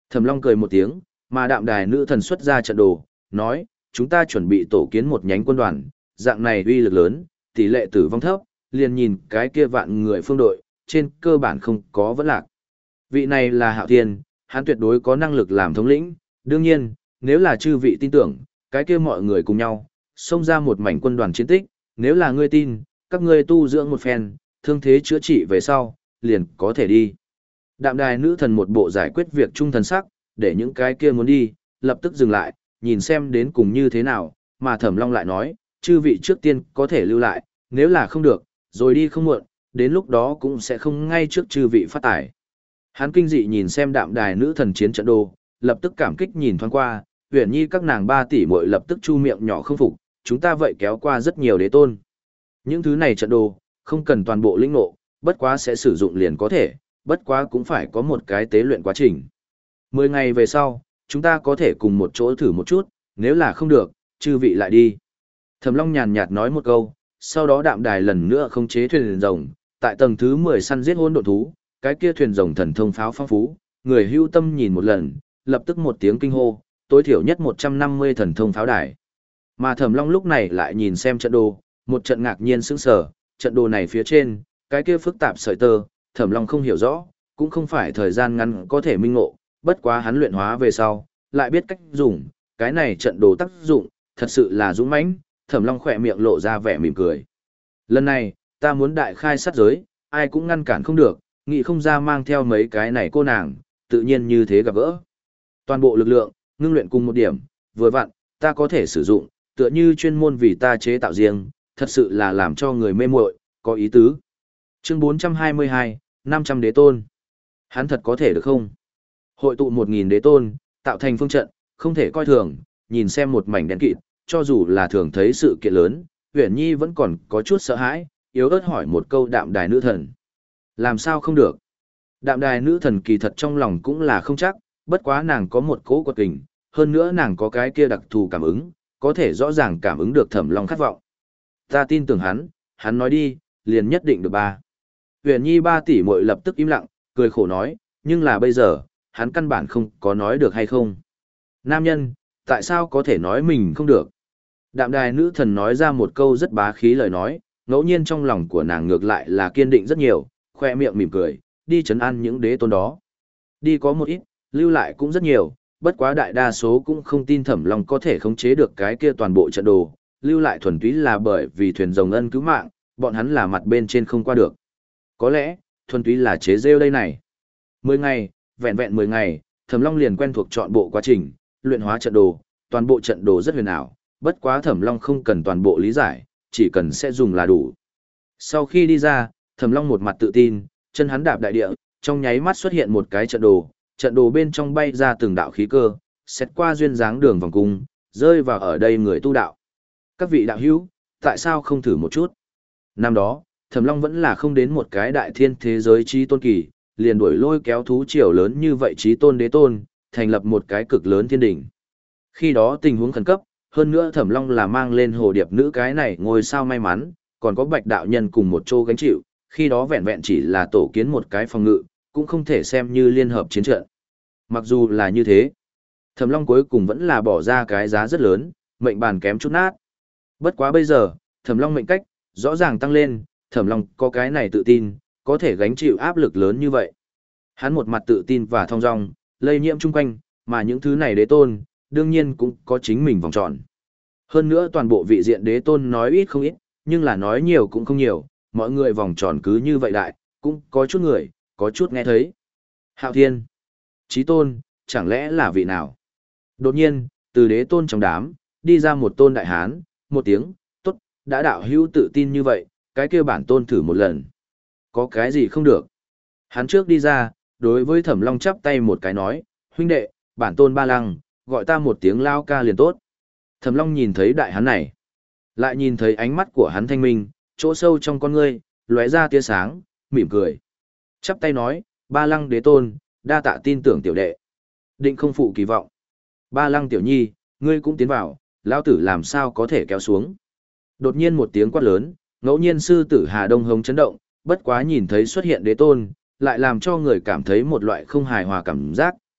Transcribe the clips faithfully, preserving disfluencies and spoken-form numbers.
Thẩm Long cười một tiếng, mà đạm đài nữ thần xuất ra trận đồ, nói, chúng ta chuẩn bị tổ kiến một nhánh quân đoàn, dạng này uy lực lớn, tỷ lệ tử vong thấp, liền nhìn cái kia vạn người phương đội, trên cơ bản không có vấn lạc. Vị này là Hạo Thiên, hắn tuyệt đối có năng lực làm thống lĩnh, đương nhiên, nếu là chư vị tin tưởng, cái kia mọi người cùng nhau, xông ra một mảnh quân đoàn chiến tích, nếu là ngươi tin, các ngươi tu dưỡng một phen, thương thế chữa trị về sau, liền có thể đi. Đạm đài nữ thần một bộ giải quyết việc trung thần sắc, để những cái kia muốn đi, lập tức dừng lại, nhìn xem đến cùng như thế nào, mà Thẩm Long lại nói, chư vị trước tiên có thể lưu lại, nếu là không được, rồi đi không muộn, đến lúc đó cũng sẽ không ngay trước chư vị phát tải. Hắn kinh dị nhìn xem đạm đài nữ thần chiến trận đồ, lập tức cảm kích nhìn thoáng qua, Uyển Nhi các nàng ba tỷ muội lập tức chu miệng nhỏ không phục, chúng ta vậy kéo qua rất nhiều đế tôn. Những thứ này trận đồ, không cần toàn bộ lĩnh ngộ, bất quá sẽ sử dụng liền có thể, bất quá cũng phải có một cái tế luyện quá trình. Mười ngày về sau, chúng ta có thể cùng một chỗ thử một chút, nếu là không được, chư vị lại đi. Thẩm Long nhàn nhạt nói một câu, sau đó đạm đài lần nữa không chế thuyền rồng, tại tầng thứ mười săn giết hỗn độn thú, cái kia thuyền rồng thần thông pháo phong phú, người hưu tâm nhìn một lần, lập tức một tiếng kinh hô, tối thiểu nhất một trăm năm mươi thần thông pháo đài. Mà Thẩm Long lúc này lại nhìn xem trận đồ, một trận ngạc nhiên sững sờ, trận đồ này phía trên, cái kia phức tạp sợi tơ, Thẩm Long không hiểu rõ, cũng không phải thời gian ngắn có thể minh ngộ, bất quá hắn luyện hóa về sau, lại biết cách dùng, cái này trận đồ tác dụng, thật sự là dũng mãnh, Thẩm Long khỏe miệng lộ ra vẻ mỉm cười. Lần này, ta muốn đại khai sát giới, ai cũng ngăn cản không được, nghĩ không ra mang theo mấy cái này cô nàng, tự nhiên như thế gặp gỡ. Toàn bộ lực lượng, ngưng luyện cùng một điểm, vừa vặn, ta có thể sử dụng, tựa như chuyên môn vì ta chế tạo riêng, thật sự là làm cho người mê muội, có ý tứ. Chương bốn trăm hai mươi hai, năm trăm đế tôn. Hắn thật có thể được không? Hội tụ một nghìn đế tôn, tạo thành phương trận, không thể coi thường, nhìn xem một mảnh đen kịt, cho dù là thường thấy sự kiện lớn, Uyển Nhi vẫn còn có chút sợ hãi, yếu ớt hỏi một câu đạm đài nữ thần. Làm sao không được? Đạm đài nữ thần kỳ thật trong lòng cũng là không chắc, bất quá nàng có một cỗ quật kình, hơn nữa nàng có cái kia đặc thù cảm ứng, có thể rõ ràng cảm ứng được Thẩm Long khát vọng. Ta tin tưởng hắn, hắn nói đi, liền nhất định được ba. Uyển Nhi ba tỷ muội lập tức im lặng, cười khổ nói, nhưng là bây giờ, hắn căn bản không có nói được hay không. Nam nhân, tại sao có thể nói mình không được? Đạm đài nữ thần nói ra một câu rất bá khí lời nói, ngẫu nhiên trong lòng của nàng ngược lại là kiên định rất nhiều, khoe miệng mỉm cười, đi trấn an những đế tôn đó. Đi có một ít, lưu lại cũng rất nhiều, bất quá đại đa số cũng không tin Thẩm Long có thể khống chế được cái kia toàn bộ trận đồ, lưu lại thuần túy là bởi vì thuyền rồng ân cứu mạng, bọn hắn là mặt bên trên không qua được. Có lẽ, thuần túy là chế rêu đây này. Mười ngày, vẹn vẹn mười ngày, Thẩm Long liền quen thuộc chọn bộ quá trình, luyện hóa trận đồ, toàn bộ trận đồ rất huyền ảo, bất quá Thẩm Long không cần toàn bộ lý giải, chỉ cần sẽ dùng là đủ. Sau khi đi ra, Thẩm Long một mặt tự tin, chân hắn đạp đại địa, trong nháy mắt xuất hiện một cái trận đồ, trận đồ bên trong bay ra từng đạo khí cơ, xét qua duyên dáng đường vòng cung, rơi vào ở đây người tu đạo. Các vị đạo hữu, tại sao không thử một chút? Năm đó, Thẩm Long vẫn là không đến một cái đại thiên thế giới trí tôn kỳ, liền đuổi lôi kéo thú triều lớn như vậy trí tôn đế tôn, thành lập một cái cực lớn thiên đỉnh. Khi đó tình huống khẩn cấp, hơn nữa Thẩm Long là mang lên hồ điệp nữ cái này ngôi sao may mắn, còn có Bạch đạo nhân cùng một chỗ gánh chịu, khi đó vẹn vẹn chỉ là tổ kiến một cái phòng ngự, cũng không thể xem như liên hợp chiến trận. Mặc dù là như thế, Thẩm Long cuối cùng vẫn là bỏ ra cái giá rất lớn, mệnh bàn kém chút nát. Bất quá bây giờ, Thẩm Long mệnh cách rõ ràng tăng lên, Thẩm Long có cái này tự tin, có thể gánh chịu áp lực lớn như vậy. Hắn một mặt tự tin và thong dong, lây nhiễm chung quanh, mà những thứ này đế tôn, đương nhiên cũng có chính mình vòng tròn. Hơn nữa toàn bộ vị diện đế tôn nói ít không ít, nhưng là nói nhiều cũng không nhiều, mọi người vòng tròn cứ như vậy đại, cũng có chút người, có chút nghe thấy. Hạo Thiên, Chí Tôn, chẳng lẽ là vị nào? Đột nhiên, từ đế tôn trong đám, đi ra một tôn đại hán, một tiếng, tốt, đã đạo hữu tự tin như vậy, cái kia bản tôn thử một lần. Có cái gì không được? Hắn trước đi ra, đối với Thẩm Long chắp tay một cái nói, huynh đệ, bản tôn Ba Lăng, gọi ta một tiếng lao ca liền tốt. Thẩm Long nhìn thấy đại hán này, lại nhìn thấy ánh mắt của hắn thanh minh, chỗ sâu trong con ngươi, lóe ra tia sáng, mỉm cười. Chắp tay nói, Ba Lăng đế tôn, đa tạ tin tưởng tiểu đệ. Định không phụ kỳ vọng. Ba Lăng tiểu nhi, ngươi cũng tiến vào, lão tử làm sao có thể kéo xuống. Đột nhiên một tiếng quát lớn, ngẫu nhiên sư tử Hà Đông Hồng chấn động, bất quá nhìn thấy xuất hiện đế tôn, lại làm cho người cảm thấy một loại không hài hòa cảm giác,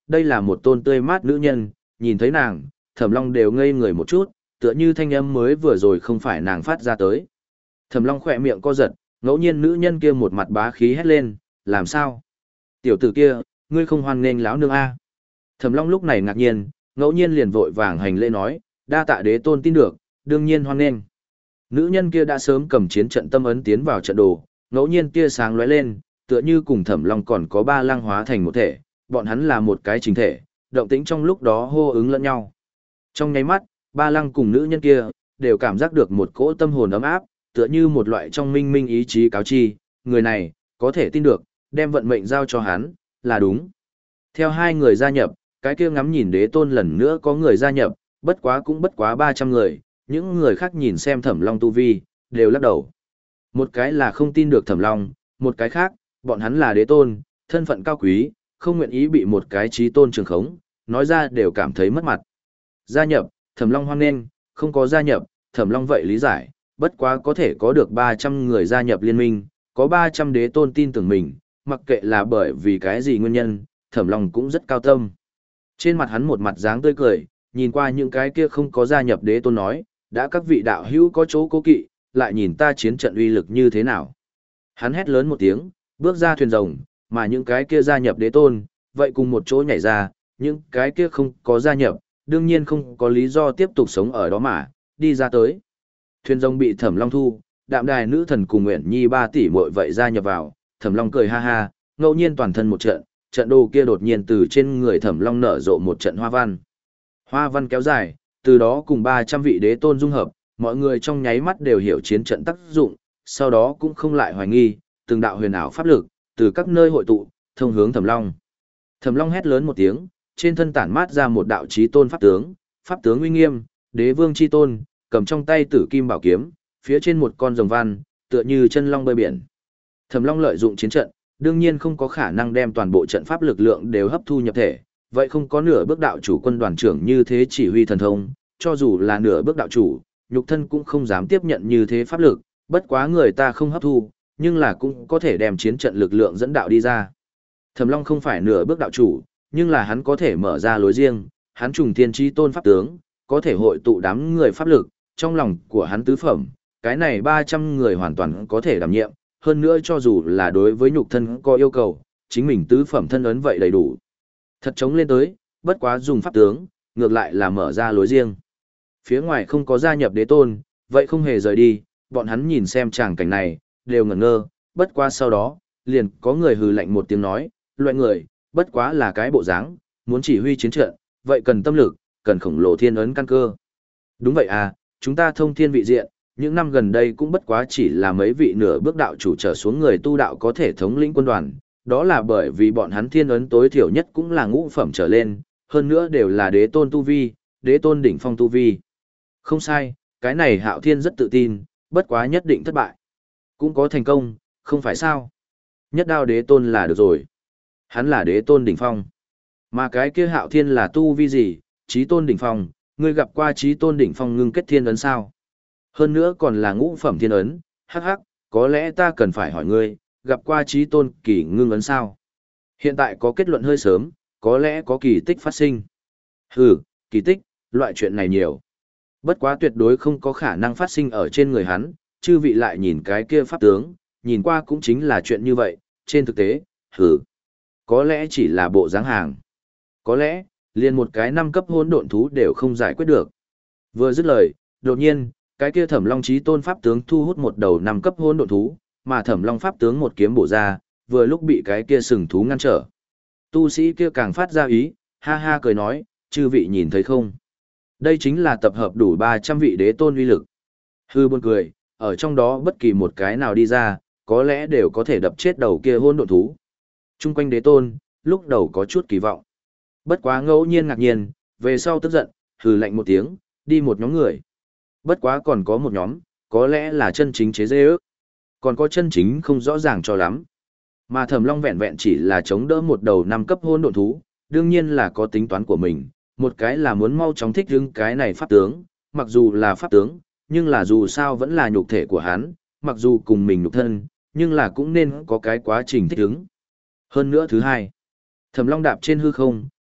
đây là một tôn tươi mát nữ nhân, nhìn thấy nàng, Thẩm Long đều ngây người một chút, tựa như thanh âm mới vừa rồi không phải nàng phát ra tới. Thẩm Long khỏe miệng co giật, ngẫu nhiên nữ nhân kia một mặt bá khí hét lên, làm sao? Tiểu tử kia, ngươi không hoan nghênh lão nương a? Thẩm Long lúc này ngạc nhiên, ngẫu nhiên liền vội vàng hành lễ nói, đa tạ đế tôn tin được, đương nhiên hoan nghênh. Nữ nhân kia đã sớm cầm chiến trận tâm ấn tiến vào trận đồ, ngẫu nhiên tia sáng lóe lên, tựa như cùng Thẩm Long còn có ba lang hóa thành một thể, bọn hắn là một cái chính thể, động tĩnh trong lúc đó hô ứng lẫn nhau. Trong nháy mắt, ba lăng cùng nữ nhân kia đều cảm giác được một cỗ tâm hồn ấm áp, tựa như một loại trong minh minh ý chí cáo chi, người này có thể tin được, đem vận mệnh giao cho hắn, là đúng. Theo hai người gia nhập, cái kia ngắm nhìn đế tôn lần nữa có người gia nhập, bất quá cũng bất quá ba trăm người, những người khác nhìn xem Thẩm Long tu vi, đều lắc đầu. Một cái là không tin được Thẩm Long, một cái khác, bọn hắn là đế tôn, thân phận cao quý, không nguyện ý bị một cái trí tôn trường khống, nói ra đều cảm thấy mất mặt. Gia nhập, Thẩm Long hoan nghênh, không có gia nhập, Thẩm Long vậy lý giải, bất quá có thể có được ba trăm người gia nhập liên minh, có ba trăm đế tôn tin tưởng mình, mặc kệ là bởi vì cái gì nguyên nhân, Thẩm Long cũng rất cao tâm. Trên mặt hắn một mặt dáng tươi cười, nhìn qua những cái kia không có gia nhập đế tôn nói, đã các vị đạo hữu có chỗ cố kỵ, lại nhìn ta chiến trận uy lực như thế nào. Hắn hét lớn một tiếng, bước ra thuyền rồng, mà những cái kia gia nhập đế tôn, vậy cùng một chỗ nhảy ra, những cái kia không có gia nhập, đương nhiên không có lý do tiếp tục sống ở đó mà, đi ra tới. Thuyền rồng bị Thẩm Long thu, đạm đài nữ thần cùng Nguyễn Nhi ba tỷ muội vậy gia nhập vào, Thẩm Long cười ha ha, ngẫu nhiên toàn thân một trận, trận đồ kia đột nhiên từ trên người Thẩm Long nở rộ một trận hoa văn. Hoa văn kéo dài, từ đó cùng ba trăm vị đế tôn dung hợp, mọi người trong nháy mắt đều hiểu chiến trận tác dụng, sau đó cũng không lại hoài nghi, từng đạo huyền ảo pháp lực từ các nơi hội tụ, thông hướng Thẩm Long. Thẩm Long hét lớn một tiếng, trên thân tản mát ra một đạo chí tôn pháp tướng, pháp tướng uy nghiêm, đế vương chi tôn, cầm trong tay tử kim bảo kiếm, phía trên một con rồng văn, tựa như chân long bơi biển. Thẩm Long lợi dụng chiến trận, đương nhiên không có khả năng đem toàn bộ trận pháp lực lượng đều hấp thu nhập thể, vậy không có nửa bước đạo chủ quân đoàn trưởng như thế chỉ huy thần thông, cho dù là nửa bước đạo chủ, nhục thân cũng không dám tiếp nhận như thế pháp lực, bất quá người ta không hấp thu, nhưng là cũng có thể đem chiến trận lực lượng dẫn đạo đi ra. Thẩm Long không phải nửa bước đạo chủ, nhưng là hắn có thể mở ra lối riêng, hắn trùng thiên chi tôn pháp tướng, có thể hội tụ đám người pháp lực, trong lòng của hắn tứ phẩm, cái này ba trăm người hoàn toàn có thể đảm nhiệm, hơn nữa cho dù là đối với nhục thân có yêu cầu, chính mình tứ phẩm thân ấn vậy đầy đủ. Thật chống lên tới, bất quá dùng pháp tướng, ngược lại là mở ra lối riêng. Phía ngoài không có gia nhập đế tôn, vậy không hề rời đi, bọn hắn nhìn xem tràng cảnh này, đều ngẩn ngơ, bất quá sau đó, liền có người hừ lạnh một tiếng nói, loại người, bất quá là cái bộ dáng, muốn chỉ huy chiến trận, vậy cần tâm lực, cần khổng lồ thiên ấn căn cơ. Đúng vậy à, chúng ta thông thiên vị diện, những năm gần đây cũng bất quá chỉ là mấy vị nửa bước đạo chủ trở xuống người tu đạo có thể thống lĩnh quân đoàn, đó là bởi vì bọn hắn thiên ấn tối thiểu nhất cũng là ngũ phẩm trở lên, hơn nữa đều là đế tôn tu vi, đế tôn đỉnh phong tu vi. Không sai, cái này Hạo Thiên rất tự tin, bất quá nhất định thất bại. Cũng có thành công, không phải sao? Nhất đao đế tôn là được rồi. Hắn là đế tôn đỉnh phong. Mà cái kia Hạo Thiên là tu vi gì? Chí tôn đỉnh phong, ngươi gặp qua chí tôn đỉnh phong ngưng kết thiên ấn sao? Hơn nữa còn là ngũ phẩm thiên ấn, hắc hắc, có lẽ ta cần phải hỏi ngươi, gặp qua chí tôn kỳ ngưng ấn sao? Hiện tại có kết luận hơi sớm, có lẽ có kỳ tích phát sinh. Hừ, kỳ tích, loại chuyện này nhiều. Bất quá tuyệt đối không có khả năng phát sinh ở trên người hắn, chư vị lại nhìn cái kia pháp tướng, nhìn qua cũng chính là chuyện như vậy, trên thực tế, hừ, có lẽ chỉ là bộ dáng hàng. Có lẽ, liền một cái năm cấp hỗn độn thú đều không giải quyết được. Vừa dứt lời, đột nhiên, cái kia Thẩm Long chí tôn pháp tướng thu hút một đầu năm cấp hỗn độn thú, mà Thẩm Long pháp tướng một kiếm bổ ra, vừa lúc bị cái kia sừng thú ngăn trở. Tu sĩ kia càng phát ra ý, ha ha cười nói, chư vị nhìn thấy không? Đây chính là tập hợp đủ ba trăm vị đế tôn uy lực. Hư buồn cười, ở trong đó bất kỳ một cái nào đi ra, có lẽ đều có thể đập chết đầu kia hỗn độn thú. Trung quanh đế tôn, lúc đầu có chút kỳ vọng. Bất quá ngẫu nhiên ngạc nhiên, về sau tức giận, hừ lạnh một tiếng, đi một nhóm người. Bất quá còn có một nhóm, có lẽ là chân chính chế dê ước. Còn có chân chính không rõ ràng cho lắm. Mà Thẩm Long vẹn vẹn chỉ là chống đỡ một đầu năm cấp hỗn độn thú, đương nhiên là có tính toán của mình. Một cái là muốn mau chóng thích ứng cái này pháp tướng, mặc dù là pháp tướng, nhưng là dù sao vẫn là nhục thể của hắn, mặc dù cùng mình nhục thân, nhưng là cũng nên có cái quá trình thích ứng. Hơn nữa thứ hai, Thẩm Long đạp trên hư không,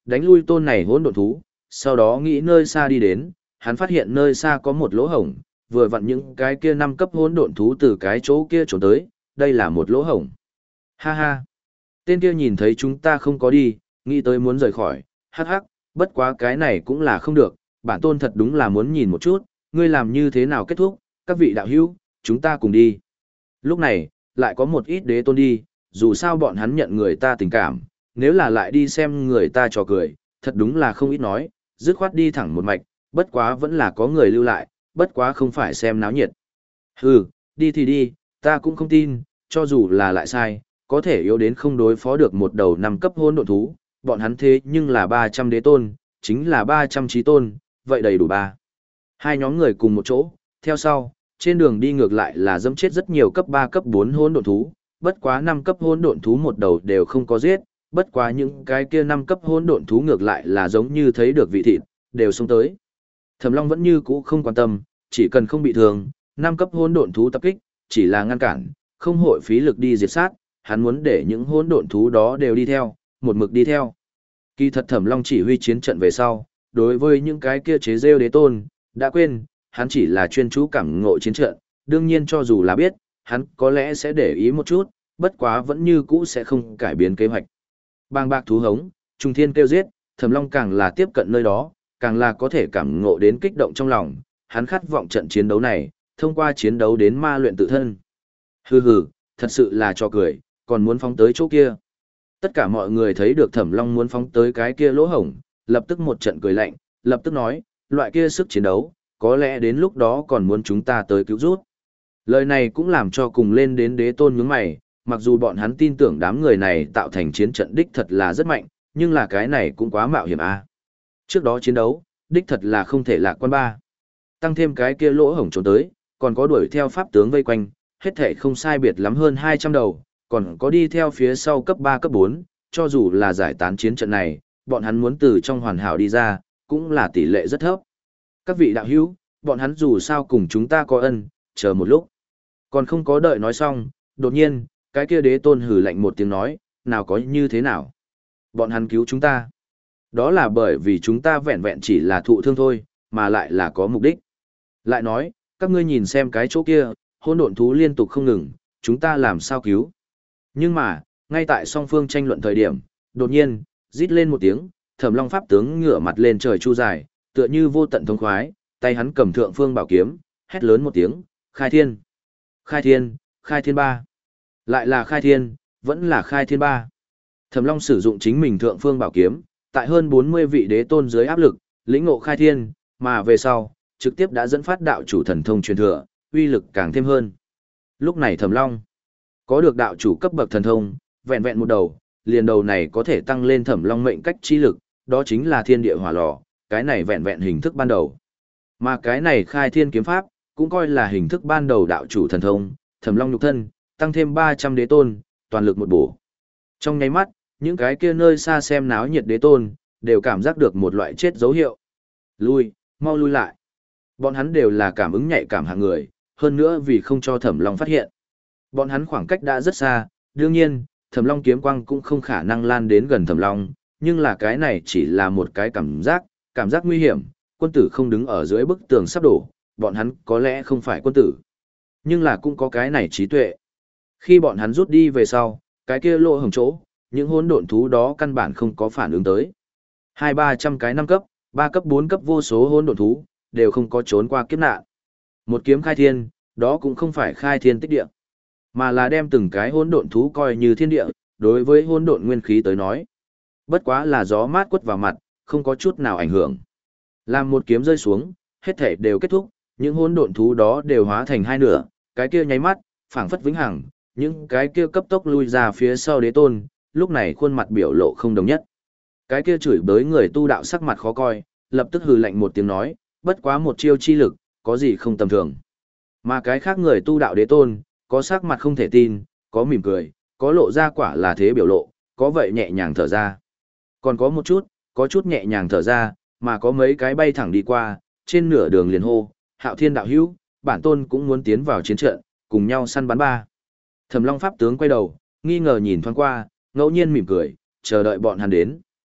Đánh lui tôn này hỗn độn thú, sau đó nghĩ nơi xa đi đến, hắn phát hiện nơi xa có một lỗ hổng, vừa vặn những cái kia năm cấp hỗn độn thú từ cái chỗ kia trốn tới, đây là một lỗ hổng. Ha ha. Tên kia nhìn thấy chúng ta không có đi, nghĩ tới muốn rời khỏi, hắc hắc, bất quá cái này cũng là không được, bản tôn thật đúng là muốn nhìn một chút, ngươi làm như thế nào kết thúc, các vị đạo hữu, chúng ta cùng đi. Lúc này, lại có một ít đế tôn đi, dù sao bọn hắn nhận người ta tình cảm, nếu là lại đi xem người ta trò cười, thật đúng là không ít nói, dứt khoát đi thẳng một mạch, bất quá vẫn là có người lưu lại, bất quá không phải xem náo nhiệt. Hừ, đi thì đi, ta cũng không tin, cho dù là lại sai, có thể yếu đến không đối phó được một đầu năm cấp hôn độn thú, bọn hắn thế nhưng là ba trăm đế tôn, chính là ba trăm trí tôn, vậy đầy đủ ba. Hai nhóm người cùng một chỗ, theo sau, trên đường đi ngược lại là dẫm chết rất nhiều cấp ba cấp bốn hôn độn thú, bất quá năm cấp hôn độn thú một đầu đều không có giết, bất quá những cái kia năm cấp hôn độn thú ngược lại là giống như thấy được vị thịt, đều xông tới. Thẩm Long vẫn như cũ không quan tâm, chỉ cần không bị thương, năm cấp hôn độn thú tập kích, chỉ là ngăn cản, không hội phí lực đi diệt sát, hắn muốn để những hôn độn thú đó đều đi theo, một mực đi theo. Kỳ thật Thẩm Long chỉ huy chiến trận về sau, đối với những cái kia chế rêu đế tôn, đã quên, hắn chỉ là chuyên chú cảm ngộ chiến trận, đương nhiên cho dù là biết, hắn có lẽ sẽ để ý một chút, bất quá vẫn như cũ sẽ không cải biến kế hoạch. Bang bạc thú hống, trùng thiên kêu giết, Thẩm Long càng là tiếp cận nơi đó, càng là có thể cảm ngộ đến kích động trong lòng, hắn khát vọng trận chiến đấu này, thông qua chiến đấu đến ma luyện tự thân. Hừ hừ, thật sự là cho cười, còn muốn phóng tới chỗ kia. Tất cả mọi người thấy được Thẩm Long muốn phóng tới cái kia lỗ hổng, lập tức một trận cười lạnh, lập tức nói, loại kia sức chiến đấu, có lẽ đến lúc đó còn muốn chúng ta tới cứu rút. Lời này cũng làm cho cùng lên đến đế tôn nhướng mày, mặc dù bọn hắn tin tưởng đám người này tạo thành chiến trận đích thật là rất mạnh, nhưng là cái này cũng quá mạo hiểm a. À. Trước đó chiến đấu, đích thật là không thể lạc quan ba. Tăng thêm cái kia lỗ hổng trốn tới, còn có đuổi theo pháp tướng vây quanh, hết thể không sai biệt lắm hơn hai trăm đầu, còn có đi theo phía sau cấp ba cấp bốn, cho dù là giải tán chiến trận này, bọn hắn muốn từ trong hoàn hảo đi ra, cũng là tỷ lệ rất thấp. Các vị đạo hữu, bọn hắn dù sao cùng chúng ta có ân, chờ một lúc. Còn không có đợi nói xong, đột nhiên, cái kia đế tôn hử lạnh một tiếng nói, nào có như thế nào. Bọn hắn cứu chúng ta. Đó là bởi vì chúng ta vẹn vẹn chỉ là thụ thương thôi, mà lại là có mục đích. Lại nói, các ngươi nhìn xem cái chỗ kia, hỗn độn thú liên tục không ngừng, chúng ta làm sao cứu. Nhưng mà, ngay tại song phương tranh luận thời điểm, đột nhiên, rít lên một tiếng, Thẩm Long pháp tướng ngửa mặt lên trời chu dài, tựa như vô tận thông khoái, tay hắn cầm thượng phương bảo kiếm, hét lớn một tiếng, khai thiên, khai thiên, khai thiên ba. Lại là khai thiên, vẫn là khai thiên ba. Thẩm Long sử dụng chính mình thượng phương bảo kiếm, tại hơn bốn mươi vị đế tôn dưới áp lực, lĩnh ngộ khai thiên, mà về sau, trực tiếp đã dẫn phát đạo chủ thần thông truyền thừa, uy lực càng thêm hơn. Lúc này Thẩm Long có được đạo chủ cấp bậc thần thông, vẹn vẹn một đầu, liền đầu này có thể tăng lên Thẩm Long mệnh cách chi lực, đó chính là thiên địa hỏa lò, cái này vẹn vẹn hình thức ban đầu. Mà cái này khai thiên kiếm pháp, cũng coi là hình thức ban đầu đạo chủ thần thông, Thẩm Long nhục thân, tăng thêm ba trăm đế tôn, toàn lực một bổ. Trong nháy mắt, những cái kia nơi xa xem náo nhiệt đế tôn, đều cảm giác được một loại chết dấu hiệu. Lui, mau lui lại. Bọn hắn đều là cảm ứng nhạy cảm hạng người, hơn nữa vì không cho Thẩm Long phát hiện. Bọn hắn khoảng cách đã rất xa, đương nhiên, Thẩm Long kiếm quang cũng không khả năng lan đến gần Thẩm Long, nhưng là cái này chỉ là một cái cảm giác, cảm giác nguy hiểm, quân tử không đứng ở dưới bức tường sắp đổ, bọn hắn có lẽ không phải quân tử, nhưng là cũng có cái này trí tuệ. Khi bọn hắn rút đi về sau, cái kia lỗ hổng chỗ, những hỗn độn thú đó căn bản không có phản ứng tới. Hai ba trăm cái năm cấp, ba cấp bốn cấp vô số hỗn độn thú, đều không có trốn qua kiếp nạn. Một kiếm khai thiên, đó cũng không phải khai thiên tích địa, mà là đem từng cái hỗn độn thú coi như thiên địa, đối với hỗn độn nguyên khí tới nói. Bất quá là gió mát quất vào mặt, không có chút nào ảnh hưởng. Làm một kiếm rơi xuống, hết thể đều kết thúc, những hỗn độn thú đó đều hóa thành hai nửa, cái kia nháy mắt, phảng phất vĩnh hằng, những cái kia cấp tốc lui ra phía sau đế tôn, lúc này khuôn mặt biểu lộ không đồng nhất. Cái kia chửi bới người tu đạo sắc mặt khó coi, lập tức hừ lạnh một tiếng nói, bất quá một chiêu chi lực, có gì không tầm thường. Mà cái khác người tu đạo đế tôn, có sắc mặt không thể tin, có mỉm cười, có lộ ra quả là thế biểu lộ, có vậy nhẹ nhàng thở ra. Còn có một chút, có chút nhẹ nhàng thở ra, mà có mấy cái bay thẳng đi qua, trên nửa đường liền hô, Hạo Thiên đạo hữu, bản tôn cũng muốn tiến vào chiến trận, cùng nhau săn bắn ba. Thẩm Long pháp tướng quay đầu, nghi ngờ nhìn thoáng qua, ngẫu nhiên mỉm cười, chờ đợi bọn hắn đến.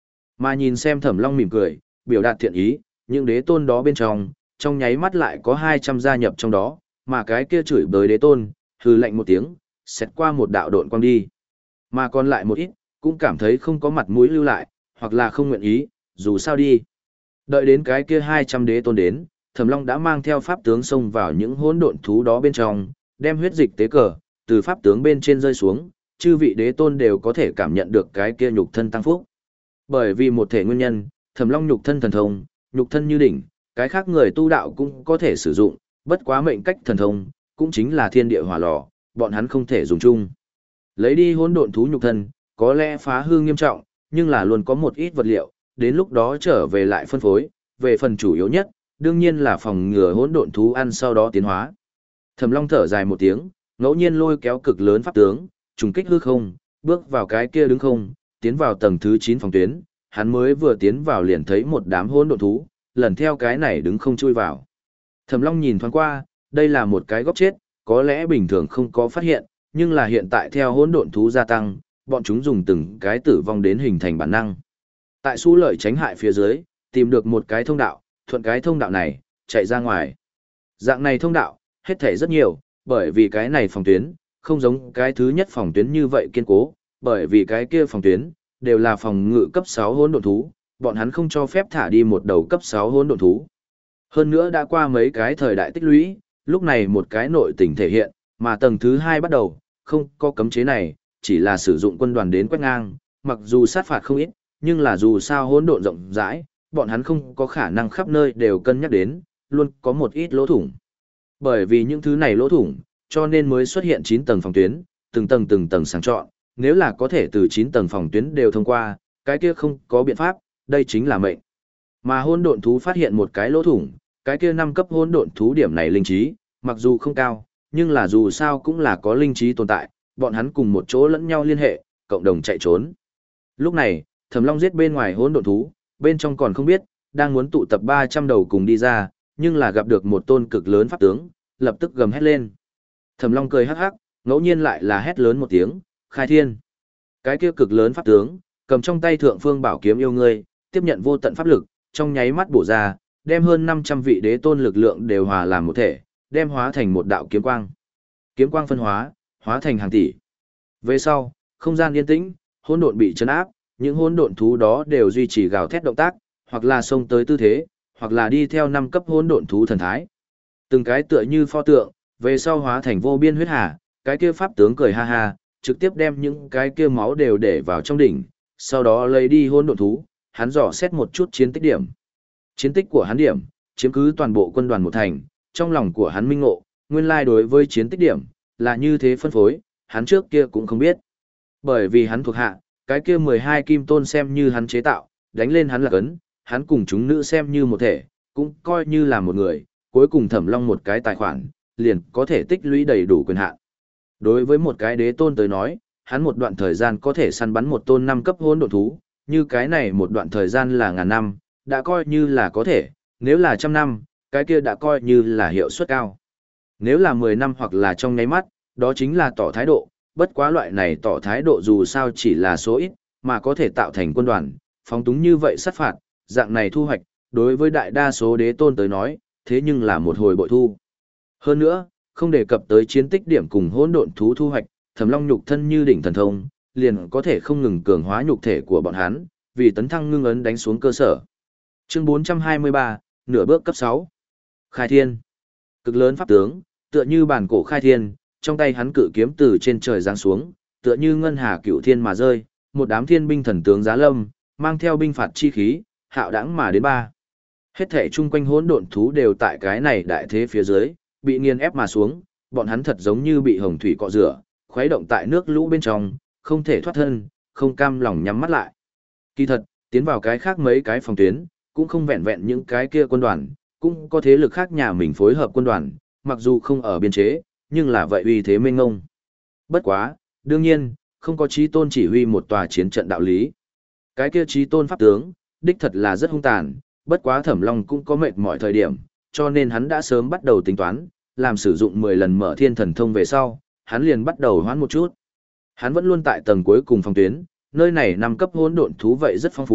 Mà nhìn xem Thẩm Long mỉm cười, biểu đạt thiện ý, những đế tôn đó bên trong, trong nháy mắt lại có hai trăm gia nhập trong đó, mà cái kia chửi bới đế tôn, hừ lạnh một tiếng, xẹt qua một đạo độn quang đi. Mà còn lại một ít, cũng cảm thấy không có mặt mũi lưu lại, hoặc là không nguyện ý, dù sao đi. Đợi đến cái kia hai trăm đế tôn đến, Thẩm Long đã mang theo pháp tướng xông vào những hỗn độn thú đó bên trong, đem huyết dịch tế cờ từ pháp tướng bên trên rơi xuống, chư vị đế tôn đều có thể cảm nhận được cái kia nhục thân tăng phúc. Bởi vì một thể nguyên nhân, Thẩm Long nhục thân thần thông, nhục thân như đỉnh, cái khác người tu đạo cũng có thể sử dụng, bất quá mệnh cách thần thông, cũng chính là thiên địa hỏa lò, bọn hắn không thể dùng chung. Lấy đi hỗn độn thú nhục thân, có lẽ phá hư nghiêm trọng, nhưng là luôn có một ít vật liệu, đến lúc đó trở về lại phân phối, về phần chủ yếu nhất, đương nhiên là phòng ngừa hỗn độn thú ăn sau đó tiến hóa. Thẩm Long thở dài một tiếng, ngẫu nhiên lôi kéo cực lớn pháp tướng, trùng kích hư không, bước vào cái kia đứng không, tiến vào tầng thứ chín phòng tuyến, hắn mới vừa tiến vào liền thấy một đám hỗn độn thú, lần theo cái này đứng không chui vào. Thẩm Long nhìn thoáng qua, đây là một cái góc chết, có lẽ bình thường không có phát hiện, nhưng là hiện tại theo hỗn độn thú gia tăng, bọn chúng dùng từng cái tử vong đến hình thành bản năng. Tại xu lợi tránh hại phía dưới, tìm được một cái thông đạo, thuận cái thông đạo này, chạy ra ngoài. Dạng này thông đạo, hết thể rất nhiều, bởi vì cái này phòng tuyến, không giống cái thứ nhất phòng tuyến như vậy kiên cố, bởi vì cái kia phòng tuyến, đều là phòng ngự cấp sáu hỗn độn thú, bọn hắn không cho phép thả đi một đầu cấp sáu hỗn độn thú. Hơn nữa đã qua mấy cái thời đại tích lũy, lúc này một cái nội tình thể hiện, mà tầng thứ hai bắt đầu, không có cấm chế này, chỉ là sử dụng quân đoàn đến quét ngang, mặc dù sát phạt không ít, nhưng là dù sao hỗn độn rộng rãi, bọn hắn không có khả năng khắp nơi đều cân nhắc đến, luôn có một ít lỗ thủng. Bởi vì những thứ này lỗ thủng, cho nên mới xuất hiện chín tầng phòng tuyến, từng tầng từng tầng sàng chọn, nếu là có thể từ chín tầng phòng tuyến đều thông qua, cái kia không có biện pháp, đây chính là mệnh. Mà hỗn độn thú phát hiện một cái lỗ thủng, cái kia năm cấp hỗn độn thú điểm này linh trí, mặc dù không cao, nhưng là dù sao cũng là có linh trí tồn tại, bọn hắn cùng một chỗ lẫn nhau liên hệ, cộng đồng chạy trốn. Lúc này, Thẩm Long giết bên ngoài hỗn độn thú, bên trong còn không biết, đang muốn tụ tập ba trăm đầu cùng đi ra, nhưng là gặp được một tôn cực lớn pháp tướng, lập tức gầm hét lên. Thẩm Long cười hắc hắc, ngẫu nhiên lại là hét lớn một tiếng, khai thiên. Cái kia cực lớn pháp tướng, cầm trong tay thượng phương bảo kiếm yêu ngươi, tiếp nhận vô tận pháp lực, trong nháy mắt bổ ra, đem hơn năm trăm vị đế tôn lực lượng đều hòa làm một thể, đem hóa thành một đạo kiếm quang. Kiếm quang phân hóa, hóa thành hàng tỷ. Về sau, không gian yên tĩnh, hỗn độn bị trấn áp, những hỗn độn thú đó đều duy trì gào thét động tác, hoặc là xông tới tư thế, hoặc là đi theo năm cấp hỗn độn thú thần thái. Từng cái tựa như pho tượng, về sau hóa thành vô biên huyết hà, cái kia pháp tướng cười ha ha, trực tiếp đem những cái kia máu đều để vào trong đỉnh, sau đó lấy đi hỗn độn thú, hắn dò xét một chút chiến tích điểm. Chiến tích của hắn điểm, chiếm cứ toàn bộ quân đoàn một thành, trong lòng của hắn minh ngộ, nguyên lai đối với chiến tích điểm, là như thế phân phối, hắn trước kia cũng không biết. Bởi vì hắn thuộc hạ, cái kia mười hai kim tôn xem như hắn chế tạo, đánh lên hắn là cấn, hắn cùng chúng nữ xem như một thể, cũng coi như là một người, cuối cùng Thẩm Long một cái tài khoản, liền có thể tích lũy đầy đủ quyền hạn. Đối với một cái đế tôn tới nói, hắn một đoạn thời gian có thể săn bắn một tôn năm cấp hỗn độn thú, như cái này một đoạn thời gian là ngàn năm, đã coi như là có thể, nếu là trăm năm, cái kia đã coi như là hiệu suất cao. Nếu là mười năm hoặc là trong nháy mắt, đó chính là tỏ thái độ, bất quá loại này tỏ thái độ dù sao chỉ là số ít, mà có thể tạo thành quân đoàn, phóng túng như vậy sát phạt, dạng này thu hoạch, đối với đại đa số đế tôn tới nói, thế nhưng là một hồi bội thu. Hơn nữa, không đề cập tới chiến tích điểm cùng hỗn độn thú thu hoạch, Thẩm Long nhục thân như đỉnh thần thông, liền có thể không ngừng cường hóa nhục thể của bọn hắn, vì tấn thăng ngưng ấn đánh xuống cơ sở. Chương bốn trăm hai mươi ba, nửa bước cấp sáu. Khai thiên. Cực lớn pháp tướng, tựa như bản cổ khai thiên, trong tay hắn cự kiếm từ trên trời giáng xuống, tựa như ngân hà cửu thiên mà rơi, một đám thiên binh thần tướng giá lâm, mang theo binh phạt chi khí, hạo đãng mà đến ba. Hết thể chung quanh hỗn độn thú đều tại cái này đại thế phía dưới, bị nghiền ép mà xuống, bọn hắn thật giống như bị hồng thủy cọ rửa, khuấy động tại nước lũ bên trong, không thể thoát thân, không cam lòng nhắm mắt lại. Kỳ thật, tiến vào cái khác mấy cái phòng tuyến, cũng không vẹn vẹn những cái kia quân đoàn, cũng có thế lực khác nhà mình phối hợp quân đoàn, mặc dù không ở biên chế, nhưng là vậy uy thế mênh ngông. Bất quá, đương nhiên, không có chí tôn chỉ huy một tòa chiến trận đạo lý. Cái kia chí tôn pháp tướng, đích thật là rất hung tàn, bất quá Thẩm Long cũng có mệt mỏi thời điểm, cho nên hắn đã sớm bắt đầu tính toán, làm sử dụng mười lần mở thiên thần thông về sau, hắn liền bắt đầu hoãn một chút. Hắn vẫn luôn tại tầng cuối cùng phòng tuyến, nơi này năm cấp hỗn độn thú vậy rất phong phú,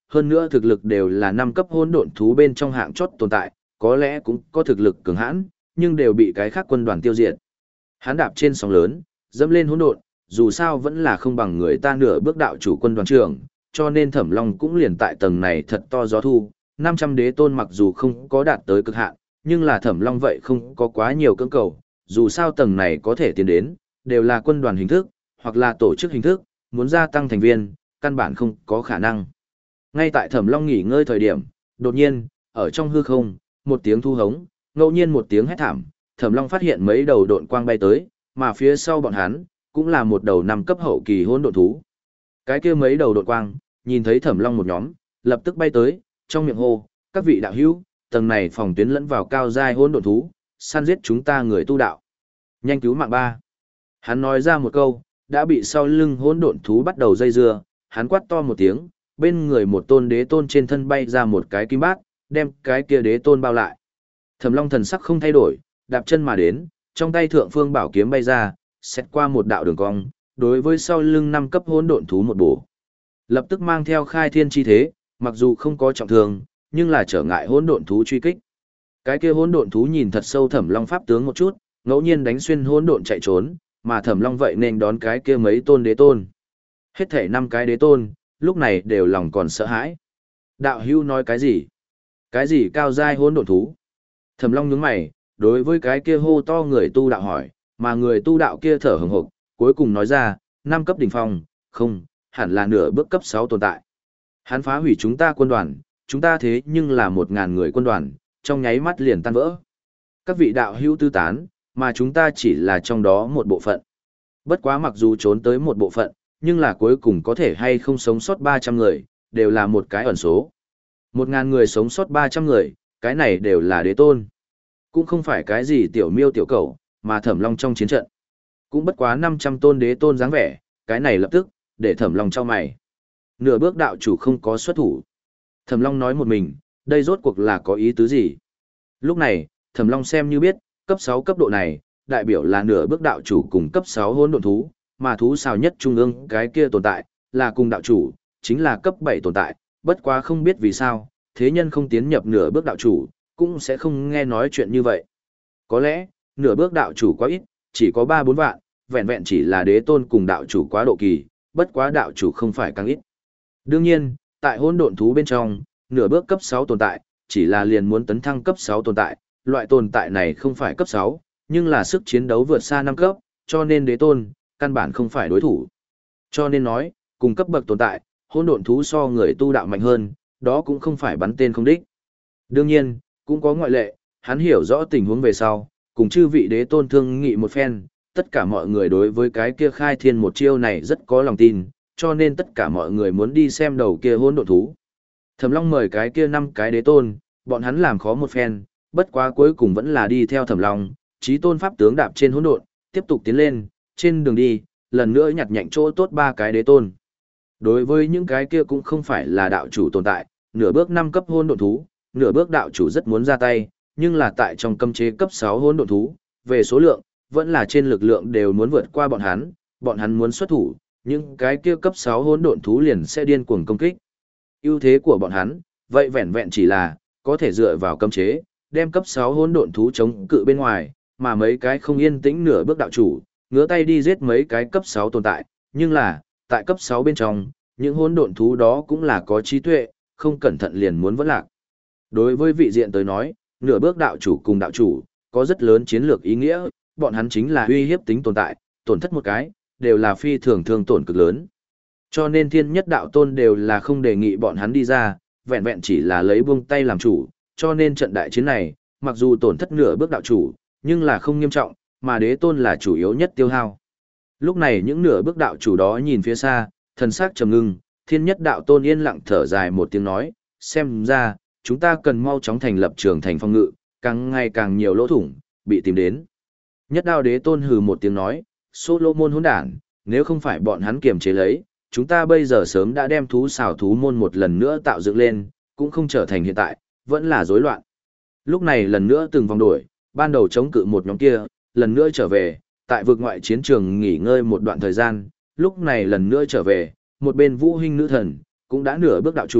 hơn nữa thực lực đều là năm cấp hỗn độn thú bên trong hạng chót tồn tại, có lẽ cũng có thực lực cường hãn, nhưng đều bị cái khác quân đoàn tiêu diệt. Hắn đạp trên sóng lớn, dẫm lên hỗn độn, dù sao vẫn là không bằng người ta nửa bước đạo chủ quân đoàn trưởng, cho nên Thẩm Long cũng liền tại tầng này thật to gió thu, năm trăm đế tôn mặc dù không có đạt tới cực hạn, nhưng là Thẩm Long vậy không có quá nhiều cưỡng cầu, dù sao tầng này có thể tiến đến, đều là quân đoàn hình thức, hoặc là tổ chức hình thức, muốn gia tăng thành viên, căn bản không có khả năng. Ngay tại Thẩm Long nghỉ ngơi thời điểm, đột nhiên, ở trong hư không, một tiếng thu hống, ngẫu nhiên một tiếng hét thảm, Thẩm Long phát hiện mấy đầu độn quang bay tới, mà phía sau bọn hắn cũng là một đầu năm cấp hậu kỳ hỗn độn thú. Cái kia mấy đầu độn quang, nhìn thấy Thẩm Long một nhóm, lập tức bay tới, trong miệng hô, các vị đạo hữu, tầng này phòng tuyến lẫn vào cao giai hỗn độn thú, săn giết chúng ta người tu đạo. Nhanh cứu mạng ba. Hắn nói ra một câu, đã bị sau lưng hỗn độn thú bắt đầu dây dưa, hắn quát to một tiếng, bên người một tôn đế tôn trên thân bay ra một cái kim bát, đem cái kia đế tôn bao lại. Thẩm Long thần sắc không thay đổi, đạp chân mà đến, trong tay thượng phương bảo kiếm bay ra, xét qua một đạo đường cong, đối với sau lưng năm cấp hỗn độn thú một bổ. Lập tức mang theo khai thiên chi thế, mặc dù không có trọng thương, nhưng là trở ngại hỗn độn thú truy kích. Cái kia hỗn độn thú nhìn thật sâu Thẩm Long pháp tướng một chút, ngẫu nhiên đánh xuyên hỗn độn chạy trốn, mà Thẩm Long vậy nên đón cái kia mấy tôn đế tôn. Hết thể năm cái đế tôn, lúc này đều lòng còn sợ hãi. Đạo hưu nói cái gì? Cái gì cao giai hỗn độn thú? Thẩm Long nhướng mày, đối với cái kia hô to người tu đạo hỏi, mà người tu đạo kia thở hừng hực, cuối cùng nói ra, năm cấp đỉnh phong, không, hẳn là nửa bước cấp sáu tồn tại. Hắn phá hủy chúng ta quân đoàn, chúng ta thế nhưng là một ngàn người quân đoàn, trong nháy mắt liền tan vỡ. Các vị đạo hữu tư tán, mà chúng ta chỉ là trong đó một bộ phận. Bất quá mặc dù trốn tới một bộ phận, nhưng là cuối cùng có thể hay không sống sót ba trăm người, đều là một cái ẩn số. Một ngàn người sống sót ba trăm người, cái này đều là đế tôn. Cũng không phải cái gì tiểu miêu tiểu cầu, mà Thẩm Long trong chiến trận. Cũng bất quá năm trăm tôn đế tôn dáng vẻ, cái này lập tức, để Thẩm Long cho mày. Nửa bước đạo chủ không có xuất thủ. Thẩm Long nói một mình, đây rốt cuộc là có ý tứ gì? Lúc này, Thẩm Long xem như biết, cấp sáu cấp độ này, đại biểu là nửa bước đạo chủ cùng cấp sáu hỗn độn thú, mà thú sao nhất trung ương cái kia tồn tại, là cùng đạo chủ, chính là cấp bảy tồn tại, bất quá không biết vì sao, thế nhân không tiến nhập nửa bước đạo chủ, cũng sẽ không nghe nói chuyện như vậy. Có lẽ, nửa bước đạo chủ quá ít, chỉ có ba bốn vạn, vẹn vẹn chỉ là đế tôn cùng đạo chủ quá độ kỳ, bất quá đạo chủ không phải càng ít. Đương nhiên, tại hỗn độn thú bên trong, nửa bước cấp sáu tồn tại, chỉ là liền muốn tấn thăng cấp sáu tồn tại, loại tồn tại này không phải cấp sáu, nhưng là sức chiến đấu vượt xa năm cấp, cho nên đế tôn, căn bản không phải đối thủ. Cho nên nói, cùng cấp bậc tồn tại, hỗn độn thú so người tu đạo mạnh hơn, đó cũng không phải bắn tên không đích. Đương nhiên, cũng có ngoại lệ, hắn hiểu rõ tình huống về sau, cùng chư vị đế tôn thương nghị một phen, tất cả mọi người đối với cái kia khai thiên một chiêu này rất có lòng tin, cho nên tất cả mọi người muốn đi xem đầu kia hỗn độn thú. Thẩm Long mời cái kia năm cái đế tôn, bọn hắn làm khó một phen, bất quá cuối cùng vẫn là đi theo Thẩm Long, chí tôn pháp tướng đạp trên hỗn độn, tiếp tục tiến lên, trên đường đi, lần nữa nhặt nhạnh chỗ tốt ba cái đế tôn. Đối với những cái kia cũng không phải là đạo chủ tồn tại, nửa bước năm cấp hỗn độn thú, nửa bước đạo chủ rất muốn ra tay, nhưng là tại trong cấm chế cấp sáu hỗn độn thú, về số lượng, vẫn là trên lực lượng đều muốn vượt qua bọn hắn, bọn hắn muốn xuất thủ, những cái kia cấp sáu hỗn độn thú liền sẽ điên cuồng công kích. Ưu thế của bọn hắn, vậy vẹn vẹn chỉ là có thể dựa vào cấm chế, đem cấp sáu hỗn độn thú chống cự bên ngoài, mà mấy cái không yên tĩnh nửa bước đạo chủ, ngứa tay đi giết mấy cái cấp sáu tồn tại, nhưng là, tại cấp sáu bên trong, những hỗn độn thú đó cũng là có trí tuệ, không cẩn thận liền muốn vỡ lạc. Đối với vị diện tới nói, nửa bước đạo chủ cùng đạo chủ, có rất lớn chiến lược ý nghĩa, bọn hắn chính là uy hiếp tính tồn tại, tổn thất một cái, đều là phi thường thương tổn cực lớn. Cho nên thiên nhất đạo tôn đều là không đề nghị bọn hắn đi ra, vẹn vẹn chỉ là lấy buông tay làm chủ, cho nên trận đại chiến này, mặc dù tổn thất nửa bước đạo chủ, nhưng là không nghiêm trọng, mà đế tôn là chủ yếu nhất tiêu hao. Lúc này những nửa bước đạo chủ đó nhìn phía xa, thần sắc trầm ngưng, thiên nhất đạo tôn yên lặng thở dài một tiếng nói, xem ra, chúng ta cần mau chóng thành lập trường thành phòng ngự, càng ngày càng nhiều lỗ thủng, bị tìm đến. Nhất đạo đế tôn hừ một tiếng nói, Solomon hỗn đản, nếu không phải bọn hắn kiềm chế lấy, chúng ta bây giờ sớm đã đem thú xảo thú môn một lần nữa tạo dựng lên, cũng không trở thành hiện tại, vẫn là rối loạn. Lúc này lần nữa từng vòng đổi, ban đầu chống cự một nhóm kia, lần nữa trở về, tại vực ngoại chiến trường nghỉ ngơi một đoạn thời gian, lúc này lần nữa trở về, một bên vũ huynh nữ thần, cũng đã nửa bước đạo chủ,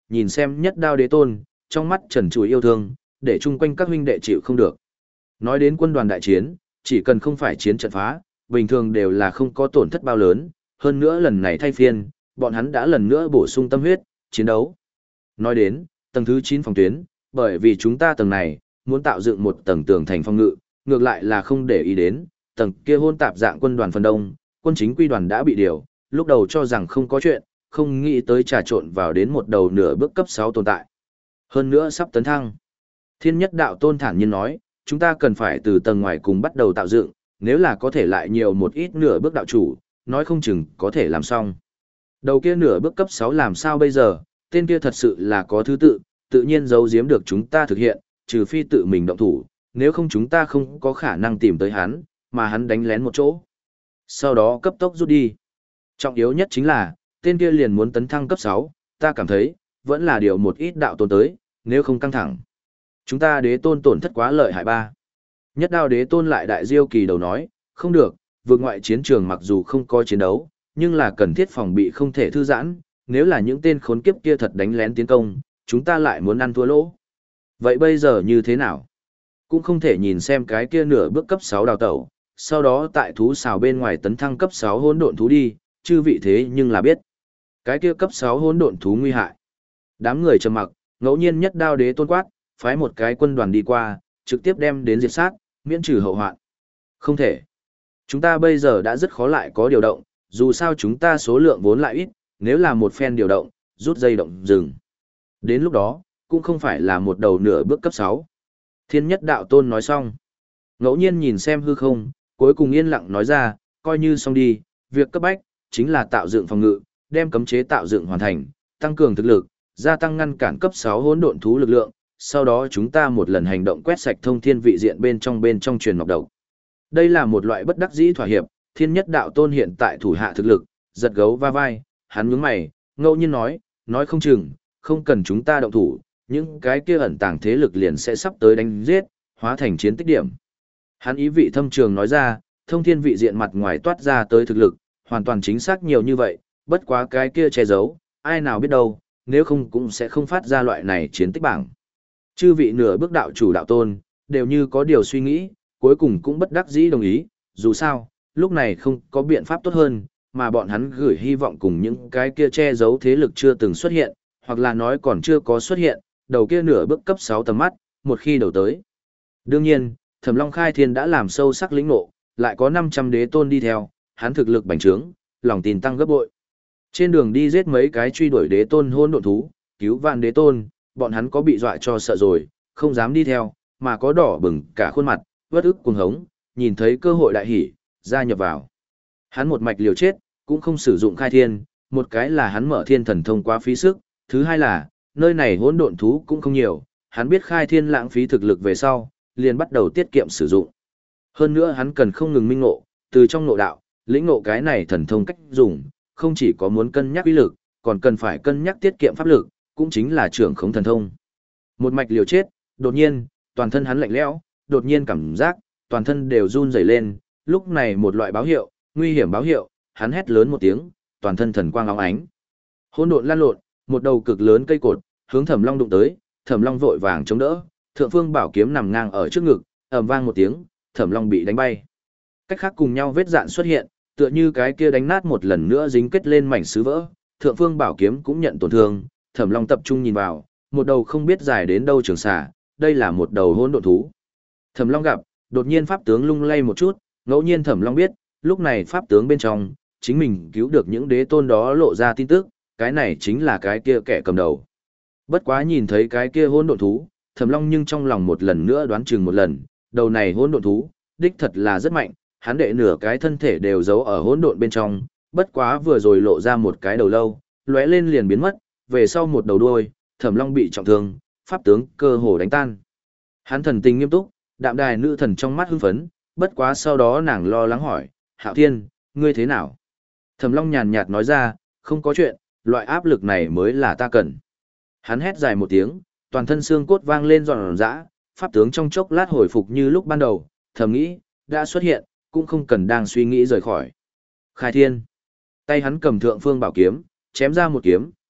nhìn xem nhất đao đế tôn, trong mắt trần trụi yêu thương, để chung quanh các huynh đệ chịu không được. Nói đến quân đoàn đại chiến, chỉ cần không phải chiến trận phá, bình thường đều là không có tổn thất bao lớn, hơn nữa lần này thay phiên, bọn hắn đã lần nữa bổ sung tâm huyết, chiến đấu. Nói đến, tầng thứ chín phòng tuyến, bởi vì chúng ta tầng này, muốn tạo dựng một tầng tường thành phòng ngự, ngược lại là không để ý đến, tầng kia hôn tạp dạng quân đoàn phần đông, quân chính quy đoàn đã bị điều, lúc đầu cho rằng không có chuyện, không nghĩ tới trà trộn vào đến một đầu nửa bước cấp sáu tồn tại. Hơn nữa sắp tấn thăng. Thiên nhất đạo tôn thản nhiên nói, chúng ta cần phải từ tầng ngoài cùng bắt đầu tạo dựng, nếu là có thể lại nhiều một ít nửa bước đạo chủ, nói không chừng có thể làm xong. Đầu kia nửa bước cấp sáu làm sao bây giờ, tên kia thật sự là có thứ tự, tự nhiên giấu giếm được chúng ta thực hiện, trừ phi tự mình động thủ, nếu không chúng ta không có khả năng tìm tới hắn, mà hắn đánh lén một chỗ. Sau đó cấp tốc rút đi. Trọng yếu nhất chính là, tên kia liền muốn tấn thăng cấp sáu, ta cảm thấy, vẫn là điều một ít đạo tôn tới, nếu không căng thẳng. Chúng ta đế tôn tổn thất quá lợi hại ba. Nhất đao đế tôn lại đại diêu kỳ đầu nói, không được, vượt ngoại chiến trường mặc dù không có chiến đấu, nhưng là cần thiết phòng bị không thể thư giãn, nếu là những tên khốn kiếp kia thật đánh lén tiến công, chúng ta lại muốn ăn thua lỗ. Vậy bây giờ như thế nào? Cũng không thể nhìn xem cái kia nửa bước cấp sáu đào tẩu, sau đó tại thú xào bên ngoài tấn thăng cấp sáu hỗn độn thú đi, chư vị thế nhưng là biết. Cái kia cấp sáu hỗn độn thú nguy hại. Đám người trầm mặc, ngẫu nhiên nhất đao đế tôn quát, phái một cái quân đoàn đi qua, trực tiếp đem đến diệt sát, miễn trừ hậu hoạn. Không thể. Chúng ta bây giờ đã rất khó lại có điều động, dù sao chúng ta số lượng vốn lại ít, nếu là một phen điều động, rút dây động dừng. Đến lúc đó, cũng không phải là một đầu nửa bước cấp sáu. Thiên nhất đạo tôn nói xong. Ngẫu nhiên nhìn xem hư không, cuối cùng yên lặng nói ra, coi như xong đi, việc cấp bách, chính là tạo dựng phòng ngự, đem cấm chế tạo dựng hoàn thành, tăng cường thực lực, gia tăng ngăn cản cấp sáu hỗn độn thú lực lượng, sau đó chúng ta một lần hành động quét sạch thông thiên vị diện bên trong bên trong truyền ngọc độc. Đây là một loại bất đắc dĩ thỏa hiệp, thiên nhất đạo tôn hiện tại thủ hạ thực lực, giật gấu va vai, hắn nhướng mày, ngẫu nhiên nói, nói không chừng, không cần chúng ta động thủ, những cái kia ẩn tàng thế lực liền sẽ sắp tới đánh giết, hóa thành chiến tích điểm. Hắn ý vị thâm trường nói ra, thông thiên vị diện mặt ngoài toát ra tới thực lực, hoàn toàn chính xác nhiều như vậy, bất quá cái kia che giấu, ai nào biết đâu, nếu không cũng sẽ không phát ra loại này chiến tích bảng. Chư vị nửa bước đạo chủ đạo tôn, đều như có điều suy nghĩ, cuối cùng cũng bất đắc dĩ đồng ý, dù sao, lúc này không có biện pháp tốt hơn, mà bọn hắn gửi hy vọng cùng những cái kia che giấu thế lực chưa từng xuất hiện, hoặc là nói còn chưa có xuất hiện, đầu kia nửa bước cấp sáu tầm mắt, một khi đầu tới. Đương nhiên, Thẩm Long Khai Thiên đã làm sâu sắc lĩnh ngộ, lại có năm trăm đế tôn đi theo, hắn thực lực bành trướng, lòng tin tăng gấp bội. Trên đường đi giết mấy cái truy đuổi đế tôn hôn độn thú, cứu vạn đế tôn, bọn hắn có bị dọa cho sợ rồi, không dám đi theo, mà có đỏ bừng cả khuôn mặt, vất ức cuồng hống, nhìn thấy cơ hội đại hỉ, gia nhập vào. Hắn một mạch liều chết, cũng không sử dụng khai thiên, một cái là hắn mở thiên thần thông quá phí sức, thứ hai là, nơi này hỗn độn thú cũng không nhiều, hắn biết khai thiên lãng phí thực lực về sau, liền bắt đầu tiết kiệm sử dụng. Hơn nữa hắn cần không ngừng minh ngộ, từ trong ngộ đạo, lĩnh ngộ cái này thần thông cách dùng, không chỉ có muốn cân nhắc uy lực, còn cần phải cân nhắc tiết kiệm pháp lực, cũng chính là trưởng khống thần thông. Một mạch liều chết, đột nhiên, toàn thân hắn lạnh lẽo, đột nhiên cảm giác, toàn thân đều run rẩy lên, lúc này một loại báo hiệu, nguy hiểm báo hiệu, hắn hét lớn một tiếng, toàn thân thần quang óng ánh. Hỗn độn lan lộn, một đầu cực lớn cây cột, hướng Thẩm Long đụng tới, Thẩm Long vội vàng chống đỡ, Thượng Phương Bảo kiếm nằm ngang ở trước ngực, ầm vang một tiếng, Thẩm Long bị đánh bay. Cách khác cùng nhau vết dạn xuất hiện, tựa như cái kia đánh nát một lần nữa dính kết lên mảnh sứ vỡ, Thượng Phương Bảo kiếm cũng nhận tổn thương, Thẩm Long tập trung nhìn vào, một đầu không biết dài đến đâu trường xà, đây là một đầu hỗn độn thú. Thẩm Long gặp, đột nhiên pháp tướng lung lay một chút, ngẫu nhiên Thẩm Long biết, lúc này pháp tướng bên trong, chính mình cứu được những đế tôn đó lộ ra tin tức, cái này chính là cái kia kẻ cầm đầu. Bất quá nhìn thấy cái kia hỗn độn thú, Thẩm Long nhưng trong lòng một lần nữa đoán chừng một lần, đầu này hỗn độn thú, đích thật là rất mạnh, hắn đệ nửa cái thân thể đều giấu ở hỗn độn bên trong, bất quá vừa rồi lộ ra một cái đầu lâu, lóe lên liền biến mất, về sau một đầu đuôi, Thẩm Long bị trọng thương, pháp tướng cơ hồ đánh tan. Hắn thần tình nghiêm túc, đạm đài nữ thần trong mắt hưng phấn, bất quá sau đó nàng lo lắng hỏi, Hạo Thiên, ngươi thế nào? Thẩm Long nhàn nhạt nói ra, không có chuyện, loại áp lực này mới là ta cần. Hắn hét dài một tiếng, toàn thân xương cốt vang lên giòn giã, pháp tướng trong chốc lát hồi phục như lúc ban đầu, thầm nghĩ, đã xuất hiện, cũng không cần đang suy nghĩ rời khỏi. Khai thiên. Tay hắn cầm thượng phương bảo kiếm, chém ra một kiếm,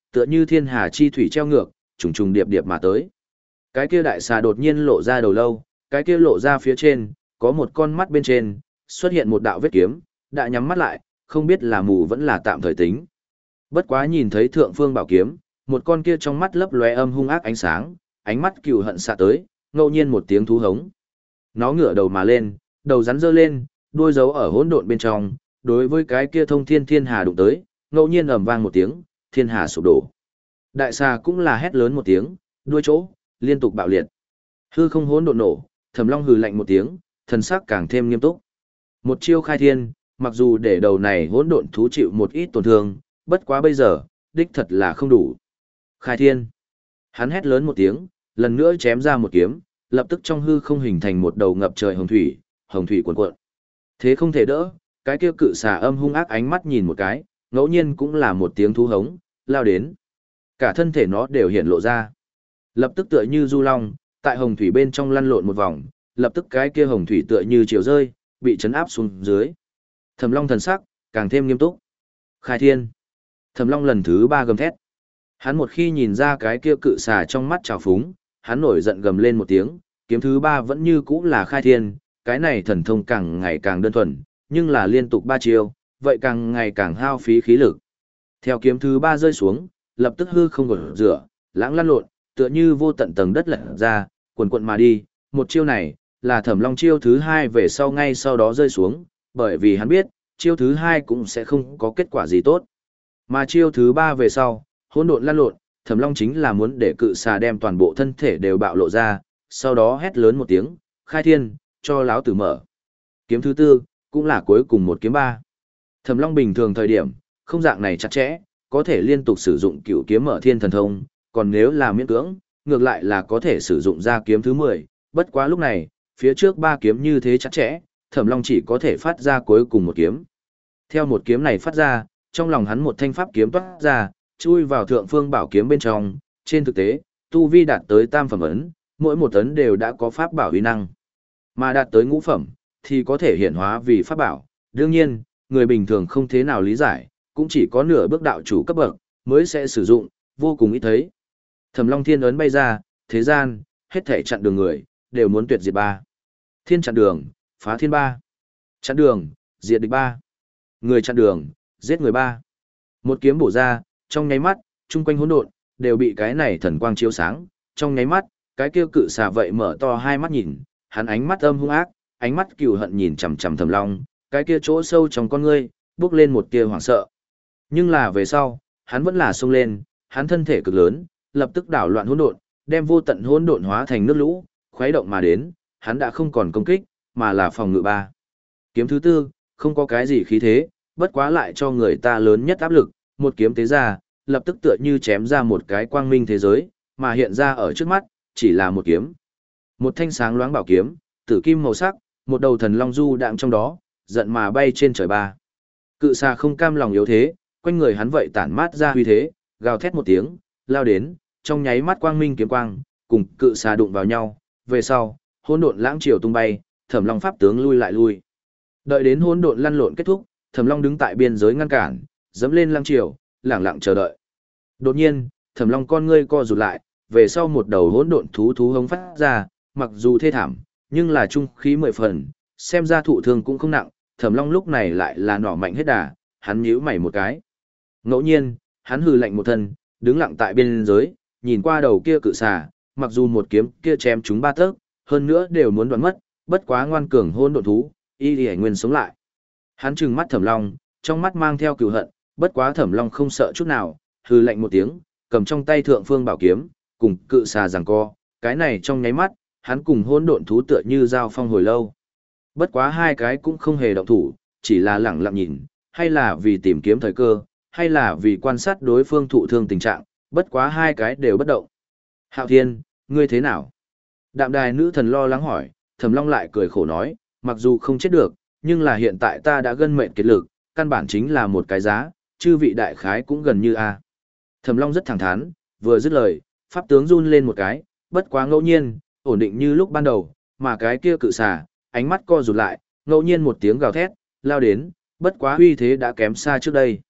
tựa như thiên hà chi thủy treo ngược, trùng trùng điệp điệp mà tới. Cái kia đại xà đột nhiên lộ ra đầu lâu, cái kia lộ ra phía trên, có một con mắt bên trên, xuất hiện một đạo vết kiếm, đã nhắm mắt lại, không biết là mù vẫn là tạm thời tính. Bất quá nhìn thấy thượng phương bảo kiếm, một con kia trong mắt lấp lóe âm hung ác ánh sáng, ánh mắt cừu hận xạ tới, ngẫu nhiên một tiếng thú hống. Nó ngửa đầu mà lên, đầu rắn giơ lên, đuôi giấu ở hỗn độn bên trong, đối với cái kia thông thiên thiên hà đụng tới, ngẫu nhiên ầm vang một tiếng, thiên hà sụp đổ. Đại xà cũng là hét lớn một tiếng, đuôi chỗ liên tục bạo liệt. Hư không hỗn độn nổ, Thẩm Long hừ lạnh một tiếng, thần sắc càng thêm nghiêm túc. Một chiêu khai thiên, mặc dù để đầu này hỗn độn thú chịu một ít tổn thương, bất quá bây giờ, đích thật là không đủ. Khai thiên. Hắn hét lớn một tiếng, lần nữa chém ra một kiếm, lập tức trong hư không hình thành một đầu ngập trời hồng thủy, hồng thủy cuồn cuộn. Thế không thể đỡ, cái kia cự xà âm hung ác ánh mắt nhìn một cái, ngẫu nhiên cũng là một tiếng thú hống, lao đến. Cả thân thể nó đều hiện lộ ra. Lập tức tựa như du long, tại hồng thủy bên trong lăn lộn một vòng, lập tức cái kia hồng thủy tựa như chiều rơi, bị chấn áp xuống dưới. Thẩm Long thần sắc càng thêm nghiêm túc. Khai thiên. Thẩm Long lần thứ ba gầm thét. Hắn một khi nhìn ra cái kia cự xà trong mắt trào phúng, hắn nổi giận gầm lên một tiếng, kiếm thứ ba vẫn như cũ là khai thiên, cái này thần thông càng ngày càng đơn thuần, nhưng là liên tục ba chiêu, vậy càng ngày càng hao phí khí lực. Theo kiếm thứ ba rơi xuống, lập tức hư không gột rửa, lãng lăn lộn, tựa như vô tận tầng đất lật ra, cuồn cuộn mà đi, một chiêu này, là Thẩm Long chiêu thứ hai về sau ngay sau đó rơi xuống, bởi vì hắn biết, chiêu thứ hai cũng sẽ không có kết quả gì tốt. Mà chiêu thứ ba về sau, hỗn độn lăn lộn, Thẩm Long chính là muốn để cự xà đem toàn bộ thân thể đều bạo lộ ra, sau đó hét lớn một tiếng, khai thiên, cho láo tử mở. Kiếm thứ tư, cũng là cuối cùng một kiếm ba. Thẩm Long bình thường thời điểm, không dạng này chặt chẽ, có thể liên tục sử dụng cửu kiếm mở thiên thần thông, còn nếu là miễn cưỡng, ngược lại là có thể sử dụng ra kiếm thứ mười, bất quá lúc này, phía trước ba kiếm như thế chặt chẽ, Thẩm Long chỉ có thể phát ra cuối cùng một kiếm. Theo một kiếm này phát ra, trong lòng hắn một thanh pháp kiếm toát ra, chui vào thượng phương bảo kiếm bên trong, trên thực tế, tu vi đạt tới tam phẩm ấn, mỗi một ấn đều đã có pháp bảo uy năng. Mà đạt tới ngũ phẩm, thì có thể hiện hóa vì pháp bảo. Đương nhiên, người bình thường không thế nào lý giải, cũng chỉ có nửa bước đạo chủ cấp bậc, mới sẽ sử dụng, vô cùng ít thấy. Thẩm Long thiên ấn bay ra, thế gian, hết thể chặn đường người, đều muốn tuyệt diệt ba. Thiên chặn đường, phá thiên ba. Chặn đường, diệt địch ba. Người chặn đường, giết người ba. Một kiếm bổ ra, trong nháy mắt, chung quanh hỗn độn đều bị cái này thần quang chiếu sáng, trong nháy mắt, cái kia cự xà vậy mở to hai mắt nhìn, hắn ánh mắt âm hung ác, ánh mắt cừu hận nhìn chằm chằm Thẩm Long, cái kia chỗ sâu trong con ngươi, bước lên một tia hoảng sợ. Nhưng là về sau, hắn vẫn là xông lên, hắn thân thể cực lớn, lập tức đảo loạn hỗn độn, đem vô tận hỗn độn hóa thành nước lũ, khuấy động mà đến, hắn đã không còn công kích, mà là phòng ngự ba. Kiếm thứ tư, không có cái gì khí thế, bất quá lại cho người ta lớn nhất áp lực, một kiếm tế ra, lập tức tựa như chém ra một cái quang minh thế giới, mà hiện ra ở trước mắt, chỉ là một kiếm. Một thanh sáng loáng bảo kiếm, tử kim màu sắc, một đầu thần long du đạm trong đó, giận mà bay trên trời ba. Cự xà không cam lòng yếu thế, quanh người hắn vậy tản mát ra huy thế, gào thét một tiếng, lao đến, trong nháy mắt quang minh kiếm quang, cùng cự xà đụng vào nhau, về sau, hỗn độn lãng triều tung bay, Thẩm Long pháp tướng lui lại lui. Đợi đến hỗn độn lăn lộn kết thúc, Thẩm Long đứng tại biên giới ngăn cản, dẫm lên lãng triều, lẳng lặng chờ đợi. Đột nhiên, Thẩm Long con ngươi co rụt lại, về sau một đầu hỗn độn thú thú hống phát ra, mặc dù thê thảm, nhưng là trung khí mười phần, xem ra thụ thương cũng không nặng, Thẩm Long lúc này lại là nỏ mạnh hết đà, hắn nhíu mày một cái. Ngẫu nhiên, hắn hừ lạnh một thân, đứng lặng tại biên giới, nhìn qua đầu kia cự xà, mặc dù một kiếm kia chém chúng ba tấc, hơn nữa đều muốn đoạn mất, bất quá ngoan cường hỗn độn thú, y y nguyên sống lại. Hắn trừng mắt Thẩm Long, trong mắt mang theo cừu hận, bất quá Thẩm Long không sợ chút nào, hừ lạnh một tiếng, cầm trong tay thượng phương bảo kiếm, cùng cự xà giằng co, cái này trong nháy mắt, hắn cùng hỗn độn thú tựa như giao phong hồi lâu. Bất quá hai cái cũng không hề động thủ, chỉ là lẳng lặng nhìn, hay là vì tìm kiếm thời cơ, hay là vì quan sát đối phương thụ thương tình trạng, bất quá hai cái đều bất động. Hạo Thiên, ngươi thế nào? Đạm đài nữ thần lo lắng hỏi, Thẩm Long lại cười khổ nói, mặc dù không chết được, nhưng là hiện tại ta đã gân mệnh kiệt lực, căn bản chính là một cái giá, chư vị đại khái cũng gần như a. Thẩm Long rất thẳng thắn, vừa dứt lời, pháp tướng run lên một cái, bất quá ngẫu nhiên, ổn định như lúc ban đầu, mà cái kia cự xà, ánh mắt co rụt lại, ngẫu nhiên một tiếng gào thét, lao đến, bất quá uy thế đã kém xa trước đây.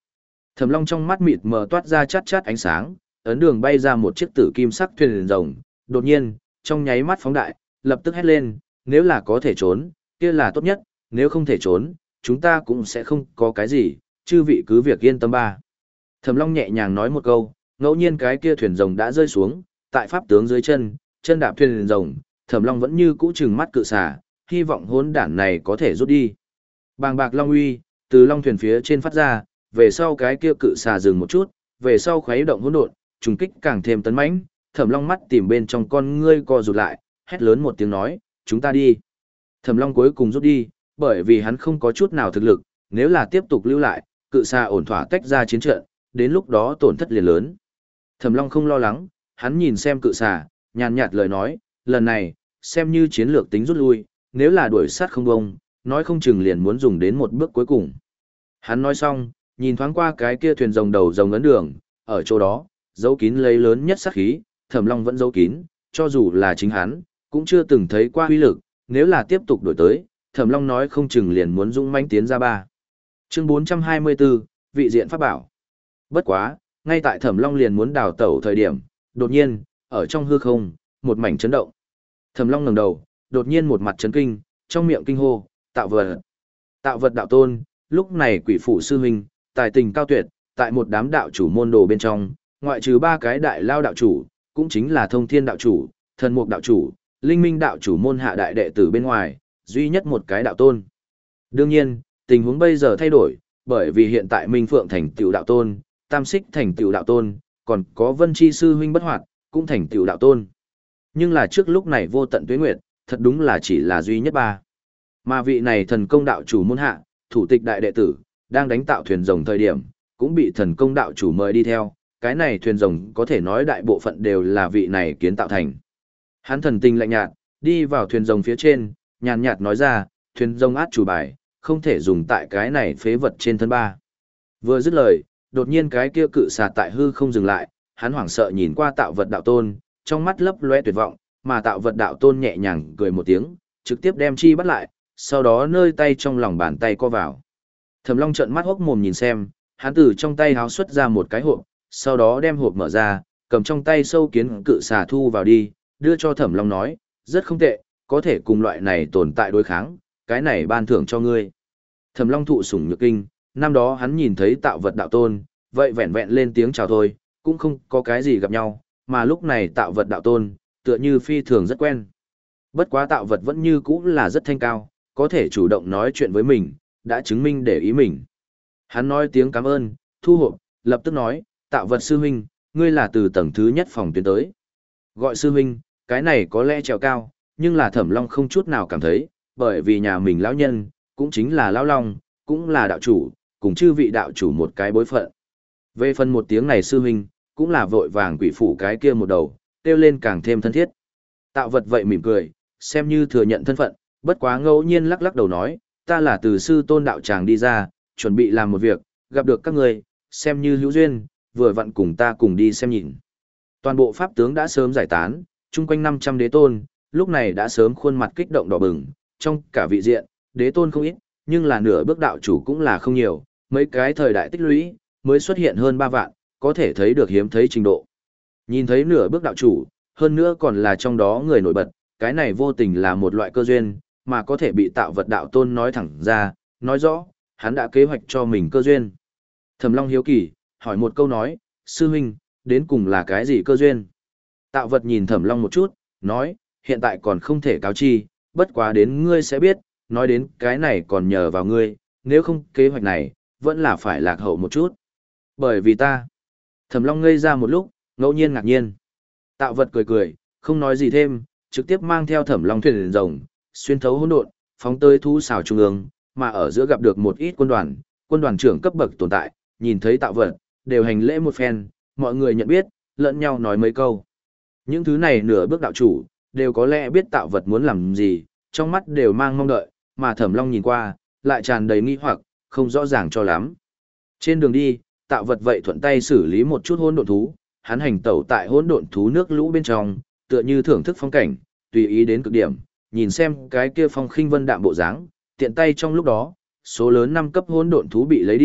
Thẩm Long trong mắt mịt mờ toát ra chát chát ánh sáng, ấn đường bay ra một chiếc tử kim sắc thuyền rồng, đột nhiên, trong nháy mắt phóng đại, lập tức hét lên, nếu là có thể trốn, kia là tốt nhất, nếu không thể trốn, chúng ta cũng sẽ không có cái gì, chư vị cứ việc yên tâm ba. Thẩm Long nhẹ nhàng nói một câu, ngẫu nhiên cái kia thuyền rồng đã rơi xuống, tại pháp tướng dưới chân, chân đạp thuyền rồng, Thẩm Long vẫn như cũ trừng mắt cự xà, hy vọng hỗn đản này có thể rút đi. Bàng bạc long uy, từ long thuyền phía trên phát ra, về sau cái kia cự xà dừng một chút, về sau khuấy động hỗn độn, trùng kích càng thêm tấn mãnh, Thẩm Long mắt tìm bên trong con ngươi co rụt lại, hét lớn một tiếng nói, chúng ta đi. Thẩm Long cuối cùng rút đi, bởi vì hắn không có chút nào thực lực, nếu là tiếp tục lưu lại, cự xà ổn thỏa tách ra chiến trận, đến lúc đó tổn thất liền lớn. Thẩm Long không lo lắng, hắn nhìn xem cự xà, nhàn nhạt lời nói, lần này, xem như chiến lược tính rút lui, nếu là đuổi sát không bông, nói không chừng liền muốn dùng đến một bước cuối cùng. Hắn nói xong, nhìn thoáng qua cái kia thuyền rồng đầu rồng ấn đường, ở chỗ đó, giấu kín lấy lớn nhất sát khí, Thẩm Long vẫn giấu kín, cho dù là chính hắn, cũng chưa từng thấy qua uy lực, nếu là tiếp tục đổi tới, Thẩm Long nói không chừng liền muốn dũng mãnh tiến ra ba. Chương bốn trăm hai mươi bốn, vị diện pháp bảo. Bất quá, ngay tại Thẩm Long liền muốn đào tẩu thời điểm, đột nhiên, ở trong hư không, một mảnh chấn động. Thẩm Long ngẩng đầu, đột nhiên một mặt chấn kinh, trong miệng kinh hô, tạo vật. Tạo vật đạo tôn, lúc này quỷ phụ sư huynh, tài tình cao tuyệt, tại một đám đạo chủ môn đồ bên trong, ngoại trừ ba cái đại lao đạo chủ, cũng chính là thông thiên đạo chủ, thần mục đạo chủ, linh minh đạo chủ môn hạ đại đệ tử bên ngoài, duy nhất một cái đạo tôn. Đương nhiên, tình huống bây giờ thay đổi, bởi vì hiện tại Minh Phượng thành tựu đạo tôn, Tam Xích thành tựu đạo tôn, còn có Vân Chi sư huynh bất hoạt, cũng thành tựu đạo tôn. Nhưng là trước lúc này vô tận tuế nguyệt, thật đúng là chỉ là duy nhất ba. Mà vị này thần công đạo chủ môn hạ, thủ tịch đại đệ tử, đang đánh tạo thuyền rồng thời điểm, cũng bị thần công đạo chủ mời đi theo, cái này thuyền rồng có thể nói đại bộ phận đều là vị này kiến tạo thành. Hắn thần tình lạnh nhạt, đi vào thuyền rồng phía trên, nhàn nhạt nói ra, thuyền rồng át chủ bài, không thể dùng tại cái này phế vật trên thân ba. Vừa dứt lời, đột nhiên cái kia cự xà tại hư không dừng lại, hắn hoảng sợ nhìn qua tạo vật đạo tôn, trong mắt lấp lóe tuyệt vọng, mà tạo vật đạo tôn nhẹ nhàng cười một tiếng, trực tiếp đem chi bắt lại, sau đó nơi tay trong lòng bàn tay co vào. Thẩm Long trợn mắt hốc mồm nhìn xem, hắn từ trong tay háo xuất ra một cái hộp, sau đó đem hộp mở ra, cầm trong tay sâu kiến cự xà thu vào đi, đưa cho Thẩm Long nói, rất không tệ, có thể cùng loại này tồn tại đối kháng, cái này ban thưởng cho ngươi. Thẩm Long thụ sủng nhược kinh, năm đó hắn nhìn thấy tạo vật đạo tôn, vậy vẹn vẹn lên tiếng chào thôi, cũng không có cái gì gặp nhau, mà lúc này tạo vật đạo tôn, tựa như phi thường rất quen. Bất quá tạo vật vẫn như cũ là rất thanh cao, có thể chủ động nói chuyện với mình, đã chứng minh để ý mình. Hắn nói tiếng cảm ơn, thu hộp, lập tức nói, tạo vật sư huynh, ngươi là từ tầng thứ nhất phòng tuyến tới. Gọi sư huynh, cái này có lẽ trèo cao, nhưng là Thẩm Long không chút nào cảm thấy, bởi vì nhà mình lão nhân, cũng chính là lão long, cũng là đạo chủ, cùng chư vị đạo chủ một cái bối phận. Về phần một tiếng này sư huynh, cũng là vội vàng quỷ phủ cái kia một đầu, kêu lên càng thêm thân thiết. Tạo vật vậy mỉm cười, xem như thừa nhận thân phận, bất quá ngẫu nhiên lắc lắc đầu nói, ta là từ sư tôn đạo tràng đi ra, chuẩn bị làm một việc, gặp được các người, xem như hữu duyên, vừa vặn cùng ta cùng đi xem nhìn. Toàn bộ pháp tướng đã sớm giải tán, chung quanh năm trăm đế tôn, lúc này đã sớm khuôn mặt kích động đỏ bừng, trong cả vị diện, đế tôn không ít, nhưng là nửa bước đạo chủ cũng là không nhiều, mấy cái thời đại tích lũy, mới xuất hiện hơn ba vạn, có thể thấy được hiếm thấy trình độ. Nhìn thấy nửa bước đạo chủ, hơn nữa còn là trong đó người nổi bật, cái này vô tình là một loại cơ duyên, mà có thể bị tạo vật đạo tôn nói thẳng ra, nói rõ, hắn đã kế hoạch cho mình cơ duyên. Thẩm Long hiếu kỳ, hỏi một câu nói, sư huynh, đến cùng là cái gì cơ duyên? Tạo vật nhìn Thẩm Long một chút, nói, hiện tại còn không thể cáo chi, bất quá đến ngươi sẽ biết, nói đến cái này còn nhờ vào ngươi, nếu không kế hoạch này, vẫn là phải lạc hậu một chút. Bởi vì ta, Thẩm Long ngây ra một lúc, ngẫu nhiên ngạc nhiên. Tạo vật cười cười, không nói gì thêm, trực tiếp mang theo Thẩm Long thuyền rồng, xuyên thấu hỗn độn, phóng tới thú xào trung ương, mà ở giữa gặp được một ít quân đoàn, quân đoàn trưởng cấp bậc tồn tại, nhìn thấy tạo vật, đều hành lễ một phen, mọi người nhận biết, lẫn nhau nói mấy câu. Những thứ này nửa bước đạo chủ, đều có lẽ biết tạo vật muốn làm gì, trong mắt đều mang mong đợi, mà Thẩm Long nhìn qua, lại tràn đầy nghi hoặc, không rõ ràng cho lắm. Trên đường đi, tạo vật vậy thuận tay xử lý một chút hỗn độn thú, hắn hành tẩu tại hỗn độn thú nước lũ bên trong, tựa như thưởng thức phong cảnh, tùy ý đến cực điểm, nhìn xem cái kia phong khinh vân đạm bộ dáng, tiện tay trong lúc đó, số lớn năm cấp hỗn độn thú bị lấy đi,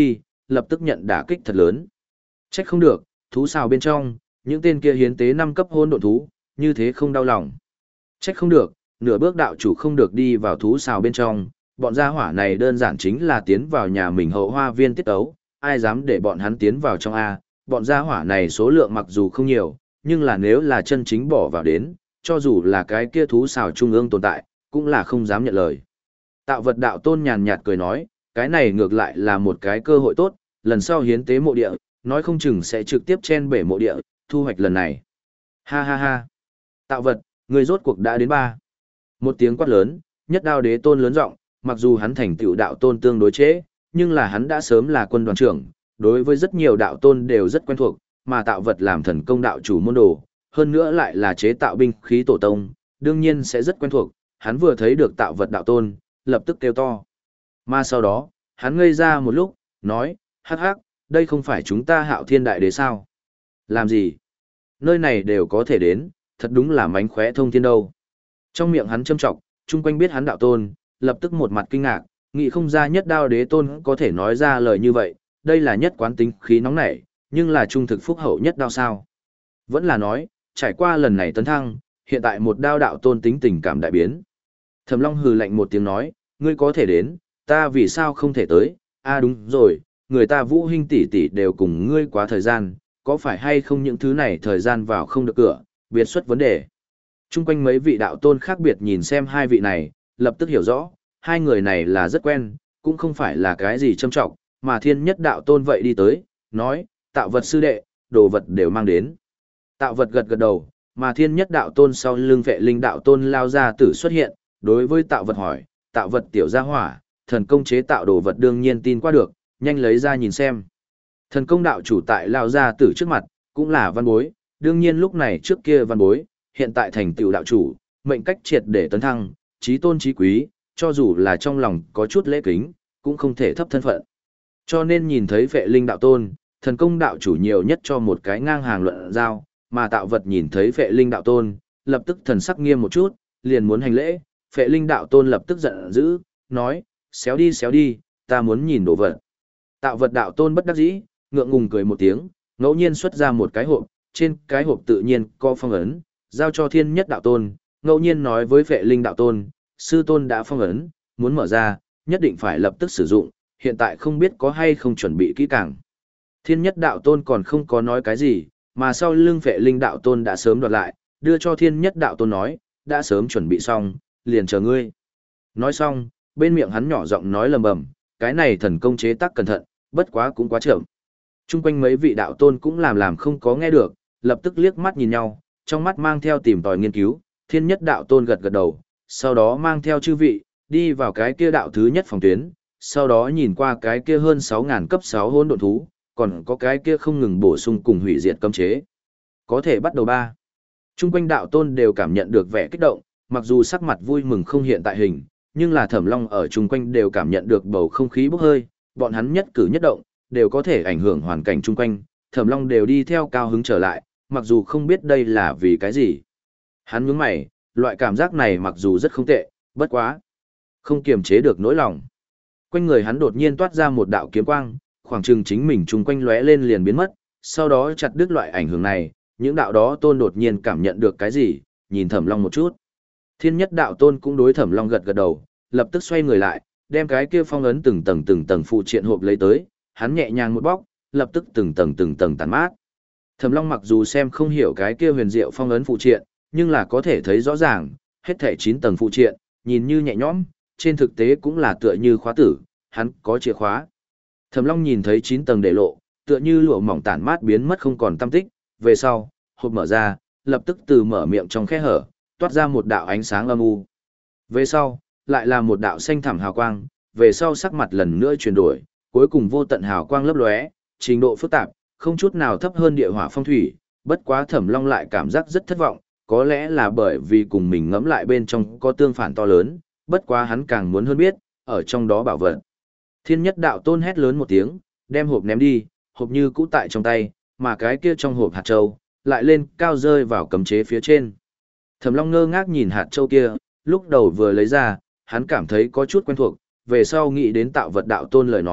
lập tức nhận đả kích thật lớn. Trách không được, thú xào bên trong, những tên kia hiến tế năm cấp hôn độn thú, như thế không đau lòng. Trách không được, nửa bước đạo chủ không được đi vào thú xào bên trong, bọn gia hỏa này đơn giản chính là tiến vào nhà mình hậu hoa viên tiết ấu, ai dám để bọn hắn tiến vào trong A, bọn gia hỏa này số lượng mặc dù không nhiều, nhưng là nếu là chân chính bỏ vào đến, cho dù là cái kia thú xào trung ương tồn tại, cũng là không dám nhận lời. Tạo vật đạo tôn nhàn nhạt cười nói, cái này ngược lại là một cái cơ hội tốt, lần sau hiến tế mộ địa, nói không chừng sẽ trực tiếp chen bể mộ địa, thu hoạch lần này. Ha ha ha. Tạo vật, người rốt cuộc đã đến ba. Một tiếng quát lớn, nhất đao đế tôn lớn giọng, mặc dù hắn thành tựu đạo tôn tương đối chế, nhưng là hắn đã sớm là quân đoàn trưởng, đối với rất nhiều đạo tôn đều rất quen thuộc, mà tạo vật làm thần công đạo chủ môn đồ, hơn nữa lại là chế tạo binh khí tổ tông, đương nhiên sẽ rất quen thuộc, hắn vừa thấy được tạo vật đạo tôn, lập tức kêu to. Mà sau đó, hắn ngây ra một lúc, nói, hắc hắc, đây không phải chúng ta Hạo Thiên Đại Đế sao? Làm gì? Nơi này đều có thể đến, thật đúng là mánh khóe thông thiên đâu. Trong miệng hắn châm trọng, chung quanh biết hắn đạo tôn, lập tức một mặt kinh ngạc, nghĩ không ra nhất đao đế tôn có thể nói ra lời như vậy, đây là nhất quán tính khí nóng nảy, nhưng là trung thực phúc hậu nhất đao sao. Vẫn là nói, trải qua lần này tấn thăng, hiện tại một đao đạo tôn tính tình cảm đại biến. Thẩm Long hừ lạnh một tiếng nói, ngươi có thể đến, ta vì sao không thể tới, a à đúng rồi, người ta Vũ Hinh tỷ tỷ đều cùng ngươi quá thời gian, có phải hay không những thứ này thời gian vào không được cửa, biệt xuất vấn đề. Trung quanh mấy vị đạo tôn khác biệt nhìn xem hai vị này, lập tức hiểu rõ, hai người này là rất quen, cũng không phải là cái gì châm trọng, mà thiên nhất đạo tôn vậy đi tới, nói, tạo vật sư đệ, đồ vật đều mang đến. Tạo vật gật gật đầu, mà thiên nhất đạo tôn sau lưng vệ linh đạo tôn lao ra tử xuất hiện, đối với tạo vật hỏi, tạo vật tiểu gia hỏa, thần công chế tạo đồ vật đương nhiên tin qua được, nhanh lấy ra nhìn xem. Thần công đạo chủ tại lao ra tử trước mặt, cũng là văn bối, đương nhiên lúc này trước kia văn bối, hiện tại thành tựu đạo chủ, mệnh cách triệt để tấn thăng, trí tôn trí quý, cho dù là trong lòng có chút lễ kính, cũng không thể thấp thân phận. Cho nên nhìn thấy vệ linh đạo tôn, thần công đạo chủ nhiều nhất cho một cái ngang hàng luận giao, mà tạo vật nhìn thấy vệ linh đạo tôn, lập tức thần sắc nghiêm một chút, liền muốn hành lễ, vệ linh đạo tôn lập tức giận dữ, nói, xéo đi xéo đi, ta muốn nhìn đồ vật. Tạo vật đạo tôn bất đắc dĩ, ngượng ngùng cười một tiếng, ngẫu nhiên xuất ra một cái hộp, trên cái hộp tự nhiên có phong ấn, giao cho thiên nhất đạo tôn, ngẫu nhiên nói với vệ linh đạo tôn, sư tôn đã phong ấn, muốn mở ra, nhất định phải lập tức sử dụng, hiện tại không biết có hay không chuẩn bị kỹ càng. Thiên nhất đạo tôn còn không có nói cái gì, mà sau lưng vệ linh đạo tôn đã sớm đoạt lại, đưa cho thiên nhất đạo tôn nói, đã sớm chuẩn bị xong, liền chờ ngươi. Nói xong, bên miệng hắn nhỏ giọng nói lầm bầm, cái này thần công chế tác cẩn thận, bất quá cũng quá chậm. Trung quanh mấy vị đạo tôn cũng làm làm không có nghe được, lập tức liếc mắt nhìn nhau, trong mắt mang theo tìm tòi nghiên cứu, thiên nhất đạo tôn gật gật đầu, sau đó mang theo chư vị, đi vào cái kia đạo thứ nhất phòng tuyến, sau đó nhìn qua cái kia hơn sáu ngàn cấp sáu hỗn độn thú, còn có cái kia không ngừng bổ sung cùng hủy diệt cấm chế. Có thể bắt đầu ba. Trung quanh đạo tôn đều cảm nhận được vẻ kích động, mặc dù sắc mặt vui mừng không hiện tại hình, nhưng là Thẩm Long ở chung quanh đều cảm nhận được bầu không khí bốc hơi, bọn hắn nhất cử nhất động, đều có thể ảnh hưởng hoàn cảnh chung quanh, Thẩm Long đều đi theo cao hứng trở lại, mặc dù không biết đây là vì cái gì. Hắn nhướng mày, loại cảm giác này mặc dù rất không tệ, bất quá. Không kiềm chế được nỗi lòng. Quanh người hắn đột nhiên toát ra một đạo kiếm quang, khoảng chừng chính mình chung quanh lóe lên liền biến mất, sau đó chặt đứt loại ảnh hưởng này, những đạo đó tôn đột nhiên cảm nhận được cái gì, nhìn Thẩm Long một chút. Thiên nhất đạo tôn cũng đối Thẩm Long gật gật đầu, lập tức xoay người lại, đem cái kia phong ấn từng tầng từng tầng phụ triện hộp lấy tới, hắn nhẹ nhàng một bóc, lập tức từng tầng từng tầng tàn mát. Thẩm Long mặc dù xem không hiểu cái kia huyền diệu phong ấn phụ triện, nhưng là có thể thấy rõ ràng, hết thảy chín tầng phụ triện, nhìn như nhẹ nhõm, trên thực tế cũng là tựa như khóa tử, hắn có chìa khóa. Thẩm Long nhìn thấy chín tầng để lộ, tựa như lụa mỏng tản mát biến mất không còn tăm tích, về sau, hộp mở ra, lập tức từ mở miệng trong khe hở, toát ra một đạo ánh sáng âm u. Về sau, lại là một đạo xanh thẳm hào quang, về sau sắc mặt lần nữa chuyển đổi, cuối cùng vô tận hào quang lấp lóe, trình độ phức tạp, không chút nào thấp hơn địa hỏa phong thủy, bất quá Thẩm Long lại cảm giác rất thất vọng, có lẽ là bởi vì cùng mình ngẫm lại bên trong có tương phản to lớn, bất quá hắn càng muốn hơn biết, ở trong đó bảo vật. Thiên nhất đạo tôn hét lớn một tiếng, đem hộp ném đi, hộp như cũ tại trong tay, mà cái kia trong hộp hạt châu, lại lên cao rơi vào cấm chế phía trên. Thẩm Long ngơ ngác nhìn hạt châu kia, lúc đầu vừa lấy ra, hắn cảm thấy có chút quen thuộc, về sau nghĩ đến tạo vật đạo tôn lời nói,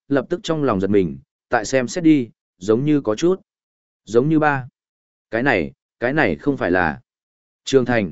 lập tức trong lòng giật mình, tại xem xét đi, giống như có chút. Giống như ba. Cái này, cái này không phải là Trường Thành.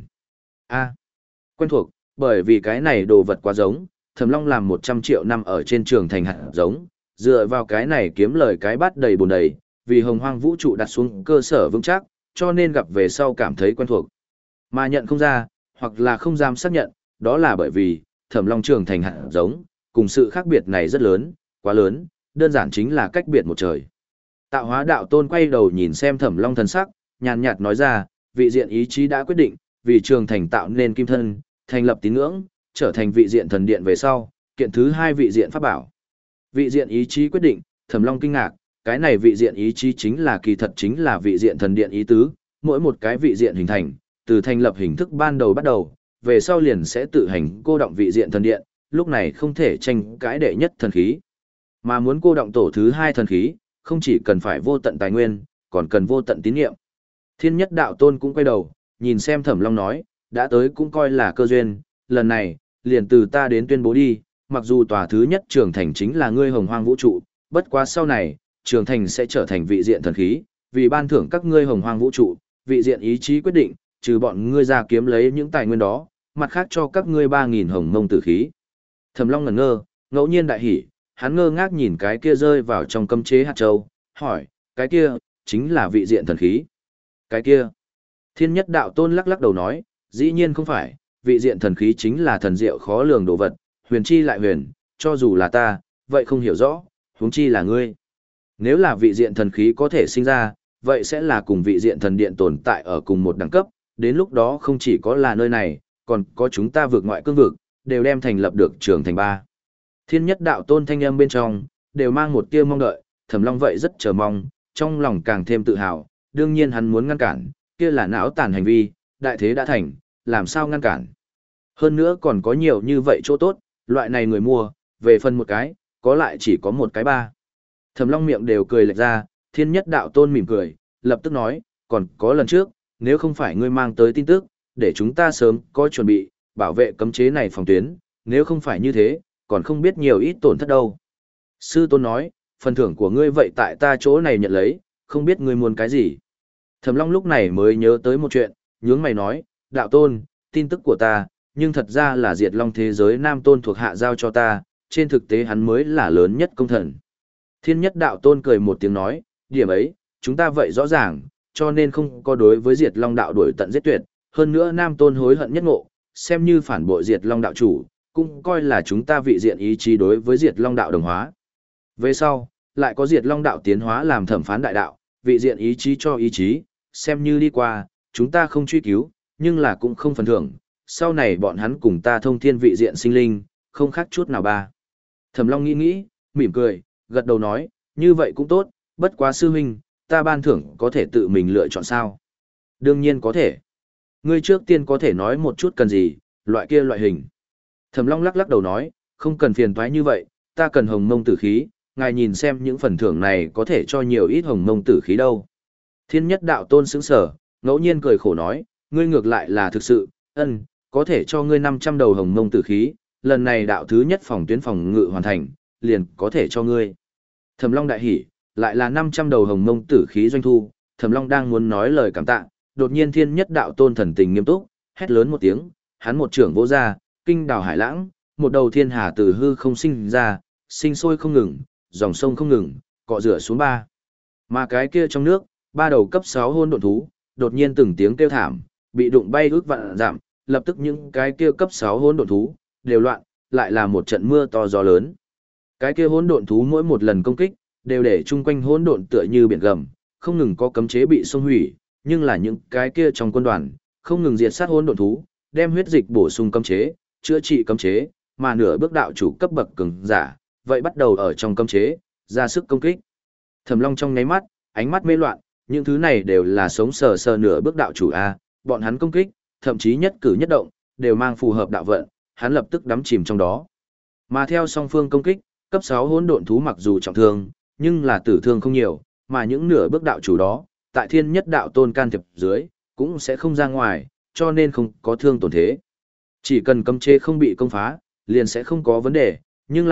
A. Quen thuộc, bởi vì cái này đồ vật quá giống, Thẩm Long làm một trăm triệu năm ở trên Trường Thành hạt giống, dựa vào cái này kiếm lời cái bát đầy bồn đầy, vì hồng hoang vũ trụ đặt xuống cơ sở vững chắc, cho nên gặp về sau cảm thấy quen thuộc. Mà nhận không ra, hoặc là không dám xác nhận, đó là bởi vì, Thẩm Long Trường Thành hạt giống, cùng sự khác biệt này rất lớn, quá lớn, đơn giản chính là cách biệt một trời. Tạo hóa đạo tôn quay đầu nhìn xem Thẩm Long thần sắc, nhàn nhạt nói ra, vị diện ý chí đã quyết định, vì Trường Thành tạo nên kim thân, thành lập tín ngưỡng, trở thành vị diện thần điện về sau, kiện thứ hai vị diện pháp bảo. Vị diện ý chí quyết định, Thẩm Long kinh ngạc, cái này vị diện ý chí chính là kỳ thật chính là vị diện thần điện ý tứ, mỗi một cái vị diện hình thành, từ thành lập hình thức ban đầu bắt đầu, về sau liền sẽ tự hành cô động vị diện thần điện, lúc này không thể tranh cãi đệ nhất thần khí. Mà muốn cô động tổ thứ hai thần khí, không chỉ cần phải vô tận tài nguyên, còn cần vô tận tín nhiệm. Thiên nhất đạo tôn cũng quay đầu, nhìn xem Thẩm Long nói, đã tới cũng coi là cơ duyên, lần này, liền từ ta đến tuyên bố đi, mặc dù tòa thứ nhất Trường Thành chính là ngươi hồng hoang vũ trụ, bất quá sau này, Trường Thành sẽ trở thành vị diện thần khí, vì ban thưởng các ngươi hồng hoang vũ trụ, vị diện ý chí quyết định, trừ bọn ngươi ra kiếm lấy những tài nguyên đó, mặt khác cho các ngươi ba nghìn hồng mông tử khí. Thẩm Long ngẩn ngơ, ngẫu nhiên đại hỉ, hắn ngơ ngác nhìn cái kia rơi vào trong cấm chế hạt châu, hỏi, cái kia, chính là vị diện thần khí. Cái kia, Thiên nhất đạo tôn lắc lắc đầu nói, dĩ nhiên không phải, vị diện thần khí chính là thần diệu khó lường đồ vật, huyền chi lại huyền, cho dù là ta, vậy không hiểu rõ, huống chi là ngươi. Nếu là vị diện thần khí có thể sinh ra, vậy sẽ là cùng vị diện thần điện tồn tại ở cùng một đẳng cấp, đến lúc đó không chỉ có là nơi này, còn có chúng ta vượt ngoại cương vực, đều đem thành lập được Trường Thành ba. Thiên nhất đạo tôn thanh âm bên trong, đều mang một tia mong đợi, Thẩm Long vậy rất chờ mong, trong lòng càng thêm tự hào, đương nhiên hắn muốn ngăn cản, kia là não tàn hành vi, đại thế đã thành, làm sao ngăn cản. Hơn nữa còn có nhiều như vậy chỗ tốt, loại này người mua, về phần một cái, có lại chỉ có một cái ba. Thẩm Long miệng đều cười lệch ra, thiên nhất đạo tôn mỉm cười, lập tức nói, còn có lần trước, nếu không phải ngươi mang tới tin tức, để chúng ta sớm có chuẩn bị, bảo vệ cấm chế này phòng tuyến, nếu không phải như thế, còn không biết nhiều ít tổn thất đâu. Sư tôn nói, phần thưởng của ngươi vậy tại ta chỗ này nhận lấy, không biết ngươi muốn cái gì. Thẩm Long lúc này mới nhớ tới một chuyện, nhướng mày nói, đạo tôn, tin tức của ta, nhưng thật ra là diệt long thế giới nam tôn thuộc hạ giao cho ta, trên thực tế hắn mới là lớn nhất công thần. Thiên nhất đạo tôn cười một tiếng nói, điểm ấy, chúng ta vậy rõ ràng, cho nên không có đối với diệt long đạo đuổi tận giết tuyệt, hơn nữa nam tôn hối hận nhất ngộ, xem như phản bội diệt long đạo chủ, cũng coi là chúng ta vị diện ý chí đối với diệt long đạo đồng hóa. Về sau, lại có diệt long đạo tiến hóa làm thẩm phán đại đạo, vị diện ý chí cho ý chí, xem như đi qua, chúng ta không truy cứu, nhưng là cũng không phần thưởng, sau này bọn hắn cùng ta thông thiên vị diện sinh linh, không khác chút nào ba. Thẩm Long nghĩ nghĩ, mỉm cười, gật đầu nói, như vậy cũng tốt, bất quá sư huynh, ta ban thưởng có thể tự mình lựa chọn sao? Đương nhiên có thể. Ngươi trước tiên có thể nói một chút cần gì, loại kia loại hình. Thẩm Long lắc lắc đầu nói, không cần phiền toái như vậy, ta cần hồng mông tử khí, ngài nhìn xem những phần thưởng này có thể cho nhiều ít hồng mông tử khí đâu. Thiên nhất đạo tôn sững sở, ngẫu nhiên cười khổ nói, ngươi ngược lại là thực sự, ân, có thể cho ngươi năm trăm đầu hồng mông tử khí, lần này đạo thứ nhất phòng tuyến phòng ngự hoàn thành, liền có thể cho ngươi. Thẩm Long đại hỉ, lại là năm trăm đầu hồng mông tử khí doanh thu, Thẩm Long đang muốn nói lời cảm tạ, đột nhiên thiên nhất đạo tôn thần tình nghiêm túc, hét lớn một tiếng, hắn một trưởng vỗ ra, kinh đào hải lãng, một đầu thiên hà từ hư không sinh ra, sinh sôi không ngừng, dòng sông không ngừng, cọ rửa xuống ba. Mà cái kia trong nước, ba đầu cấp sáu hôn độn thú, đột nhiên từng tiếng kêu thảm, bị đụng bay ước vạn giảm, lập tức những cái kia cấp sáu hôn độn thú đều loạn, lại là một trận mưa to gió lớn. Cái kia hỗn độn thú mỗi một lần công kích, đều để chung quanh hỗn độn tựa như biển gầm, không ngừng có cấm chế bị xông hủy, nhưng là những cái kia trong quân đoàn, không ngừng diệt sát hỗn độn thú, đem huyết dịch bổ sung cấm chế, chữa trị cấm chế, mà nửa bước đạo chủ cấp bậc cường giả, vậy bắt đầu ở trong cấm chế, ra sức công kích. Thẩm Long trong nháy mắt, ánh mắt mê loạn, những thứ này đều là sống sờ sờ nửa bước đạo chủ a, bọn hắn công kích, thậm chí nhất cử nhất động, đều mang phù hợp đạo vận, hắn lập tức đắm chìm trong đó. Mà theo song phương công kích, cấp sáu hỗn độn thú mặc dù trọng thương, nhưng là tử thương không nhiều, mà những nửa bước đạo chủ đó, tại thiên nhất đạo tôn can thiệp dưới, cũng sẽ không ra ngoài, cho nên không có thương tổn thế. Chỉ cần cấm chế không bị công phá, liền sẽ không có vấn đề, nhưng là,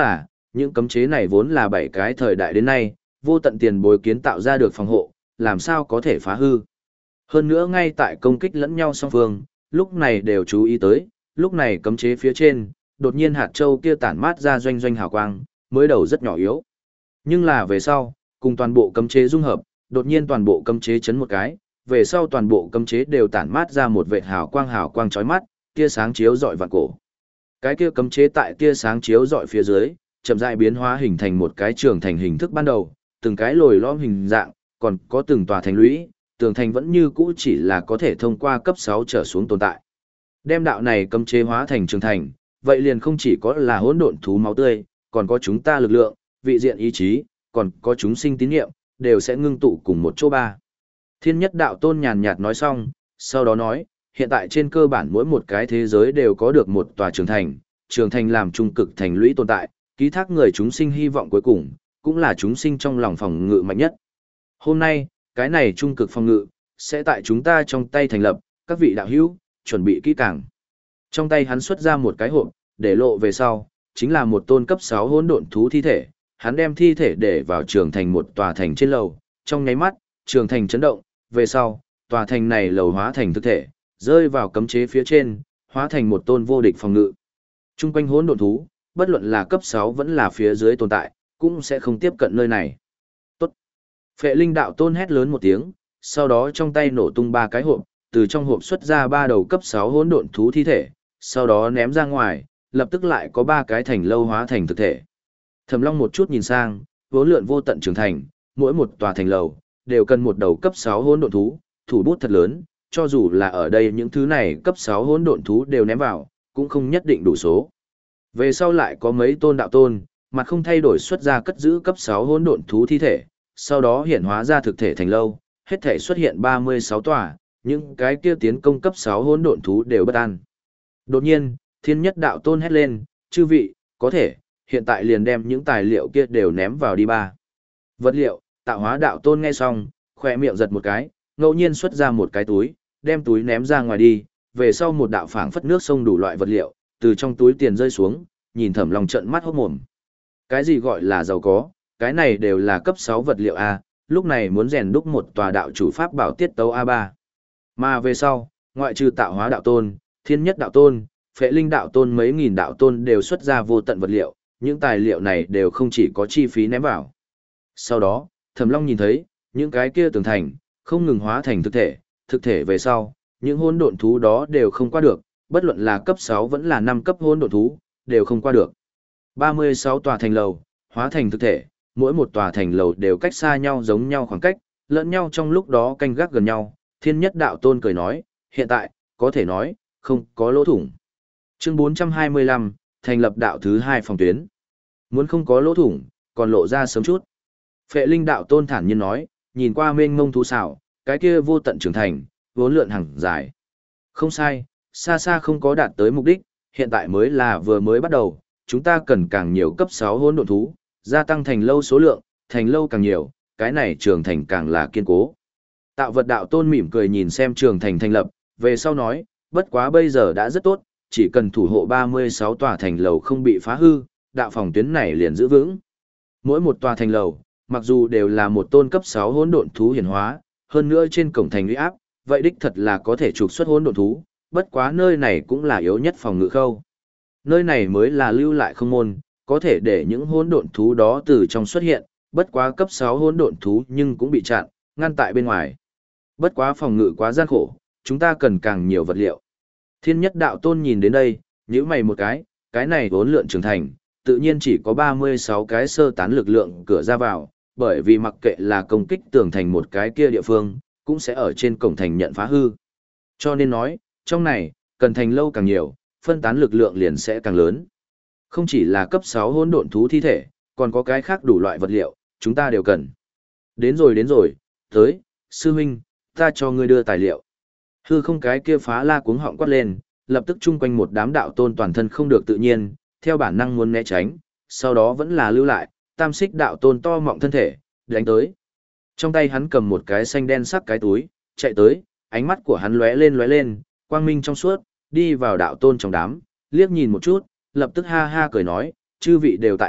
những cấm chế này vốn là bảy cái thời đại đến nay, vô tận tiền bối kiến tạo ra được phòng hộ, làm sao có thể phá hư. Hơn nữa ngay tại công kích lẫn nhau song phương, lúc này đều chú ý tới, lúc này cấm chế phía trên, đột nhiên hạt châu kia tản mát ra doanh doanh hào quang, mới đầu rất nhỏ yếu. Nhưng là về sau, cùng toàn bộ cấm chế dung hợp, đột nhiên toàn bộ cấm chế chấn một cái, về sau toàn bộ cấm chế đều tản mát ra một vệt hào quang hào quang chói mắt, tia sáng chiếu rọi vạn cổ. Cái kia cấm chế tại tia sáng chiếu rọi phía dưới, chậm rãi biến hóa hình thành một cái trường thành hình thức ban đầu, từng cái lồi lõm hình dạng, còn có từng tòa thành lũy, tường thành vẫn như cũ chỉ là có thể thông qua cấp sáu trở xuống tồn tại. Đem đạo này cấm chế hóa thành trường thành, vậy liền không chỉ có là hỗn độn thú máu tươi, còn có chúng ta lực lượng, vị diện ý chí, còn có chúng sinh tín niệm, đều sẽ ngưng tụ cùng một chỗ ba. Thiên nhất đạo tôn nhàn nhạt nói xong, sau đó nói, hiện tại trên cơ bản mỗi một cái thế giới đều có được một tòa trường thành, trường thành làm trung cực thành lũy tồn tại, ký thác người chúng sinh hy vọng cuối cùng, cũng là chúng sinh trong lòng phòng ngự mạnh nhất. Hôm nay, cái này trung cực phòng ngự, sẽ tại chúng ta trong tay thành lập, các vị đạo hữu, chuẩn bị kỹ càng. Trong tay hắn xuất ra một cái hộp, để lộ về sau, chính là một tôn cấp sáu hỗn độn thú thi thể, hắn đem thi thể để vào trường thành một tòa thành trên lầu, trong nháy mắt, trường thành chấn động, về sau, tòa thành này lầu hóa thành thực thể, rơi vào cấm chế phía trên, hóa thành một tôn vô địch phòng ngự. Trung quanh hỗn độn thú, bất luận là cấp sáu vẫn là phía dưới tồn tại, cũng sẽ không tiếp cận nơi này. Tốt. Phệ Linh đạo tôn hét lớn một tiếng, sau đó trong tay nổ tung ba cái hộp, từ trong hộp xuất ra ba đầu cấp sáu hỗn độn thú thi thể, sau đó ném ra ngoài, lập tức lại có ba cái thành lâu hóa thành thực thể. Thẩm Long một chút nhìn sang, vốn lượn vô tận trường thành, mỗi một tòa thành lầu đều cần một đầu cấp sáu hỗn độn thú, thủ bút thật lớn, cho dù là ở đây những thứ này cấp sáu hỗn độn thú đều ném vào, cũng không nhất định đủ số. Về sau lại có mấy tôn đạo tôn, mặt không thay đổi xuất ra cất giữ cấp sáu hỗn độn thú thi thể, sau đó hiện hóa ra thực thể thành lâu, hết thể xuất hiện ba mươi sáu tòa, những cái kia tiến công cấp sáu hỗn độn thú đều bất an. Đột nhiên, Thiên Nhất đạo tôn hét lên, chư vị, có thể, hiện tại liền đem những tài liệu kia đều ném vào đi ba. Vật liệu, tạo hóa đạo tôn nghe xong, khỏe miệng giật một cái, ngẫu nhiên xuất ra một cái túi, đem túi ném ra ngoài đi, về sau một đạo phảng phất nước sông đủ loại vật liệu, từ trong túi tiền rơi xuống, nhìn Thẩm Long trợn mắt hốt mồm. Cái gì gọi là giàu có, cái này đều là cấp sáu vật liệu A, lúc này muốn rèn đúc một tòa đạo chủ pháp bảo tiết tấu a ba. Mà về sau, ngoại trừ tạo hóa đạo tôn, Thiên Nhất đạo tôn, Phệ Linh đạo tôn mấy nghìn đạo tôn đều xuất ra vô tận vật liệu, những tài liệu này đều không chỉ có chi phí ném vào. Sau đó, Thẩm Long nhìn thấy, những cái kia tường thành, không ngừng hóa thành thực thể, thực thể về sau, những hỗn độn thú đó đều không qua được, bất luận là cấp sáu vẫn là năm cấp hỗn độn thú, đều không qua được. ba mươi sáu tòa thành lầu, hóa thành thực thể, mỗi một tòa thành lầu đều cách xa nhau giống nhau khoảng cách, lẫn nhau trong lúc đó canh gác gần nhau. Thiên Nhất đạo tôn cười nói, hiện tại, có thể nói, không có lỗ thủng. Chương bốn trăm hai mươi lăm, thành lập đạo thứ hai phòng tuyến. Muốn không có lỗ thủng, còn lộ ra sớm chút. Phệ Linh đạo tôn thản nhiên nói, nhìn qua mênh mông thú xảo, cái kia vô tận trưởng thành, vốn lượn hàng dài. Không sai, xa xa không có đạt tới mục đích, hiện tại mới là vừa mới bắt đầu, chúng ta cần càng nhiều cấp sáu hỗn độn thú, gia tăng thành lâu số lượng, thành lâu càng nhiều, cái này trường thành càng là kiên cố. Tạo vật đạo tôn mỉm cười nhìn xem trường thành thành lập, về sau nói, bất quá bây giờ đã rất tốt, chỉ cần thủ hộ ba mươi sáu tòa thành lầu không bị phá hư, đạo phòng tuyến này liền giữ vững. Mỗi một tòa thành lầu, mặc dù đều là một tôn cấp sáu hỗn độn thú hiển hóa, hơn nữa trên cổng thành uy áp, vậy đích thật là có thể trục xuất hỗn độn thú, bất quá nơi này cũng là yếu nhất phòng ngự khâu. Nơi này mới là lưu lại không môn, có thể để những hỗn độn thú đó từ trong xuất hiện, bất quá cấp sáu hỗn độn thú nhưng cũng bị chặn, ngăn tại bên ngoài. Bất quá phòng ngự quá gian khổ, chúng ta cần càng nhiều vật liệu. Thiên Nhất đạo tôn nhìn đến đây, nhíu mày một cái, cái này vốn lượn trưởng thành, tự nhiên chỉ có ba mươi sáu cái sơ tán lực lượng cửa ra vào, bởi vì mặc kệ là công kích tường thành một cái kia địa phương, cũng sẽ ở trên cổng thành nhận phá hư. Cho nên nói, trong này, cần thành lâu càng nhiều, phân tán lực lượng liền sẽ càng lớn. Không chỉ là cấp sáu hỗn độn thú thi thể, còn có cái khác đủ loại vật liệu, chúng ta đều cần. Đến rồi đến rồi, tới, sư huynh, ta cho ngươi đưa tài liệu. Hư không cái kia phá la cuống họng quát lên, lập tức chung quanh một đám đạo tôn toàn thân không được tự nhiên, theo bản năng muốn né tránh, sau đó vẫn là lưu lại, tam xích đạo tôn to mọng thân thể, đánh tới. Trong tay hắn cầm một cái xanh đen sắc cái túi, chạy tới, ánh mắt của hắn lóe lên lóe lên, quang minh trong suốt, đi vào đạo tôn trong đám, liếc nhìn một chút, lập tức ha ha cười nói, chư vị đều tại a,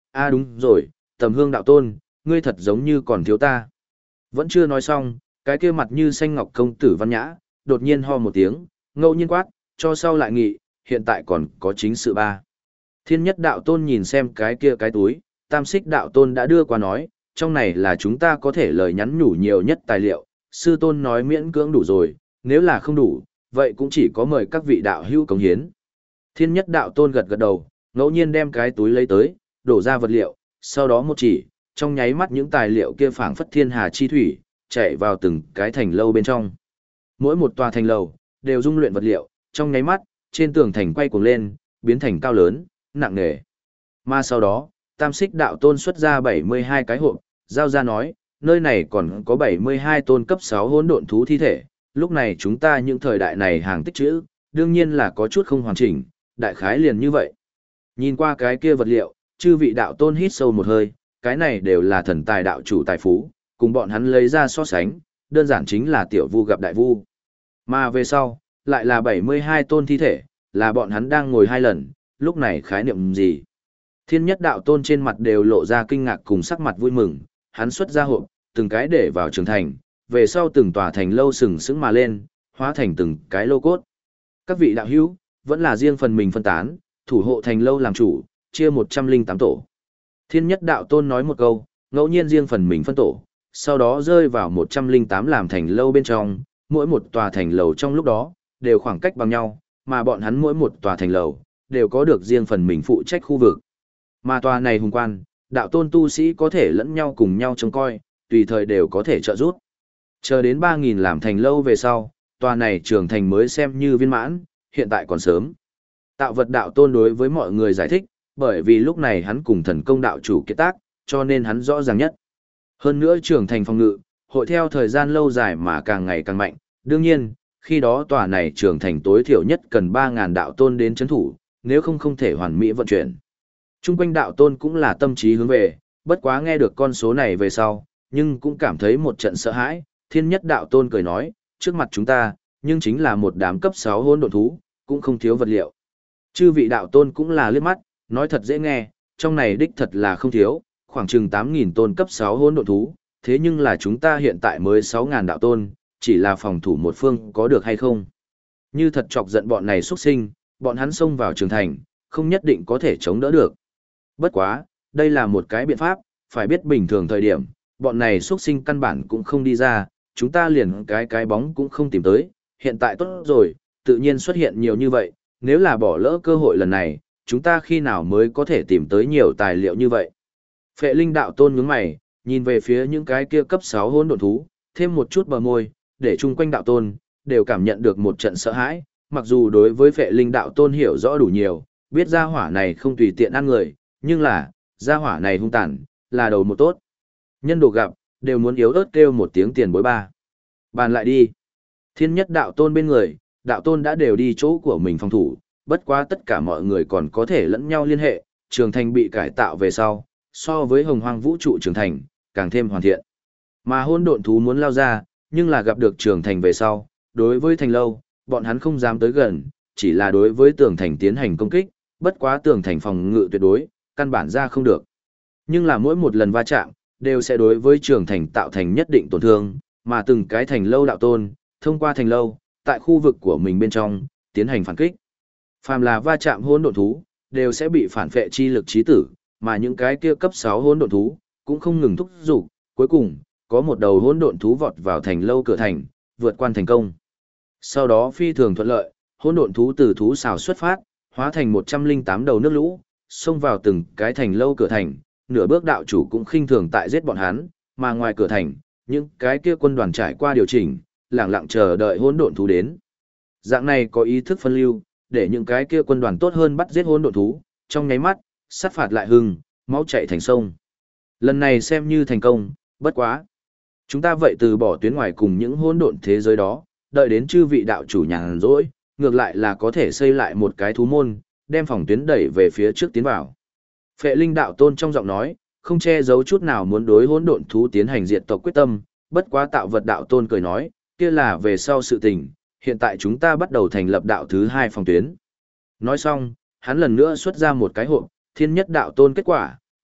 À đúng rồi, Tầm Hương đạo tôn, ngươi thật giống như còn thiếu ta. Vẫn chưa nói xong, cái kia mặt như xanh ngọc công tử Văn Nhã, đột nhiên ho một tiếng, ngẫu nhiên quát, cho sau lại nghị, hiện tại còn có chính sự ba. Thiên nhất đạo tôn nhìn xem cái kia cái túi, tam xích đạo tôn đã đưa qua nói, trong này là chúng ta có thể lời nhắn nhủ nhiều nhất tài liệu, sư tôn nói miễn cưỡng đủ rồi, nếu là không đủ, vậy cũng chỉ có mời các vị đạo hữu cống hiến. Thiên nhất đạo tôn gật gật đầu, ngẫu nhiên đem cái túi lấy tới, đổ ra vật liệu, sau đó một chỉ, trong nháy mắt những tài liệu kia phảng phất thiên hà chi thủy, chạy vào từng cái thành lâu bên trong. Mỗi một tòa thành lầu, đều dung luyện vật liệu, trong nháy mắt, trên tường thành quay cuồng lên, biến thành cao lớn, nặng nề. Mà sau đó, tam xích đạo tôn xuất ra bảy mươi hai cái hộp, giao ra nói, nơi này còn có bảy mươi hai tôn cấp sáu hỗn độn thú thi thể, lúc này chúng ta những thời đại này hàng tích trữ, đương nhiên là có chút không hoàn chỉnh, đại khái liền như vậy. Nhìn qua cái kia vật liệu, chư vị đạo tôn hít sâu một hơi, cái này đều là thần tài đạo chủ tài phú, cùng bọn hắn lấy ra so sánh, đơn giản chính là tiểu vu gặp đại vu. Mà về sau, lại là bảy mươi hai tôn thi thể, là bọn hắn đang ngồi hai lần, lúc này khái niệm gì? Thiên nhất đạo tôn trên mặt đều lộ ra kinh ngạc cùng sắc mặt vui mừng, hắn xuất ra hộp, từng cái để vào trường thành, về sau từng tòa thành lâu sừng sững mà lên, hóa thành từng cái lô cốt. Các vị đạo hữu, vẫn là riêng phần mình phân tán, thủ hộ thành lâu làm chủ, chia một trăm linh tám tổ. Thiên nhất đạo tôn nói một câu, ngẫu nhiên riêng phần mình phân tổ, sau đó rơi vào một trăm linh tám làm thành lâu bên trong, mỗi một tòa thành lầu trong lúc đó, đều khoảng cách bằng nhau, mà bọn hắn mỗi một tòa thành lầu, đều có được riêng phần mình phụ trách khu vực. Mà tòa này hùng quan, đạo tôn tu sĩ có thể lẫn nhau cùng nhau trông coi, tùy thời đều có thể trợ giúp. Chờ đến ba nghìn làm thành lâu về sau, tòa này trưởng thành mới xem như viên mãn, hiện tại còn sớm. Tạo vật đạo tôn đối với mọi người giải thích, bởi vì lúc này hắn cùng thần công đạo chủ kết tác, cho nên hắn rõ ràng nhất. Hơn nữa trưởng thành phòng ngự, hội theo thời gian lâu dài mà càng ngày càng mạnh, đương nhiên, khi đó tòa này trưởng thành tối thiểu nhất cần ba nghìn đạo tôn đến chấn thủ, nếu không không thể hoàn mỹ vận chuyển. Trung quanh đạo tôn cũng là tâm trí hướng về, bất quá nghe được con số này về sau, nhưng cũng cảm thấy một trận sợ hãi, thiên nhất đạo tôn cười nói, trước mặt chúng ta, nhưng chính là một đám cấp sáu hỗn độn thú, cũng không thiếu vật liệu. Chư vị đạo tôn cũng là liếc mắt, nói thật dễ nghe, trong này đích thật là không thiếu, khoảng chừng tám nghìn tôn cấp sáu hỗn độn thú, thế nhưng là chúng ta hiện tại mới sáu nghìn đạo tôn, chỉ là phòng thủ một phương có được hay không. Như thật chọc giận bọn này xuất sinh, bọn hắn xông vào trường thành, không nhất định có thể chống đỡ được. Bất quá, đây là một cái biện pháp, phải biết bình thường thời điểm, bọn này xuất sinh căn bản cũng không đi ra, chúng ta liền cái cái bóng cũng không tìm tới, hiện tại tốt rồi, tự nhiên xuất hiện nhiều như vậy, nếu là bỏ lỡ cơ hội lần này, chúng ta khi nào mới có thể tìm tới nhiều tài liệu như vậy. Phệ Linh đạo tôn nhướng mày, nhìn về phía những cái kia cấp sáu hỗn độn thú, thêm một chút bờ môi, để chung quanh đạo tôn, đều cảm nhận được một trận sợ hãi, mặc dù đối với Phệ Linh đạo tôn hiểu rõ đủ nhiều, biết gia hỏa này không tùy tiện ăn người, nhưng là, gia hỏa này hung tàn, là đầu một tốt. Nhân đồ gặp, đều muốn yếu ớt kêu một tiếng tiền bối ba. Bàn lại đi. Thiên nhất đạo tôn bên người, đạo tôn đã đều đi chỗ của mình phòng thủ, bất quá tất cả mọi người còn có thể lẫn nhau liên hệ, trường thành bị cải tạo về sau, so với hồng hoang vũ trụ trường thành, càng thêm hoàn thiện. Mà hôn độn thú muốn lao ra, nhưng là gặp được trường thành về sau, đối với thành lâu, bọn hắn không dám tới gần, chỉ là đối với tường thành tiến hành công kích, bất quá tường thành phòng ngự tuyệt đối, căn bản ra không được. Nhưng là mỗi một lần va chạm, đều sẽ đối với trường thành tạo thành nhất định tổn thương, mà từng cái thành lâu đạo tôn, thông qua thành lâu, tại khu vực của mình bên trong, tiến hành phản kích. Phàm là va chạm hỗn độn thú, đều sẽ bị phản phệ chi lực chí tử, mà những cái kia cấp sáu hỗn độn thú, cũng không ngừng thúc giục, cuối cùng, có một đầu hỗn độn thú vọt vào thành lâu cửa thành, vượt quan thành công. Sau đó phi thường thuận lợi, hỗn độn thú từ thú xào xuất phát, hóa thành một trăm linh tám đầu nước lũ, xông vào từng cái thành lâu cửa thành, nửa bước đạo chủ cũng khinh thường tại giết bọn hắn, mà ngoài cửa thành, những cái kia quân đoàn trải qua điều chỉnh, lặng lặng chờ đợi hỗn độn thú đến. Dạng này có ý thức phân lưu, để những cái kia quân đoàn tốt hơn bắt giết hỗn độn thú, trong nháy mắt, sát phạt lại hưng, máu chảy thành sông. Lần này xem như thành công, bất quá. Chúng ta vậy từ bỏ tuyến ngoài cùng những hỗn độn thế giới đó, đợi đến chư vị đạo chủ nhàn rỗi, ngược lại là có thể xây lại một cái thú môn, đem phòng tuyến đẩy về phía trước tiến vào. Phệ Linh đạo tôn trong giọng nói, không che giấu chút nào muốn đối hỗn độn thú tiến hành diệt tộc quyết tâm, bất quá tạo vật đạo tôn cười nói, kia là về sau sự tình, hiện tại chúng ta bắt đầu thành lập đạo thứ hai phòng tuyến. Nói xong, hắn lần nữa xuất ra một cái hộp, thiên nhất đạo tôn kết quả,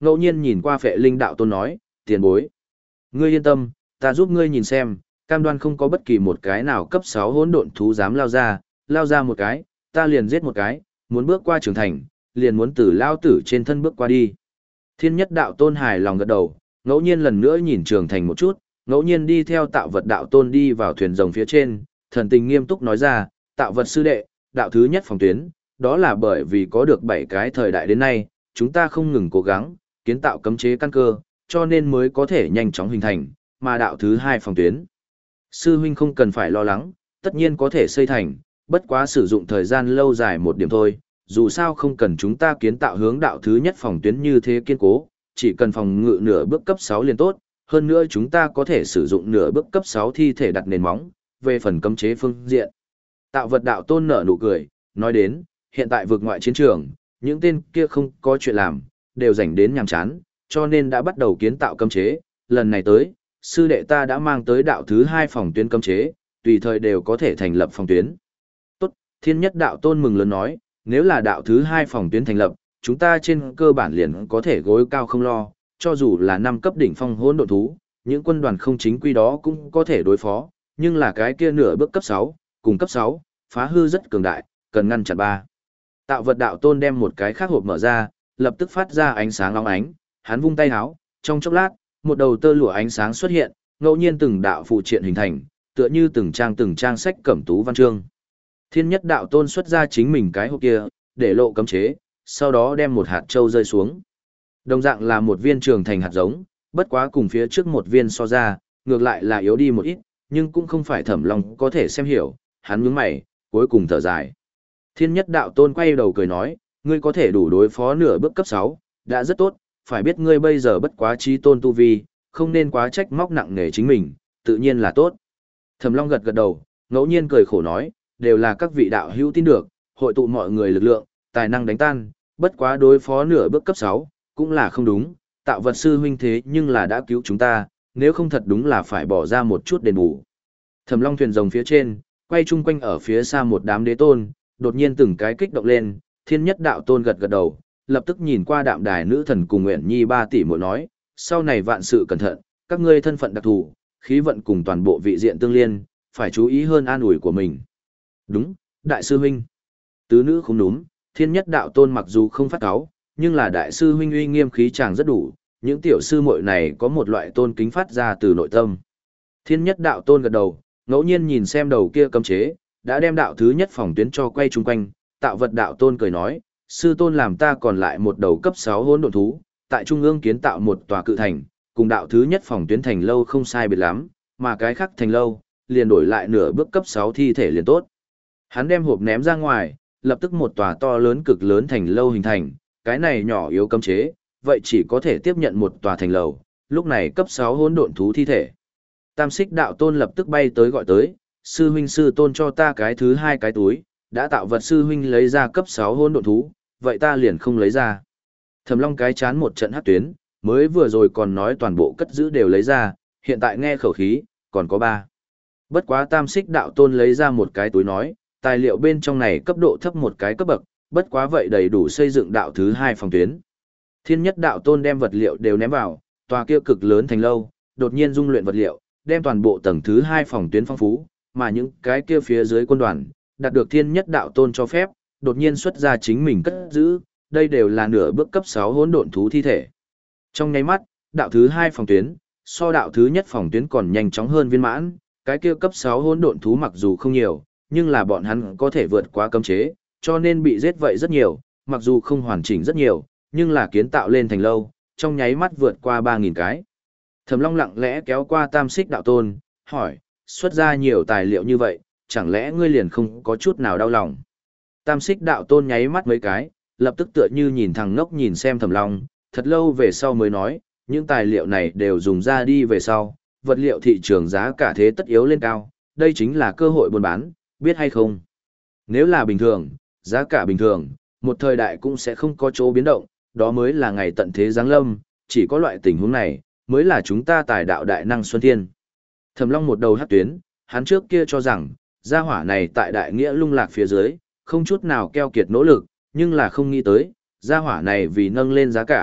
ngẫu nhiên nhìn qua Phệ Linh đạo tôn nói, tiền bối. Ngươi yên tâm, ta giúp ngươi nhìn xem, cam đoan không có bất kỳ một cái nào cấp sáu hỗn độn thú dám lao ra, lao ra một cái, ta liền giết một cái, muốn bước qua trưởng thành, liền muốn từ lao tử trên thân bước qua đi. Thiên nhất đạo tôn hài lòng gật đầu, ngẫu nhiên lần nữa nhìn trường thành một chút, ngẫu nhiên đi theo tạo vật đạo tôn đi vào thuyền rồng phía trên, thần tình nghiêm túc nói ra, tạo vật sư đệ, đạo thứ nhất phòng tuyến, đó là bởi vì có được bảy cái thời đại đến nay, chúng ta không ngừng cố gắng, kiến tạo cấm chế căn cơ, cho nên mới có thể nhanh chóng hình thành, mà đạo thứ hai phòng tuyến. Sư huynh không cần phải lo lắng, tất nhiên có thể xây thành, bất quá sử dụng thời gian lâu dài một điểm thôi, dù sao không cần chúng ta kiến tạo hướng đạo thứ nhất phòng tuyến như thế kiên cố, chỉ cần phòng ngự nửa bước cấp sáu liền tốt, hơn nữa chúng ta có thể sử dụng nửa bước cấp sáu thi thể đặt nền móng, về phần cấm chế phương diện. Tạo vật đạo tôn nở nụ cười, nói đến, hiện tại vượt ngoại chiến trường, những tên kia không có chuyện làm, đều rảnh đến nhàm chán, cho nên đã bắt đầu kiến tạo cấm chế, lần này tới, sư đệ ta đã mang tới đạo thứ hai phòng tuyến cấm chế, tùy thời đều có thể thành lập phòng tuyến. Tốt, thiên nhất đạo tôn mừng lớn nói, nếu là đạo thứ hai phòng tuyến thành lập, chúng ta trên cơ bản liền có thể gối cao không lo, cho dù là năm cấp đỉnh phong hỗn độn thú, những quân đoàn không chính quy đó cũng có thể đối phó, nhưng là cái kia nửa bước cấp sáu, cùng cấp sáu, phá hư rất cường đại, cần ngăn chặn ba. Tạo vật đạo tôn đem một cái khác hộp mở ra, lập tức phát ra ánh sáng óng ánh, hắn vung tay háo, trong chốc lát, một đầu tơ lụa ánh sáng xuất hiện, ngẫu nhiên từng đạo phụ triện hình thành, tựa như từng trang từng trang sách cẩm tú văn chương. Thiên nhất đạo tôn xuất ra chính mình cái hộp kia, để lộ cấm chế, sau đó đem một hạt châu rơi xuống. Đồng dạng là một viên trường thành hạt giống, bất quá cùng phía trước một viên so ra, ngược lại là yếu đi một ít, nhưng cũng không phải Thẩm Long có thể xem hiểu, hắn nhướng mày, cuối cùng thở dài. Thiên nhất đạo tôn quay đầu cười nói, ngươi có thể đủ đối phó nửa bước cấp sáu, đã rất tốt, phải biết ngươi bây giờ bất quá trí tôn tu vi, không nên quá trách móc nặng nề chính mình, tự nhiên là tốt. Thẩm Long gật gật đầu, ngẫu nhiên cười khổ nói, đều là các vị đạo hữu tin được, hội tụ mọi người lực lượng, tài năng đánh tan, bất quá đối phó nửa bước cấp sáu, cũng là không đúng, tạo vật sư huynh thế nhưng là đã cứu chúng ta, nếu không thật đúng là phải bỏ ra một chút đền bù. Thẩm Long thuyền rồng phía trên, quay chung quanh ở phía xa một đám đế tôn, đột nhiên từng cái kích động lên, thiên nhất đạo tôn gật gật đầu, lập tức nhìn qua đạm đài nữ thần cùng Nguyện Nhi ba tỷ muội nói, sau này vạn sự cẩn thận, các ngươi thân phận đặc thù, khí vận cùng toàn bộ vị diện tương liên, phải chú ý hơn an ủi của mình. Đúng, đại sư huynh. Tứ nữ không đúng, thiên nhất đạo tôn mặc dù không phát cáo, nhưng là đại sư huynh uy nghiêm khí chàng rất đủ, những tiểu sư muội này có một loại tôn kính phát ra từ nội tâm. Thiên nhất đạo tôn gật đầu, ngẫu nhiên nhìn xem đầu kia cấm chế, đã đem đạo thứ nhất phòng tuyến cho quay chung quanh, tạo vật đạo tôn cười nói, sư tôn làm ta còn lại một đầu cấp sáu hỗn độn thú, tại trung ương kiến tạo một tòa cự thành, cùng đạo thứ nhất phòng tuyến thành lâu không sai biệt lắm, mà cái khác thành lâu, liền đổi lại nửa bước cấp sáu thi thể liền tốt. Hắn đem hộp ném ra ngoài, lập tức một tòa to lớn cực lớn thành lâu hình thành, cái này nhỏ yếu cấm chế, vậy chỉ có thể tiếp nhận một tòa thành lầu, lúc này cấp sáu hỗn độn thú thi thể. Tam Xích đạo tôn lập tức bay tới gọi tới, sư huynh sư tôn cho ta cái thứ hai cái túi, đã tạo vật sư huynh lấy ra cấp sáu hỗn độn thú, vậy ta liền không lấy ra. Thẩm Long cái chán một trận hắc tuyến, mới vừa rồi còn nói toàn bộ cất giữ đều lấy ra, hiện tại nghe khẩu khí, còn có ba. Bất quá Tam Xích đạo tôn lấy ra một cái túi nói, tài liệu bên trong này cấp độ thấp một cái cấp bậc, bất quá vậy đầy đủ xây dựng đạo thứ hai phòng tuyến. Thiên nhất đạo tôn đem vật liệu đều ném vào, tòa kia cực lớn thành lâu, đột nhiên dung luyện vật liệu, đem toàn bộ tầng thứ hai phòng tuyến phong phú, mà những cái kia phía dưới quân đoàn, đạt được thiên nhất đạo tôn cho phép, đột nhiên xuất ra chính mình cất giữ, đây đều là nửa bước cấp sáu hỗn độn thú thi thể. Trong nháy mắt, đạo thứ hai phòng tuyến, so đạo thứ nhất phòng tuyến còn nhanh chóng hơn viên mãn, cái kia cấp sáu hỗn độn thú mặc dù không nhiều, nhưng là bọn hắn có thể vượt qua cấm chế, cho nên bị giết vậy rất nhiều, mặc dù không hoàn chỉnh rất nhiều, nhưng là kiến tạo lên thành lâu, trong nháy mắt vượt qua ba nghìn cái. Thẩm Long lặng lẽ kéo qua Tam Xích đạo tôn, hỏi, xuất ra nhiều tài liệu như vậy, chẳng lẽ ngươi liền không có chút nào đau lòng? Tam Xích đạo tôn nháy mắt mấy cái, lập tức tựa như nhìn thằng ngốc nhìn xem Thẩm Long, thật lâu về sau mới nói, những tài liệu này đều dùng ra đi về sau, vật liệu thị trường giá cả thế tất yếu lên cao, đây chính là cơ hội buôn bán, biết hay không? Nếu là bình thường, giá cả bình thường, một thời đại cũng sẽ không có chỗ biến động, đó mới là ngày tận thế giáng lâm, chỉ có loại tình huống này, mới là chúng ta tài đạo đại năng Xuân Thiên. Thẩm Long một đầu hất tuyến, hắn trước kia cho rằng, gia hỏa này tại đại nghĩa lung lạc phía dưới, không chút nào keo kiệt nỗ lực, nhưng là không nghĩ tới, gia hỏa này vì nâng lên giá cả,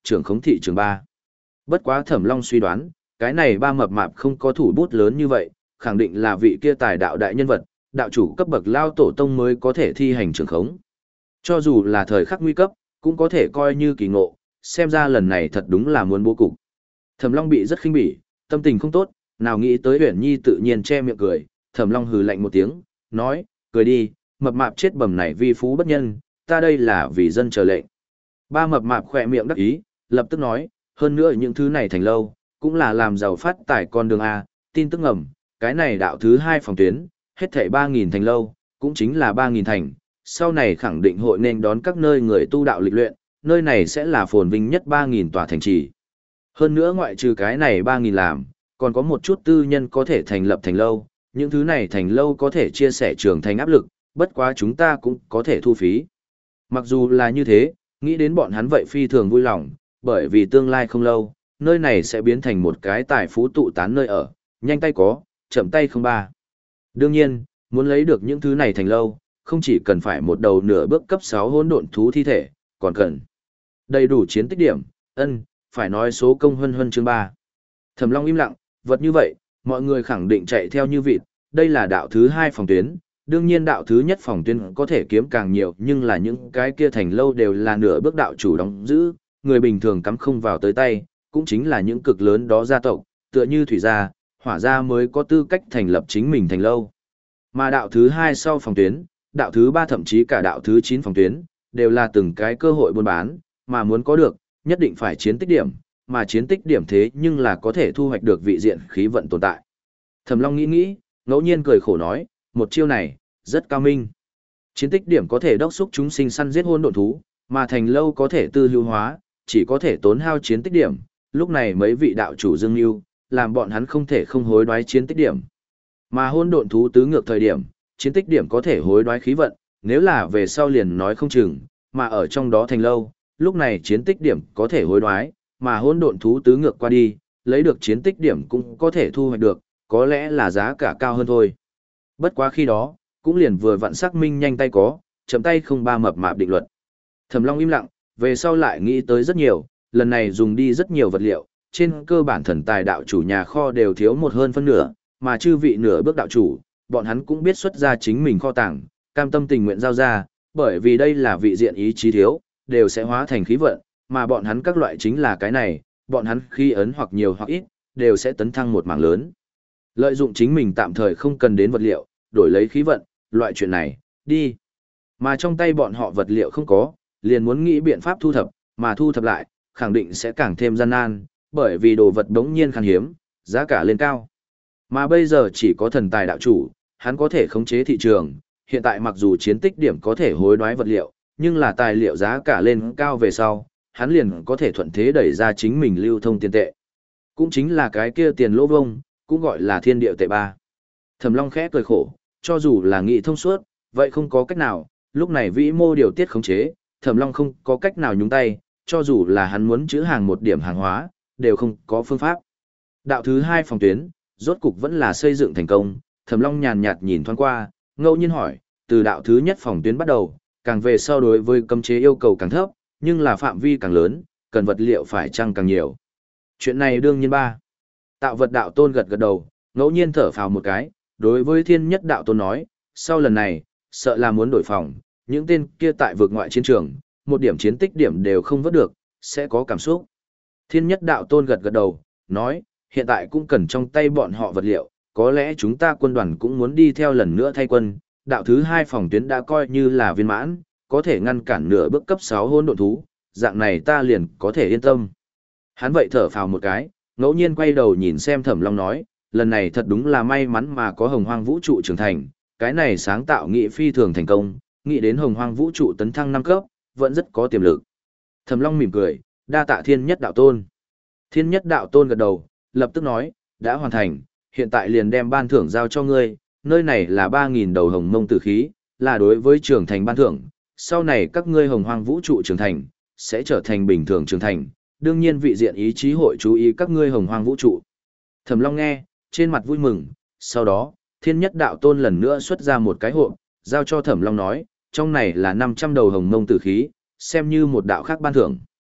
trưởng khống thị trường ba. Bất quá Thẩm Long suy đoán, cái này ba mập mạp không có thủ bút lớn như vậy, khẳng định là vị kia tài đạo đại nhân vật, đạo chủ cấp bậc lao tổ tông mới có thể thi hành trưởng khống. Cho dù là thời khắc nguy cấp, cũng có thể coi như kỳ ngộ, xem ra lần này thật đúng là muốn bố cục. Thẩm Long bị rất khinh bỉ, tâm tình không tốt, nào nghĩ tới Uyển Nhi tự nhiên che miệng cười, Thẩm Long hừ lạnh một tiếng, nói, cười đi, mập mạp chết bầm này vi phú bất nhân, ta đây là vì dân chờ lệnh. Ba mập mạp khỏe miệng đắc ý, lập tức nói, hơn nữa những thứ này thành lâu, cũng là làm giàu phát tài con đường A, tin tức ngầm, cái này đạo thứ hai phòng tuyến, hết thảy ba nghìn thành lâu, cũng chính là ba nghìn thành, sau này khẳng định hội nên đón các nơi người tu đạo lịch luyện, nơi này sẽ là phồn vinh nhất ba nghìn tòa thành trì. Hơn nữa ngoại trừ cái này ba nghìn làm, còn có một chút tư nhân có thể thành lập thành lâu, những thứ này thành lâu có thể chia sẻ trường thành áp lực, bất quá chúng ta cũng có thể thu phí. Mặc dù là như thế, nghĩ đến bọn hắn vậy phi thường vui lòng, bởi vì tương lai không lâu, nơi này sẽ biến thành một cái tài phú tụ tán nơi ở, nhanh tay có, chậm tay không ba. Đương nhiên, muốn lấy được những thứ này thành lâu, không chỉ cần phải một đầu nửa bước cấp sáu hỗn độn thú thi thể, còn cần đầy đủ chiến tích điểm, ân, phải nói số công huân huân chương ba. Thẩm Long im lặng, vật như vậy, mọi người khẳng định chạy theo như vịt, đây là đạo thứ hai phòng tuyến, đương nhiên đạo thứ nhất phòng tuyến có thể kiếm càng nhiều, nhưng là những cái kia thành lâu đều là nửa bước đạo chủ đóng giữ, người bình thường cắm không vào tới tay, cũng chính là những cực lớn đó gia tộc, tựa như thủy gia, hỏa gia mới có tư cách thành lập chính mình thành lâu. Mà đạo thứ hai sau phòng tuyến, đạo thứ ba thậm chí cả đạo thứ chín phòng tuyến, đều là từng cái cơ hội buôn bán, mà muốn có được, nhất định phải chiến tích điểm, mà chiến tích điểm thế nhưng là có thể thu hoạch được vị diện khí vận tồn tại. Thẩm Long nghĩ nghĩ, ngẫu nhiên cười khổ nói, một chiêu này, rất cao minh. Chiến tích điểm có thể đốc xúc chúng sinh săn giết hỗn độn thú, mà thành lâu có thể tư hữu hóa, chỉ có thể tốn hao chiến tích điểm, lúc này mấy vị đạo chủ dương lưu, làm bọn hắn không thể không hối đoái chiến tích điểm. Mà hỗn độn thú tứ ngược thời điểm, chiến tích điểm có thể hối đoái khí vận, nếu là về sau liền nói không chừng, mà ở trong đó thành lâu, lúc này chiến tích điểm có thể hối đoái, mà hỗn độn thú tứ ngược qua đi, lấy được chiến tích điểm cũng có thể thu hoạch được, có lẽ là giá cả cao hơn thôi. Bất quá khi đó, cũng liền vừa vặn xác minh nhanh tay có, chậm tay không ba mập mạp định luật. Thẩm Long im lặng, về sau lại nghĩ tới rất nhiều, lần này dùng đi rất nhiều vật liệu, trên cơ bản thần tài đạo chủ nhà kho đều thiếu một hơn phân nửa, mà chư vị nửa bước đạo chủ, bọn hắn cũng biết xuất ra chính mình kho tàng, cam tâm tình nguyện giao ra, bởi vì đây là vị diện ý chí thiếu, đều sẽ hóa thành khí vận, mà bọn hắn các loại chính là cái này, bọn hắn khi ấn hoặc nhiều hoặc ít, đều sẽ tấn thăng một mảng lớn. Lợi dụng chính mình tạm thời không cần đến vật liệu, đổi lấy khí vận, loại chuyện này, đi. Mà trong tay bọn họ vật liệu không có, liền muốn nghĩ biện pháp thu thập, mà thu thập lại, khẳng định sẽ càng thêm gian nan, bởi vì đồ vật đống nhiên khan hiếm, giá cả lên cao. Mà bây giờ chỉ có thần tài đạo chủ, hắn có thể khống chế thị trường, hiện tại mặc dù chiến tích điểm có thể hối đoái vật liệu, nhưng là tài liệu giá cả lên cao về sau, hắn liền có thể thuận thế đẩy ra chính mình lưu thông tiền tệ. Cũng chính là cái kia tiền lỗ vông, cũng gọi là thiên điệu tệ ba. Thẩm Long khẽ cười khổ, cho dù là nghị thông suốt, vậy không có cách nào, lúc này vĩ mô điều tiết khống chế, Thẩm Long không có cách nào nhúng tay, cho dù là hắn muốn chữ hàng một điểm hàng hóa, đều không có phương pháp. Đạo thứ hai phòng tuyến, rốt cục vẫn là xây dựng thành công, Thẩm Long nhàn nhạt nhìn thoáng qua, ngẫu nhiên hỏi, từ đạo thứ nhất phòng tuyến bắt đầu, càng về sau đối với cấm chế yêu cầu càng thấp, nhưng là phạm vi càng lớn, cần vật liệu phải chăng càng nhiều. Chuyện này đương nhiên ba. Tạo vật đạo tôn gật gật đầu, ngẫu nhiên thở phào một cái, đối với thiên nhất đạo tôn nói, sau lần này, sợ là muốn đổi phòng, những tên kia tại vực ngoại chiến trường, một điểm chiến tích điểm đều không vớt được, sẽ có cảm xúc. Thiên nhất đạo tôn gật gật đầu, nói, hiện tại cũng cần trong tay bọn họ vật liệu, có lẽ chúng ta quân đoàn cũng muốn đi theo lần nữa thay quân, đạo thứ hai phòng tuyến đã coi như là viên mãn, có thể ngăn cản nửa bước cấp sáu hỗn độn thú, dạng này ta liền có thể yên tâm. Hắn vậy thở phào một cái, ngẫu nhiên quay đầu nhìn xem Thẩm Long nói, lần này thật đúng là may mắn mà có hồng hoang vũ trụ trưởng thành, cái này sáng tạo nghị phi thường thành công, nghĩ đến hồng hoang vũ trụ tấn thăng năm cấp, vẫn rất có tiềm lực. Thẩm Long mỉm cười, đa tạ thiên nhất đạo tôn. Thiên nhất đạo tôn gật đầu, lập tức nói, đã hoàn thành, hiện tại liền đem ban thưởng giao cho ngươi, nơi này là ba nghìn đầu hồng mông tử khí, là đối với trưởng thành ban thưởng, sau này các ngươi hồng hoang vũ trụ trưởng thành, sẽ trở thành bình thường trưởng thành, đương nhiên vị diện ý chí hội chú ý các ngươi hồng hoang vũ trụ. Thẩm Long nghe, trên mặt vui mừng, sau đó, thiên nhất đạo tôn lần nữa xuất ra một cái hộp, giao cho Thẩm Long nói, trong này là năm trăm đầu hồng mông tử khí, xem như một đạo khác ban thưởng.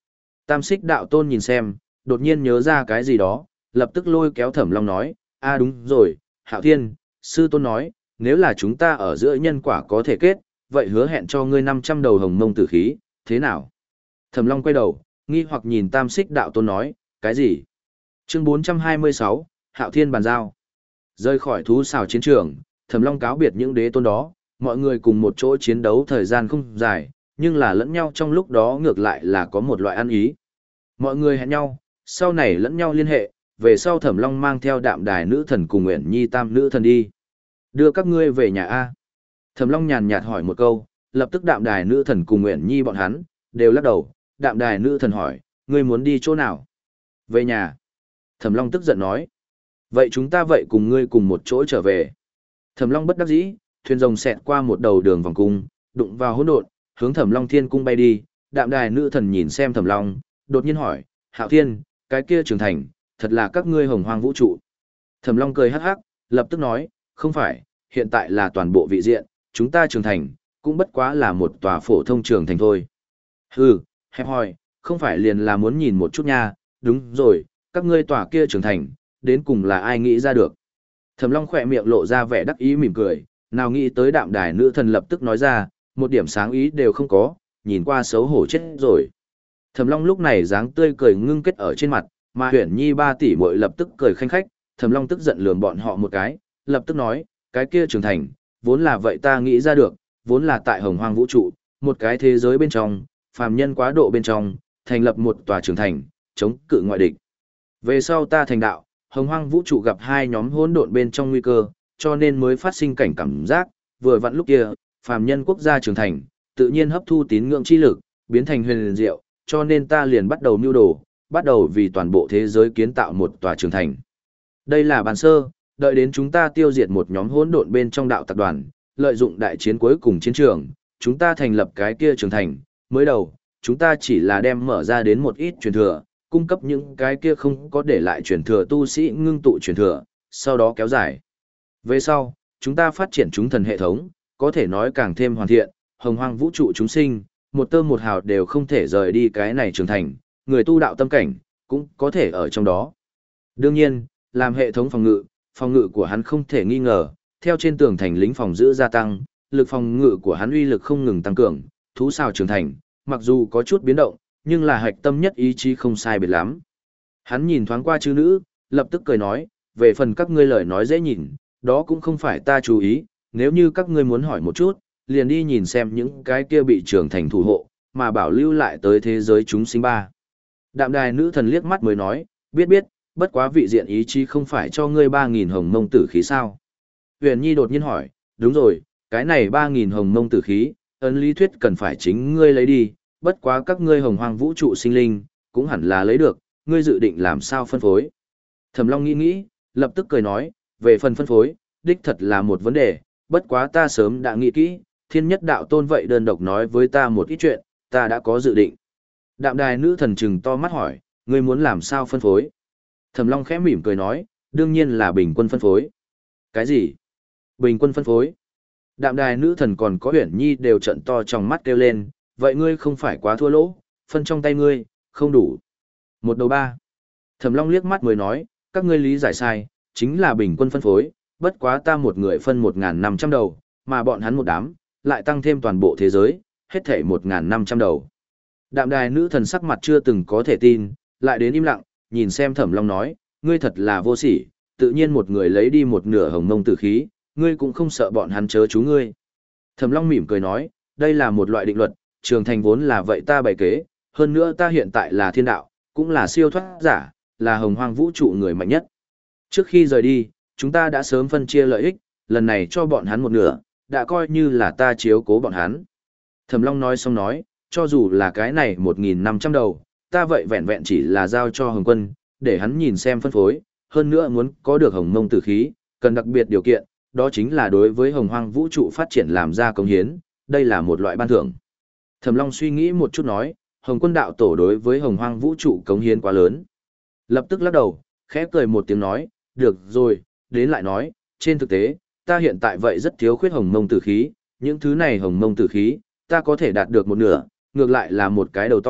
Tam xích đạo tôn nhìn xem, đột nhiên nhớ ra cái gì đó, lập tức lôi kéo Thẩm Long nói, a đúng rồi, Hạo Thiên, sư tôn nói, nếu là chúng ta ở giữa nhân quả có thể kết, vậy hứa hẹn cho ngươi năm trăm đầu hồng mông tử khí, thế nào? Thẩm Long quay đầu, nghi hoặc nhìn Tam xích đạo tôn nói, cái gì? Chương bốn trăm hai mươi sáu, Hạo Thiên bàn giao. Rơi khỏi thú xào chiến trường, Thẩm Long cáo biệt những đế tôn đó, mọi người cùng một chỗ chiến đấu thời gian không dài, nhưng là lẫn nhau trong lúc đó ngược lại là có một loại ăn ý. Mọi người hẹn nhau, sau này lẫn nhau liên hệ, về sau Thẩm Long mang theo Đạm Đài nữ thần cùng Uyển Nhi tam nữ thần đi. Đưa các ngươi về nhà A. Thẩm Long nhàn nhạt hỏi một câu, lập tức Đạm Đài nữ thần cùng Uyển Nhi bọn hắn, đều lắc đầu. Đạm Đài nữ thần hỏi, ngươi muốn đi chỗ nào? Về nhà. Thẩm Long tức giận nói. Vậy chúng ta vậy cùng ngươi cùng một chỗ trở về. Thẩm Long bất đắc dĩ, thuyền rồng xẹt qua một đầu đường vòng cung, đụng vào hỗn độn, hướng Thẩm Long Thiên cung bay đi. Đạm Đài nữ thần nhìn xem Thẩm Long, đột nhiên hỏi, Hạo Thiên, cái kia trưởng thành, thật là các ngươi hồng hoang vũ trụ. Thẩm Long cười hắc hắc, lập tức nói, không phải, hiện tại là toàn bộ vị diện, chúng ta trưởng thành, cũng bất quá là một tòa phổ thông trường thành thôi. Hừ, hẹp hòi, không phải liền là muốn nhìn một chút nha, đúng rồi, các ngươi tòa kia trưởng thành, đến cùng là ai nghĩ ra được. Thẩm Long khỏe miệng lộ ra vẻ đắc ý mỉm cười, nào nghĩ tới Đạm Đài nữ thần lập tức nói ra, một điểm sáng ý đều không có, nhìn qua xấu hổ chết rồi. Thẩm Long lúc này dáng tươi cười ngưng kết ở trên mặt, mà Huyền Nhi ba tỷ muội lập tức cười khanh khách, Thẩm Long tức giận lườm bọn họ một cái, lập tức nói, cái kia trưởng thành, vốn là vậy ta nghĩ ra được, vốn là tại Hồng Hoang vũ trụ, một cái thế giới bên trong, phàm nhân quá độ bên trong, thành lập một tòa trưởng thành, chống cự ngoại địch. Về sau ta thành đạo, Hồng Hoang vũ trụ gặp hai nhóm hỗn độn bên trong nguy cơ, cho nên mới phát sinh cảnh cảm giác, vừa vặn lúc kia, phàm nhân quốc gia trưởng thành, tự nhiên hấp thu tín ngưỡng chi lực, biến thành huyền diệu, cho nên ta liền bắt đầu mưu đồ, bắt đầu vì toàn bộ thế giới kiến tạo một tòa trưởng thành. Đây là bàn sơ, đợi đến chúng ta tiêu diệt một nhóm hỗn độn bên trong đạo tập đoàn, lợi dụng đại chiến cuối cùng chiến trường, chúng ta thành lập cái kia trưởng thành, mới đầu, chúng ta chỉ là đem mở ra đến một ít truyền thừa, cung cấp những cái kia không có để lại truyền thừa tu sĩ ngưng tụ truyền thừa, sau đó kéo dài. Về sau, chúng ta phát triển chúng thần hệ thống, có thể nói càng thêm hoàn thiện, hồng hoang vũ trụ chúng sinh, một tơ một hào đều không thể rời đi cái này trưởng thành, người tu đạo tâm cảnh, cũng có thể ở trong đó. Đương nhiên, làm hệ thống phòng ngự, phòng ngự của hắn không thể nghi ngờ, theo trên tường thành lính phòng giữ gia tăng, lực phòng ngự của hắn uy lực không ngừng tăng cường, thú sao trưởng thành, mặc dù có chút biến động, nhưng là hạch tâm nhất ý chí không sai biệt lắm. Hắn nhìn thoáng qua chư nữ, lập tức cười nói, về phần các ngươi lời nói dễ nhìn, đó cũng không phải ta chú ý, nếu như các ngươi muốn hỏi một chút, liền đi nhìn xem những cái kia bị trưởng thành thủ hộ, mà bảo lưu lại tới thế giới chúng sinh ba. Đạm Đài nữ thần liếc mắt mới nói, biết biết, bất quá vị diện ý chí không phải cho ngươi ba nghìn hồng mông tử khí sao. Huyền Nhi đột nhiên hỏi, đúng rồi, cái này ba nghìn hồng mông tử khí, ấn lý thuyết cần phải chính ngươi lấy đi, bất quá các ngươi hồng hoang vũ trụ sinh linh, cũng hẳn là lấy được, ngươi dự định làm sao phân phối. Thẩm Long nghĩ nghĩ, lập tức cười nói, về phần phân phối, đích thật là một vấn đề, bất quá ta sớm đã nghĩ kỹ, thiên nhất đạo tôn vậy đơn độc nói với ta một ít chuyện, ta đã có dự định. Đạm Đài nữ thần trừng to mắt hỏi, ngươi muốn làm sao phân phối? Thẩm Long khẽ mỉm cười nói, đương nhiên là bình quân phân phối. Cái gì? Bình quân phân phối? Đạm Đài nữ thần còn có Uyển Nhi đều trận to trong mắt kêu lên, vậy ngươi không phải quá thua lỗ, phân trong tay ngươi, không đủ. Một đầu ba. Thẩm Long liếc mắt mới nói, các ngươi lý giải sai, chính là bình quân phân phối, bất quá ta một người phân một nghìn năm trăm đầu, mà bọn hắn một đám, lại tăng thêm toàn bộ thế giới, hết thảy một nghìn năm trăm đầu. Đạm Đài nữ thần sắc mặt chưa từng có thể tin, lại đến im lặng, nhìn xem Thẩm Long nói, ngươi thật là vô sỉ, tự nhiên một người lấy đi một nửa hồng mông tử khí, ngươi cũng không sợ bọn hắn chớ chú ngươi. Thẩm Long mỉm cười nói, đây là một loại định luật, trường thành vốn là vậy ta bày kế, hơn nữa ta hiện tại là thiên đạo, cũng là siêu thoát giả, là hồng hoang vũ trụ người mạnh nhất. Trước khi rời đi, chúng ta đã sớm phân chia lợi ích, lần này cho bọn hắn một nửa, đã coi như là ta chiếu cố bọn hắn. Thẩm Long nói xong nói, cho dù là cái này một nghìn năm trăm đầu, ta vậy vẹn vẹn chỉ là giao cho Hồng Quân, để hắn nhìn xem phân phối, hơn nữa muốn có được hồng mông tử khí, cần đặc biệt điều kiện, đó chính là đối với hồng hoang vũ trụ phát triển làm ra công hiến, đây là một loại ban thưởng. Thẩm Long suy nghĩ một chút nói, Hồng Quân đạo tổ đối với hồng hoang vũ trụ cống hiến quá lớn. Lập tức lắc đầu, khẽ cười một tiếng nói, được rồi, đến lại nói, trên thực tế, ta hiện tại vậy rất thiếu khuyết hồng mông tử khí, những thứ này hồng mông tử khí, ta có thể đạt được một nửa, ngược lại là một cái đầu to,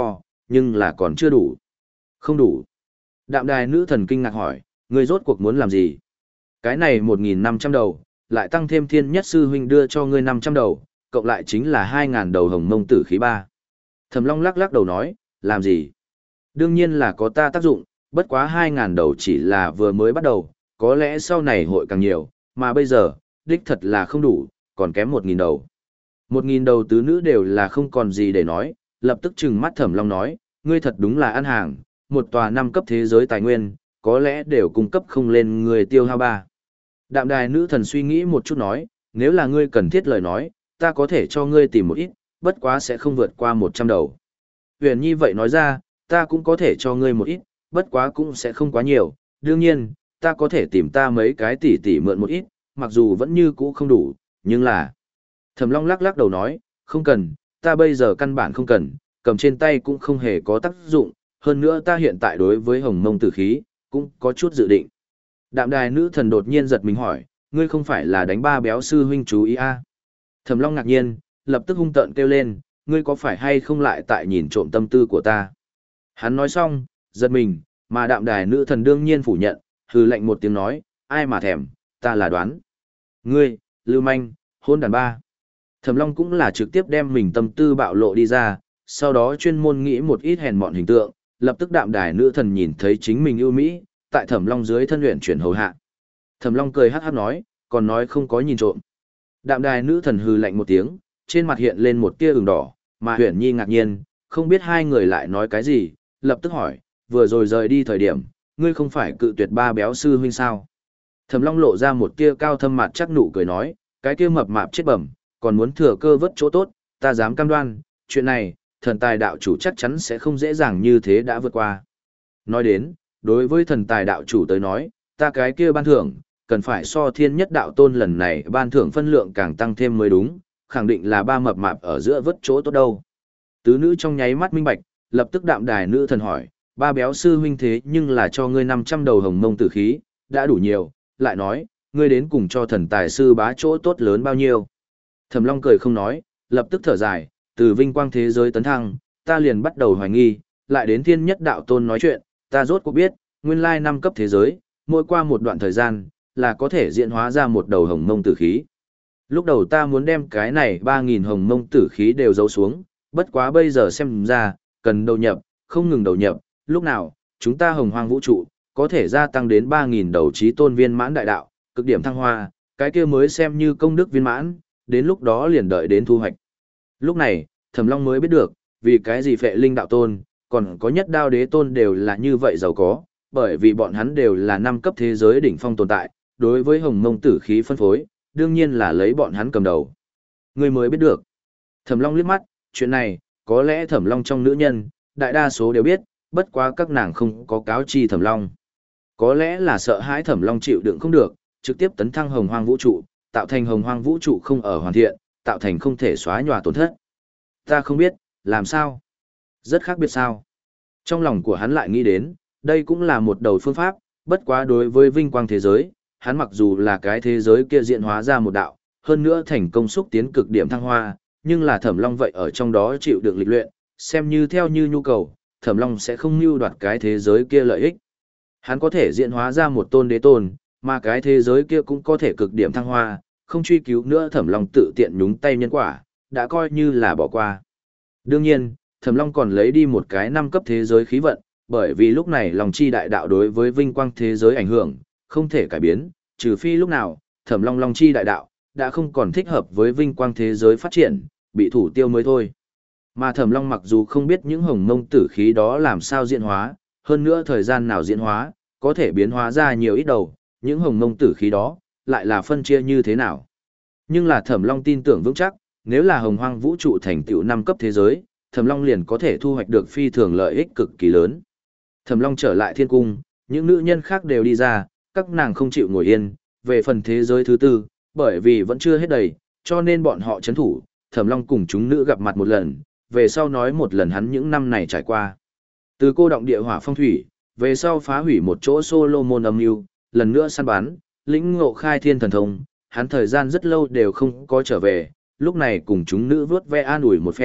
nhưng là còn chưa đủ. Không đủ. Đạm đài nữ thần kinh ngạc hỏi, ngươi rốt cuộc muốn làm gì? Cái này một nghìn năm trăm đầu, lại tăng thêm thiên nhất sư huynh đưa cho ngươi năm trăm đầu, cộng lại chính là hai ngàn đầu hồng mông tử khí ba. Thẩm Long lắc lắc đầu nói, làm gì? Đương nhiên là có ta tác dụng, bất quá hai ngàn đầu chỉ là vừa mới bắt đầu, có lẽ sau này hội càng nhiều, mà bây giờ, đích thật là không đủ, còn kém một nghìn đầu. Một nghìn đầu tứ nữ đều là không còn gì để nói, lập tức trừng mắt Thẩm Long nói, ngươi thật đúng là ăn hàng, một tòa năm cấp thế giới tài nguyên, có lẽ đều cung cấp không lên người tiêu hao ba. Đạm đài nữ thần suy nghĩ một chút nói, nếu là ngươi cần thiết lời nói, ta có thể cho ngươi tìm một ít, bất quá sẽ không vượt qua một trăm đầu. Huyền Nhi vậy nói ra, ta cũng có thể cho ngươi một ít, bất quá cũng sẽ không quá nhiều, đương nhiên, ta có thể tìm ta mấy cái tỷ tỷ mượn một ít, mặc dù vẫn như cũ không đủ, nhưng là... Thẩm Long lắc lắc đầu nói, không cần, ta bây giờ căn bản không cần, cầm trên tay cũng không hề có tác dụng, hơn nữa ta hiện tại đối với hồng mông tử khí, cũng có chút dự định. Đạm đài nữ thần đột nhiên giật mình hỏi, ngươi không phải là đánh ba béo sư huynh chú ý a? À? Thẩm Long ngạc nhiên, lập tức hung tợn kêu lên, ngươi có phải hay không lại tại nhìn trộm tâm tư của ta? Hắn nói xong, giật mình, mà đạm đài nữ thần đương nhiên phủ nhận, hừ lạnh một tiếng nói, ai mà thèm, ta là đoán. Ngươi, lưu manh, hôn đàn ba. Thẩm Long cũng là trực tiếp đem mình tâm tư bạo lộ đi ra, sau đó chuyên môn nghĩ một ít hèn mọn hình tượng, lập tức đạm đài nữ thần nhìn thấy chính mình ưu mỹ, tại Thẩm Long dưới thân luyện chuyển hầu hạ. Thẩm Long cười hắc hắc nói, còn nói không có nhìn trộm. Đạm đài nữ thần hừ lạnh một tiếng, trên mặt hiện lên một tia ửng đỏ, mà Huyền Nhi ngạc nhiên, không biết hai người lại nói cái gì, lập tức hỏi, vừa rồi rời đi thời điểm, ngươi không phải cự tuyệt ba béo sư huynh sao? Thẩm Long lộ ra một tia cao thâm mặt chắc nụ cười nói, cái kia mập mạp chết bẩm, còn muốn thừa cơ vớt chỗ tốt, ta dám cam đoan, chuyện này, thần tài đạo chủ chắc chắn sẽ không dễ dàng như thế đã vượt qua. Nói đến, đối với thần tài đạo chủ tới nói, ta cái kia ban thưởng, cần phải so thiên nhất đạo tôn lần này ban thưởng phân lượng càng tăng thêm mới đúng, khẳng định là ba mập mạp ở giữa vớt chỗ tốt đâu. Tứ nữ trong nháy mắt minh bạch, lập tức đạm đài nữ thần hỏi, ba béo sư huynh thế nhưng là cho ngươi năm trăm đầu hồng mông tử khí, đã đủ nhiều, lại nói, ngươi đến cùng cho thần tài sư bá chỗ tốt lớn bao nhiêu. Thẩm Long cười không nói, lập tức thở dài, từ vinh quang thế giới tấn thăng, ta liền bắt đầu hoài nghi, lại đến thiên nhất đạo tôn nói chuyện, ta rốt cuộc biết, nguyên lai năm cấp thế giới, mỗi qua một đoạn thời gian, là có thể diễn hóa ra một đầu hồng mông tử khí. Lúc đầu ta muốn đem cái này ba nghìn hồng mông tử khí đều giấu xuống, bất quá bây giờ xem ra, cần đầu nhập, không ngừng đầu nhập, lúc nào, chúng ta hồng hoang vũ trụ, có thể gia tăng đến ba nghìn đầu trí tôn viên mãn đại đạo, cực điểm thăng hoa, cái kia mới xem như công đức viên mãn, đến lúc đó liền đợi đến thu hoạch. Lúc này, Thẩm Long mới biết được, vì cái gì Phệ Linh đạo tôn, còn có Nhất Đao đế tôn đều là như vậy giàu có, bởi vì bọn hắn đều là năm cấp thế giới đỉnh phong tồn tại, đối với hồng mông tử khí phân phối, đương nhiên là lấy bọn hắn cầm đầu. Người mới biết được. Thẩm Long liếc mắt, chuyện này, có lẽ Thẩm Long trong nữ nhân, đại đa số đều biết, bất quá các nàng không có cáo chi Thẩm Long. Có lẽ là sợ hãi Thẩm Long chịu đựng không được, trực tiếp tấn thăng hồng hoang vũ trụ, tạo thành hồng hoang vũ trụ không ở hoàn thiện, tạo thành không thể xóa nhòa tổn thất. Ta không biết, làm sao? Rất khác biệt sao? Trong lòng của hắn lại nghĩ đến, đây cũng là một đầu phương pháp, bất quá đối với vinh quang thế giới, hắn mặc dù là cái thế giới kia diễn hóa ra một đạo, hơn nữa thành công xúc tiến cực điểm thăng hoa, nhưng là Thẩm Long vậy ở trong đó chịu được lịch luyện, xem như theo như nhu cầu, Thẩm Long sẽ không mưu đoạt cái thế giới kia lợi ích. Hắn có thể diễn hóa ra một tôn đế tôn, mà cái thế giới kia cũng có thể cực điểm thăng hoa, không truy cứu nữa Thẩm Long tự tiện nhúng tay nhân quả, đã coi như là bỏ qua. Đương nhiên, Thẩm Long còn lấy đi một cái năm cấp thế giới khí vận, bởi vì lúc này lòng chi đại đạo đối với vinh quang thế giới ảnh hưởng, không thể cải biến, trừ phi lúc nào, Thẩm Long long chi đại đạo, đã không còn thích hợp với vinh quang thế giới phát triển, bị thủ tiêu mới thôi. Mà Thẩm Long mặc dù không biết những hồng mông tử khí đó làm sao diễn hóa, hơn nữa thời gian nào diễn hóa, có thể biến hóa ra nhiều ít đầu, những hồng mông tử khí đó, lại là phân chia như thế nào. Nhưng là Thẩm Long tin tưởng vững chắc, nếu là hồng hoang vũ trụ thành tựu năm cấp thế giới, Thẩm Long liền có thể thu hoạch được phi thường lợi ích cực kỳ lớn. Thẩm Long trở lại thiên cung, những nữ nhân khác đều đi ra, các nàng không chịu ngồi yên, về phần thế giới thứ tư, bởi vì vẫn chưa hết đầy, cho nên bọn họ chấn thủ, Thẩm Long cùng chúng nữ gặp mặt một lần, về sau nói một lần hắn những năm này trải qua. Từ cô động địa hỏa phong thủy, về sau phá hủy một chỗ Solomon âm mưu, lần nữa săn bắn, lĩnh ngộ khai thiên thần thông, hắn thời gian rất lâu đều không có trở về, lúc này cùng chúng nữ vớt ve an ủi một phen,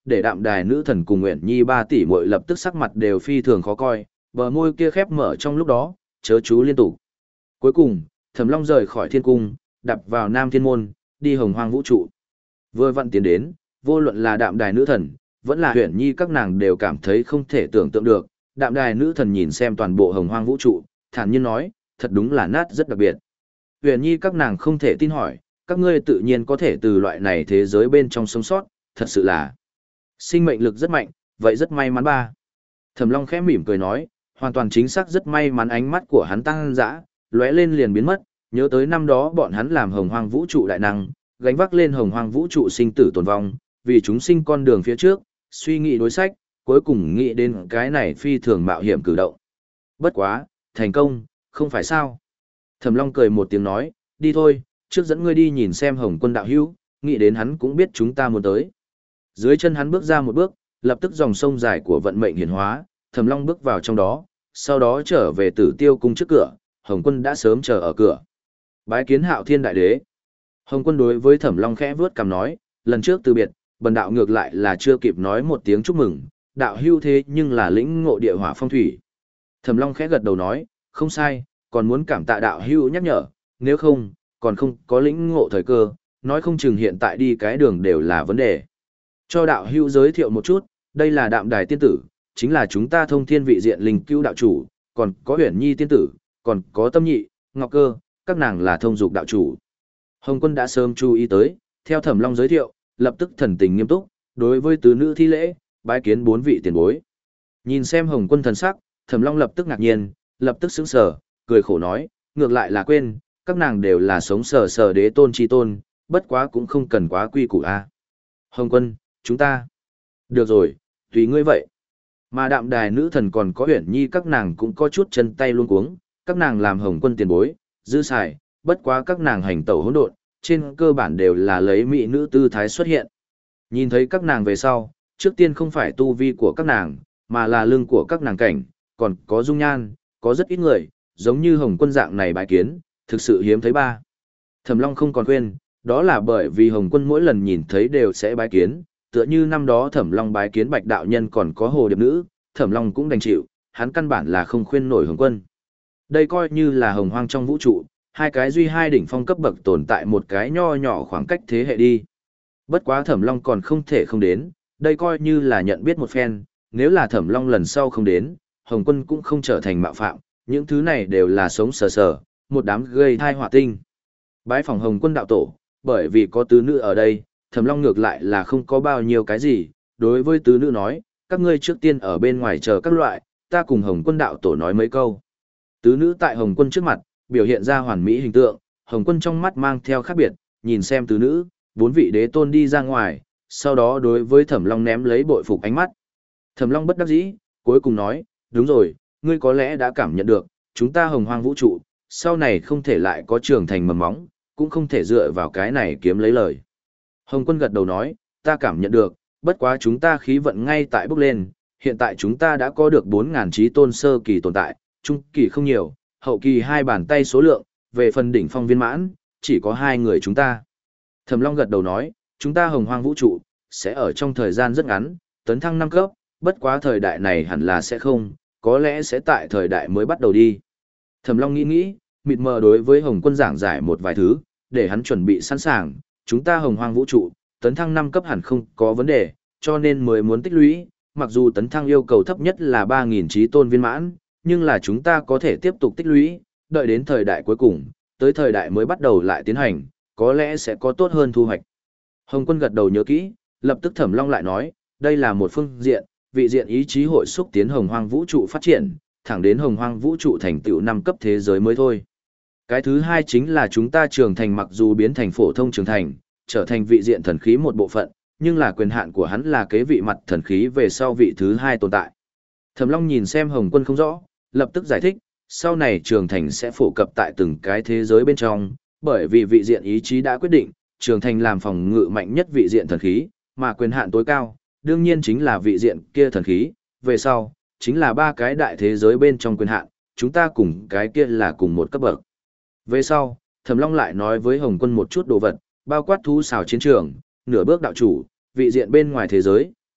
để đạm đài nữ thần cùng Uyển Nhi ba tỷ muội lập tức sắc mặt đều phi thường khó coi, bờ môi kia khép mở trong lúc đó, chớ chú liên tục. Cuối cùng, Thẩm Long rời khỏi thiên cung, đạp vào Nam Thiên Môn, đi hồng hoang vũ trụ. Vừa vặn tiến đến, vô luận là đạm đài nữ thần, vẫn là Uyển Nhi các nàng đều cảm thấy không thể tưởng tượng được. Đạm đài nữ thần nhìn xem toàn bộ hồng hoang vũ trụ, thản nhiên nói, thật đúng là nát rất đặc biệt. Uyển Nhi các nàng không thể tin hỏi, các ngươi tự nhiên có thể từ loại này thế giới bên trong sống sót, thật sự là sinh mệnh lực rất mạnh, vậy rất may mắn ba. Thẩm Long khẽ mỉm cười nói, hoàn toàn chính xác rất may mắn. Ánh mắt của hắn tăng dã, lóe lên liền biến mất, nhớ tới năm đó bọn hắn làm hồng hoang vũ trụ đại năng, gánh vác lên hồng hoang vũ trụ sinh tử tồn vong, vì chúng sinh con đường phía trước, suy nghĩ đối sách, cuối cùng nghĩ đến cái này phi thường mạo hiểm cử động. Bất quá, thành công, không phải sao? Thẩm Long cười một tiếng nói, đi thôi, trước dẫn ngươi đi nhìn xem Hồng Quân đạo hữu, nghĩ đến hắn cũng biết chúng ta muốn tới. Dưới chân hắn bước ra một bước, lập tức dòng sông dài của vận mệnh hiển hóa, Thẩm Long bước vào trong đó, sau đó trở về Tử Tiêu cung trước cửa, Hồng Quân đã sớm chờ ở cửa. Bái kiến Hạo Thiên đại đế. Hồng Quân đối với Thẩm Long khẽ vướt cằm nói, lần trước từ biệt, bần đạo ngược lại là chưa kịp nói một tiếng chúc mừng, đạo hữu thế nhưng là lĩnh ngộ địa hỏa phong thủy. Thẩm Long khẽ gật đầu nói, không sai, còn muốn cảm tạ đạo hữu nhắc nhở, nếu không, còn không có lĩnh ngộ thời cơ, nói không chừng hiện tại đi cái đường đều là vấn đề. Cho đạo hữu giới thiệu một chút, đây là Đạm Đài tiên tử, chính là chúng ta Thông Thiên vị diện linh cứu đạo chủ, còn có Uyển Nhi tiên tử, còn có Tâm Nhị, Ngọc Cơ, các nàng là thông dục đạo chủ. Hồng Quân đã sớm chú ý tới, theo Thẩm Long giới thiệu, lập tức thần tình nghiêm túc, đối với tứ nữ thi lễ, bái kiến bốn vị tiền bối. Nhìn xem Hồng Quân thần sắc, Thẩm Long lập tức ngạc nhiên, lập tức sững sờ, cười khổ nói, ngược lại là quên, các nàng đều là sống sờ sờ đế tôn chi tôn, bất quá cũng không cần quá quy củ a. Hồng Quân, chúng ta. Được rồi, tùy ngươi vậy. Mà Đạm Đài nữ thần còn có Uyển Nhi các nàng cũng có chút chân tay luống cuống, các nàng làm Hồng Quân tiền bối, dư xài, bất quá các nàng hành tẩu hỗn độn, trên cơ bản đều là lấy mỹ nữ tư thái xuất hiện. Nhìn thấy các nàng về sau, trước tiên không phải tu vi của các nàng, mà là lưng của các nàng cảnh, còn có dung nhan, có rất ít người, giống như Hồng Quân dạng này bái kiến, thực sự hiếm thấy ba. Thẩm Long không còn quên, đó là bởi vì Hồng Quân mỗi lần nhìn thấy đều sẽ bái kiến, tựa như năm đó Thẩm Long bái kiến Bạch đạo nhân còn có Hồ Điệp nữ, Thẩm Long cũng đành chịu, hắn căn bản là không khuyên nổi Hồng Quân. Đây coi như là hồng hoang trong vũ trụ, hai cái duy hai đỉnh phong cấp bậc tồn tại một cái nho nhỏ khoảng cách thế hệ đi. Bất quá Thẩm Long còn không thể không đến, đây coi như là nhận biết một phen, nếu là Thẩm Long lần sau không đến, Hồng Quân cũng không trở thành mạo phạm, những thứ này đều là sống sờ sờ, một đám gây thai họa tinh. Bái phòng Hồng Quân đạo tổ, bởi vì có tứ nữ ở đây, Thẩm Long ngược lại là không có bao nhiêu cái gì, đối với tứ nữ nói, các ngươi trước tiên ở bên ngoài chờ các loại, ta cùng Hồng Quân đạo tổ nói mấy câu. Tứ nữ tại Hồng Quân trước mặt, biểu hiện ra hoàn mỹ hình tượng, Hồng Quân trong mắt mang theo khác biệt, nhìn xem tứ nữ, bốn vị đế tôn đi ra ngoài, sau đó đối với Thẩm Long ném lấy bội phục ánh mắt. Thẩm Long bất đắc dĩ, cuối cùng nói, đúng rồi, ngươi có lẽ đã cảm nhận được, chúng ta hồng hoang vũ trụ, sau này không thể lại có trưởng thành mầm móng, cũng không thể dựa vào cái này kiếm lấy lời. Hồng Quân gật đầu nói, ta cảm nhận được, bất quá chúng ta khí vận ngay tại bước lên, hiện tại chúng ta đã có được bốn ngàn trí tôn sơ kỳ tồn tại, trung kỳ không nhiều, hậu kỳ hai bàn tay số lượng, về phần đỉnh phong viên mãn, chỉ có hai người chúng ta. Thẩm Long gật đầu nói, chúng ta hồng hoang vũ trụ, sẽ ở trong thời gian rất ngắn, tấn thăng năm cấp, bất quá thời đại này hẳn là sẽ không, có lẽ sẽ tại thời đại mới bắt đầu đi. Thẩm Long nghĩ nghĩ, mịt mờ đối với Hồng Quân giảng giải một vài thứ, để hắn chuẩn bị sẵn sàng, chúng ta hồng hoang vũ trụ, tấn thăng năm cấp hẳn không có vấn đề, cho nên mới muốn tích lũy, mặc dù tấn thăng yêu cầu thấp nhất là ba nghìn trí tôn viên mãn, nhưng là chúng ta có thể tiếp tục tích lũy, đợi đến thời đại cuối cùng, tới thời đại mới bắt đầu lại tiến hành, có lẽ sẽ có tốt hơn thu hoạch. Hồng Quân gật đầu nhớ kỹ, lập tức Thẩm Long lại nói, đây là một phương diện, vị diện ý chí hội xúc tiến hồng hoang vũ trụ phát triển, thẳng đến hồng hoang vũ trụ thành tựu năm cấp thế giới mới thôi. Cái thứ hai chính là chúng ta trưởng thành mặc dù biến thành phổ thông trưởng thành, trở thành vị diện thần khí một bộ phận, nhưng là quyền hạn của hắn là kế vị mặt thần khí về sau vị thứ hai tồn tại. Thẩm Long nhìn xem Hồng Quân không rõ, lập tức giải thích, sau này trường thành sẽ phổ cập tại từng cái thế giới bên trong, bởi vì vị diện ý chí đã quyết định, trường thành làm phòng ngự mạnh nhất vị diện thần khí, mà quyền hạn tối cao, đương nhiên chính là vị diện kia thần khí, về sau, chính là ba cái đại thế giới bên trong quyền hạn, chúng ta cùng cái kia là cùng một cấp bậc. Về sau, Thẩm Long lại nói với Hồng Quân một chút đồ vật, bao quát thú xào chiến trường, nửa bước đạo chủ, vị diện bên ngoài thế giới,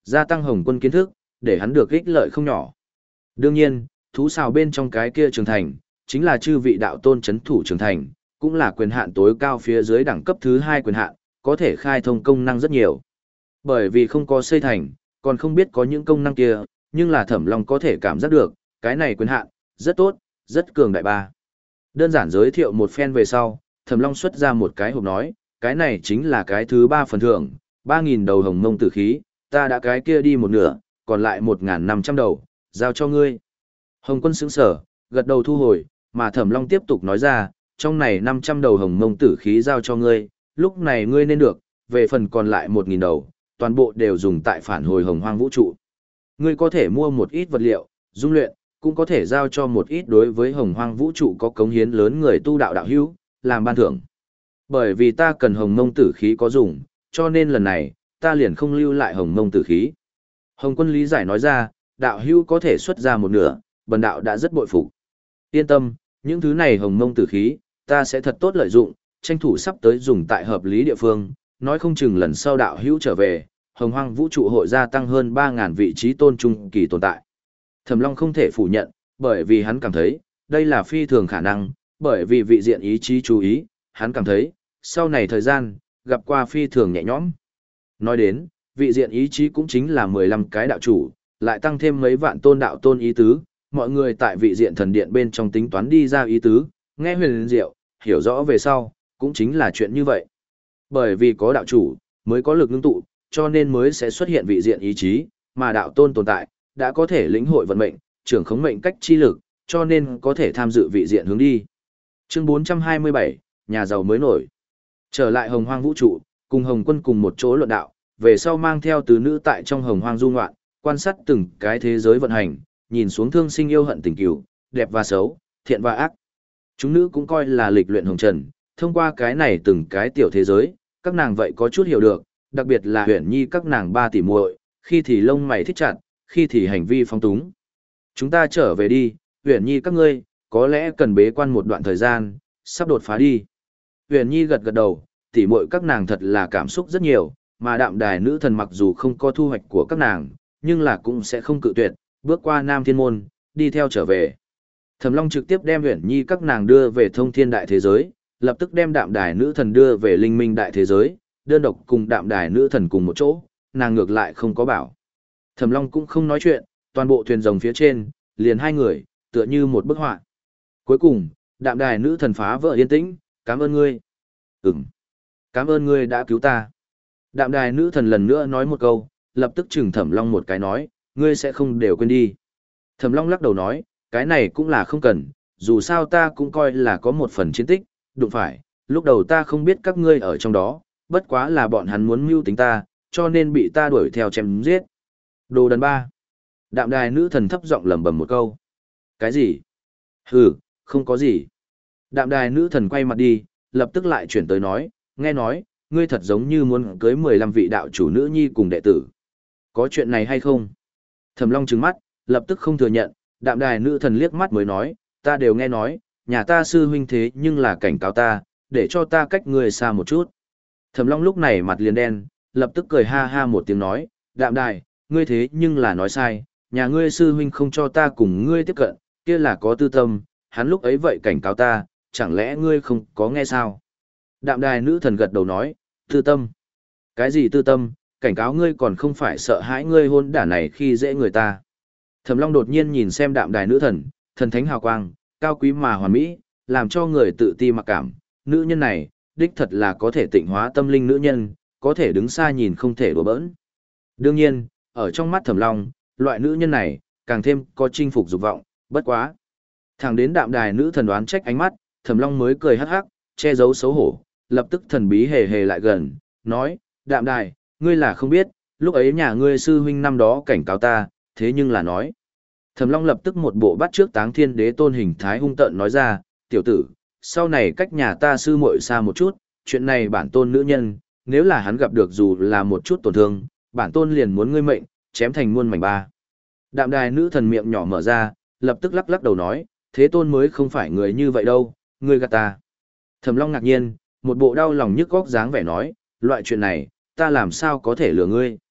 gia tăng Hồng Quân kiến thức, để hắn được ích lợi không nhỏ. Đương nhiên, thú xào bên trong cái kia trường thành, chính là chư vị đạo tôn chấn thủ trường thành, cũng là quyền hạn tối cao phía dưới đẳng cấp thứ hai quyền hạn, có thể khai thông công năng rất nhiều. Bởi vì không có xây thành, còn không biết có những công năng kia, nhưng là Thẩm Long có thể cảm giác được, cái này quyền hạn, rất tốt, rất cường đại ba. Đơn giản giới thiệu một phen về sau, Thẩm Long xuất ra một cái hộp nói, cái này chính là cái thứ ba phần thưởng, ba nghìn đầu hồng mông tử khí, ta đã cái kia đi một nửa, còn lại một nghìn năm trăm đầu, giao cho ngươi. Hồng Quân sững sở, gật đầu thu hồi, mà Thẩm Long tiếp tục nói ra, trong này năm trăm đầu hồng mông tử khí giao cho ngươi, lúc này ngươi nên được, về phần còn lại một nghìn đầu, toàn bộ đều dùng tại phản hồi hồng hoang vũ trụ. Ngươi có thể mua một ít vật liệu, dung luyện, cũng có thể giao cho một ít đối với hồng hoang vũ trụ có cống hiến lớn người tu đạo đạo hữu, làm ban thưởng. Bởi vì ta cần hồng mông tử khí có dùng, cho nên lần này, ta liền không lưu lại hồng mông tử khí. Hồng Quân lý giải nói ra, đạo hữu có thể xuất ra một nửa, bần đạo đã rất bội phục. Yên tâm, những thứ này hồng mông tử khí, ta sẽ thật tốt lợi dụng, tranh thủ sắp tới dùng tại hợp lý địa phương, nói không chừng lần sau đạo hữu trở về, hồng hoang vũ trụ hội gia tăng hơn ba nghìn vị trí tôn trung kỳ tồn tại. Thẩm Long không thể phủ nhận, bởi vì hắn cảm thấy, đây là phi thường khả năng, bởi vì vị diện ý chí chú ý, hắn cảm thấy, sau này thời gian, gặp qua phi thường nhẹ nhõm. Nói đến, vị diện ý chí cũng chính là mười lăm cái đạo chủ, lại tăng thêm mấy vạn tôn đạo tôn ý tứ, mọi người tại vị diện thần điện bên trong tính toán đi ra ý tứ, nghe huyền diệu, hiểu rõ về sau, cũng chính là chuyện như vậy. Bởi vì có đạo chủ, mới có lực ngưng tụ, cho nên mới sẽ xuất hiện vị diện ý chí, mà đạo tôn tồn tại, đã có thể lĩnh hội vận mệnh, trưởng khống mệnh cách chi lực, cho nên có thể tham dự vị diện hướng đi. Chương bốn trăm hai mươi bảy, nhà giàu mới nổi. Trở lại hồng hoang vũ trụ, cùng Hồng Quân cùng một chỗ luận đạo, về sau mang theo tứ nữ tại trong hồng hoang du ngoạn, quan sát từng cái thế giới vận hành, nhìn xuống thương sinh yêu hận tình cừu, đẹp và xấu, thiện và ác. Chúng nữ cũng coi là lịch luyện hồng trần, thông qua cái này từng cái tiểu thế giới, các nàng vậy có chút hiểu được, đặc biệt là Huyền Nhi các nàng ba tỷ muội, khi thì lông mày thích chặt, khi thì hành vi phong túng. Chúng ta trở về đi, Huyền Nhi các ngươi, có lẽ cần bế quan một đoạn thời gian, sắp đột phá đi. Huyền Nhi gật gật đầu, tỷ muội các nàng thật là cảm xúc rất nhiều, mà đạm đài nữ thần mặc dù không có thu hoạch của các nàng, nhưng là cũng sẽ không cự tuyệt, bước qua Nam Thiên Môn, đi theo trở về. Thẩm Long trực tiếp đem Huyền Nhi các nàng đưa về thông thiên đại thế giới, lập tức đem đạm đài nữ thần đưa về linh minh đại thế giới, đơn độc cùng đạm đài nữ thần cùng một chỗ, nàng ngược lại không có bảo. Thẩm Long cũng không nói chuyện, toàn bộ thuyền rồng phía trên, liền hai người, tựa như một bức họa. Cuối cùng, đạm đài nữ thần phá vỡ yên tĩnh, cảm ơn ngươi. Ừm, cảm ơn ngươi đã cứu ta. Đạm đài nữ thần lần nữa nói một câu, lập tức chừng Thẩm Long một cái nói, ngươi sẽ không đều quên đi. Thẩm Long lắc đầu nói, cái này cũng là không cần, dù sao ta cũng coi là có một phần chiến tích, đụng phải, lúc đầu ta không biết các ngươi ở trong đó, bất quá là bọn hắn muốn mưu tính ta, cho nên bị ta đuổi theo chém giết. Đồ đần ba. Đạm đài nữ thần thấp giọng lẩm bẩm một câu. Cái gì? Hừ, không có gì. Đạm đài nữ thần quay mặt đi, lập tức lại chuyển tới nói, nghe nói, ngươi thật giống như muốn cưới mười lăm vị đạo chủ nữ nhi cùng đệ tử. Có chuyện này hay không? Thẩm Long trừng mắt, lập tức không thừa nhận, đạm đài nữ thần liếc mắt mới nói, ta đều nghe nói, nhà ta sư huynh thế nhưng là cảnh cáo ta, để cho ta cách ngươi xa một chút. Thẩm Long lúc này mặt liền đen, lập tức cười ha ha một tiếng nói, đạm đài, ngươi thế nhưng là nói sai, nhà ngươi sư huynh không cho ta cùng ngươi tiếp cận, kia là có tư tâm, hắn lúc ấy vậy cảnh cáo ta, chẳng lẽ ngươi không có nghe sao? Đạm đài nữ thần gật đầu nói, tư tâm. Cái gì tư tâm, cảnh cáo ngươi còn không phải sợ hãi ngươi hôn đả này khi dễ người ta. Thẩm Long đột nhiên nhìn xem đạm đài nữ thần, thần thánh hào quang, cao quý mà hoàn mỹ, làm cho người tự ti mặc cảm, nữ nhân này, đích thật là có thể tịnh hóa tâm linh nữ nhân, có thể đứng xa nhìn không thể đùa bỡn. Đương nhiên, ở trong mắt Thẩm Long, loại nữ nhân này, càng thêm có chinh phục dục vọng, bất quá. Thẳng đến đạm đài nữ thần đoán trách ánh mắt, Thẩm Long mới cười hắc hắc, che giấu xấu hổ, lập tức thần bí hề hề lại gần, nói, đạm đài, ngươi là không biết, lúc ấy nhà ngươi sư huynh năm đó cảnh cáo ta, thế nhưng là nói. Thẩm Long lập tức một bộ bắt trước Táng Thiên Đế tôn hình thái hung tợn nói ra, tiểu tử, sau này cách nhà ta sư muội xa một chút, chuyện này bản tôn nữ nhân, nếu là hắn gặp được dù là một chút tổn thương, bản tôn liền muốn ngươi mệnh, chém thành muôn mảnh ba. Đạm đài nữ thần miệng nhỏ mở ra, lập tức lắc lắc đầu nói, thế tôn mới không phải người như vậy đâu, ngươi gạt ta. Thẩm Long ngạc nhiên, một bộ đau lòng nhức góc dáng vẻ nói, loại chuyện này, ta làm sao có thể lừa ngươi.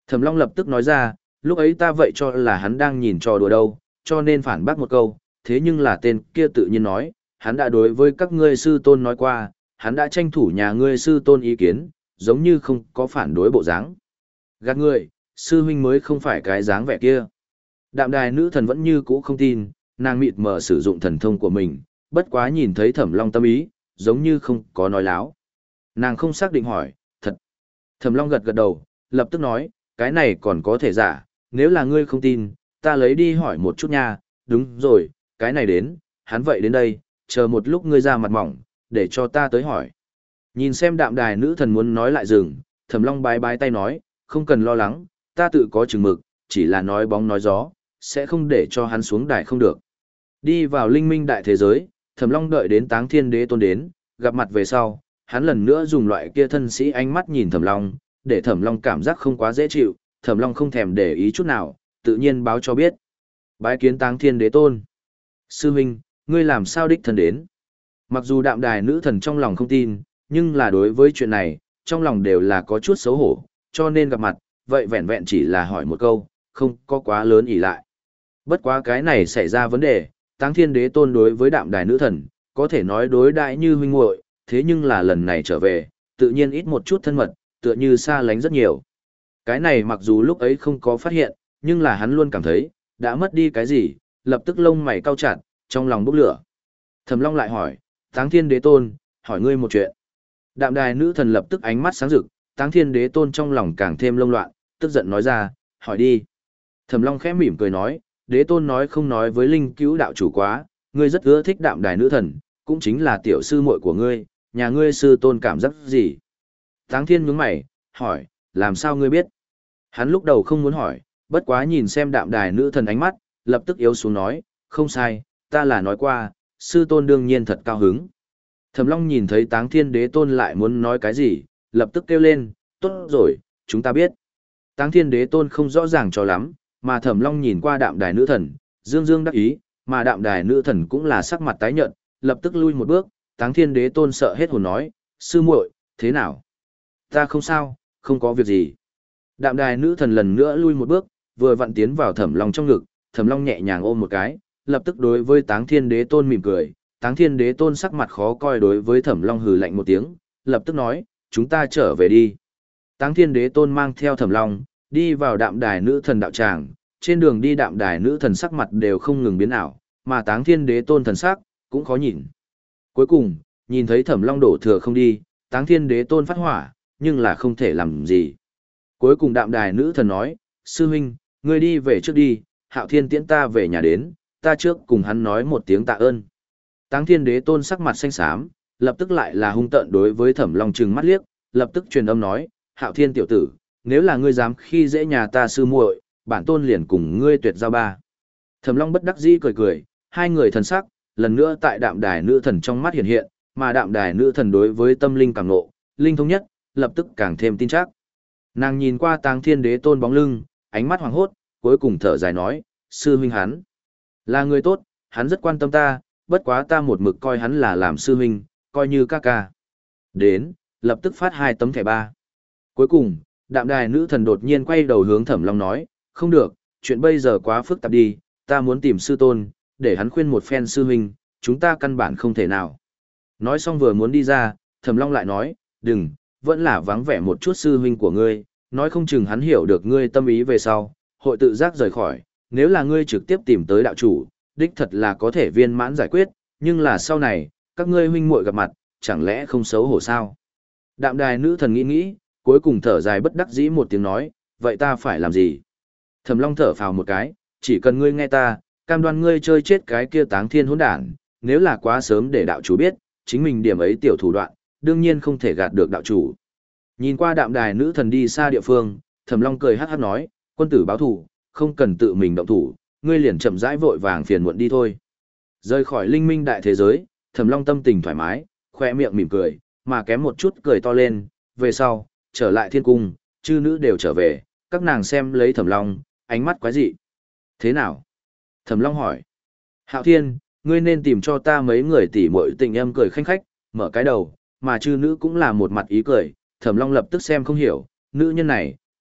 Thẩm Long lập tức nói ra, lúc ấy ta vậy cho là hắn đang nhìn trò đùa đâu, cho nên phản bác một câu, thế nhưng là tên kia tự nhiên nói, hắn đã đối với các ngươi sư tôn nói qua, hắn đã tranh thủ nhà ngươi sư tôn ý kiến, giống như không có phản đối bộ dáng. Gạt ngươi, sư huynh mới không phải cái dáng vẻ kia. Đạm đài nữ thần vẫn như cũ không tin, nàng mịt mờ sử dụng thần thông của mình, bất quá nhìn thấy Thẩm Long tâm ý, giống như không có nói láo. Nàng không xác định hỏi, thật. Thẩm Long gật gật đầu, lập tức nói, cái này còn có thể giả, nếu là ngươi không tin, ta lấy đi hỏi một chút nha, đúng rồi, cái này đến, hắn vậy đến đây, chờ một lúc ngươi ra mặt mỏng, để cho ta tới hỏi. Nhìn xem đạm đài nữ thần muốn nói lại dừng, Thẩm Long bái bái tay nói, không cần lo lắng, ta tự có chừng mực, chỉ là nói bóng nói gió, sẽ không để cho hắn xuống đài không được. Đi vào linh minh đại thế giới, Thẩm Long đợi đến Táng Thiên Đế Tôn đến, gặp mặt về sau, hắn lần nữa dùng loại kia thân sĩ ánh mắt nhìn Thẩm Long, để Thẩm Long cảm giác không quá dễ chịu, Thẩm Long không thèm để ý chút nào, tự nhiên báo cho biết. Bái kiến Táng Thiên Đế Tôn. Sư huynh, ngươi làm sao đích thân đến? Mặc dù đạm đài nữ thần trong lòng không tin, nhưng là đối với chuyện này, trong lòng đều là có chút xấu hổ, cho nên gặp mặt, vậy vẹn vẹn chỉ là hỏi một câu, không có quá lớn ỷ lại. Bất quá cái này xảy ra vấn đề, Táng Thiên Đế Tôn đối với đạm đài nữ thần, có thể nói đối đãi như huynh muội, thế nhưng là lần này trở về, tự nhiên ít một chút thân mật, tựa như xa lánh rất nhiều. Cái này mặc dù lúc ấy không có phát hiện, nhưng là hắn luôn cảm thấy, đã mất đi cái gì, lập tức lông mày cau chặt, trong lòng bốc lửa. Thẩm Long lại hỏi, Táng Thiên Đế Tôn, hỏi ngươi một chuyện. Đạm đài nữ thần lập tức ánh mắt sáng rực, Táng Thiên Đế Tôn trong lòng càng thêm lông loạn, tức giận nói ra, hỏi đi. Thẩm Long khẽ mỉm cười nói, Đế Tôn nói không nói với Linh Cứu đạo chủ quá, ngươi rất ưa thích đạm đài nữ thần, cũng chính là tiểu sư muội của ngươi, nhà ngươi sư tôn cảm giác gì? Táng Thiên nhướng mày, hỏi, làm sao ngươi biết? Hắn lúc đầu không muốn hỏi, bất quá nhìn xem đạm đài nữ thần ánh mắt, lập tức yếu xuống nói, không sai, ta là nói qua, sư tôn đương nhiên thật cao hứng. Thẩm Long nhìn thấy Táng Thiên Đế Tôn lại muốn nói cái gì, lập tức kêu lên, tốt rồi, chúng ta biết. Táng Thiên Đế Tôn không rõ ràng cho lắm, mà Thẩm Long nhìn qua đạm đài nữ thần, dương dương đắc ý, mà đạm đài nữ thần cũng là sắc mặt tái nhợt, lập tức lui một bước, Táng Thiên Đế Tôn sợ hết hồn nói, sư muội, thế nào? Ta không sao, không có việc gì. Đạm đài nữ thần lần nữa lui một bước, vừa vặn tiến vào Thẩm Long trong ngực, Thẩm Long nhẹ nhàng ôm một cái, lập tức đối với Táng Thiên Đế Tôn mỉm cười, Táng Thiên Đế Tôn sắc mặt khó coi đối với Thẩm Long hừ lạnh một tiếng, lập tức nói, chúng ta trở về đi. Táng Thiên Đế Tôn mang theo Thẩm Long, đi vào đạm đài nữ thần đạo tràng, trên đường đi đạm đài nữ thần sắc mặt đều không ngừng biến ảo, mà Táng Thiên Đế Tôn thần sắc cũng khó nhìn. Cuối cùng, nhìn thấy Thẩm Long đổ thừa không đi, Táng Thiên Đế Tôn phát hỏa, nhưng là không thể làm gì. Cuối cùng đạm đài nữ thần nói, sư huynh, ngươi đi về trước đi, Hạo Thiên tiễn ta về nhà đến, ta trước cùng hắn nói một tiếng tạ ơn. Táng Thiên Đế Tôn sắc mặt xanh xám, lập tức lại là hung tợn đối với Thẩm Long trừng mắt liếc, lập tức truyền âm nói, Hạo Thiên tiểu tử, nếu là ngươi dám khi dễ nhà ta sư muội, bản tôn liền cùng ngươi tuyệt giao ba. Thẩm Long bất đắc dĩ cười cười, hai người thần sắc, lần nữa tại đạm đài nữ thần trong mắt hiện hiện, mà đạm đài nữ thần đối với tâm linh càng ngộ, linh thông nhất, lập tức càng thêm tin chắc. Nàng nhìn qua Táng Thiên Đế Tôn bóng lưng, ánh mắt hoàng hốt, cuối cùng thở dài nói, sư huynh hắn là người tốt, hắn rất quan tâm ta, bất quá ta một mực coi hắn là làm sư huynh, coi như ca ca. Đến, lập tức phát hai tấm thẻ ba. Cuối cùng, đạm đài nữ thần đột nhiên quay đầu hướng Thẩm Long nói, không được, chuyện bây giờ quá phức tạp đi, ta muốn tìm sư tôn, để hắn khuyên một phen sư huynh, chúng ta căn bản không thể nào. Nói xong vừa muốn đi ra, Thẩm Long lại nói, đừng, vẫn là vắng vẻ một chút sư huynh của ngươi, nói không chừng hắn hiểu được ngươi tâm ý về sau, hội tự giác rời khỏi, nếu là ngươi trực tiếp tìm tới đạo chủ, đích thật là có thể viên mãn giải quyết, nhưng là sau này, các ngươi huynh muội gặp mặt, chẳng lẽ không xấu hổ sao? Đạm đài nữ thần nghĩ nghĩ, cuối cùng thở dài bất đắc dĩ một tiếng nói, vậy ta phải làm gì? Thẩm Long thở phào một cái, chỉ cần ngươi nghe ta, cam đoan ngươi chơi chết cái kia Táng Thiên hỗn đản, nếu là quá sớm để đạo chủ biết, chính mình điểm ấy tiểu thủ đoạn, đương nhiên không thể gạt được đạo chủ. Nhìn qua đạm đài nữ thần đi xa địa phương, Thẩm Long cười hắc hắc nói, quân tử báo thủ, không cần tự mình động thủ, ngươi liền chậm rãi vội vàng phiền muộn đi thôi. Rời khỏi linh minh đại thế giới, Thẩm Long tâm tình thoải mái, khoe miệng mỉm cười, mà kém một chút cười to lên, về sau, trở lại thiên cung, chư nữ đều trở về, các nàng xem lấy Thẩm Long, ánh mắt quái dị. Thế nào? Thẩm Long hỏi. Hạo Thiên, ngươi nên tìm cho ta mấy người tỉ muội tình em cười khanh khách, mở cái đầu, mà chư nữ cũng là một mặt ý cười, Thẩm Long lập tức xem không hiểu, nữ nhân này,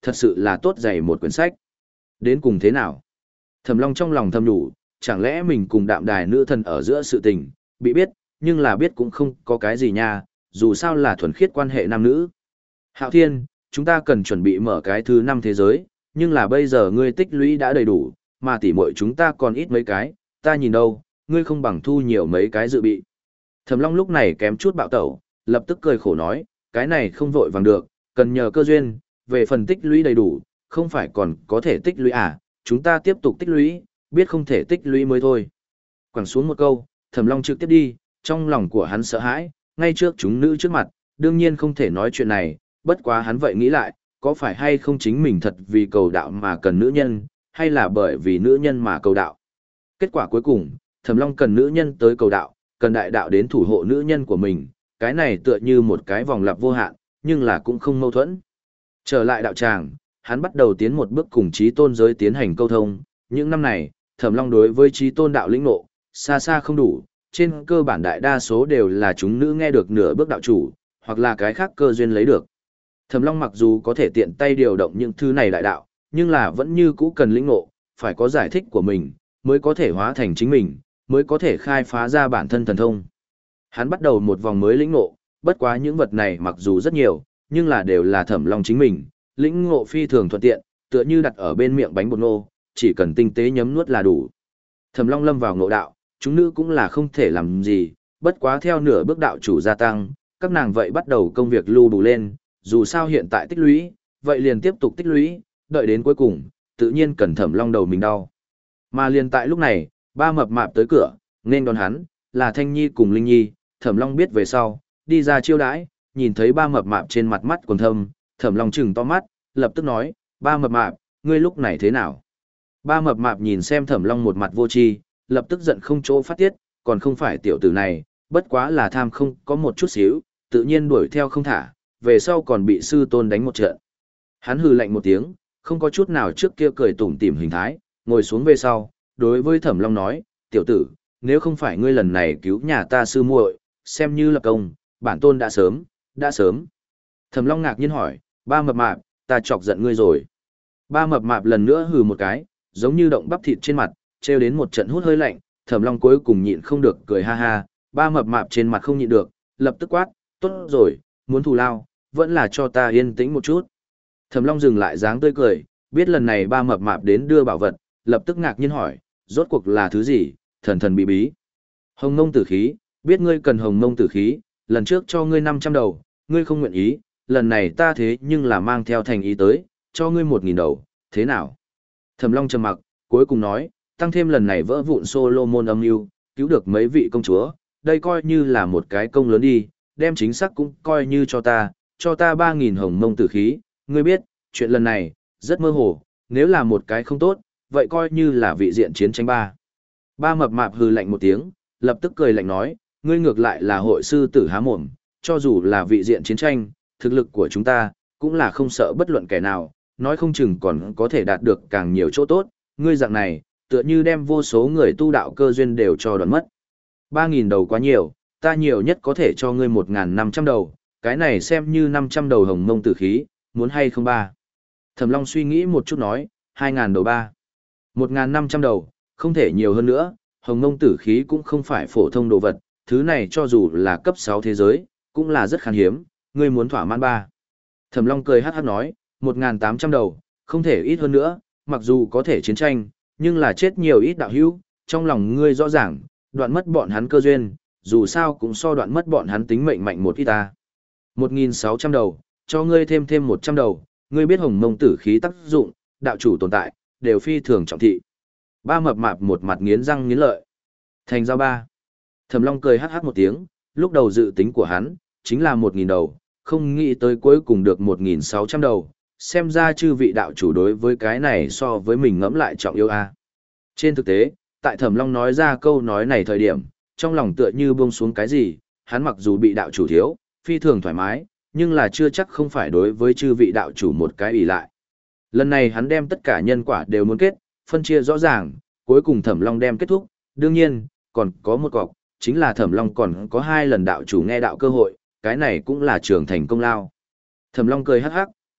thật sự là tốt dày một quyển sách. Đến cùng thế nào? Thẩm Long trong lòng thầm đủ, chẳng lẽ mình cùng đạm đài nữ thần ở giữa sự tình, bị biết, nhưng là biết cũng không có cái gì nha, dù sao là thuần khiết quan hệ nam nữ. Hạo Thiên, chúng ta cần chuẩn bị mở cái thứ năm thế giới, nhưng là bây giờ ngươi tích lũy đã đầy đủ, mà tỉ muội chúng ta còn ít mấy cái, ta nhìn đâu, ngươi không bằng thu nhiều mấy cái dự bị. Thẩm Long lúc này kém chút bạo tẩu, lập tức cười khổ nói, cái này không vội vàng được, cần nhờ cơ duyên, về phần tích lũy đầy đủ, không phải còn có thể tích lũy à, chúng ta tiếp tục tích lũy, biết không thể tích lũy mới thôi. Quẳng xuống một câu, Thẩm Long trực tiếp đi, trong lòng của hắn sợ hãi, ngay trước chúng nữ trước mặt, đương nhiên không thể nói chuyện này, bất quá hắn vậy nghĩ lại, có phải hay không chính mình thật vì cầu đạo mà cần nữ nhân, hay là bởi vì nữ nhân mà cầu đạo. Kết quả cuối cùng, Thẩm Long cần nữ nhân tới cầu đạo, cần đại đạo đến thủ hộ nữ nhân của mình, cái này tựa như một cái vòng lặp vô hạn, nhưng là cũng không mâu thuẫn. Trở lại đạo tràng, hắn bắt đầu tiến một bước cùng Chí Tôn giới tiến hành câu thông, những năm này, Thẩm Long đối với Chí Tôn đạo lĩnh ngộ, xa xa không đủ, trên cơ bản đại đa số đều là chúng nữ nghe được nửa bước đạo chủ, hoặc là cái khác cơ duyên lấy được. Thẩm Long mặc dù có thể tiện tay điều động những thứ này đại đạo, nhưng là vẫn như cũ cần lĩnh ngộ, phải có giải thích của mình, mới có thể hóa thành chính mình, mới có thể khai phá ra bản thân thần thông. Hắn bắt đầu một vòng mới lĩnh ngộ, bất quá những vật này mặc dù rất nhiều, nhưng là đều là Thẩm Long chính mình, lĩnh ngộ phi thường thuận tiện, tựa như đặt ở bên miệng bánh bột ngô, chỉ cần tinh tế nhấm nuốt là đủ. Thẩm Long lâm vào ngộ đạo, chúng nữ cũng là không thể làm gì, bất quá theo nửa bước đạo chủ gia tăng, các nàng vậy bắt đầu công việc lưu đủ lên, dù sao hiện tại tích lũy, vậy liền tiếp tục tích lũy, đợi đến cuối cùng, tự nhiên cần Thẩm Long đầu mình đau. Mà liền tại lúc này, ba mập mạp tới cửa, nên đón hắn, là Thanh Nhi cùng Linh Nhi, Thẩm Long biết về sau, đi ra chiêu đãi, nhìn thấy ba mập mạp trên mặt mắt còn thâm, Thẩm Long trừng to mắt, lập tức nói, ba mập mạp, ngươi lúc này thế nào? Ba mập mạp nhìn xem Thẩm Long một mặt vô tri, lập tức giận không chỗ phát tiết, còn không phải tiểu tử này, bất quá là tham không có một chút xíu, tự nhiên đuổi theo không thả, về sau còn bị sư tôn đánh một trận. Hắn hừ lạnh một tiếng, không có chút nào trước kia cười tủm tỉm hình thái, ngồi xuống về sau, đối với Thẩm Long nói, tiểu tử, nếu không phải ngươi lần này cứu nhà ta sư muội, xem như là công, bản tôn đã sớm, đã sớm. Thẩm Long ngạc nhiên hỏi, ba mập mạp, ta chọc giận ngươi rồi. Ba mập mạp lần nữa hừ một cái, giống như động bắp thịt trên mặt, treo đến một trận hút hơi lạnh, Thẩm Long cuối cùng nhịn không được cười ha ha, ba mập mạp trên mặt không nhịn được, lập tức quát, tốt rồi, muốn thù lao, vẫn là cho ta yên tĩnh một chút. Thẩm Long dừng lại dáng tươi cười, biết lần này ba mập mạp đến đưa bảo vật, lập tức ngạc nhiên hỏi, rốt cuộc là thứ gì, thần thần bí bí. Hồng Mông tử khí, biết ngươi cần Hồng Mông tử khí, lần trước cho ngươi năm trăm đầu, ngươi không nguyện ý, lần này ta thế nhưng là mang theo thành ý tới, cho ngươi một nghìn đầu, thế nào? Thẩm Long trầm mặc, cuối cùng nói, tăng thêm lần này vỡ vụn Solomon âm mưu, cứu được mấy vị công chúa, đây coi như là một cái công lớn đi, đem chính xác cũng coi như cho ta, cho ta ba nghìn Hồng Mông tử khí, ngươi biết, chuyện lần này, rất mơ hồ, nếu là một cái không tốt, vậy coi như là vị diện chiến tranh ba. Ba mập mạp hừ lạnh một tiếng, lập tức cười lạnh nói, ngươi ngược lại là hội sư tử há mồm, cho dù là vị diện chiến tranh, thực lực của chúng ta, cũng là không sợ bất luận kẻ nào, nói không chừng còn có thể đạt được càng nhiều chỗ tốt, ngươi dạng này, tựa như đem vô số người tu đạo cơ duyên đều cho đoạn mất. Ba nghìn đầu quá nhiều, ta nhiều nhất có thể cho ngươi một nghìn năm trăm đầu, cái này xem như năm trăm đầu Hồng Mông tử khí, muốn hay không ba. Thẩm Long suy nghĩ một chút nói, hai nghìn đầu ba. một nghìn năm trăm đầu, không thể nhiều hơn nữa, Hồng Mông tử khí cũng không phải phổ thông đồ vật, thứ này cho dù là cấp sáu thế giới, cũng là rất khan hiếm, ngươi muốn thỏa mãn ba. Thẩm Long cười hát hát nói, một nghìn tám trăm đầu, không thể ít hơn nữa, mặc dù có thể chiến tranh, nhưng là chết nhiều ít đạo hữu, trong lòng ngươi rõ ràng, đoạn mất bọn hắn cơ duyên, dù sao cũng so đoạn mất bọn hắn tính mệnh mạnh một ít ta. một nghìn sáu trăm đầu, cho ngươi thêm thêm một trăm đầu, ngươi biết Hồng Mông tử khí tác dụng, đạo chủ tồn tại, đều phi thường trọng thị. Ba mập mạp một mặt nghiến răng nghiến lợi. Thành giao ba. Thẩm Long cười hát hát một tiếng, lúc đầu dự tính của hắn, chính là một nghìn đầu, không nghĩ tới cuối cùng được một nghìn sáu trăm đầu, xem ra chư vị đạo chủ đối với cái này so với mình ngẫm lại trọng yêu a. Trên thực tế, tại Thẩm Long nói ra câu nói này thời điểm, trong lòng tựa như buông xuống cái gì, hắn mặc dù bị đạo chủ thiếu, phi thường thoải mái, nhưng là chưa chắc không phải đối với chư vị đạo chủ một cái ỷ lại. Lần này hắn đem tất cả nhân quả đều muốn kết, phân chia rõ ràng, cuối cùng Thẩm Long đem kết thúc, đương nhiên, còn có một cọc, chính là Thẩm Long còn có hai lần đạo chủ nghe đạo cơ hội, cái này cũng là trưởng thành công lao. Thẩm Long cười hắc hắc,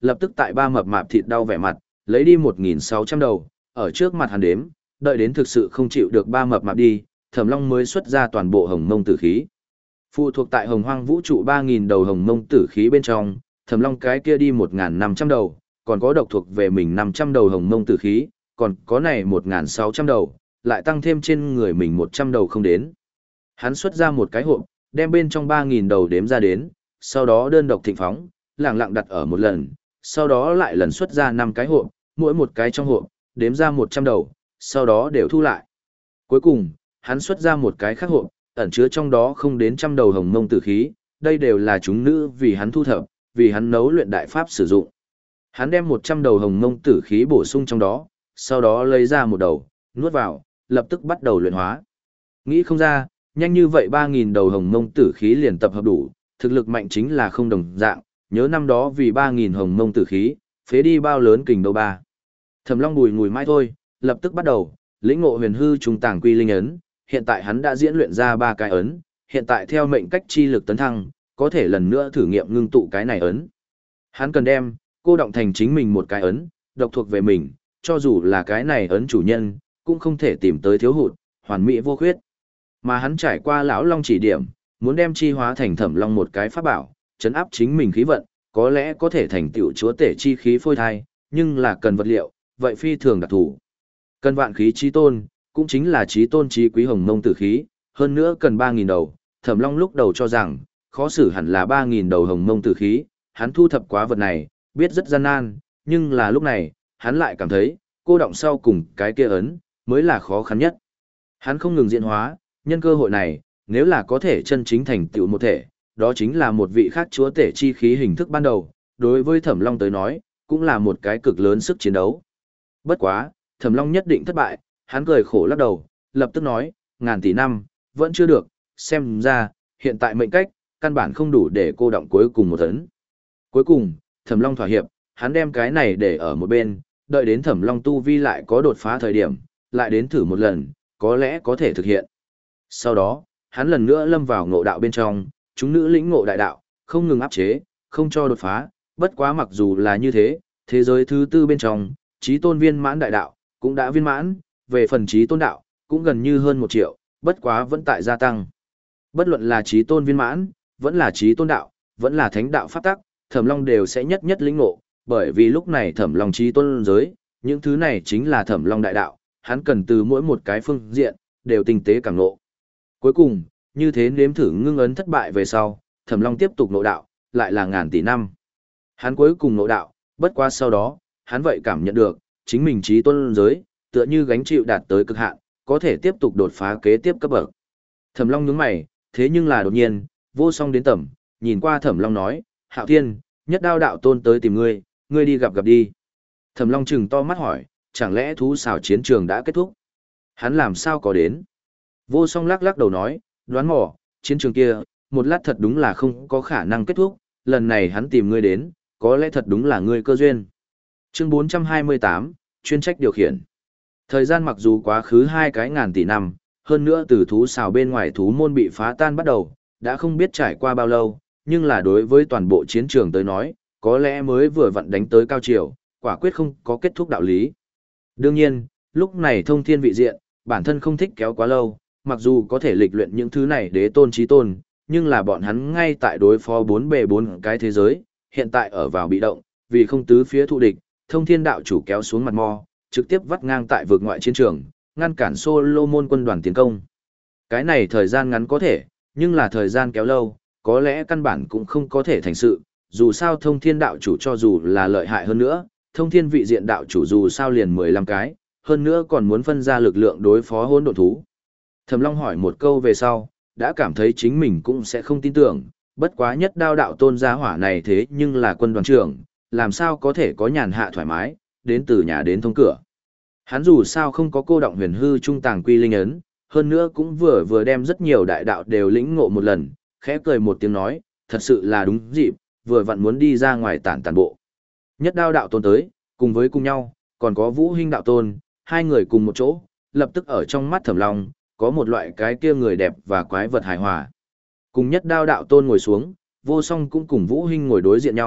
lập tức tại ba mập mạp thịt đau vẻ mặt, lấy đi một nghìn sáu trăm đầu, ở trước mặt hắn đếm, đợi đến thực sự không chịu được ba mập mạp đi, Thẩm Long mới xuất ra toàn bộ hồng mông tử khí. Phụ thuộc tại hồng hoang vũ trụ ba nghìn đầu hồng mông tử khí bên trong, Thẩm Long cái kia đi một nghìn năm trăm đầu, còn có độc thuộc về mình năm trăm đầu hồng mông tử khí, còn có này một nghìn sáu trăm đầu, lại tăng thêm trên người mình một trăm đầu không đến. Hắn xuất ra một cái hộp, đem bên trong ba nghìn đầu đếm ra đến, sau đó đơn độc thịnh phóng, lẳng lặng đặt ở một lần, sau đó lại lần xuất ra năm cái hộp, mỗi một cái trong hộp, đếm ra một trăm đầu, sau đó đều thu lại. Cuối cùng, hắn xuất ra một cái khác hộp, ẩn chứa trong đó không đến trăm đầu hồng mông tử khí, đây đều là chúng nữ vì hắn thu thập, vì hắn nấu luyện đại pháp sử dụng. Hắn đem một trăm đầu hồng mông tử khí bổ sung trong đó, sau đó lấy ra một đầu, nuốt vào, lập tức bắt đầu luyện hóa. Nghĩ không ra, nhanh như vậy ba nghìn đầu hồng mông tử khí liền tập hợp đủ, thực lực mạnh chính là không đồng dạng, nhớ năm đó vì ba nghìn hồng mông tử khí, phế đi bao lớn kình đâu ba. Thẩm Long bùi ngùi mãi thôi, lập tức bắt đầu, lĩnh ngộ huyền hư trung tàng quy linh ấn, hiện tại hắn đã diễn luyện ra ba cái ấn, hiện tại theo mệnh cách chi lực tấn thăng, có thể lần nữa thử nghiệm ngưng tụ cái này ấn. Hắn cần đem, cô động thành chính mình một cái ấn, độc thuộc về mình, cho dù là cái này ấn chủ nhân, cũng không thể tìm tới thiếu hụt, hoàn mỹ vô khuyết. Mà hắn trải qua lão long chỉ điểm, muốn đem chi hóa thành Thẩm Long một cái pháp bảo, chấn áp chính mình khí vận, có lẽ có thể thành tựu chúa tể chi khí phôi thai, nhưng là cần vật liệu, vậy phi thường đặc thù. Cần vạn khí chí tôn, cũng chính là chí tôn chí quý hồng mông tử khí, hơn nữa cần ba nghìn đầu. Thẩm Long lúc đầu cho rằng, khó xử hẳn là ba nghìn đầu hồng mông tử khí, hắn thu thập quá vật này, biết rất gian nan, nhưng là lúc này, hắn lại cảm thấy, cô động sau cùng cái kia ấn, mới là khó khăn nhất. Hắn không ngừng diễn hóa, nhân cơ hội này, nếu là có thể chân chính thành tựu một thể, đó chính là một vị khác chúa tể chi khí hình thức ban đầu, đối với Thẩm Long tới nói, cũng là một cái cực lớn sức chiến đấu. Bất quá, Thẩm Long nhất định thất bại, hắn cười khổ lắc đầu, lập tức nói, ngàn tỷ năm, vẫn chưa được, xem ra, hiện tại mệnh cách, căn bản không đủ để cô động cuối cùng một ấn. Cuối cùng, Thẩm Long thỏa hiệp, hắn đem cái này để ở một bên, đợi đến Thẩm Long tu vi lại có đột phá thời điểm, lại đến thử một lần, có lẽ có thể thực hiện. Sau đó, hắn lần nữa lâm vào ngộ đạo bên trong, chúng nữ lĩnh ngộ đại đạo, không ngừng áp chế, không cho đột phá, bất quá mặc dù là như thế, thế giới thứ tư bên trong, chí tôn viên mãn đại đạo, cũng đã viên mãn, về phần chí tôn đạo, cũng gần như hơn một triệu, bất quá vẫn tại gia tăng. Bất luận là chí tôn viên mãn, vẫn là chí tôn đạo, vẫn là thánh đạo pháp tắc, Thẩm Long đều sẽ nhất nhất lĩnh ngộ, bởi vì lúc này Thẩm Long chí tôn giới, những thứ này chính là Thẩm Long đại đạo, hắn cần từ mỗi một cái phương diện, đều tinh tế cảm ngộ. Cuối cùng, như thế nếm thử ngưng ấn thất bại về sau, Thẩm Long tiếp tục ngộ đạo, lại là ngàn tỷ năm. Hắn cuối cùng ngộ đạo, bất quá sau đó, hắn vậy cảm nhận được, chính mình chí tôn giới, tựa như gánh chịu đạt tới cực hạn, có thể tiếp tục đột phá kế tiếp cấp bậc. Thẩm Long nhướng mày, thế nhưng là đột nhiên, vô song đến tầm, nhìn qua Thẩm Long nói, Hạo Thiên, nhất đao đạo tôn tới tìm ngươi, ngươi đi gặp gặp đi. Thẩm Long trừng to mắt hỏi, chẳng lẽ thú xảo chiến trường đã kết thúc? Hắn làm sao có đến? Vô song lắc lắc đầu nói, đoán mò, chiến trường kia, một lát thật đúng là không có khả năng kết thúc, lần này hắn tìm ngươi đến, có lẽ thật đúng là ngươi cơ duyên. Chương bốn trăm hai mươi tám, chuyên trách điều khiển. Thời gian mặc dù quá khứ hai cái ngàn tỷ năm, hơn nữa từ thú xào bên ngoài thú môn bị phá tan bắt đầu, đã không biết trải qua bao lâu, nhưng là đối với toàn bộ chiến trường tới nói, có lẽ mới vừa vặn đánh tới cao triều, quả quyết không có kết thúc đạo lý. Đương nhiên, lúc này thông thiên vị diện, bản thân không thích kéo quá lâu, mặc dù có thể lịch luyện những thứ này đế tôn chí tôn, nhưng là bọn hắn ngay tại đối phó bốn bề bốn cái thế giới, hiện tại ở vào bị động, vì không tứ phía thụ địch, thông thiên đạo chủ kéo xuống mặt mò, trực tiếp vắt ngang tại vực ngoại chiến trường, ngăn cản Solomon quân đoàn tiến công. Cái này thời gian ngắn có thể, nhưng là thời gian kéo lâu, có lẽ căn bản cũng không có thể thành sự, dù sao thông thiên đạo chủ cho dù là lợi hại hơn nữa, thông thiên vị diện đạo chủ dù sao liền mười lăm cái, hơn nữa còn muốn phân ra lực lượng đối phó hỗn độn thú. Thẩm Long hỏi một câu về sau, đã cảm thấy chính mình cũng sẽ không tin tưởng, bất quá nhất đao đạo tôn gia hỏa này thế nhưng là quân đoàn trưởng, làm sao có thể có nhàn hạ thoải mái, đến từ nhà đến thông cửa. Hắn dù sao không có cô động huyền hư trung tàng quy linh ấn, hơn nữa cũng vừa vừa đem rất nhiều đại đạo đều lĩnh ngộ một lần, khẽ cười một tiếng nói, thật sự là đúng dịp, vừa vặn muốn đi ra ngoài tản tản bộ. Nhất đao đạo tôn tới, cùng với cùng nhau, còn có Vũ Hinh đạo tôn, hai người cùng một chỗ, lập tức ở trong mắt Thẩm Long, có một loại cái kia người đẹp và quái vật hài hòa. Cùng nhất đao đạo tôn ngồi xuống, vô song cũng cùng Vũ Hinh ngồi đối diện nhau,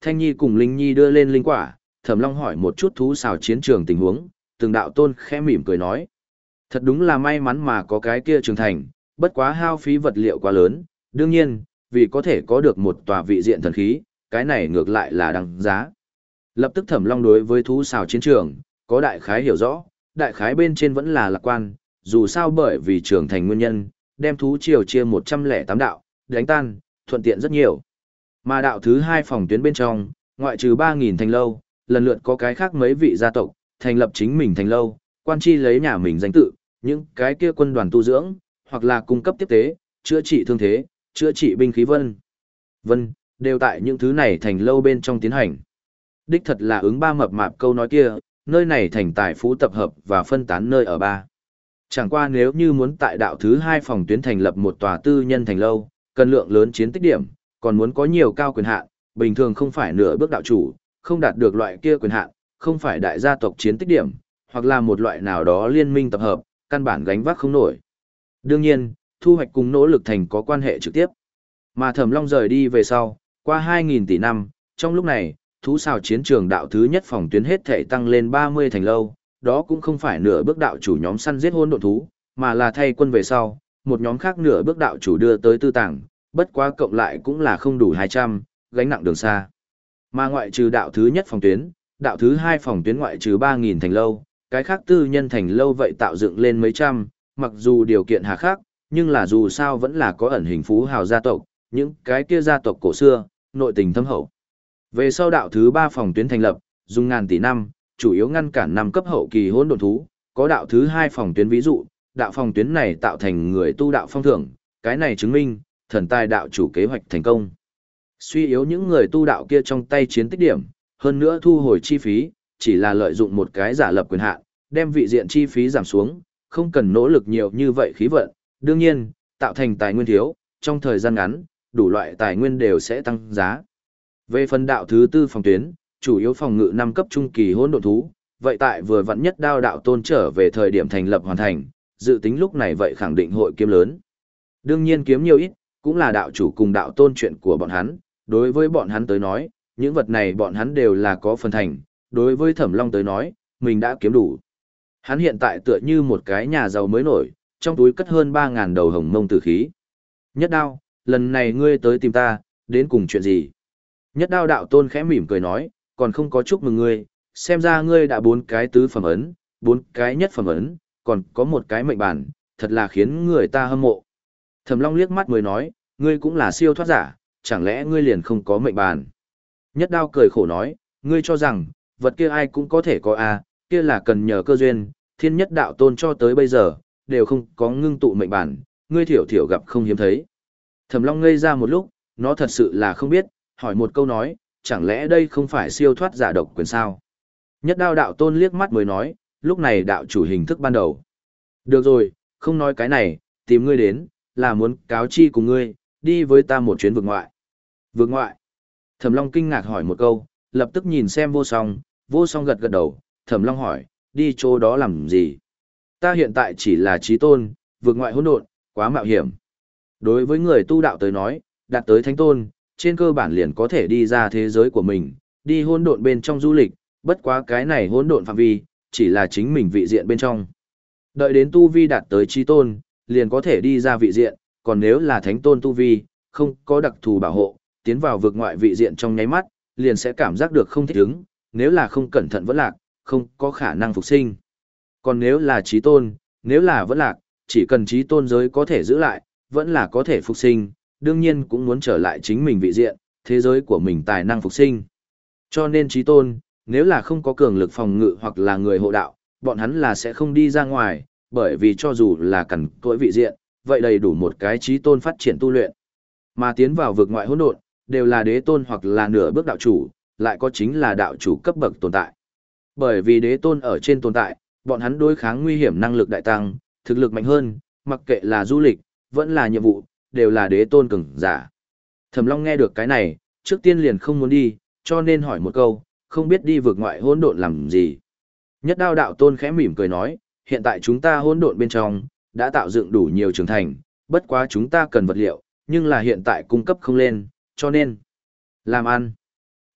Thanh Nhi cùng Linh Nhi đưa lên linh quả, Thẩm Long hỏi một chút thú xào chiến trường tình huống, từng đạo tôn khẽ mỉm cười nói. Thật đúng là may mắn mà có cái kia trưởng thành, bất quá hao phí vật liệu quá lớn, đương nhiên, vì có thể có được một tòa vị diện thần khí, cái này ngược lại là đăng giá. Lập tức Thẩm Long đối với thú xào chiến trường, có đại khái hiểu rõ, đại khái bên trên vẫn là lạc quan, dù sao bởi vì trưởng thành nguyên nhân, đem thú triều chia một trăm lẻ tám đạo, đánh tan, thuận tiện rất nhiều. Mà đạo thứ hai phòng tuyến bên trong, ngoại trừ ba nghìn thành lâu, lần lượt có cái khác mấy vị gia tộc, thành lập chính mình thành lâu, quan chi lấy nhà mình danh tự, những cái kia quân đoàn tu dưỡng, hoặc là cung cấp tiếp tế, chữa trị thương thế, chữa trị binh khí vân. Vân, đều tại những thứ này thành lâu bên trong tiến hành. Đích thật là ứng ba mập mạp câu nói kia, nơi này thành tài phú tập hợp và phân tán nơi ở ba. Chẳng qua nếu như muốn tại đạo thứ hai phòng tuyến thành lập một tòa tư nhân thành lâu, cần lượng lớn chiến tích điểm, còn muốn có nhiều cao quyền hạn, bình thường không phải nửa bước đạo chủ, không đạt được loại kia quyền hạn, không phải đại gia tộc chiến tích điểm, hoặc là một loại nào đó liên minh tập hợp, căn bản gánh vác không nổi. Đương nhiên, thu hoạch cùng nỗ lực thành có quan hệ trực tiếp. Mà Thẩm Long rời đi về sau, qua hai nghìn tỷ năm, trong lúc này, thú xào chiến trường đạo thứ nhất phòng tuyến hết thể tăng lên ba mươi thành lâu, đó cũng không phải nửa bước đạo chủ nhóm săn giết hỗn độn thú, mà là thay quân về sau, một nhóm khác nửa bước đạo chủ đưa tới tư tàng, bất quá cộng lại cũng là không đủ hai trăm, gánh nặng đường xa. Mà ngoại trừ đạo thứ nhất phòng tuyến, đạo thứ hai phòng tuyến ngoại trừ ba nghìn thành lâu, cái khác tư nhân thành lâu vậy tạo dựng lên mấy trăm, mặc dù điều kiện hà khắc, nhưng là dù sao vẫn là có ẩn hình phú hào gia tộc, những cái kia gia tộc cổ xưa, nội tình thâm hậu. Về sau đạo thứ ba phòng tuyến thành lập, dùng ngàn tỷ năm, chủ yếu ngăn cản năm cấp hậu kỳ hỗn độn thú, có đạo thứ hai phòng tuyến ví dụ, đạo phòng tuyến này tạo thành người tu đạo phong thưởng, cái này chứng minh, thần tài đạo chủ kế hoạch thành công. Suy yếu những người tu đạo kia trong tay chiến tích điểm, hơn nữa thu hồi chi phí, chỉ là lợi dụng một cái giả lập quyền hạn, đem vị diện chi phí giảm xuống, không cần nỗ lực nhiều như vậy khí vận, đương nhiên, tạo thành tài nguyên thiếu, trong thời gian ngắn, đủ loại tài nguyên đều sẽ tăng giá. Về phần đạo thứ tư phòng tuyến, chủ yếu phòng ngự năm cấp trung kỳ hỗn độn thú, vậy tại vừa vặn nhất đao đạo tôn trở về thời điểm thành lập hoàn thành, dự tính lúc này vậy khẳng định hội kiếm lớn. Đương nhiên kiếm nhiều ít, cũng là đạo chủ cùng đạo tôn chuyện của bọn hắn, đối với bọn hắn tới nói, những vật này bọn hắn đều là có phần thành, đối với Thẩm Long tới nói, mình đã kiếm đủ. Hắn hiện tại tựa như một cái nhà giàu mới nổi, trong túi cất hơn ba ngàn đầu hồng mông tử khí. Nhất đao, lần này ngươi tới tìm ta, đến cùng chuyện gì? Nhất đao đạo tôn khẽ mỉm cười nói, còn không có chúc mừng ngươi, xem ra ngươi đã bốn cái tứ phẩm ấn, bốn cái nhất phẩm ấn, còn có một cái mệnh bản, thật là khiến người ta hâm mộ. Thẩm Long liếc mắt mới nói, ngươi cũng là siêu thoát giả, chẳng lẽ ngươi liền không có mệnh bản? Nhất đao cười khổ nói, ngươi cho rằng, vật kia ai cũng có thể có à, kia là cần nhờ cơ duyên, thiên nhất đạo tôn cho tới bây giờ, đều không có ngưng tụ mệnh bản, ngươi thiểu thiểu gặp không hiếm thấy. Thẩm Long ngây ra một lúc, nó thật sự là không biết, hỏi một câu nói, chẳng lẽ đây không phải siêu thoát giả độc quyền sao? Nhất đao đạo tôn liếc mắt mới nói, lúc này đạo chủ hình thức ban đầu. Được rồi, không nói cái này, tìm ngươi đến, là muốn cáo chi cùng ngươi, đi với ta một chuyến vực ngoại. Vực ngoại? Thẩm Long kinh ngạc hỏi một câu, lập tức nhìn xem vô song, vô song gật gật đầu, Thẩm Long hỏi, đi chỗ đó làm gì? Ta hiện tại chỉ là trí tôn, vực ngoại hỗn độn, quá mạo hiểm. Đối với người tu đạo tới nói, đạt tới thánh tôn, trên cơ bản liền có thể đi ra thế giới của mình, đi hỗn độn bên trong du lịch, bất quá cái này hỗn độn phạm vi, chỉ là chính mình vị diện bên trong. Đợi đến tu vi đạt tới trí tôn, liền có thể đi ra vị diện, còn nếu là thánh tôn tu vi, không có đặc thù bảo hộ, tiến vào vực ngoại vị diện trong nháy mắt, liền sẽ cảm giác được không thích ứng, nếu là không cẩn thận vẫn lạc, không có khả năng phục sinh. Còn nếu là trí tôn, nếu là vẫn lạc, chỉ cần trí tôn giới có thể giữ lại, vẫn là có thể phục sinh, đương nhiên cũng muốn trở lại chính mình vị diện, thế giới của mình tài năng phục sinh. Cho nên trí tôn, nếu là không có cường lực phòng ngự hoặc là người hộ đạo, bọn hắn là sẽ không đi ra ngoài, bởi vì cho dù là cẩn cỗi vị diện, vậy đầy đủ một cái trí tôn phát triển tu luyện. Mà tiến vào vực ngoại hỗn độn, đều là đế tôn hoặc là nửa bước đạo chủ, lại có chính là đạo chủ cấp bậc tồn tại. Bởi vì đế tôn ở trên tồn tại, bọn hắn đối kháng nguy hiểm năng lực đại tăng, thực lực mạnh hơn, mặc kệ là du lịch, vẫn là nhiệm vụ, đều là đế tôn cường giả. Thẩm Long nghe được cái này, trước tiên liền không muốn đi, cho nên hỏi một câu, không biết đi vực ngoại hỗn độn làm gì. Nhất đao đạo tôn khẽ mỉm cười nói, hiện tại chúng ta hỗn độn bên trong, đã tạo dựng đủ nhiều trường thành, bất quá chúng ta cần vật liệu, nhưng là hiện tại cung cấp không lên, cho nên làm ăn.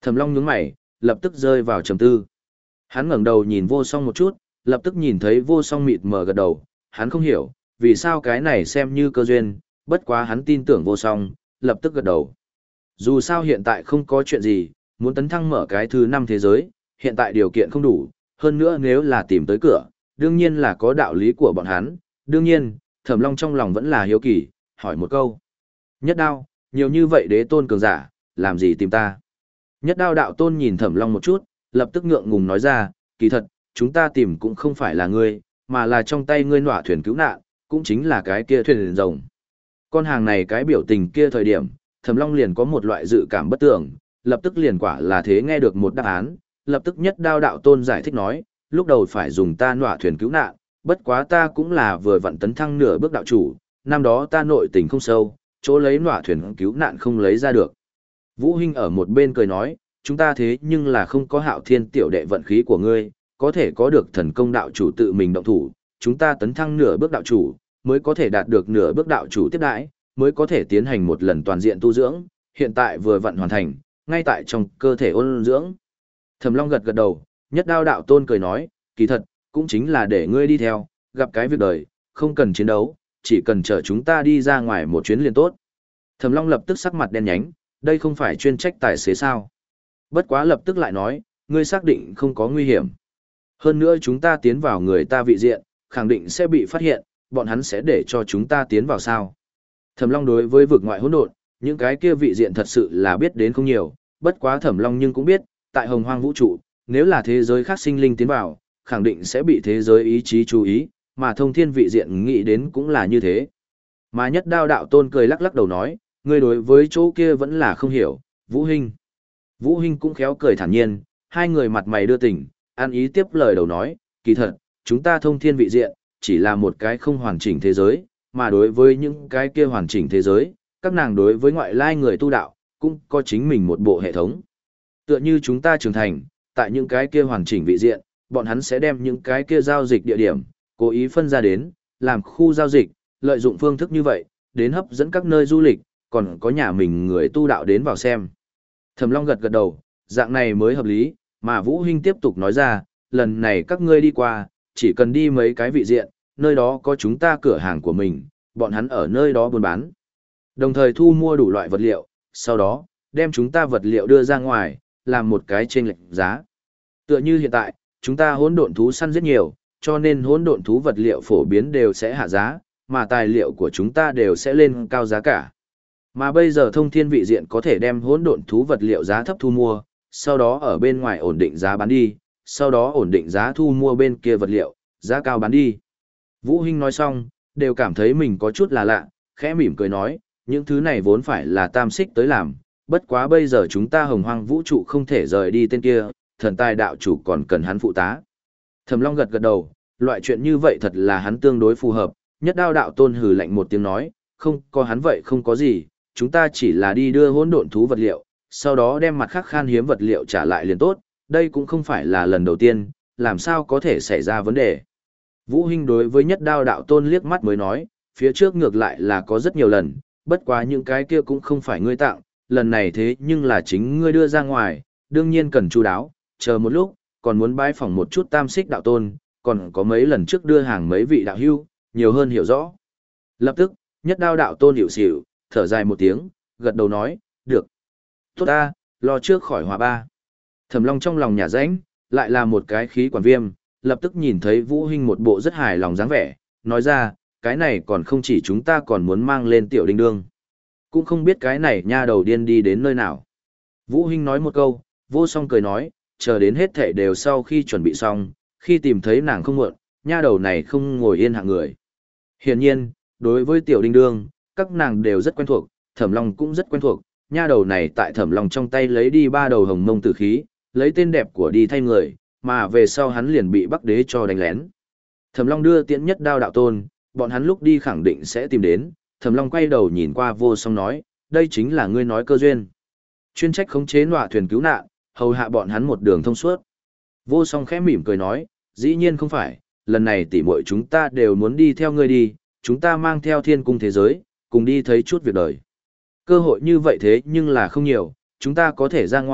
Thẩm Long nhướng mày, lập tức rơi vào trầm tư. Hắn ngẩng đầu nhìn Vô Song một chút, lập tức nhìn thấy Vô Song mịt mờ gật đầu, hắn không hiểu, vì sao cái này xem như cơ duyên, bất quá hắn tin tưởng Vô Song, lập tức gật đầu. Dù sao hiện tại không có chuyện gì, muốn tấn thăng mở cái thứ năm thế giới, hiện tại điều kiện không đủ, hơn nữa nếu là tìm tới cửa, đương nhiên là có đạo lý của bọn hắn, đương nhiên, Thẩm Long trong lòng vẫn là hiếu kỳ, hỏi một câu. Nhất Đao, nhiều như vậy đế tôn cường giả, làm gì tìm ta? Nhất Đao đạo tôn nhìn Thẩm Long một chút, lập tức ngượng ngùng nói ra, kỳ thật, chúng ta tìm cũng không phải là ngươi, mà là trong tay ngươi nọa thuyền cứu nạn, cũng chính là cái kia thuyền rồng. Con hàng này cái biểu tình kia thời điểm, Thẩm Long liền có một loại dự cảm bất tưởng, lập tức liền quả là thế nghe được một đáp án, lập tức Nhất Đao đạo tôn giải thích nói, lúc đầu phải dùng ta nọa thuyền cứu nạn, bất quá ta cũng là vừa vặn tấn thăng nửa bước đạo chủ, năm đó ta nội tình không sâu, chỗ lấy nọa thuyền cứu nạn không lấy ra được. Vũ Hinh ở một bên cười nói, chúng ta thế nhưng là không có Hạo Thiên tiểu đệ vận khí của ngươi, có thể có được thần công đạo chủ tự mình động thủ, chúng ta tấn thăng nửa bước đạo chủ, mới có thể đạt được nửa bước đạo chủ tiếp đãi, mới có thể tiến hành một lần toàn diện tu dưỡng, hiện tại vừa vặn hoàn thành, ngay tại trong cơ thể ôn dưỡng. Thẩm Long gật gật đầu, Nhất Đao đạo tôn cười nói, kỳ thật, cũng chính là để ngươi đi theo, gặp cái việc đời, không cần chiến đấu, chỉ cần chở chúng ta đi ra ngoài một chuyến liền tốt. Thẩm Long lập tức sắc mặt đen nhánh, đây không phải chuyên trách tài xế sao. Bất quá lập tức lại nói, ngươi xác định không có nguy hiểm. Hơn nữa chúng ta tiến vào người ta vị diện, khẳng định sẽ bị phát hiện, bọn hắn sẽ để cho chúng ta tiến vào sao. Thẩm Long đối với vực ngoại hỗn độn, những cái kia vị diện thật sự là biết đến không nhiều, bất quá Thẩm Long nhưng cũng biết, tại hồng hoang vũ trụ, nếu là thế giới khác sinh linh tiến vào, khẳng định sẽ bị thế giới ý chí chú ý, mà thông thiên vị diện nghĩ đến cũng là như thế. Mà Nhất Đao đạo tôn cười lắc lắc đầu nói, ngươi đối với chỗ kia vẫn là không hiểu, Vũ Hinh. Vũ Hinh cũng khéo cười thản nhiên, hai người mặt mày đưa tình, an ý tiếp lời đầu nói, kỳ thật, chúng ta thông thiên vị diện, chỉ là một cái không hoàn chỉnh thế giới, mà đối với những cái kia hoàn chỉnh thế giới, các nàng đối với ngoại lai người tu đạo, cũng có chính mình một bộ hệ thống. Tựa như chúng ta trưởng thành, tại những cái kia hoàn chỉnh vị diện, bọn hắn sẽ đem những cái kia giao dịch địa điểm, cố ý phân ra đến, làm khu giao dịch, lợi dụng phương thức như vậy, đến hấp dẫn các nơi du lịch, còn có nhà mình người tu đạo đến vào xem. Thẩm Long gật gật đầu, dạng này mới hợp lý, mà Vũ Hinh tiếp tục nói ra, lần này các ngươi đi qua, chỉ cần đi mấy cái vị diện, nơi đó có chúng ta cửa hàng của mình, bọn hắn ở nơi đó buôn bán. Đồng thời thu mua đủ loại vật liệu, sau đó, đem chúng ta vật liệu đưa ra ngoài, làm một cái chênh lệch giá. Tựa như hiện tại, chúng ta hỗn độn thú săn rất nhiều, cho nên hỗn độn thú vật liệu phổ biến đều sẽ hạ giá, mà tài liệu của chúng ta đều sẽ lên cao giá cả. Mà bây giờ thông thiên vị diện có thể đem hỗn độn thú vật liệu giá thấp thu mua, sau đó ở bên ngoài ổn định giá bán đi, sau đó ổn định giá thu mua bên kia vật liệu, giá cao bán đi. Vũ Hinh nói xong, đều cảm thấy mình có chút là lạ, khẽ mỉm cười nói, những thứ này vốn phải là tam xích tới làm, bất quá bây giờ chúng ta hồng hoang vũ trụ không thể rời đi tên kia, thần tài đạo chủ còn cần hắn phụ tá. Thẩm Long gật gật đầu, loại chuyện như vậy thật là hắn tương đối phù hợp, Nhất Đao đạo tôn hừ lạnh một tiếng nói, không có hắn vậy không có gì, chúng ta chỉ là đi đưa hỗn độn thú vật liệu, sau đó đem mặt khác khan hiếm vật liệu trả lại liền tốt, đây cũng không phải là lần đầu tiên, làm sao có thể xảy ra vấn đề. Vũ Hinh đối với Nhất Đao đạo tôn liếc mắt mới nói, phía trước ngược lại là có rất nhiều lần, bất quá những cái kia cũng không phải ngươi tặng, lần này thế nhưng là chính ngươi đưa ra ngoài, đương nhiên cần chu đáo, chờ một lúc, còn muốn bái phỏng một chút tam xích đạo tôn, còn có mấy lần trước đưa hàng mấy vị đạo hưu, nhiều hơn hiểu rõ. Lập tức, Nhất Đao đạo tôn hiểu xỉu, thở dài một tiếng, gật đầu nói, được. Tốt ta, lo trước khỏi hòa ba. Thẩm Long trong lòng nhà rãnh, lại là một cái khí quản viêm, lập tức nhìn thấy Vũ Hinh một bộ rất hài lòng dáng vẻ, nói ra, cái này còn không chỉ chúng ta còn muốn mang lên tiểu đinh đương. Cũng không biết cái này nha đầu điên đi đến nơi nào. Vũ Hinh nói một câu, Vô Song cười nói, chờ đến hết thảy đều sau khi chuẩn bị xong, khi tìm thấy nàng không muộn, nha đầu này không ngồi yên hạng người. Hiển nhiên, đối với tiểu đinh đương, các nàng đều rất quen thuộc, Thẩm Long cũng rất quen thuộc, nha đầu này tại Thẩm Long trong tay lấy đi ba đầu hồng mông tử khí, lấy tên đẹp của đi thay người, mà về sau hắn liền bị Bắc Đế cho đánh lén. Thẩm Long đưa Tiễn Nhất Đao đạo tôn, bọn hắn lúc đi khẳng định sẽ tìm đến, Thẩm Long quay đầu nhìn qua Vô Song nói, đây chính là ngươi nói cơ duyên. Chuyên trách khống chế nọa thuyền cứu nạn, hầu hạ bọn hắn một đường thông suốt. Vô Song khẽ mỉm cười nói, dĩ nhiên không phải, lần này tỷ muội chúng ta đều muốn đi theo ngươi đi, chúng ta mang theo thiên cung thế giới, cùng đi thấy chút việc đời. Cơ hội như vậy thế nhưng là không nhiều, chúng ta có thể ra ngoài,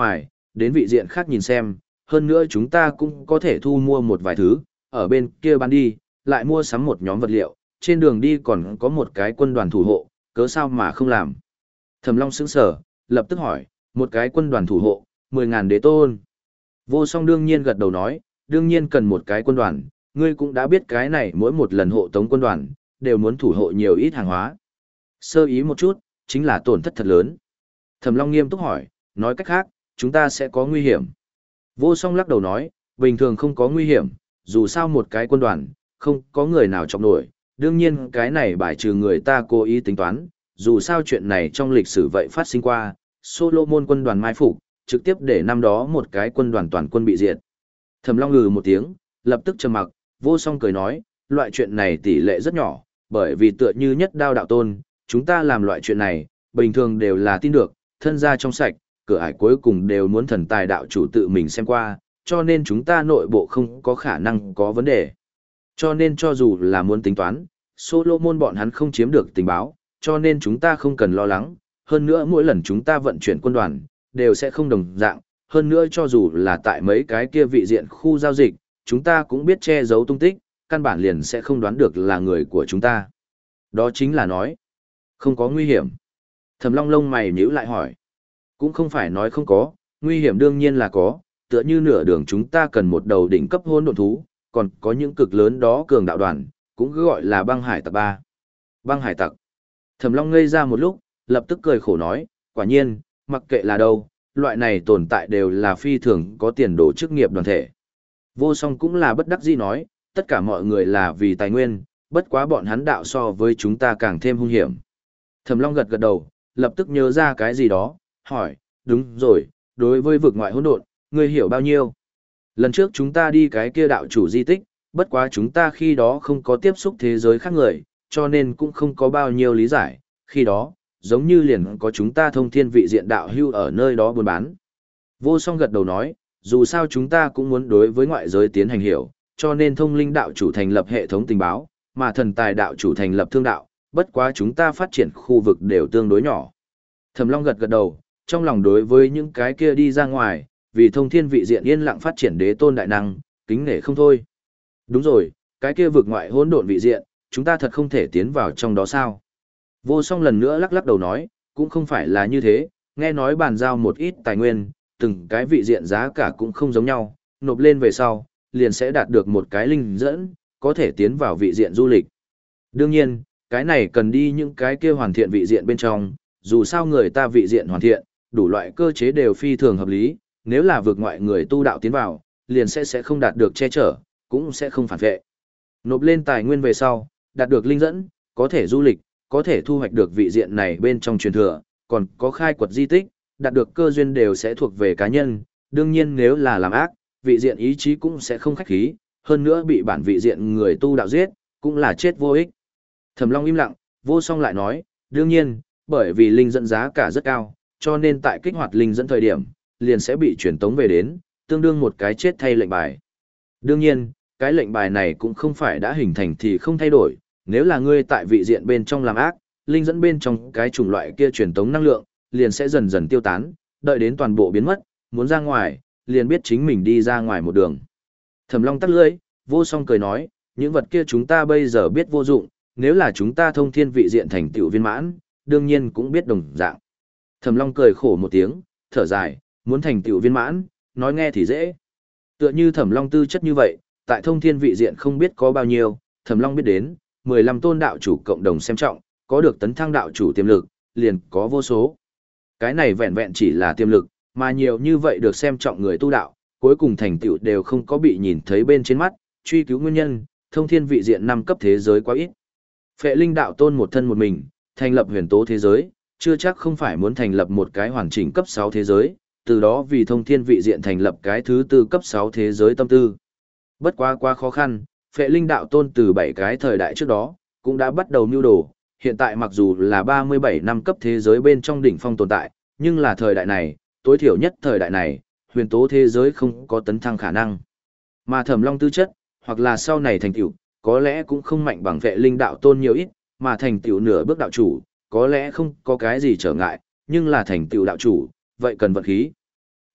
đến vị diện khác nhìn xem, hơn nữa chúng ta cũng có thể thu mua một vài thứ, ở bên kia bán đi, lại mua sắm một nhóm vật liệu, trên đường đi còn có một cái quân đoàn thủ hộ, cớ sao mà không làm. Thẩm Long sững sờ, lập tức hỏi, một cái quân đoàn thủ hộ, mười ngàn đế tôn. Vô Song đương nhiên gật đầu nói, đương nhiên cần một cái quân đoàn, ngươi cũng đã biết cái này mỗi một lần hộ tống quân đoàn, đều muốn thủ hộ nhiều ít hàng hóa. Sơ ý một chút, chính là tổn thất thật lớn. Thẩm Long nghiêm túc hỏi, nói cách khác, chúng ta sẽ có nguy hiểm. Vô Song lắc đầu nói, bình thường không có nguy hiểm, dù sao một cái quân đoàn, không có người nào chọc nổi, đương nhiên cái này bài trừ người ta cố ý tính toán, dù sao chuyện này trong lịch sử vậy phát sinh qua, Solomon quân đoàn mai phục, trực tiếp để năm đó một cái quân đoàn toàn quân bị diệt. Thẩm Long ngừ một tiếng, lập tức trầm mặc, Vô Song cười nói, loại chuyện này tỷ lệ rất nhỏ, bởi vì tựa như nhất đao đạo tôn, chúng ta làm loại chuyện này, bình thường đều là tin được, thân gia trong sạch, cửa ải cuối cùng đều muốn thần tài đạo chủ tự mình xem qua, cho nên chúng ta nội bộ không có khả năng có vấn đề. Cho nên cho dù là muốn tính toán, Solomon bọn hắn không chiếm được tình báo, cho nên chúng ta không cần lo lắng, hơn nữa mỗi lần chúng ta vận chuyển quân đoàn, đều sẽ không đồng dạng, hơn nữa cho dù là tại mấy cái kia vị diện khu giao dịch, chúng ta cũng biết che giấu tung tích, căn bản liền sẽ không đoán được là người của chúng ta. Đó chính là nói, không có nguy hiểm. Thẩm Long lông mày nhíu lại hỏi, cũng không phải nói không có, nguy hiểm đương nhiên là có, tựa như nửa đường chúng ta cần một đầu đỉnh cấp hỗn độn thú, còn có những cực lớn đó cường đạo đoàn, cũng cứ gọi là băng hải tặc ba. Băng hải tặc. Thẩm Long ngây ra một lúc, lập tức cười khổ nói, quả nhiên, mặc kệ là đâu, loại này tồn tại đều là phi thường có tiền đồ chức nghiệp đoàn thể. Vô Song cũng là bất đắc dĩ nói, tất cả mọi người là vì tài nguyên, bất quá bọn hắn đạo so với chúng ta càng thêm hung hiểm. Thẩm Long gật gật đầu, lập tức nhớ ra cái gì đó, hỏi, đúng rồi, đối với vực ngoại hỗn độn, ngươi hiểu bao nhiêu? Lần trước chúng ta đi cái kia đạo chủ di tích, bất quá chúng ta khi đó không có tiếp xúc thế giới khác người, cho nên cũng không có bao nhiêu lý giải, khi đó, giống như liền có chúng ta thông thiên vị diện đạo hưu ở nơi đó buôn bán. Vô Song gật đầu nói, dù sao chúng ta cũng muốn đối với ngoại giới tiến hành hiểu, cho nên thông linh đạo chủ thành lập hệ thống tình báo, mà thần tài đạo chủ thành lập thương đạo, bất quá chúng ta phát triển khu vực đều tương đối nhỏ. Thẩm Long gật gật đầu, trong lòng đối với những cái kia đi ra ngoài, vì thông thiên vị diện yên lặng phát triển đế tôn đại năng, kính nể không thôi. Đúng rồi, cái kia vực ngoại hỗn độn vị diện, chúng ta thật không thể tiến vào trong đó sao? Vô Song lần nữa lắc lắc đầu nói, cũng không phải là như thế, nghe nói bàn giao một ít tài nguyên, từng cái vị diện giá cả cũng không giống nhau, nộp lên về sau, liền sẽ đạt được một cái linh dẫn, có thể tiến vào vị diện du lịch. Đương nhiên, cái này cần đi những cái kia hoàn thiện vị diện bên trong, dù sao người ta vị diện hoàn thiện, đủ loại cơ chế đều phi thường hợp lý, nếu là vượt ngoại người tu đạo tiến vào, liền sẽ sẽ không đạt được che chở, cũng sẽ không phản vệ. Nộp lên tài nguyên về sau, đạt được linh dẫn, có thể du lịch, có thể thu hoạch được vị diện này bên trong truyền thừa, còn có khai quật di tích, đạt được cơ duyên đều sẽ thuộc về cá nhân, đương nhiên nếu là làm ác, vị diện ý chí cũng sẽ không khách khí, hơn nữa bị bản vị diện người tu đạo giết, cũng là chết vô ích. Thẩm Long im lặng, Vô Song lại nói, đương nhiên, bởi vì linh dẫn giá cả rất cao, cho nên tại kích hoạt linh dẫn thời điểm, liền sẽ bị truyền tống về đến, tương đương một cái chết thay lệnh bài. Đương nhiên, cái lệnh bài này cũng không phải đã hình thành thì không thay đổi, nếu là ngươi tại vị diện bên trong làm ác, linh dẫn bên trong cái chủng loại kia truyền tống năng lượng, liền sẽ dần dần tiêu tán, đợi đến toàn bộ biến mất, muốn ra ngoài, liền biết chính mình đi ra ngoài một đường. Thẩm Long tắt lưỡi, Vô Song cười nói, những vật kia chúng ta bây giờ biết vô dụng, nếu là chúng ta thông thiên vị diện thành tựu viên mãn, đương nhiên cũng biết đồng dạng. Thẩm Long cười khổ một tiếng, thở dài, muốn thành tựu viên mãn, nói nghe thì dễ. Tựa như Thẩm Long tư chất như vậy, tại thông thiên vị diện không biết có bao nhiêu, Thẩm Long biết đến, mười lăm tôn đạo chủ cộng đồng xem trọng, có được tấn thăng đạo chủ tiềm lực, liền có vô số. Cái này vẹn vẹn chỉ là tiềm lực, mà nhiều như vậy được xem trọng người tu đạo, cuối cùng thành tựu đều không có bị nhìn thấy bên trên mắt, truy cứu nguyên nhân, thông thiên vị diện năm cấp thế giới quá ít. Phệ Linh đạo tôn một thân một mình, thành lập huyền tố thế giới, chưa chắc không phải muốn thành lập một cái hoàn chỉnh cấp sáu thế giới, từ đó vì thông thiên vị diện thành lập cái thứ tư cấp sáu thế giới tâm tư. Bất quá quá khó khăn, Phệ Linh đạo tôn từ bảy cái thời đại trước đó, cũng đã bắt đầu mưu đồ, hiện tại mặc dù là ba mươi bảy năm cấp thế giới bên trong đỉnh phong tồn tại, nhưng là thời đại này, tối thiểu nhất thời đại này, huyền tố thế giới không có tấn thăng khả năng. Mà Thẩm Long tư chất, hoặc là sau này thành tựu, có lẽ cũng không mạnh bằng Phệ Linh đạo tôn nhiều ít, mà thành tựu nửa bước đạo chủ, có lẽ không có cái gì trở ngại, nhưng là thành tựu đạo chủ, vậy cần vận khí.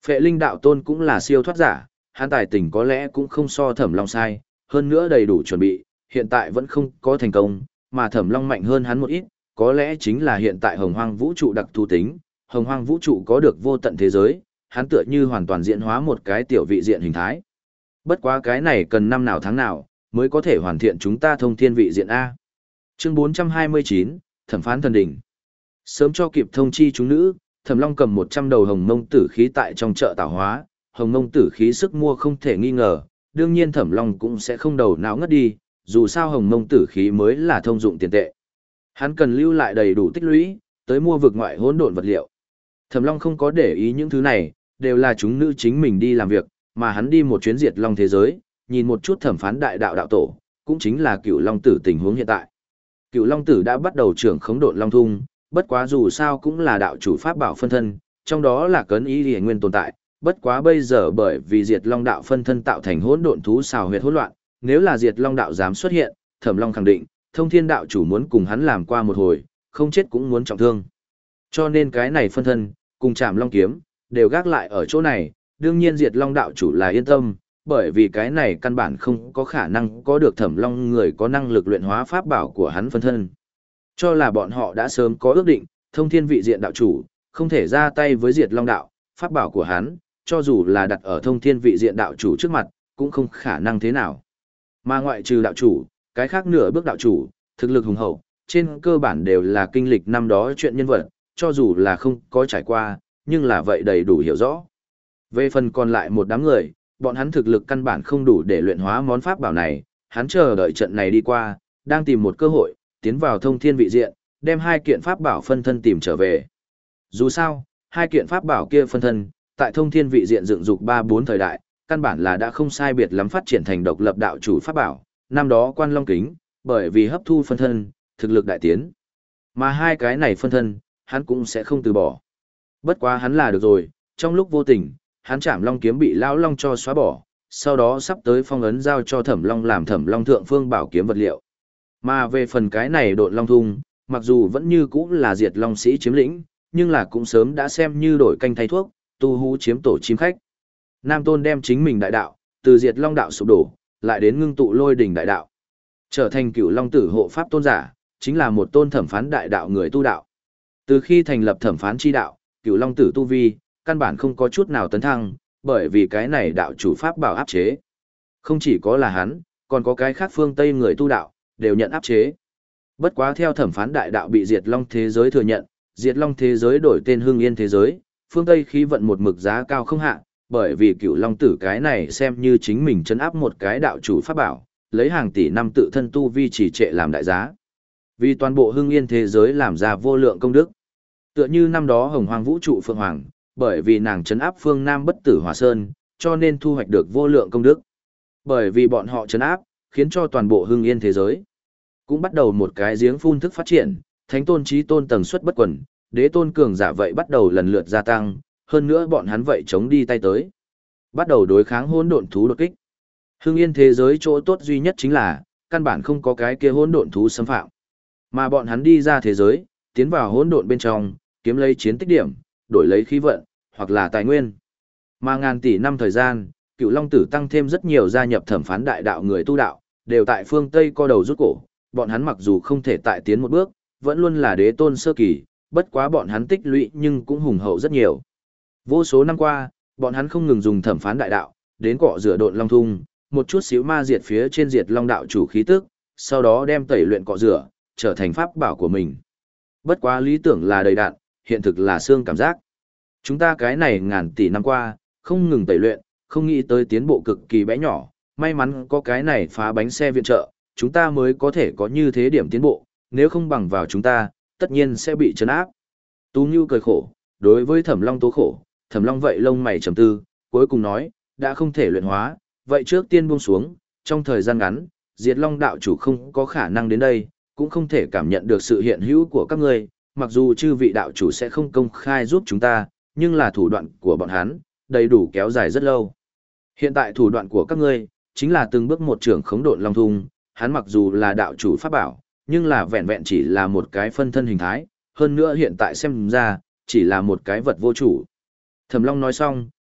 Phệ Linh đạo tôn cũng là siêu thoát giả, hắn tài tình có lẽ cũng không so Thẩm Long sai, hơn nữa đầy đủ chuẩn bị, hiện tại vẫn không có thành công, mà Thẩm Long mạnh hơn hắn một ít, có lẽ chính là hiện tại Hồng Hoang vũ trụ đặc thù tính, Hồng Hoang vũ trụ có được vô tận thế giới, hắn tựa như hoàn toàn diễn hóa một cái tiểu vị diện hình thái. Bất quá cái này cần năm nào tháng nào mới có thể hoàn thiện chúng ta thông thiên vị diện a. Chương bốn trăm hai mươi chín, Thẩm phán thần đỉnh. Sớm cho kịp thông chi chúng nữ, Thẩm Long cầm một trăm đầu hồng mông tử khí tại trong chợ tạo hóa, hồng mông tử khí sức mua không thể nghi ngờ, đương nhiên Thẩm Long cũng sẽ không đầu não ngất đi, dù sao hồng mông tử khí mới là thông dụng tiền tệ. Hắn cần lưu lại đầy đủ tích lũy, tới mua vực ngoại hỗn độn vật liệu. Thẩm Long không có để ý những thứ này, đều là chúng nữ chính mình đi làm việc, mà hắn đi một chuyến diệt long thế giới, nhìn một chút thẩm phán đại đạo đạo tổ, cũng chính là Cựu Long Tử tình huống hiện tại. Cựu Long Tử đã bắt đầu trưởng khống độn long thung, bất quá dù sao cũng là đạo chủ pháp bảo phân thân, trong đó là cấn ý liễu nguyên tồn tại, bất quá bây giờ bởi vì diệt long đạo phân thân tạo thành hỗn độn thú xào huyệt hỗn loạn, nếu là diệt long đạo dám xuất hiện, Thẩm Long khẳng định, Thông Thiên đạo chủ muốn cùng hắn làm qua một hồi, không chết cũng muốn trọng thương. Cho nên cái này phân thân, cùng Trảm Long kiếm, đều gác lại ở chỗ này, đương nhiên diệt long đạo chủ là yên tâm, bởi vì cái này căn bản không có khả năng có được Thẩm Long người có năng lực luyện hóa pháp bảo của hắn phân thân. Cho là bọn họ đã sớm có ước định, Thông Thiên vị diện đạo chủ, không thể ra tay với diệt long đạo, pháp bảo của hắn, cho dù là đặt ở Thông Thiên vị diện đạo chủ trước mặt, cũng không khả năng thế nào. Mà ngoại trừ đạo chủ, cái khác nửa bước đạo chủ, thực lực hùng hậu, trên cơ bản đều là kinh lịch năm đó chuyện nhân vật, cho dù là không có trải qua, nhưng là vậy đầy đủ hiểu rõ. Về phần còn lại một đám người, bọn hắn thực lực căn bản không đủ để luyện hóa món pháp bảo này, hắn chờ đợi trận này đi qua, đang tìm một cơ hội, tiến vào Thông Thiên vị diện, đem hai kiện pháp bảo phân thân tìm trở về. Dù sao, hai kiện pháp bảo kia phân thân, tại Thông Thiên vị diện dựng dục ba bốn thời đại, căn bản là đã không sai biệt lắm phát triển thành độc lập đạo chủ pháp bảo, năm đó Quan Long Kính, bởi vì hấp thu phân thân, thực lực đại tiến. Mà hai cái này phân thân, hắn cũng sẽ không từ bỏ. Bất quá hắn là được rồi, trong lúc vô tình, hắn Trảm Long kiếm bị lão long cho xóa bỏ, sau đó sắp tới phong ấn giao cho Thẩm Long làm Thẩm Long thượng phương bảo kiếm vật liệu. Mà về phần cái này Độn Long thung, mặc dù vẫn như cũ là diệt long sĩ chiếm lĩnh, nhưng là cũng sớm đã xem như đổi canh thay thuốc, tu hú chiếm tổ chim khách. Nam Tôn đem chính mình đại đạo, từ diệt long đạo sụp đổ, lại đến ngưng tụ lôi đỉnh đại đạo. Trở thành Cửu Long Tử hộ pháp tôn giả, chính là một tôn thẩm phán đại đạo người tu đạo. Từ khi thành lập thẩm phán chi đạo, Cửu Long Tử tu vi, căn bản không có chút nào tấn thăng, bởi vì cái này đạo chủ pháp bảo áp chế. Không chỉ có là hắn, còn có cái khác phương Tây người tu đạo, đều nhận áp chế. Bất quá theo thẩm phán đại đạo bị diệt long thế giới thừa nhận, diệt long thế giới đổi tên Hưng Yên thế giới, phương Tây khí vận một mực giá cao không hạ, bởi vì Cửu Long Tử cái này xem như chính mình trấn áp một cái đạo chủ pháp bảo, lấy hàng tỷ năm tự thân tu vi chỉ trệ làm đại giá. Vì toàn bộ Hưng Yên thế giới làm ra vô lượng công đức. Tựa như năm đó Hồng Hoang vũ trụ Phượng Hoàng, bởi vì nàng trấn áp phương Nam bất tử Hỏa Sơn, cho nên thu hoạch được vô lượng công đức. Bởi vì bọn họ trấn áp, khiến cho toàn bộ Hưng Yên thế giới cũng bắt đầu một cái giếng phun thức phát triển, thánh tôn chí tôn tầng suất bất quần, đế tôn cường giả vậy bắt đầu lần lượt gia tăng, hơn nữa bọn hắn vậy chống đi tay tới, bắt đầu đối kháng hỗn độn thú đột kích. Hưng Yên thế giới chỗ tốt duy nhất chính là, căn bản không có cái kia hỗn độn thú xâm phạm. Mà bọn hắn đi ra thế giới, tiến vào hỗn độn bên trong, kiếm lấy chiến tích điểm, đổi lấy khí vận, hoặc là tài nguyên. Mà ngàn tỷ năm thời gian, Cửu Long Tử tăng thêm rất nhiều gia nhập thẩm phán đại đạo người tu đạo, đều tại phương Tây co đầu rút cổ, bọn hắn mặc dù không thể tại tiến một bước, vẫn luôn là đế tôn sơ kỳ, bất quá bọn hắn tích lũy nhưng cũng hùng hậu rất nhiều. Vô số năm qua, bọn hắn không ngừng dùng thẩm phán đại đạo, đến cọ rửa độn long thung, một chút xíu ma diệt phía trên diệt long đạo chủ khí tức, sau đó đem tẩy luyện cọ rửa, trở thành pháp bảo của mình. Bất quá lý tưởng là đầy đạn, hiện thực là xương cảm giác. Chúng ta cái này ngàn tỷ năm qua, không ngừng tẩy luyện, không nghĩ tới tiến bộ cực kỳ bé nhỏ, may mắn có cái này phá bánh xe viện trợ, chúng ta mới có thể có như thế điểm tiến bộ, nếu không bằng vào chúng ta, tất nhiên sẽ bị trấn áp. Tú Nhu cười khổ, đối với Thẩm Long tố khổ, Thẩm Long vậy lông mày trầm tư, cuối cùng nói, đã không thể luyện hóa, vậy trước tiên buông xuống, trong thời gian ngắn, Diệt Long đạo chủ không có khả năng đến đây, cũng không thể cảm nhận được sự hiện hữu của các ngươi, mặc dù chư vị đạo chủ sẽ không công khai giúp chúng ta, nhưng là thủ đoạn của bọn hắn, đầy đủ kéo dài rất lâu. Hiện tại thủ đoạn của các ngươi, chính là từng bước một trưởng khống độn long thung, hắn mặc dù là đạo chủ pháp bảo, nhưng là vẹn vẹn chỉ là một cái phân thân hình thái, hơn nữa hiện tại xem ra, chỉ là một cái vật vô chủ. Thẩm Long nói xong,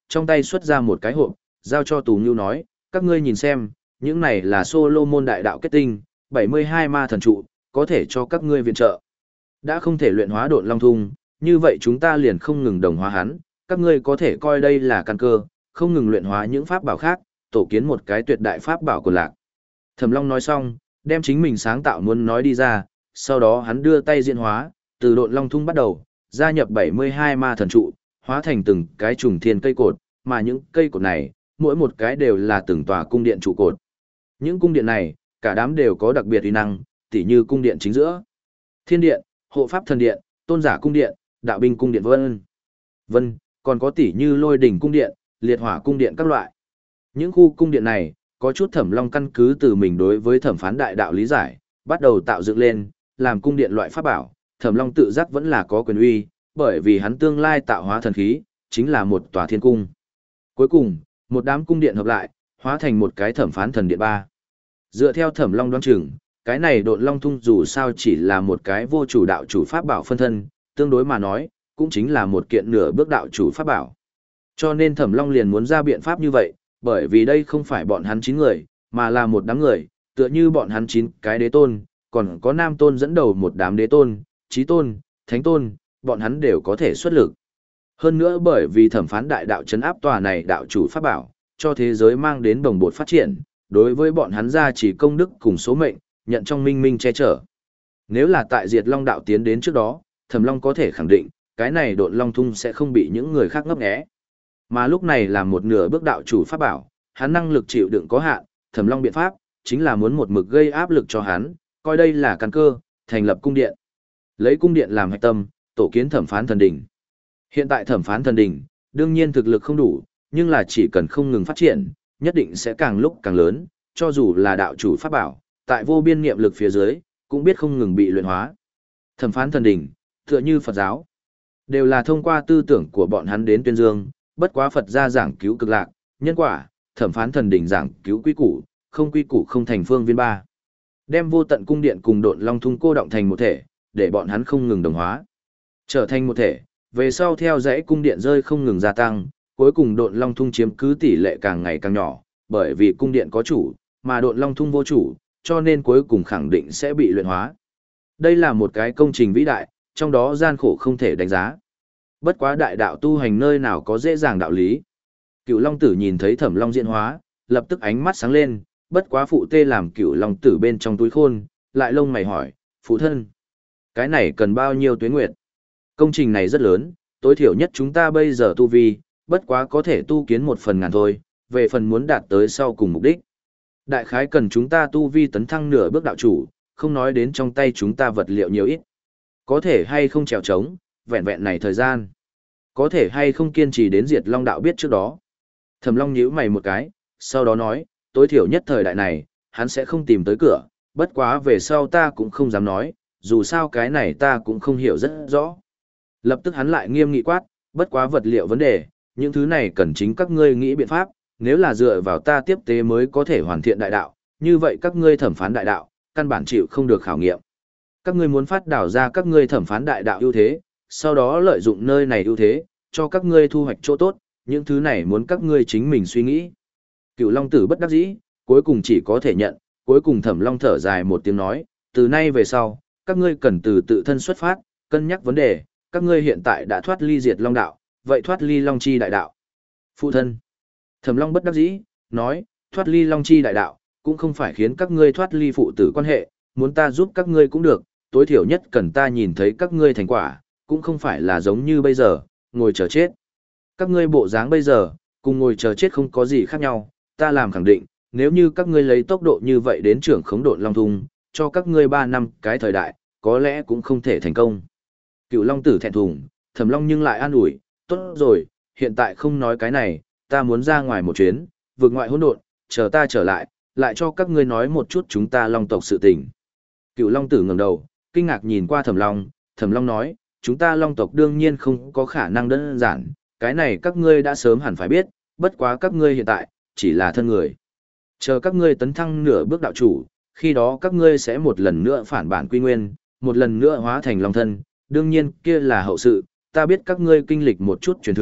trong tay xuất ra một cái hộp, giao cho Tù Ngưu nói, các ngươi nhìn xem, những này là Solomon đại đạo kết tinh, bảy mươi hai ma thần trụ, có thể cho các ngươi viện trợ. Đã không thể luyện hóa độn long thung, như vậy chúng ta liền không ngừng đồng hóa hắn, các ngươi có thể coi đây là căn cơ, không ngừng luyện hóa những pháp bảo khác, tổ kiến một cái tuyệt đại pháp bảo của lạc. Thẩm Long nói xong, đem chính mình sáng tạo muốn nói đi ra, sau đó hắn đưa tay diễn hóa, từ độn long thung bắt đầu, gia nhập bảy mươi hai ma thần trụ, hóa thành từng cái trùng thiên cây cột, mà những cây cột này, mỗi một cái đều là từng tòa cung điện trụ cột. Những cung điện này, cả đám đều có đặc biệt uy năng, tỉ như cung điện chính giữa, Thiên điện, Hộ pháp thần điện, Tôn giả cung điện, Đạo binh cung điện vân vân, còn có tỉ như Lôi đỉnh cung điện, Liệt hỏa cung điện các loại. Những khu cung điện này, có chút Thẩm Long căn cứ từ mình đối với thẩm phán đại đạo lý giải, bắt đầu tạo dựng lên, làm cung điện loại pháp bảo, Thẩm Long tự giác vẫn là có quyền uy, bởi vì hắn tương lai tạo hóa thần khí, chính là một tòa thiên cung. Cuối cùng, một đám cung điện hợp lại, hóa thành một cái thẩm phán thần điện ba. Dựa theo Thẩm Long đoán chừng, cái này độn long thung dù sao chỉ là một cái vô chủ đạo chủ pháp bảo phân thân, tương đối mà nói, cũng chính là một kiện nửa bước đạo chủ pháp bảo. Cho nên Thẩm Long liền muốn ra biện pháp như vậy, bởi vì đây không phải bọn hắn chín người, mà là một đám người, tựa như bọn hắn chín cái đế tôn, còn có nam tôn dẫn đầu một đám đế tôn, chí tôn, thánh tôn, bọn hắn đều có thể xuất lực. Hơn nữa bởi vì thẩm phán đại đạo chấn áp tòa này đạo chủ pháp bảo, cho thế giới mang đến đồng bột phát triển, đối với bọn hắn ra chỉ công đức cùng số mệnh, nhận trong minh minh che chở. Nếu là tại Diệt Long đạo tiến đến trước đó, Thẩm Long có thể khẳng định, cái này độn long thung sẽ không bị những người khác ngấp nghé. Mà lúc này là một nửa bước đạo chủ pháp bảo, hắn năng lực chịu đựng có hạn, Thẩm Long biện pháp chính là muốn một mực gây áp lực cho hắn, coi đây là căn cơ, thành lập cung điện. Lấy cung điện làm hạch tâm, tổ kiến thẩm phán thần đỉnh. Hiện tại thẩm phán thần đỉnh, đương nhiên thực lực không đủ, nhưng là chỉ cần không ngừng phát triển, nhất định sẽ càng lúc càng lớn, cho dù là đạo chủ pháp bảo, tại vô biên niệm lực phía dưới, cũng biết không ngừng bị luyện hóa. Thẩm phán thần đỉnh, tựa như Phật giáo, đều là thông qua tư tưởng của bọn hắn đến tuyên dương, bất quá Phật gia giảng cứu cực lạc, nhân quả, thẩm phán thần đỉnh giảng cứu quy củ, không quy củ không thành phương viên ba. Đem vô tận cung điện cùng độn long thung cô động thành một thể, để bọn hắn không ngừng đồng hóa. Trở thành một thể, về sau theo dãy cung điện rơi không ngừng gia tăng, cuối cùng độn long thung chiếm cứ tỷ lệ càng ngày càng nhỏ, bởi vì cung điện có chủ, mà độn long thung vô chủ, cho nên cuối cùng khẳng định sẽ bị luyện hóa. Đây là một cái công trình vĩ đại, trong đó gian khổ không thể đánh giá. Bất quá đại đạo tu hành nơi nào có dễ dàng đạo lý. Cựu Long Tử nhìn thấy Thẩm Long diễn hóa, lập tức ánh mắt sáng lên, bất quá phụ tê làm Cựu Long Tử bên trong túi khôn, lại lông mày hỏi, phụ thân, cái này cần bao nhiêu tuế nguyệt? Công trình này rất lớn, tối thiểu nhất chúng ta bây giờ tu vi, bất quá có thể tu kiến một phần ngàn thôi, về phần muốn đạt tới sau cùng mục đích. Đại khái cần chúng ta tu vi tấn thăng nửa bước đạo chủ, không nói đến trong tay chúng ta vật liệu nhiều ít. Có thể hay không trèo trống, vẹn vẹn này thời gian. Có thể hay không kiên trì đến Diệt Long đạo biết trước đó. Thẩm Long nhíu mày một cái, sau đó nói, tối thiểu nhất thời đại này, hắn sẽ không tìm tới cửa, bất quá về sau ta cũng không dám nói, dù sao cái này ta cũng không hiểu rất rõ. Lập tức hắn lại nghiêm nghị quát, bất quá vật liệu vấn đề, những thứ này cần chính các ngươi nghĩ biện pháp, nếu là dựa vào ta tiếp tế mới có thể hoàn thiện đại đạo, như vậy các ngươi thẩm phán đại đạo, căn bản chịu không được khảo nghiệm. Các ngươi muốn phát đảo ra các ngươi thẩm phán đại đạo ưu thế, sau đó lợi dụng nơi này ưu thế, cho các ngươi thu hoạch chỗ tốt, những thứ này muốn các ngươi chính mình suy nghĩ. Cựu Long Tử bất đắc dĩ, cuối cùng chỉ có thể nhận, cuối cùng Thẩm Long thở dài một tiếng nói, từ nay về sau, các ngươi cần từ tự thân xuất phát, cân nhắc vấn đề, các ngươi hiện tại đã thoát ly Diệt Long đạo, vậy thoát ly Long chi đại đạo. Phụ thân. Thẩm Long bất đắc dĩ, nói, thoát ly Long chi đại đạo, cũng không phải khiến các ngươi thoát ly phụ tử quan hệ, muốn ta giúp các ngươi cũng được, tối thiểu nhất cần ta nhìn thấy các ngươi thành quả, cũng không phải là giống như bây giờ, ngồi chờ chết. Các ngươi bộ dáng bây giờ, cùng ngồi chờ chết không có gì khác nhau, ta làm khẳng định, nếu như các ngươi lấy tốc độ như vậy đến trưởng khống độn long thung, cho các ngươi ba năm cái thời đại, có lẽ cũng không thể thành công. Cựu Long Tử thẹn thùng, Thẩm Long nhưng lại an ủi, tốt rồi, hiện tại không nói cái này, ta muốn ra ngoài một chuyến, vượt ngoại hỗn độn, chờ ta trở lại, lại cho các ngươi nói một chút chúng ta Long tộc sự tình. Cựu Long Tử ngẩng đầu, kinh ngạc nhìn qua Thẩm Long, Thẩm Long nói, chúng ta Long tộc đương nhiên không có khả năng đơn giản, cái này các ngươi đã sớm hẳn phải biết, bất quá các ngươi hiện tại, chỉ là thân người. Chờ các ngươi tấn thăng nửa bước đạo chủ, khi đó các ngươi sẽ một lần nữa phản bản quy nguyên, một lần nữa hóa thành Long thân, đương nhiên kia là hậu sự, ta biết các ngươi kinh lịch một chút truyền thừa,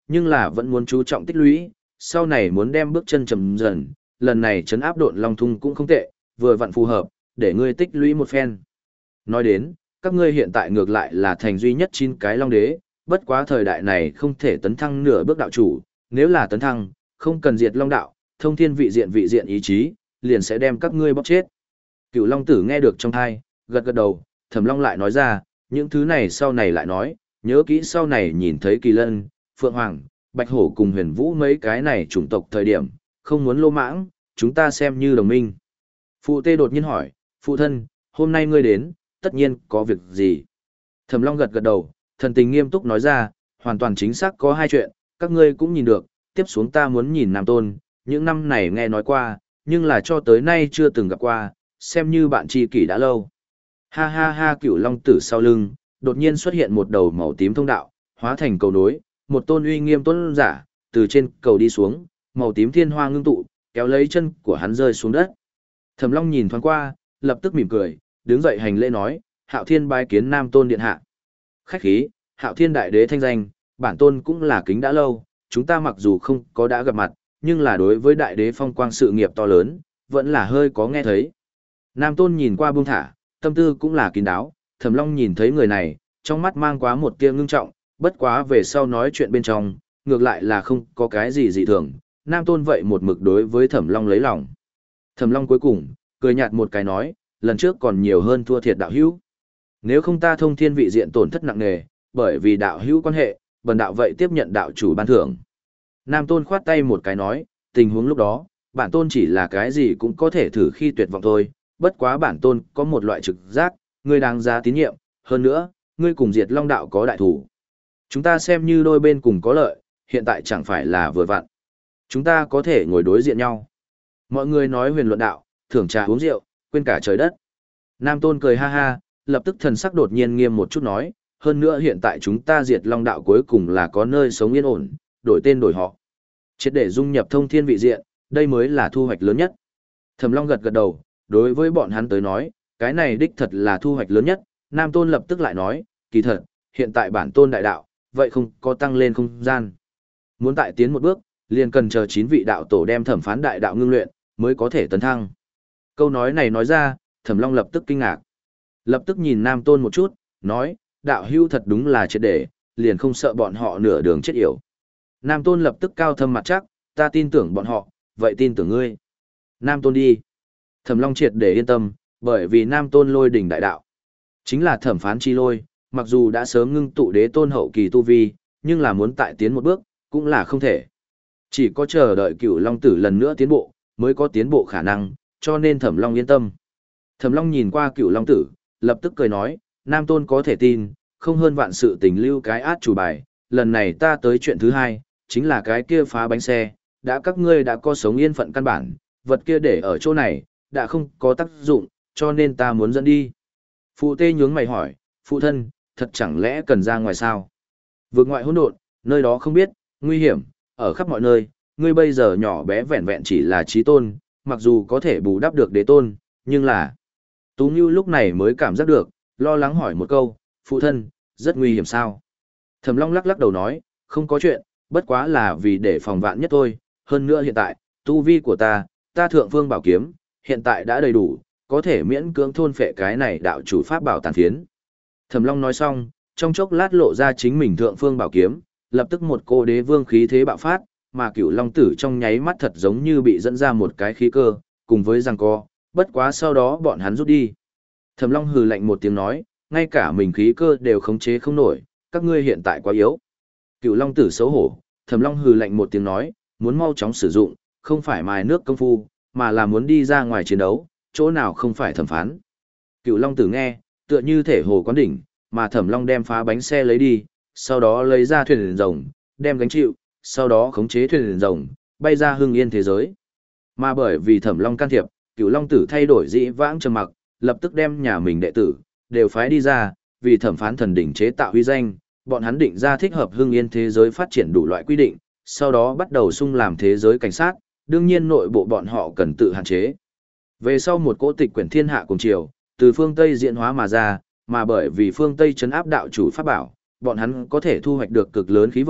nhưng là vẫn muốn chú trọng tích lũy, sau này muốn đem bước chân chậm dần, lần này trấn áp độn long thung cũng không tệ, vừa vặn phù hợp, để ngươi tích lũy một phen. Nói đến, các ngươi hiện tại ngược lại là thành duy nhất chín cái long đế, bất quá thời đại này không thể tấn thăng nửa bước đạo chủ, nếu là tấn thăng, không cần diệt long đạo, thông thiên vị diện vị diện ý chí, liền sẽ đem các ngươi bóc chết. Cựu long tử nghe được trong thai, gật gật đầu, Thẩm Long lại nói ra, những thứ này sau này lại nói, nhớ kỹ sau này nhìn thấy Kỳ Lân, Phượng Hoàng, Bạch Hổ cùng Huyền Vũ mấy cái này chủng tộc thời điểm, không muốn lô mãng, chúng ta xem như đồng minh. Phụ Tê đột nhiên hỏi, phụ thân, hôm nay ngươi đến, tất nhiên có việc gì? Thẩm Long gật gật đầu, thần tình nghiêm túc nói ra, hoàn toàn chính xác có hai chuyện, các ngươi cũng nhìn được, tiếp xuống ta muốn nhìn Nam Tôn, những năm này nghe nói qua, nhưng là cho tới nay chưa từng gặp qua, xem như bạn tri kỷ đã lâu. Ha ha ha, Cửu Long tử sau lưng, đột nhiên xuất hiện một đầu màu tím thông đạo, hóa thành cầu nối, một tôn uy nghiêm tôn giả, từ trên cầu đi xuống, màu tím thiên hoa ngưng tụ, kéo lấy chân của hắn rơi xuống đất. Thẩm Long nhìn thoáng qua, lập tức mỉm cười, đứng dậy hành lễ nói, Hạo Thiên bái kiến Nam Tôn điện hạ. Khách khí, Hạo Thiên đại đế thanh danh, bản tôn cũng là kính đã lâu, chúng ta mặc dù không có đã gặp mặt, nhưng là đối với đại đế phong quang sự nghiệp to lớn, vẫn là hơi có nghe thấy. Nam Tôn nhìn qua buông thả, tâm tư cũng là kín đáo, Thẩm Long nhìn thấy người này, trong mắt mang quá một tia ngưng trọng, bất quá về sau nói chuyện bên trong, ngược lại là không có cái gì dị thường, Nam Tôn vậy một mực đối với Thẩm Long lấy lòng. Thẩm Long cuối cùng, cười nhạt một cái nói, lần trước còn nhiều hơn thua thiệt đạo hữu. Nếu không ta thông thiên vị diện tổn thất nặng nề, bởi vì đạo hữu quan hệ, bần đạo vậy tiếp nhận đạo chủ ban thưởng. Nam Tôn khoát tay một cái nói, tình huống lúc đó, bản tôn chỉ là cái gì cũng có thể thử khi tuyệt vọng thôi, bất quá bản tôn có một loại trực giác, ngươi đáng giá tín nhiệm, hơn nữa, ngươi cùng diệt long đạo có đại thủ. Chúng ta xem như đôi bên cùng có lợi, hiện tại chẳng phải là vừa vặn. Chúng ta có thể ngồi đối diện nhau. Mọi người nói huyền luận đạo, thưởng trà uống rượu, quên cả trời đất. Nam Tôn cười ha ha, lập tức thần sắc đột nhiên nghiêm một chút nói, hơn nữa hiện tại chúng ta diệt long đạo cuối cùng là có nơi sống yên ổn, đổi tên đổi họ. Triệt để dung nhập thông thiên vị diện, đây mới là thu hoạch lớn nhất. Thẩm Long gật gật đầu, đối với bọn hắn tới nói, cái này đích thật là thu hoạch lớn nhất. Nam Tôn lập tức lại nói, kỳ thật, hiện tại bản tôn đại đạo, vậy không có tăng lên không gian. Muốn tại tiến một bước, liền cần chờ chín vị đạo tổ đem thẩm phán đại đạo ngưng luyện, mới có thể tấn thăng. Câu nói này nói ra, Thẩm Long lập tức kinh ngạc. Lập tức nhìn Nam Tôn một chút, nói, đạo hưu thật đúng là triệt để, liền không sợ bọn họ nửa đường chết yểu. Nam Tôn lập tức cao thâm mặt chắc, ta tin tưởng bọn họ, vậy tin tưởng ngươi. Nam Tôn đi. Thẩm Long triệt để yên tâm, bởi vì Nam Tôn lôi đỉnh đại đạo. Chính là thẩm phán chi lôi, mặc dù đã sớm ngưng tụ đế tôn hậu kỳ tu vi, nhưng là muốn tại tiến một bước, cũng là không thể. Chỉ có chờ đợi Cửu Long tử lần nữa tiến bộ, mới có tiến bộ khả năng, cho nên Thẩm Long yên tâm. Thẩm Long nhìn qua Cửu Long tử, lập tức cười nói, Nam Tôn có thể tin, không hơn vạn sự tình lưu cái át chủ bài, lần này ta tới chuyện thứ hai, chính là cái kia phá bánh xe, đã các ngươi đã có sống yên phận căn bản, vật kia để ở chỗ này, đã không có tác dụng, cho nên ta muốn dẫn đi. Phụ Tê nhướng mày hỏi, phụ thân, thật chẳng lẽ cần ra ngoài sao? Vượt ngoại hỗn độn, nơi đó không biết, nguy hiểm, ở khắp mọi nơi, ngươi bây giờ nhỏ bé vẹn vẹn chỉ là trí tôn, mặc dù có thể bù đắp được đế tôn, nhưng là... Tú Ngưu lúc này mới cảm giác được, lo lắng hỏi một câu, phụ thân, rất nguy hiểm sao? Thẩm Long lắc lắc đầu nói, không có chuyện, bất quá là vì để phòng vạn nhất thôi, hơn nữa hiện tại, tu vi của ta, ta thượng phương bảo kiếm, hiện tại đã đầy đủ, có thể miễn cưỡng thôn phệ cái này đạo chủ pháp bảo tàn phiến. Thẩm Long nói xong, trong chốc lát lộ ra chính mình thượng phương bảo kiếm, lập tức một cô đế vương khí thế bạo phát, mà Cửu Long tử trong nháy mắt thật giống như bị dẫn ra một cái khí cơ, cùng với giằng co, bất quá sau đó bọn hắn rút đi. Thẩm Long hừ lạnh một tiếng nói, ngay cả mình khí cơ đều khống chế không nổi, các ngươi hiện tại quá yếu. Cửu Long tử xấu hổ, Thẩm Long hừ lạnh một tiếng nói, muốn mau chóng sử dụng, không phải mài nước công phu, mà là muốn đi ra ngoài chiến đấu, chỗ nào không phải thẩm phán. Cửu Long tử nghe, tựa như thể hồ quán đỉnh, mà Thẩm Long đem phá bánh xe lấy đi, sau đó lấy ra thuyền rồng, đem gánh chịu, sau đó khống chế thuyền rồng, bay ra hưng yên thế giới. Mà bởi vì Thẩm Long can thiệp, Cửu Long tử thay đổi dĩ vãng trầm mặc, lập tức đem nhà mình đệ tử đều phái đi ra, vì thẩm phán thần đỉnh chế tạo huy danh, bọn hắn định ra thích hợp hưng yên thế giới phát triển đủ loại quy định, sau đó bắt đầu xung làm thế giới cảnh sát, đương nhiên nội bộ bọn họ cần tự hạn chế. Về sau một cỗ tịch quyển thiên hạ cùng chiều, từ phương Tây diễn hóa mà ra, mà bởi vì phương Tây trấn áp đạo chủ pháp bảo, bọn hắn có thể thu hoạch được cực lớn khí vận,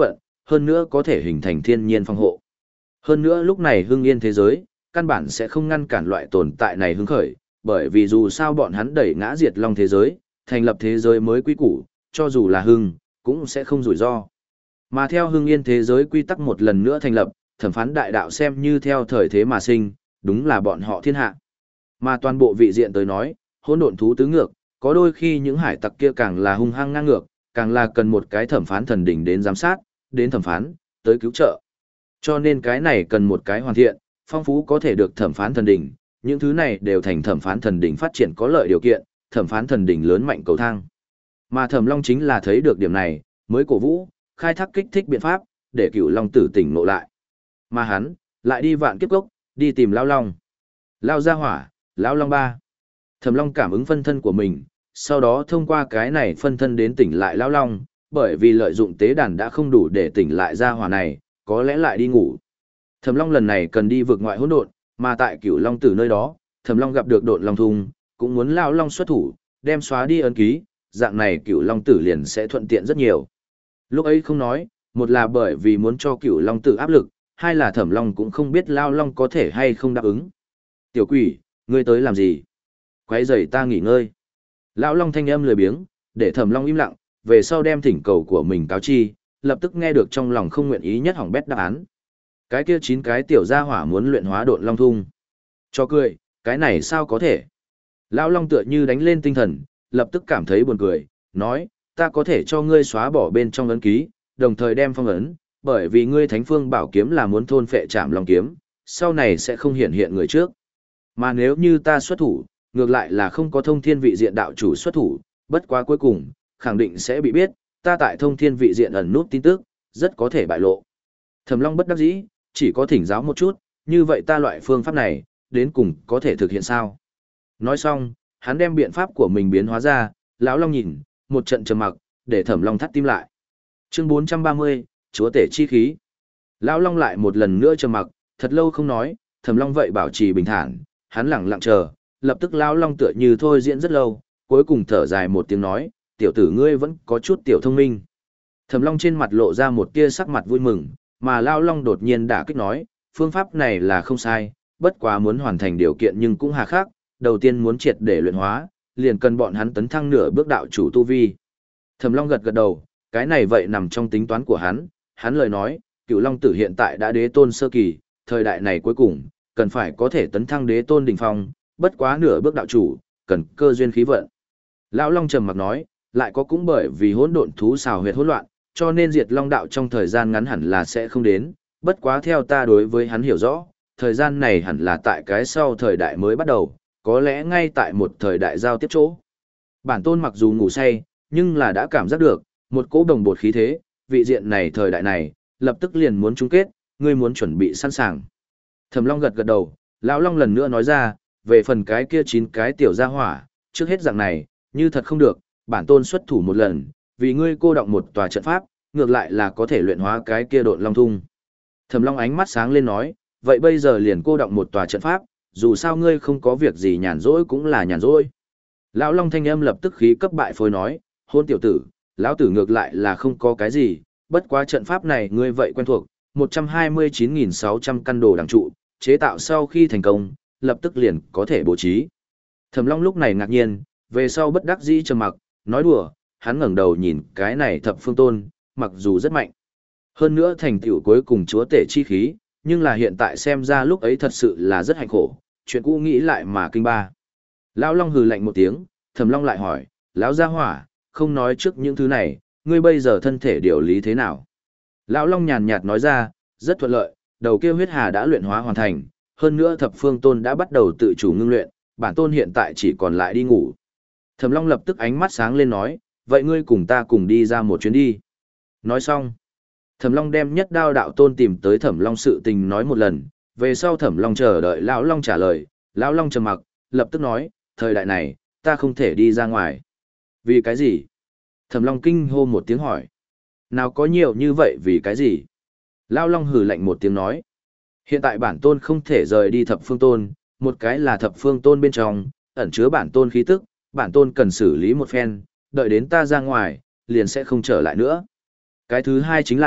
hơn nữa có thể hình thành thiên nhiên phòng hộ. Hơn nữa lúc này hưng yên thế giới, căn bản sẽ không ngăn cản loại tồn tại này hứng khởi, bởi vì dù sao bọn hắn đẩy ngã diệt long thế giới, thành lập thế giới mới quy củ, cho dù là hưng, cũng sẽ không rủi ro. Mà theo hưng yên thế giới quy tắc một lần nữa thành lập, thẩm phán đại đạo xem như theo thời thế mà sinh, đúng là bọn họ thiên hạ. Mà toàn bộ vị diện tới nói, hỗn độn thú tứ ngược, có đôi khi những hải tặc kia càng là hung hăng ngang ngược, càng là cần một cái thẩm phán thần đỉnh đến giám sát, đến thẩm phán, tới cứu trợ. Cho nên cái này cần một cái hoàn thiện, phong phú có thể được thẩm phán thần đỉnh, những thứ này đều thành thẩm phán thần đỉnh phát triển có lợi điều kiện, thẩm phán thần đỉnh lớn mạnh cầu thang. Mà Thẩm Long chính là thấy được điểm này, mới cổ vũ, khai thác kích thích biện pháp, để Cửu Long tử tỉnh ngộ lại. Mà hắn, lại đi vạn kiếp cốc, đi tìm Lão Long. Lao ra hỏa, Lão Long ba. Thẩm Long cảm ứng phân thân của mình, sau đó thông qua cái này phân thân đến tỉnh lại Lão Long, bởi vì lợi dụng tế đàn đã không đủ để tỉnh lại ra hỏa này, có lẽ lại đi ngủ. Thẩm Long lần này cần đi vượt ngoại hỗn độn, mà tại Cửu Long tử nơi đó, Thẩm Long gặp được Độn Long Thung, cũng muốn Lão Long xuất thủ, đem xóa đi ấn ký, dạng này Cửu Long tử liền sẽ thuận tiện rất nhiều. Lúc ấy không nói, một là bởi vì muốn cho Cửu Long tử áp lực, hai là Thẩm Long cũng không biết Lão Long có thể hay không đáp ứng. Tiểu quỷ, ngươi tới làm gì? Quấy rầy ta nghỉ ngơi. Lão Long thanh âm lười biếng, để Thẩm Long im lặng, về sau đem thỉnh cầu của mình cáo chi, lập tức nghe được trong lòng không nguyện ý nhất hỏng bét đáp án. Cái kia chín cái tiểu gia hỏa muốn luyện hóa Độn Long Thung. Cho cười, cái này sao có thể? Lão Long tựa như đánh lên tinh thần, lập tức cảm thấy buồn cười, nói, ta có thể cho ngươi xóa bỏ bên trong ấn ký, đồng thời đem phong ấn, bởi vì ngươi Thánh Phương Bảo Kiếm là muốn thôn phệ Trảm Long Kiếm, sau này sẽ không hiện hiện người trước. Mà nếu như ta xuất thủ, ngược lại là không có thông thiên vị diện đạo chủ xuất thủ, bất quá cuối cùng, khẳng định sẽ bị biết, ta tại thông thiên vị diện ẩn nút tin tức, rất có thể bại lộ. Thẩm Long bất đắc dĩ, chỉ có thỉnh giáo một chút, như vậy ta loại phương pháp này, đến cùng có thể thực hiện sao? Nói xong, hắn đem biện pháp của mình biến hóa ra, lão Long nhìn, một trận trầm mặc, để Thẩm Long thắt tim lại. Chương bốn trăm ba mươi, Chúa tể chi khí. Lão Long lại một lần nữa trầm mặc, thật lâu không nói, Thẩm Long vậy bảo trì bình thản, hắn lặng lặng chờ, lập tức lão Long tựa như thôi diễn rất lâu, cuối cùng thở dài một tiếng nói, tiểu tử ngươi vẫn có chút tiểu thông minh. Thẩm Long trên mặt lộ ra một tia sắc mặt vui mừng, mà lão Long đột nhiên đả kích nói, phương pháp này là không sai, bất quá muốn hoàn thành điều kiện nhưng cũng hà khắc, đầu tiên muốn triệt để luyện hóa, liền cần bọn hắn tấn thăng nửa bước đạo chủ tu vi. Thẩm Long gật gật đầu, cái này vậy nằm trong tính toán của hắn, hắn lời nói, Cửu Long tử hiện tại đã đế tôn sơ kỳ, thời đại này cuối cùng, cần phải có thể tấn thăng đế tôn đỉnh phong, bất quá nửa bước đạo chủ, cần cơ duyên khí vận. Lão Long trầm mặc nói, lại có cũng bởi vì hỗn độn thú xào huyệt hỗn loạn, cho nên diệt Long đạo trong thời gian ngắn hẳn là sẽ không đến, bất quá theo ta đối với hắn hiểu rõ, thời gian này hẳn là tại cái sau thời đại mới bắt đầu, có lẽ ngay tại một thời đại giao tiếp chỗ. Bản tôn mặc dù ngủ say, nhưng là đã cảm giác được, một cỗ đồng bột khí thế, vị diện này thời đại này, lập tức liền muốn chung kết, ngươi muốn chuẩn bị sẵn sàng. Thẩm Long gật gật đầu, lão Long lần nữa nói ra, về phần cái kia chín cái tiểu gia hỏa, trước hết dạng này, như thật không được, bản tôn xuất thủ một lần, vì ngươi cô động một tòa trận pháp, ngược lại là có thể luyện hóa cái kia Độn Long Thung. Thẩm Long ánh mắt sáng lên nói, vậy bây giờ liền cô động một tòa trận pháp, dù sao ngươi không có việc gì nhàn rỗi cũng là nhàn rỗi. Lão Long thanh âm lập tức khí cấp bại phôi nói, hôn tiểu tử, lão tử ngược lại là không có cái gì, bất quá trận pháp này ngươi vậy quen thuộc, một trăm hai mươi chín nghìn sáu trăm căn đồ đằng trụ, chế tạo sau khi thành công, lập tức liền có thể bố trí. Thẩm Long lúc này ngạc nhiên, về sau bất đắc dĩ trầm mặc, nói đùa, hắn ngẩng đầu nhìn cái này thập phương tôn, mặc dù rất mạnh. Hơn nữa thành tựu cuối cùng chúa tể chi khí, nhưng là hiện tại xem ra lúc ấy thật sự là rất hạnh khổ, chuyện cũ nghĩ lại mà kinh ba. Lão Long hừ lạnh một tiếng, Thẩm Long lại hỏi, lão gia hỏa, không nói trước những thứ này, ngươi bây giờ thân thể điều lý thế nào? Lão Long nhàn nhạt nói ra, rất thuận lợi, đầu kia huyết hà đã luyện hóa hoàn thành, hơn nữa thập phương tôn đã bắt đầu tự chủ ngưng luyện, bản tôn hiện tại chỉ còn lại đi ngủ. Thẩm Long lập tức ánh mắt sáng lên nói, vậy ngươi cùng ta cùng đi ra một chuyến đi. Nói xong, Thẩm Long đem nhất đao đạo tôn tìm tới Thẩm Long sự tình nói một lần, về sau Thẩm Long chờ đợi Lão Long trả lời, Lão Long trầm mặc, lập tức nói, thời đại này, ta không thể đi ra ngoài. Vì cái gì? Thẩm Long kinh hô một tiếng hỏi. Nào có nhiều như vậy vì cái gì? Lão Long hừ lạnh một tiếng nói. Hiện tại bản tôn không thể rời đi thập phương tôn, một cái là thập phương tôn bên trong, ẩn chứa bản tôn khí tức, bản tôn cần xử lý một phen, đợi đến ta ra ngoài, liền sẽ không trở lại nữa. Cái thứ hai chính là,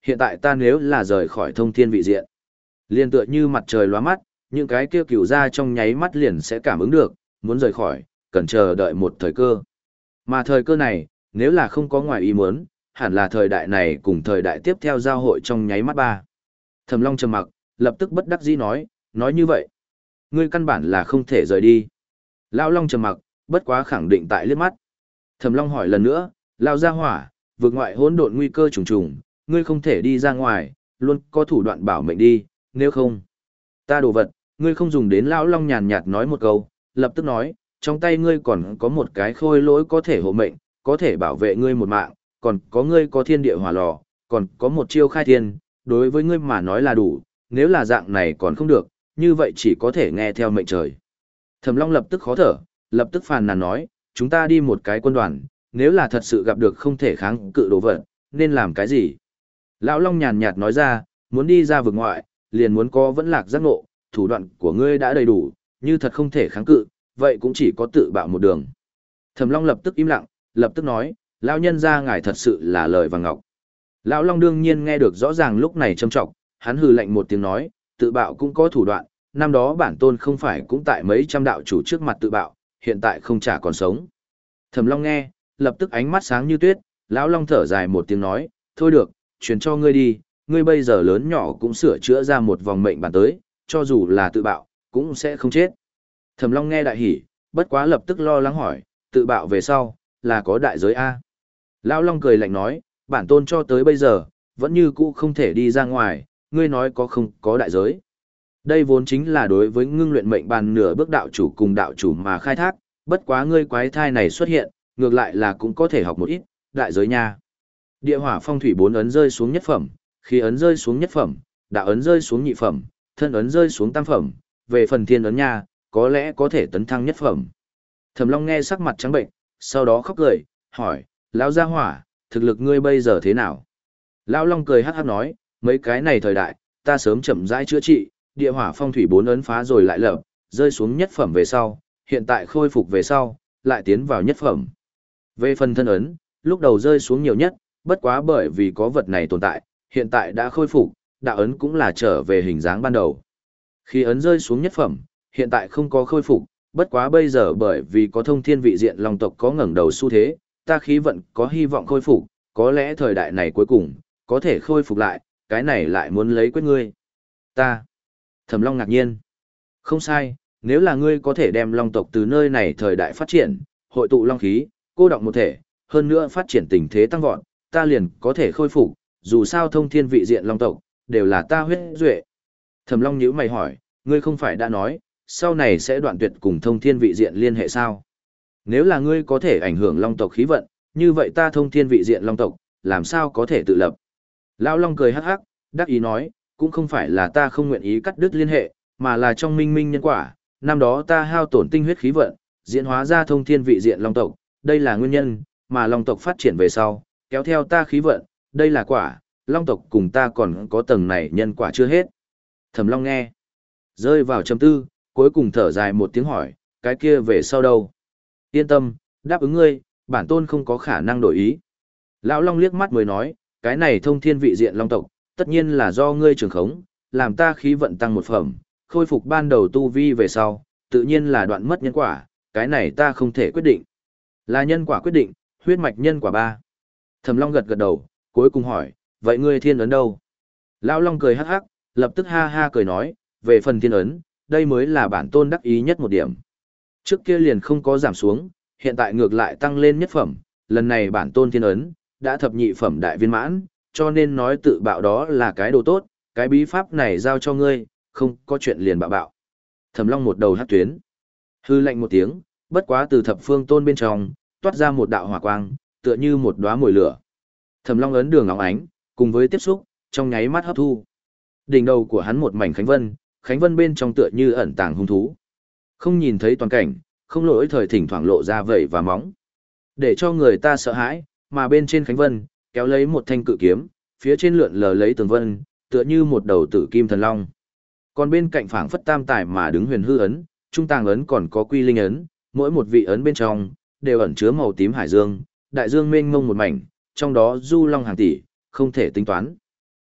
hiện tại ta nếu là rời khỏi thông thiên vị diện. Liền tựa như mặt trời lóa mắt, những cái kia cửu ra trong nháy mắt liền sẽ cảm ứng được, muốn rời khỏi, cần chờ đợi một thời cơ. Mà thời cơ này, nếu là không có ngoài ý muốn, hẳn là thời đại này cùng thời đại tiếp theo giao hội trong nháy mắt ba. Thẩm Long trầm mặc, lập tức bất đắc dĩ nói, nói như vậy, ngươi căn bản là không thể rời đi. Lão Long trầm mặc, bất quá khẳng định tại liếc mắt. Thẩm Long hỏi lần nữa, Lão gia hỏa, vượt ngoại hỗn độn nguy cơ trùng trùng, ngươi không thể đi ra ngoài, luôn có thủ đoạn bảo mệnh đi, nếu không, ta đồ vật, ngươi không dùng đến. Lão Long nhàn nhạt nói một câu, lập tức nói, trong tay ngươi còn có một cái khôi lỗi có thể hộ mệnh, có thể bảo vệ ngươi một mạng, còn có ngươi có thiên địa hỏa lò, còn có một chiêu khai thiên, đối với ngươi mà nói là đủ, nếu là dạng này còn không được, như vậy chỉ có thể nghe theo mệnh trời. Thẩm Long lập tức khó thở, lập tức phàn nàn nói, chúng ta đi một cái quân đoàn, nếu là thật sự gặp được không thể kháng cự đồ vật, nên làm cái gì? Lão Long nhàn nhạt nói ra, muốn đi ra vực ngoại, liền muốn có vẫn lạc giác ngộ, thủ đoạn của ngươi đã đầy đủ, như thật không thể kháng cự, vậy cũng chỉ có tự bạo một đường. Thẩm Long lập tức im lặng, lập tức nói, lão nhân gia ngài thật sự là lời vàng ngọc. Lão Long đương nhiên nghe được rõ ràng lúc này trầm trọng, hắn hừ lạnh một tiếng nói, tự bạo cũng có thủ đoạn, năm đó bản tôn không phải cũng tại mấy trăm đạo chủ trước mặt tự bạo, hiện tại không chả còn sống. Thẩm Long nghe, lập tức ánh mắt sáng như tuyết, lão Long thở dài một tiếng nói, thôi được, truyền cho ngươi đi, ngươi bây giờ lớn nhỏ cũng sửa chữa ra một vòng mệnh bản tới, cho dù là tự bạo, cũng sẽ không chết. Thẩm Long nghe đại hỉ, bất quá lập tức lo lắng hỏi, tự bạo về sau, là có đại giới A. Lão Long cười lạnh nói, bản tôn cho tới bây giờ, vẫn như cũ không thể đi ra ngoài, ngươi nói có không có đại giới. Đây vốn chính là đối với ngưng luyện mệnh bàn nửa bước đạo chủ cùng đạo chủ mà khai thác, bất quá ngươi quái thai này xuất hiện, ngược lại là cũng có thể học một ít, đại giới nha. Địa hỏa phong thủy bốn ấn rơi xuống nhất phẩm, khí ấn rơi xuống nhất phẩm, đạo ấn rơi xuống nhị phẩm, thân ấn rơi xuống tam phẩm, về phần thiên ấn nha, có lẽ có thể tấn thăng nhất phẩm. Thẩm Long nghe sắc mặt trắng bệnh, sau đó khóc cười, hỏi, lão gia hỏa, thực lực ngươi bây giờ thế nào? Lão Long cười hắc hắc nói, mấy cái này thời đại, ta sớm chậm rãi chữa trị, địa hỏa phong thủy bốn ấn phá rồi lại lập, rơi xuống nhất phẩm về sau, hiện tại khôi phục về sau, lại tiến vào nhất phẩm. Về phần thân ấn, lúc đầu rơi xuống nhiều nhất, bất quá bởi vì có vật này tồn tại, hiện tại đã khôi phục, đạo ấn cũng là trở về hình dáng ban đầu. Khi ấn rơi xuống nhất phẩm, hiện tại không có khôi phục, bất quá bây giờ bởi vì có thông thiên vị diện long tộc có ngẩng đầu xu thế, ta khí vận có hy vọng khôi phục, có lẽ thời đại này cuối cùng, có thể khôi phục lại, cái này lại muốn lấy quyết ngươi. Ta. Thẩm Long ngạc nhiên. Không sai, nếu là ngươi có thể đem long tộc từ nơi này thời đại phát triển, hội tụ long khí, cô động một thể, hơn nữa phát triển tình thế tăng vọt, ta liền có thể khôi phục, dù sao thông thiên vị diện long tộc, đều là ta huyết duệ. Thẩm Long nhíu mày hỏi, ngươi không phải đã nói, sau này sẽ đoạn tuyệt cùng thông thiên vị diện liên hệ sao? Nếu là ngươi có thể ảnh hưởng long tộc khí vận, như vậy ta thông thiên vị diện long tộc, làm sao có thể tự lập? Lão Long cười hắc hắc, đắc ý nói, cũng không phải là ta không nguyện ý cắt đứt liên hệ, mà là trong minh minh nhân quả, năm đó ta hao tổn tinh huyết khí vận, diễn hóa ra thông thiên vị diện long tộc, đây là nguyên nhân, mà long tộc phát triển về sau, kéo theo ta khí vận, đây là quả, long tộc cùng ta còn có tầng này nhân quả chưa hết. Thẩm Long nghe, rơi vào trầm tư, cuối cùng thở dài một tiếng hỏi, cái kia về sau đâu? Yên tâm, đáp ứng ngươi, bản tôn không có khả năng đổi ý. Lão Long liếc mắt mới nói, cái này thông thiên vị diện long tộc, tất nhiên là do ngươi trường khống, làm ta khí vận tăng một phẩm, khôi phục ban đầu tu vi về sau, tự nhiên là đoạn mất nhân quả, cái này ta không thể quyết định. Là nhân quả quyết định, huyết mạch nhân quả ba. Thẩm Long gật gật đầu, cuối cùng hỏi, vậy ngươi thiên ấn đâu? Lão Long cười hắc hắc, lập tức ha ha cười nói, về phần thiên ấn, đây mới là bản tôn đắc ý nhất một điểm. Trước kia liền không có giảm xuống, hiện tại ngược lại tăng lên nhất phẩm, lần này bản tôn thiên ấn, đã thập nhị phẩm đại viên mãn, cho nên nói tự bạo đó là cái đồ tốt, cái bí pháp này giao cho ngươi, không có chuyện liền bạo bạo. Thẩm Long một đầu hắc tuyến, hư lạnh một tiếng, bất quá từ thập phương tôn bên trong, toát ra một đạo hỏa quang, tựa như một đóa mồi lửa. Thẩm Long ấn đường óng ánh, cùng với tiếp xúc, trong nháy mắt hấp thu. Đỉnh đầu của hắn một mảnh khánh vân, khánh vân bên trong tựa như ẩn tàng hung thú. Không nhìn thấy toàn cảnh, không lỗi thời thỉnh thoảng lộ ra vẩy và móng. Để cho người ta sợ hãi, mà bên trên khánh vân, kéo lấy một thanh cự kiếm, phía trên lượn lờ lấy tường vân, tựa như một đầu tử kim thần long. Còn bên cạnh phảng phất tam tài mà đứng huyền hư ấn, trung tàng ấn còn có quy linh ấn, mỗi một vị ấn bên trong, đều ẩn chứa màu tím hải dương, đại dương mênh mông một mảnh, trong đó du long hàng tỷ, không thể tính toán.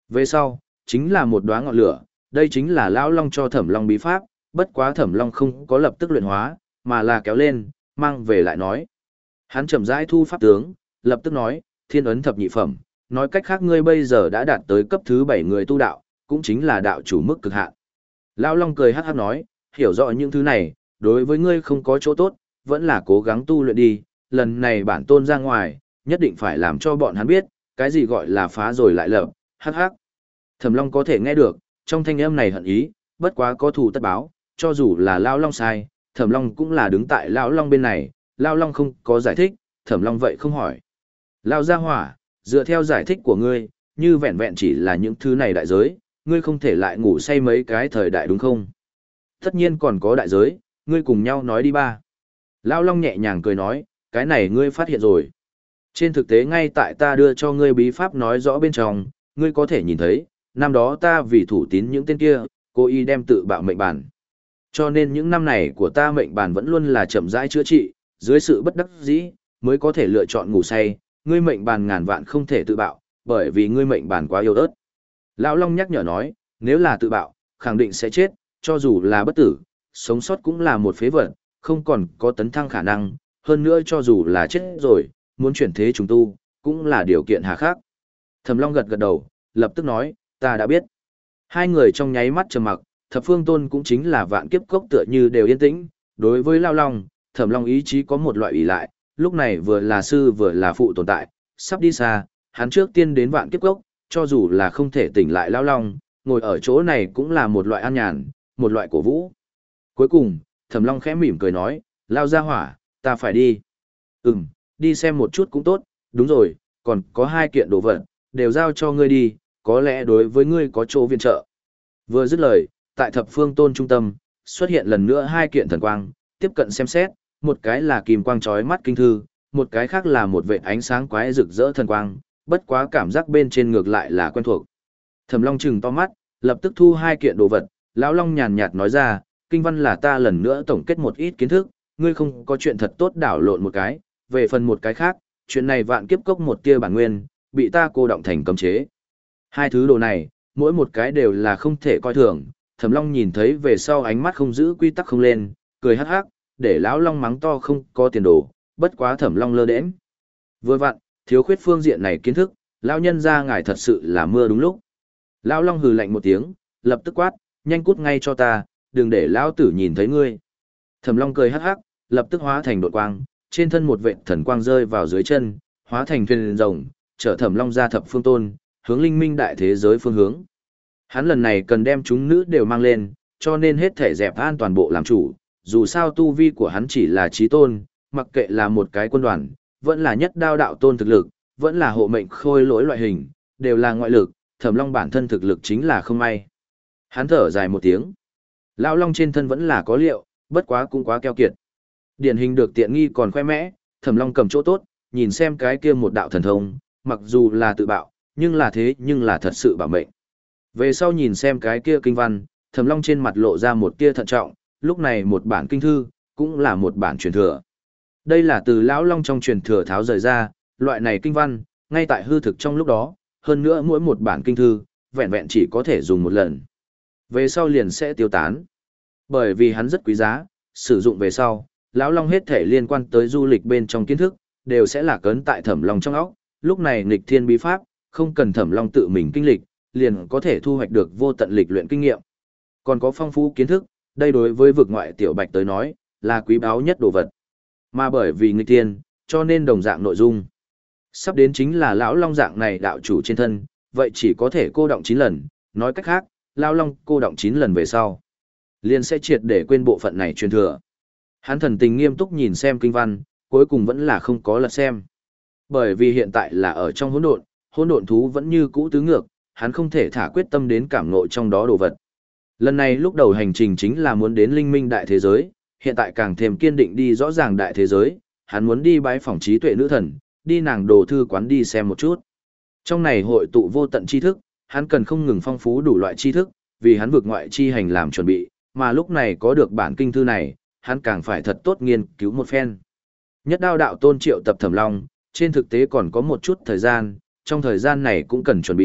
Về sau, chính là một đóa ngọn lửa, đây chính là lão long cho Thẩm Long bí pháp, bất quá Thẩm Long không có lập tức luyện hóa, mà là kéo lên, mang về lại nói. Hắn chậm rãi thu pháp tướng, lập tức nói, thiên ấn thập nhị phẩm, nói cách khác ngươi bây giờ đã đạt tới cấp thứ bảy người tu đạo, cũng chính là đạo chủ mức cực hạn. Lão Long cười hắc hắc nói, hiểu rõ những thứ này, đối với ngươi không có chỗ tốt, vẫn là cố gắng tu luyện đi, lần này bản tôn ra ngoài, nhất định phải làm cho bọn hắn biết, cái gì gọi là phá rồi lại lập, hắc hắc. Thẩm Long có thể nghe được, trong thanh âm này hận ý, bất quá có thù tất báo, cho dù là Lão Long sai, Thẩm Long cũng là đứng tại Lão Long bên này, Lão Long không có giải thích, Thẩm Long vậy không hỏi. Lão gia hỏa, dựa theo giải thích của ngươi, như vẹn vẹn chỉ là những thứ này đại giới, ngươi không thể lại ngủ say mấy cái thời đại đúng không? Tất nhiên còn có đại giới, ngươi cùng nhau nói đi ba. Lão Long nhẹ nhàng cười nói, cái này ngươi phát hiện rồi. Trên thực tế ngay tại ta đưa cho ngươi bí pháp nói rõ bên trong, ngươi có thể nhìn thấy, năm đó ta vì thủ tín những tên kia, cố ý đem tự bạo mệnh bản. Cho nên những năm này của ta mệnh bản vẫn luôn là chậm rãi chữa trị, dưới sự bất đắc dĩ, mới có thể lựa chọn ngủ say, ngươi mệnh bản ngàn vạn không thể tự bạo, bởi vì ngươi mệnh bản quá yếu ớt. Lão Long nhắc nhở nói, nếu là tự bạo, khẳng định sẽ chết, cho dù là bất tử, sống sót cũng là một phế vật, không còn có tấn thăng khả năng, hơn nữa cho dù là chết rồi, muốn chuyển thế trùng tu, cũng là điều kiện hà khắc. Thẩm Long gật gật đầu, lập tức nói, ta đã biết. Hai người trong nháy mắt trầm mặc, Thập Phương Tôn cũng chính là vạn kiếp cốc tựa như đều yên tĩnh, đối với Lão Long, Thẩm Long ý chí có một loại ủy lại, lúc này vừa là sư vừa là phụ tồn tại, sắp đi xa, hắn trước tiên đến vạn kiếp cốc, cho dù là không thể tỉnh lại Lão Long, ngồi ở chỗ này cũng là một loại an nhàn, một loại cổ vũ. Cuối cùng, Thẩm Long khẽ mỉm cười nói, Lao gia hỏa, ta phải đi. Ừm, đi xem một chút cũng tốt, đúng rồi, còn có hai kiện đồ vật, đều giao cho ngươi đi, có lẽ đối với ngươi có chỗ viện trợ. Vừa dứt lời, tại Thập Phương Tôn trung tâm, xuất hiện lần nữa hai kiện thần quang, tiếp cận xem xét, một cái là kim quang chói mắt kinh thư, một cái khác là một vệt ánh sáng quái rực rỡ thần quang, bất quá cảm giác bên trên ngược lại là quen thuộc. Thẩm Long trừng to mắt, lập tức thu hai kiện đồ vật, Lão Long nhàn nhạt nói ra, kinh văn là ta lần nữa tổng kết một ít kiến thức, ngươi không có chuyện thật tốt đảo lộn một cái, về phần một cái khác, chuyện này vạn kiếp cốc một tia bản nguyên, bị ta cô động thành cấm chế. Hai thứ đồ này, mỗi một cái đều là không thể coi thường, Thẩm Long nhìn thấy về sau ánh mắt không giữ quy tắc không lên, cười hắc hắc, để Lão Long mắng to không có tiền đồ, bất quá Thẩm Long lơ đễnh. Vừa vặn, thiếu khuyết phương diện này kiến thức, lão nhân gia ngài thật sự là mưa đúng lúc. Lão Long hừ lạnh một tiếng, lập tức quát, nhanh cút ngay cho ta, đừng để lão tử nhìn thấy ngươi. Thẩm Long cười hắc hắc, lập tức hóa thành đột quang, trên thân một vệt thần quang rơi vào dưới chân, hóa thành thuyền rồng, chở Thẩm Long ra Thập Phương Tôn, hướng linh minh đại thế giới phương hướng. Hắn lần này cần đem chúng nữ đều mang lên, cho nên hết thể dẹp an toàn bộ làm chủ, dù sao tu vi của hắn chỉ là chí tôn, mặc kệ là một cái quân đoàn, vẫn là nhất đao đạo tôn thực lực, vẫn là hộ mệnh khôi lỗi loại hình, đều là ngoại lực, Thẩm Long bản thân thực lực chính là không may. Hắn thở dài một tiếng. Lão Long trên thân vẫn là có liệu, bất quá cũng quá keo kiệt. Điển hình được tiện nghi còn khoe mẽ, Thẩm Long cầm chỗ tốt, nhìn xem cái kia một đạo thần thông, mặc dù là tự bạo, nhưng là thế nhưng là thật sự bảo mệnh. Về sau nhìn xem cái kia kinh văn, Thẩm Long trên mặt lộ ra một tia thận trọng, lúc này một bản kinh thư, cũng là một bản truyền thừa. Đây là từ Lão Long trong truyền thừa tháo rời ra, loại này kinh văn, ngay tại hư thực trong lúc đó, hơn nữa mỗi một bản kinh thư, vẹn vẹn chỉ có thể dùng một lần. Về sau liền sẽ tiêu tán. Bởi vì hắn rất quý giá, sử dụng về sau, Lão Long hết thể liên quan tới du lịch bên trong kiến thức, đều sẽ là cấn tại Thẩm Long trong óc. Lúc này nghịch thiên bí pháp, không cần Thẩm Long tự mình kinh lịch, liền có thể thu hoạch được vô tận lịch luyện kinh nghiệm. Còn có phong phú kiến thức, đây đối với vực ngoại tiểu bạch tới nói, là quý báu nhất đồ vật. Mà bởi vì nghịch thiên, cho nên đồng dạng nội dung. Sắp đến chính là Lão Long dạng này đạo chủ trên thân, vậy chỉ có thể cô động chín lần, nói cách khác, Lão Long cô động chín lần về sau, liền sẽ triệt để quên bộ phận này truyền thừa. Hắn thần tình nghiêm túc nhìn xem kinh văn, cuối cùng vẫn là không có lật xem. Bởi vì hiện tại là ở trong hỗn độn, hỗn độn thú vẫn như cũ tứ ngược, hắn không thể thả quyết tâm đến cảm ngộ trong đó đồ vật. Lần này lúc đầu hành trình chính là muốn đến linh minh đại thế giới, hiện tại càng thêm kiên định đi rõ ràng đại thế giới, hắn muốn đi bái phỏng trí tuệ nữ thần, đi nàng đồ thư quán đi xem một chút. Trong này hội tụ vô tận tri thức, hắn cần không ngừng phong phú đủ loại tri thức, vì hắn vượt ngoại chi hành làm chuẩn bị, mà lúc này có được bản kinh thư này, hắn càng phải thật tốt nghiên cứu một phen. Nhất đao đạo tôn triệu tập Thẩm Long, trên thực tế còn có một chút thời gian, trong thời gian này cũng cần chuẩn bị,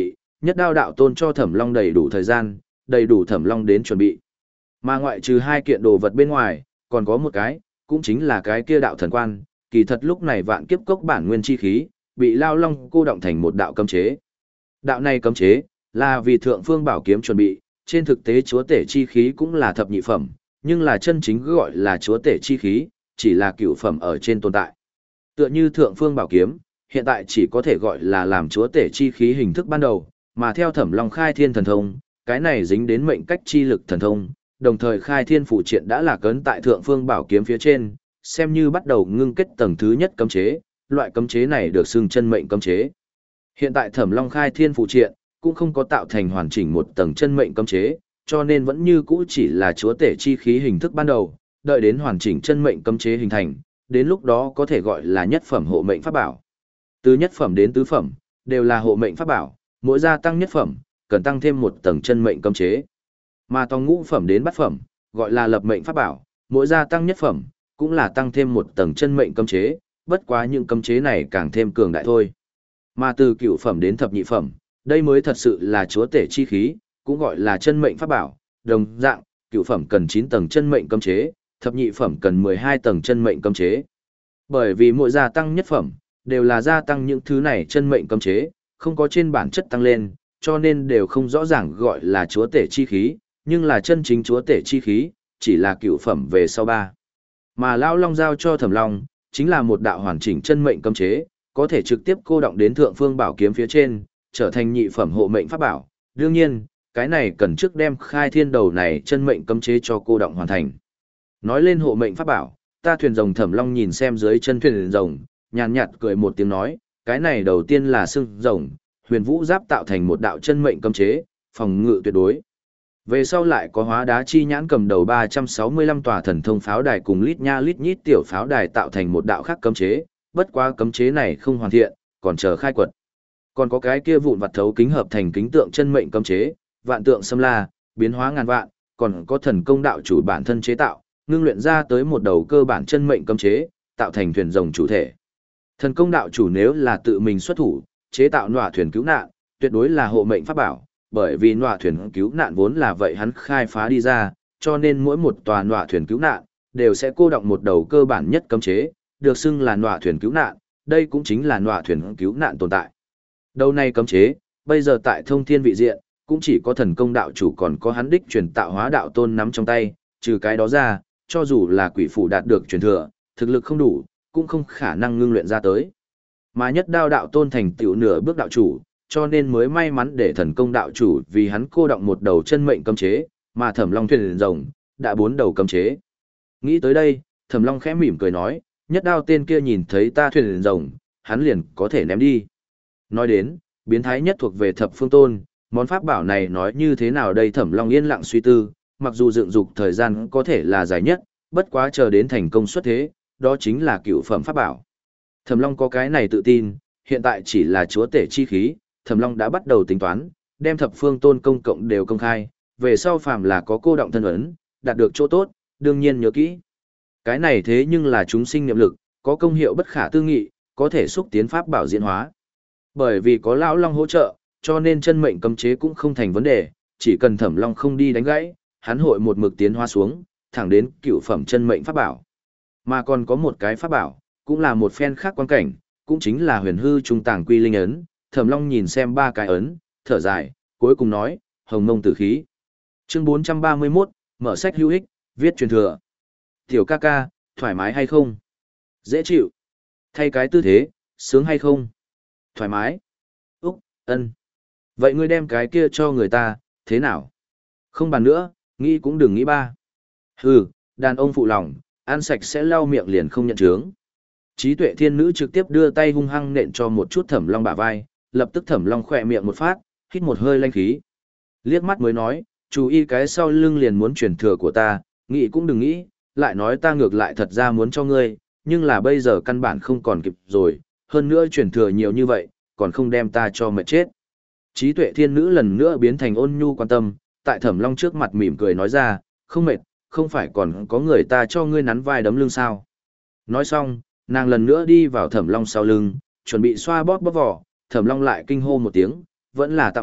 Nhất đao đạo tôn cho Thẩm Long đầy đủ thời gian, đầy đủ Thẩm Long đến chuẩn bị. Mà ngoại trừ hai kiện đồ vật bên ngoài, còn có một cái, cũng chính là cái kia đạo thần quan, kỳ thật lúc này vạn kiếp cốc bản nguyên chi khí, bị Lao Long cô động thành một đạo cấm chế. Đạo này cấm chế, là vì thượng phương bảo kiếm chuẩn bị, trên thực tế chúa tể chi khí cũng là thập nhị phẩm, nhưng là chân chính gọi là chúa tể chi khí, chỉ là cửu phẩm ở trên tồn tại. Tựa như thượng phương bảo kiếm, hiện tại chỉ có thể gọi là làm chúa tể chi khí hình thức ban đầu, mà theo Thẩm Long khai thiên thần thông, cái này dính đến mệnh cách chi lực thần thông, đồng thời khai thiên phụ triện đã là cấn tại thượng phương bảo kiếm phía trên, xem như bắt đầu ngưng kết tầng thứ nhất cấm chế, loại cấm chế này được xưng chân mệnh cấm chế. Hiện tại Thẩm Long khai thiên phụ triện cũng không có tạo thành hoàn chỉnh một tầng chân mệnh cấm chế, cho nên vẫn như cũ chỉ là chúa tể chi khí hình thức ban đầu, đợi đến hoàn chỉnh chân mệnh cấm chế hình thành, đến lúc đó có thể gọi là nhất phẩm hộ mệnh pháp bảo. Từ nhất phẩm đến tứ phẩm, đều là hộ mệnh pháp bảo, mỗi gia tăng nhất phẩm, cần tăng thêm một tầng chân mệnh cấm chế. Mà tòng ngũ phẩm đến bát phẩm, gọi là lập mệnh pháp bảo, mỗi gia tăng nhất phẩm, cũng là tăng thêm một tầng chân mệnh cấm chế, bất quá những cấm chế này càng thêm cường đại thôi. Mà từ cửu phẩm đến thập nhị phẩm, đây mới thật sự là chúa tể chi khí, cũng gọi là chân mệnh pháp bảo, đồng dạng, cửu phẩm cần chín tầng chân mệnh cấm chế, thập nhị phẩm cần mười hai tầng chân mệnh cấm chế. Bởi vì mỗi gia tăng nhất phẩm, đều là gia tăng những thứ này chân mệnh cấm chế, không có trên bản chất tăng lên, cho nên đều không rõ ràng gọi là chúa tể chi khí, nhưng là chân chính chúa tể chi khí, chỉ là cửu phẩm về sau ba. Mà Lão Long giao cho Thẩm Long, chính là một đạo hoàn chỉnh chân mệnh cấm chế, có thể trực tiếp cô động đến thượng phương bảo kiếm phía trên, trở thành nhị phẩm hộ mệnh pháp bảo. Đương nhiên, cái này cần trước đem khai thiên đầu này chân mệnh cấm chế cho cô động hoàn thành. Nói lên hộ mệnh pháp bảo, ta thuyền rồng Thẩm Long nhìn xem dưới chân thuyền rồng, nhàn nhạt cười một tiếng nói, cái này đầu tiên là xương rồng, huyền vũ giáp tạo thành một đạo chân mệnh cấm chế, phòng ngự tuyệt đối. Về sau lại có hóa đá chi nhãn cầm đầu ba trăm sáu mươi lăm tòa thần thông pháo đài cùng lít nha lít nhít tiểu pháo đài tạo thành một đạo khác cấm chế, bất quá cấm chế này không hoàn thiện, còn chờ khai quật. Còn có cái kia vụn vặt thấu kính hợp thành kính tượng chân mệnh cấm chế, vạn tượng xâm la, biến hóa ngàn vạn, còn có thần công đạo chủ bản thân chế tạo, ngưng luyện ra tới một đầu cơ bản chân mệnh cấm chế, tạo thành thuyền rồng chủ thể. Thần công đạo chủ nếu là tự mình xuất thủ, chế tạo nọa thuyền cứu nạn, tuyệt đối là hộ mệnh pháp bảo, bởi vì nọa thuyền cứu nạn vốn là vậy hắn khai phá đi ra, cho nên mỗi một tòa nọa thuyền cứu nạn đều sẽ cô động một đầu cơ bản nhất cấm chế, được xưng là nọa thuyền cứu nạn, đây cũng chính là nọa thuyền cứu nạn tồn tại. Đầu này cấm chế, bây giờ tại Thông Thiên vị diện, cũng chỉ có thần công đạo chủ còn có hắn đích truyền tạo hóa đạo tôn nắm trong tay, trừ cái đó ra, cho dù là quỷ phủ đạt được truyền thừa, thực lực không đủ, cũng không khả năng ngưng luyện ra tới. Mà nhất đao đạo tôn thành tựu nửa bước đạo chủ, cho nên mới may mắn để thần công đạo chủ vì hắn cô động một đầu chân mệnh cấm chế, mà Thẩm Long thuyền rồng đã bốn đầu cấm chế. Nghĩ tới đây, Thẩm Long khẽ mỉm cười nói, nhất đao tên kia nhìn thấy ta thuyền rồng, hắn liền có thể ném đi. Nói đến, biến thái nhất thuộc về Thập Phương Tôn, món pháp bảo này nói như thế nào đây? Thẩm Long yên lặng suy tư, mặc dù dựng dục thời gian có thể là dài nhất, bất quá chờ đến thành công xuất thế, đó chính là cựu phẩm pháp bảo. Thẩm Long có cái này tự tin, hiện tại chỉ là chúa tể chi khí, Thẩm Long đã bắt đầu tính toán, đem Thập Phương Tôn công cộng đều công khai, về sau phàm là có cô động thân ấn, đạt được chỗ tốt, đương nhiên nhớ kỹ. Cái này thế nhưng là chúng sinh niệm lực, có công hiệu bất khả tư nghị, có thể xúc tiến pháp bảo diễn hóa. Bởi vì có Lão Long hỗ trợ, cho nên chân mệnh cấm chế cũng không thành vấn đề, chỉ cần Thẩm Long không đi đánh gãy, hắn hội một mực tiến hóa xuống, thẳng đến cựu phẩm chân mệnh pháp bảo. Mà còn có một cái pháp bảo, cũng là một phen khác quan cảnh, cũng chính là huyền hư trung tàng quy linh ấn. Thẩm Long nhìn xem ba cái ấn, thở dài, cuối cùng nói, hồng mông tử khí. Chương bốn trăm ba mươi mốt, mở sách hữu ích, viết truyền thừa. Tiểu ca ca, thoải mái hay không? Dễ chịu. Thay cái tư thế, sướng hay không? Thoải mái. Úc, ân. Vậy ngươi đem cái kia cho người ta, thế nào? Không bàn nữa, nghĩ cũng đừng nghĩ ba. Hừ, đàn ông phụ lòng, ăn sạch sẽ lau miệng liền không nhận chướng. Trí tuệ thiên nữ trực tiếp đưa tay hung hăng nện cho một chút Thẩm Long bả vai, lập tức Thẩm Long khỏe miệng một phát, hít một hơi lanh khí. Liếc mắt mới nói, chú ý cái sau lưng liền muốn truyền thừa của ta, nghĩ cũng đừng nghĩ, lại nói ta ngược lại thật ra muốn cho ngươi, nhưng là bây giờ căn bản không còn kịp rồi, hơn nữa truyền thừa nhiều như vậy, còn không đem ta cho mệt chết. Trí tuệ thiên nữ lần nữa biến thành ôn nhu quan tâm, tại Thẩm Long trước mặt mỉm cười nói ra, không mệt, không phải còn có người ta cho ngươi nắn vai đấm lưng sao. Nói xong, nàng lần nữa đi vào Thẩm Long sau lưng, chuẩn bị xoa bóp bóp vỏ, Thẩm Long lại kinh hô một tiếng, vẫn là tạm biệt,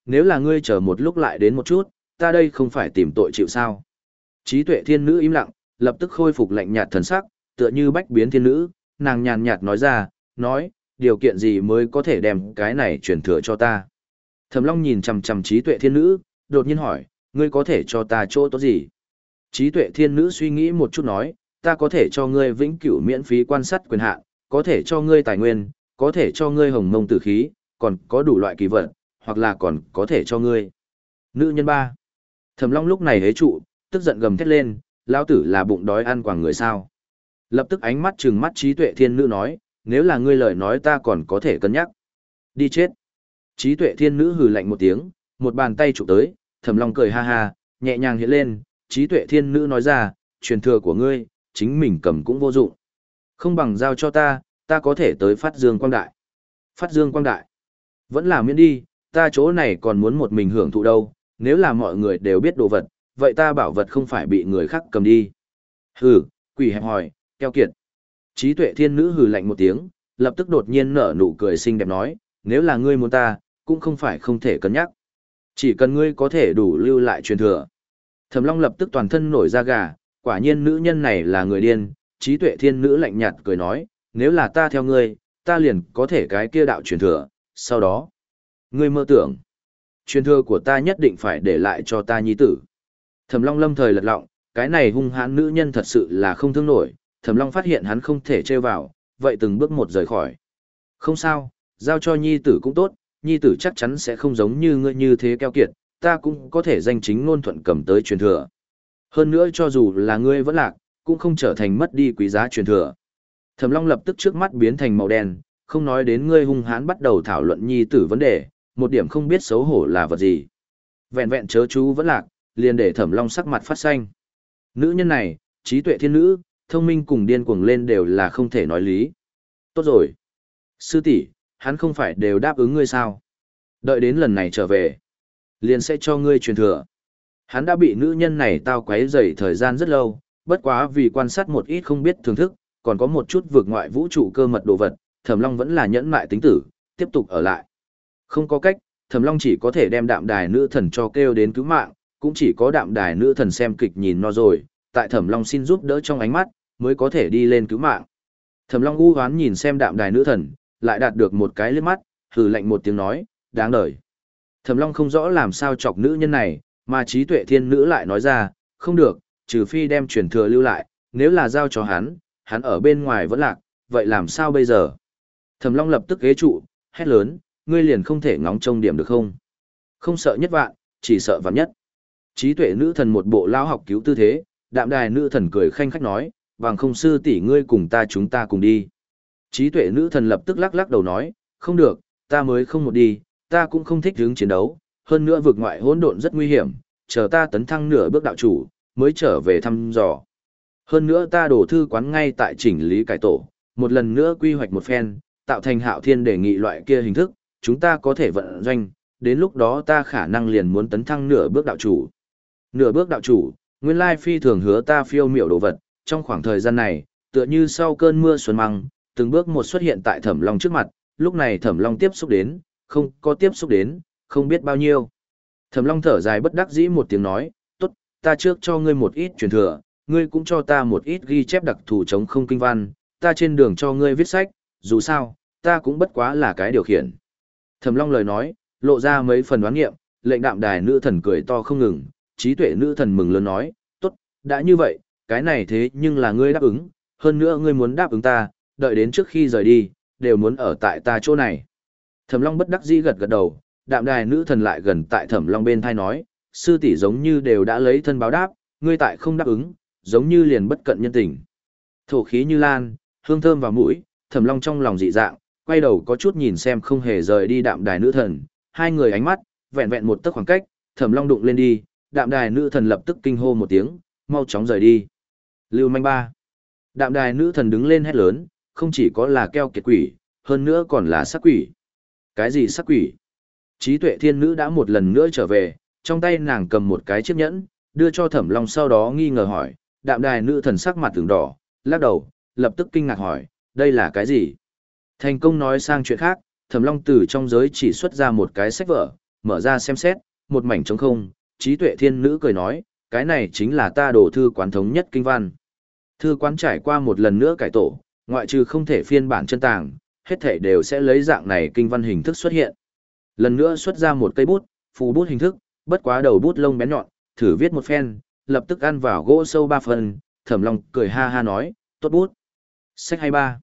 nếu là ngươi chờ một lúc lại đến một chút, ta đây không phải tìm tội chịu sao. Trí tuệ thiên nữ im lặng, lập tức khôi phục lạnh nhạt thần sắc, tựa như bách biến thiên nữ, nàng nhàn nhạt nói ra, nói, điều kiện gì mới có thể đem cái này truyền thừa cho ta. Thẩm Long nhìn chằm chằm trí tuệ thiên nữ, đột nhiên hỏi, ngươi có thể cho ta chỗ tốt gì? Trí tuệ thiên nữ suy nghĩ một chút nói, ta có thể cho ngươi vĩnh cửu miễn phí quan sát quyền hạn, có thể cho ngươi tài nguyên, có thể cho ngươi hồng mông tử khí, còn có đủ loại kỳ vật, hoặc là còn có thể cho ngươi. Nữ nhân ba. Thẩm Long lúc này hế trụ, tức giận gầm thét lên, lão tử là bụng đói ăn quàng người sao. Lập tức ánh mắt trừng mắt trí tuệ thiên nữ nói, nếu là ngươi lời nói ta còn có thể cân nhắc. Đi chết. Trí tuệ thiên nữ hừ lạnh một tiếng, một bàn tay chụp tới, Thẩm Long cười ha ha, nhẹ nhàng hiện lên, trí tuệ thiên nữ nói ra, truyền thừa của ngươi, chính mình cầm cũng vô dụng. Không bằng giao cho ta, ta có thể tới phát dương quang đại. Phát dương quang đại. Vẫn là miễn đi, ta chỗ này còn muốn một mình hưởng thụ đâu, nếu là mọi người đều biết đồ vật, vậy ta bảo vật không phải bị người khác cầm đi. Hừ, quỷ hẹp hòi, keo kiệt. Trí tuệ thiên nữ hừ lạnh một tiếng, lập tức đột nhiên nở nụ cười xinh đẹp nói, nếu là ngươi muốn ta, cũng không phải không thể cân nhắc. Chỉ cần ngươi có thể đủ lưu lại truyền thừa. Thẩm Long lập tức toàn thân nổi da gà, quả nhiên nữ nhân này là người điên, trí tuệ thiên nữ lạnh nhạt cười nói, nếu là ta theo ngươi, ta liền có thể cái kia đạo truyền thừa, sau đó, ngươi mơ tưởng, truyền thừa của ta nhất định phải để lại cho ta nhi tử. Thẩm Long lâm thời lật lọng, cái này hung hãn nữ nhân thật sự là không thương nổi, Thẩm Long phát hiện hắn không thể trêu vào, vậy từng bước một rời khỏi. Không sao, giao cho nhi tử cũng tốt, nhi tử chắc chắn sẽ không giống như ngươi như thế keo kiệt, ta cũng có thể danh chính ngôn thuận cầm tới truyền thừa. Hơn nữa cho dù là ngươi vẫn lạc, cũng không trở thành mất đi quý giá truyền thừa. Thẩm Long lập tức trước mắt biến thành màu đen, không nói đến ngươi hung hãn bắt đầu thảo luận nhi tử vấn đề, một điểm không biết xấu hổ là vật gì. Vẹn vẹn chớ chú vẫn lạc, liền để Thẩm Long sắc mặt phát xanh. Nữ nhân này, trí tuệ thiên nữ, thông minh cùng điên cuồng lên đều là không thể nói lý. Tốt rồi. Sư tỷ, hắn không phải đều đáp ứng ngươi sao? Đợi đến lần này trở về, liền sẽ cho ngươi truyền thừa. Hắn đã bị nữ nhân này tao quấy rầy thời gian rất lâu, bất quá vì quan sát một ít không biết thưởng thức, còn có một chút vượt ngoại vũ trụ cơ mật đồ vật, Thẩm Long vẫn là nhẫn mại tính tử, tiếp tục ở lại. Không có cách, Thẩm Long chỉ có thể đem đạm đài nữ thần cho kêu đến cứu mạng, cũng chỉ có đạm đài nữ thần xem kịch nhìn no rồi, tại Thẩm Long xin giúp đỡ trong ánh mắt, mới có thể đi lên cứu mạng. Thẩm Long u hoán nhìn xem đạm đài nữ thần, lại đạt được một cái liếc mắt, hừ lạnh một tiếng nói, đáng đời. Thẩm Long không rõ làm sao chọc nữ nhân này, mà trí tuệ thiên nữ lại nói ra, không được, trừ phi đem truyền thừa lưu lại, nếu là giao cho hắn, hắn ở bên ngoài vẫn lạc, vậy làm sao bây giờ? Thẩm Long lập tức ghế trụ, hét lớn, ngươi liền không thể ngóng trông điểm được không? Không sợ nhất vạn, chỉ sợ vạn nhất. Trí tuệ nữ thần một bộ lao học cứu tư thế, đạm đài nữ thần cười khanh khách nói, vàng không sư tỷ ngươi cùng ta chúng ta cùng đi. Trí tuệ nữ thần lập tức lắc lắc đầu nói, không được, ta mới không một đi, ta cũng không thích hướng chiến đấu, hơn nữa vực ngoại hỗn độn rất nguy hiểm, chờ ta tấn thăng nửa bước đạo chủ, mới trở về thăm dò. Hơn nữa ta đổ thư quán ngay tại chỉnh lý cải tổ, một lần nữa quy hoạch một phen, tạo thành Hạo Thiên đề nghị loại kia hình thức, chúng ta có thể vận doanh, đến lúc đó ta khả năng liền muốn tấn thăng nửa bước đạo chủ. Nửa bước đạo chủ, nguyên lai phi thường hứa ta phiêu miểu đồ vật, trong khoảng thời gian này, tựa như sau cơn mưa xuân măng, từng bước một xuất hiện tại Thẩm Long trước mặt, lúc này Thẩm Long tiếp xúc đến, không có tiếp xúc đến, không biết bao nhiêu. Thẩm Long thở dài bất đắc dĩ một tiếng nói, tốt, ta trước cho ngươi một ít truyền thừa, ngươi cũng cho ta một ít ghi chép đặc thù chống không kinh văn, ta trên đường cho ngươi viết sách, dù sao, ta cũng bất quá là cái điều khiển. Thẩm Long lời nói, lộ ra mấy phần đoán nghiệm, lệnh đạm đài nữ thần cười to không ngừng, trí tuệ nữ thần mừng lớn nói, tốt, đã như vậy, cái này thế nhưng là ngươi đáp ứng, hơn nữa ngươi muốn đáp ứng ta, đợi đến trước khi rời đi, đều muốn ở tại ta chỗ này. Thẩm Long bất đắc dĩ gật gật đầu, đạm đài nữ thần lại gần tại Thẩm Long bên thai nói, sư tỷ giống như đều đã lấy thân báo đáp, ngươi tại không đáp ứng, giống như liền bất cận nhân tình. Thổ khí như lan, hương thơm vào mũi, Thẩm Long trong lòng dị dạng, quay đầu có chút nhìn xem không hề rời đi đạm đài nữ thần, hai người ánh mắt, vẹn vẹn một tấc khoảng cách, Thẩm Long đụng lên đi, đạm đài nữ thần lập tức kinh hô một tiếng, mau chóng rời đi. Lưu manh ba. Đạm đài nữ thần đứng lên hét lớn, không chỉ có là keo kiệt quỷ, hơn nữa còn là sắc quỷ. Cái gì sắc quỷ? Trí tuệ thiên nữ đã một lần nữa trở về, trong tay nàng cầm một cái chiếc nhẫn, đưa cho Thẩm Long sau đó nghi ngờ hỏi, đạm đài nữ thần sắc mặt từng đỏ, lắc đầu, lập tức kinh ngạc hỏi, đây là cái gì? Thành công nói sang chuyện khác, Thẩm Long từ trong giới chỉ xuất ra một cái sách vở, mở ra xem xét, một mảnh trống không, trí tuệ thiên nữ cười nói, cái này chính là ta đồ thư quán thống nhất kinh văn. Thư quán trải qua một lần nữa cải tổ, ngoại trừ không thể phiên bản chân tàng, hết thể đều sẽ lấy dạng này kinh văn hình thức xuất hiện. Lần nữa xuất ra một cây bút, phù bút hình thức, bất quá đầu bút lông bén nhọn, thử viết một phen, lập tức ăn vào gỗ sâu ba phần, Thẩm Long cười ha ha nói, tốt bút. Sách hai ba.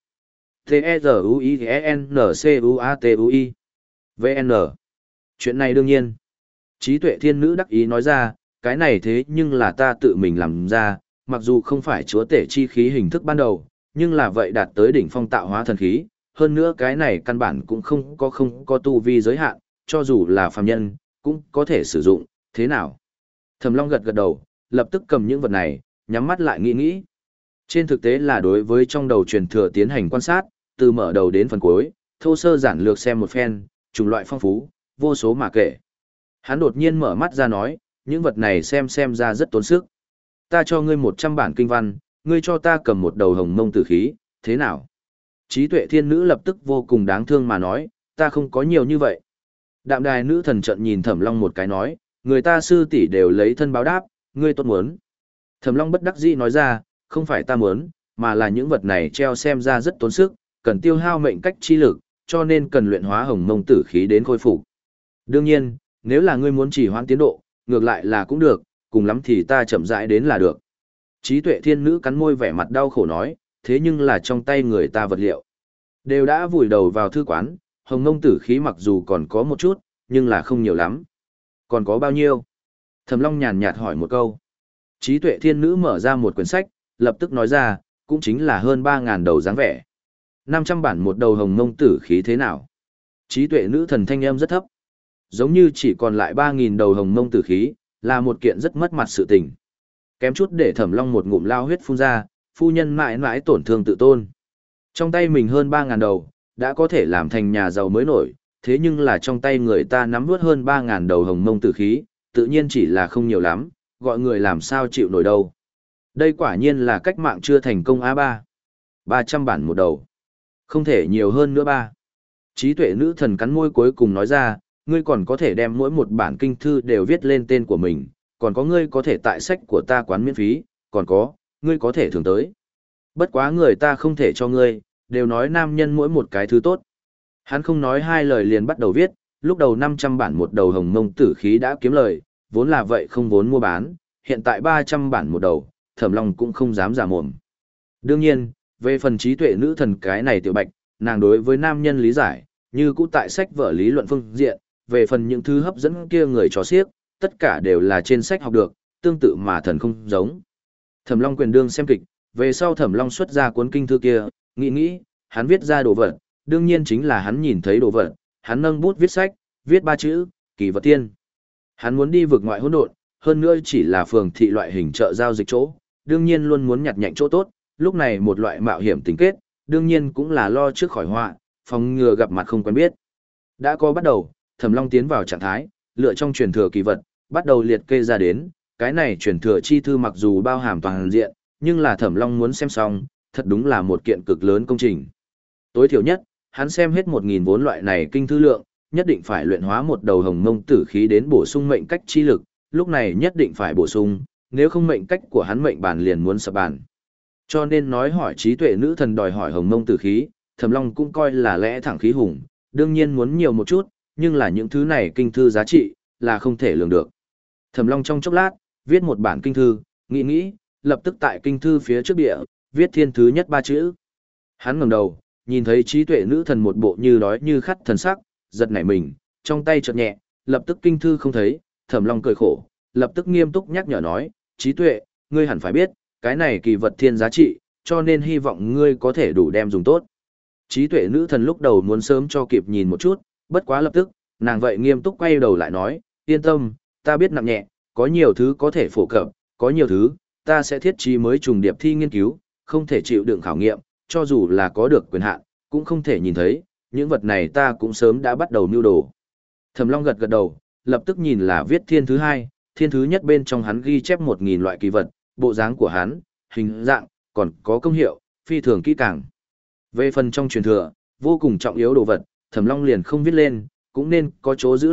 T-E-Z-U-I-N-C-U-A-T-U-I. vê en. Chuyện này đương nhiên. Trí tuệ thiên nữ đắc ý nói ra, cái này thế nhưng là ta tự mình làm ra, mặc dù không phải chúa tể chi khí hình thức ban đầu, nhưng là vậy đạt tới đỉnh phong tạo hóa thần khí, hơn nữa cái này căn bản cũng không có không có tu vi giới hạn, cho dù là phàm nhân, cũng có thể sử dụng, thế nào? Thẩm Long gật gật đầu, lập tức cầm những vật này, nhắm mắt lại nghĩ nghĩ. Trên thực tế là đối với trong đầu truyền thừa tiến hành quan sát, từ mở đầu đến phần cuối, thô sơ giản lược xem một phen, chủng loại phong phú, vô số mà kể. Hắn đột nhiên mở mắt ra nói, những vật này xem xem ra rất tốn sức. Ta cho ngươi một trăm bản kinh văn, ngươi cho ta cầm một đầu hồng mông tử khí, thế nào? Trí tuệ thiên nữ lập tức vô cùng đáng thương mà nói, ta không có nhiều như vậy. Đạm đài nữ thần trận nhìn Thẩm Long một cái nói, người ta sư tỷ đều lấy thân báo đáp, ngươi tốt muốn. Thẩm Long bất đắc dĩ nói ra, không phải ta muốn, mà là những vật này treo xem ra rất tốn sức, cần tiêu hao mệnh cách chi lực, cho nên cần luyện hóa hồng mông tử khí đến khôi phục. Đương nhiên, nếu là ngươi muốn chỉ hoãn tiến độ, ngược lại là cũng được, cùng lắm thì ta chậm rãi đến là được. Trí tuệ thiên nữ cắn môi vẻ mặt đau khổ nói, thế nhưng là trong tay người ta vật liệu. Đều đã vùi đầu vào thư quán, hồng mông tử khí mặc dù còn có một chút, nhưng là không nhiều lắm. Còn có bao nhiêu? Thẩm Long nhàn nhạt hỏi một câu. Trí tuệ thiên nữ mở ra một quyển sách, lập tức nói ra, cũng chính là hơn ba ngàn đầu dáng vẻ. năm trăm bản một đầu hồng mông tử khí thế nào? Trí tuệ nữ thần thanh âm rất thấp. Giống như chỉ còn lại ba nghìn đầu hồng mông tử khí, là một kiện rất mất mặt sự tình. Kém chút để Thẩm Long một ngụm lao huyết phun ra, phu nhân mãi mãi tổn thương tự tôn. Trong tay mình hơn ba ngàn đầu, đã có thể làm thành nhà giàu mới nổi, thế nhưng là trong tay người ta nắm vút hơn ba ngàn đầu hồng mông tử khí, tự nhiên chỉ là không nhiều lắm, gọi người làm sao chịu nổi đâu. Đây quả nhiên là cách mạng chưa thành công a ba. ba trăm bản một đầu. Không thể nhiều hơn nữa ba. Trí tuệ nữ thần cắn môi cuối cùng nói ra, ngươi còn có thể đem mỗi một bản kinh thư đều viết lên tên của mình, còn có ngươi có thể tại sách của ta quán miễn phí, còn có, ngươi có thể thường tới. Bất quá người ta không thể cho ngươi, đều nói nam nhân mỗi một cái thứ tốt. Hắn không nói hai lời liền bắt đầu viết, lúc đầu năm trăm bản một đầu hồng mông tử khí đã kiếm lời, vốn là vậy không vốn mua bán, hiện tại ba trăm bản một đầu, Thẩm Long cũng không dám giả mồm. Đương nhiên, về phần trí tuệ nữ thần cái này tiểu bạch, nàng đối với nam nhân lý giải, như cũ tại sách vở lý luận phương diện, về phần những thứ hấp dẫn kia người cho xiếc, tất cả đều là trên sách học được, tương tự mà thần không giống. Thẩm Long quyền đương xem kịch, về sau Thẩm Long xuất ra cuốn kinh thư kia, nghĩ nghĩ, hắn viết ra đồ vật, đương nhiên chính là hắn nhìn thấy đồ vật, hắn nâng bút viết sách, viết ba chữ, Kỳ Vật Tiên. Hắn muốn đi vực ngoại hỗn độn, hơn nữa chỉ là phường thị loại hình chợ giao dịch chỗ, đương nhiên luôn muốn nhặt nhạnh chỗ tốt, lúc này một loại mạo hiểm tính kết, đương nhiên cũng là lo trước khỏi họa, phòng ngừa gặp mặt không quen biết. Đã có bắt đầu, Thẩm Long tiến vào trạng thái, lựa trong truyền thừa kỳ vật, bắt đầu liệt kê ra đến, cái này truyền thừa chi thư mặc dù bao hàm toàn diện, nhưng là Thẩm Long muốn xem xong, thật đúng là một kiện cực lớn công trình. Tối thiểu nhất, hắn xem hết một nghìn vốn loại này kinh thư lượng, nhất định phải luyện hóa một đầu hồng mông tử khí đến bổ sung mệnh cách chi lực, lúc này nhất định phải bổ sung, nếu không mệnh cách của hắn mệnh bản liền muốn sập bàn. Cho nên nói hỏi trí tuệ nữ thần đòi hỏi hồng mông tử khí, Thẩm Long cũng coi là lẽ thẳng khí hùng, đương nhiên muốn nhiều một chút, nhưng là những thứ này kinh thư giá trị, là không thể lường được. Thẩm Long trong chốc lát, viết một bản kinh thư, nghĩ nghĩ, lập tức tại kinh thư phía trước địa, viết thiên thứ nhất ba chữ. Hắn ngẩng đầu, nhìn thấy trí tuệ nữ thần một bộ như đói như khát thần sắc, giật nảy mình, trong tay chợt nhẹ, lập tức kinh thư không thấy, Thẩm Long cười khổ, lập tức nghiêm túc nhắc nhở nói, trí tuệ, ngươi hẳn phải biết, cái này kỳ vật thiên giá trị, cho nên hy vọng ngươi có thể đủ đem dùng tốt. Trí tuệ nữ thần lúc đầu muốn sớm cho kịp nhìn một chút, bất quá lập tức, nàng vậy nghiêm túc quay đầu lại nói, yên tâm, ta biết nặng nhẹ, có nhiều thứ có thể phổ cập, có nhiều thứ, ta sẽ thiết trí mới trùng điệp thi nghiên cứu, không thể chịu đựng khảo nghiệm, cho dù là có được quyền hạn, cũng không thể nhìn thấy, những vật này ta cũng sớm đã bắt đầu mưu đồ. Thẩm Long gật gật đầu, lập tức nhìn là viết thiên thứ hai, thiên thứ nhất bên trong hắn ghi chép một nghìn loại kỳ vật, bộ dáng của hắn, hình dạng, còn có công hiệu, phi thường kỹ càng. Về phần trong truyền thừa, vô cùng trọng yếu đồ vật, Thẩm Long liền không viết lên, cũng nên có chỗ giữ lại,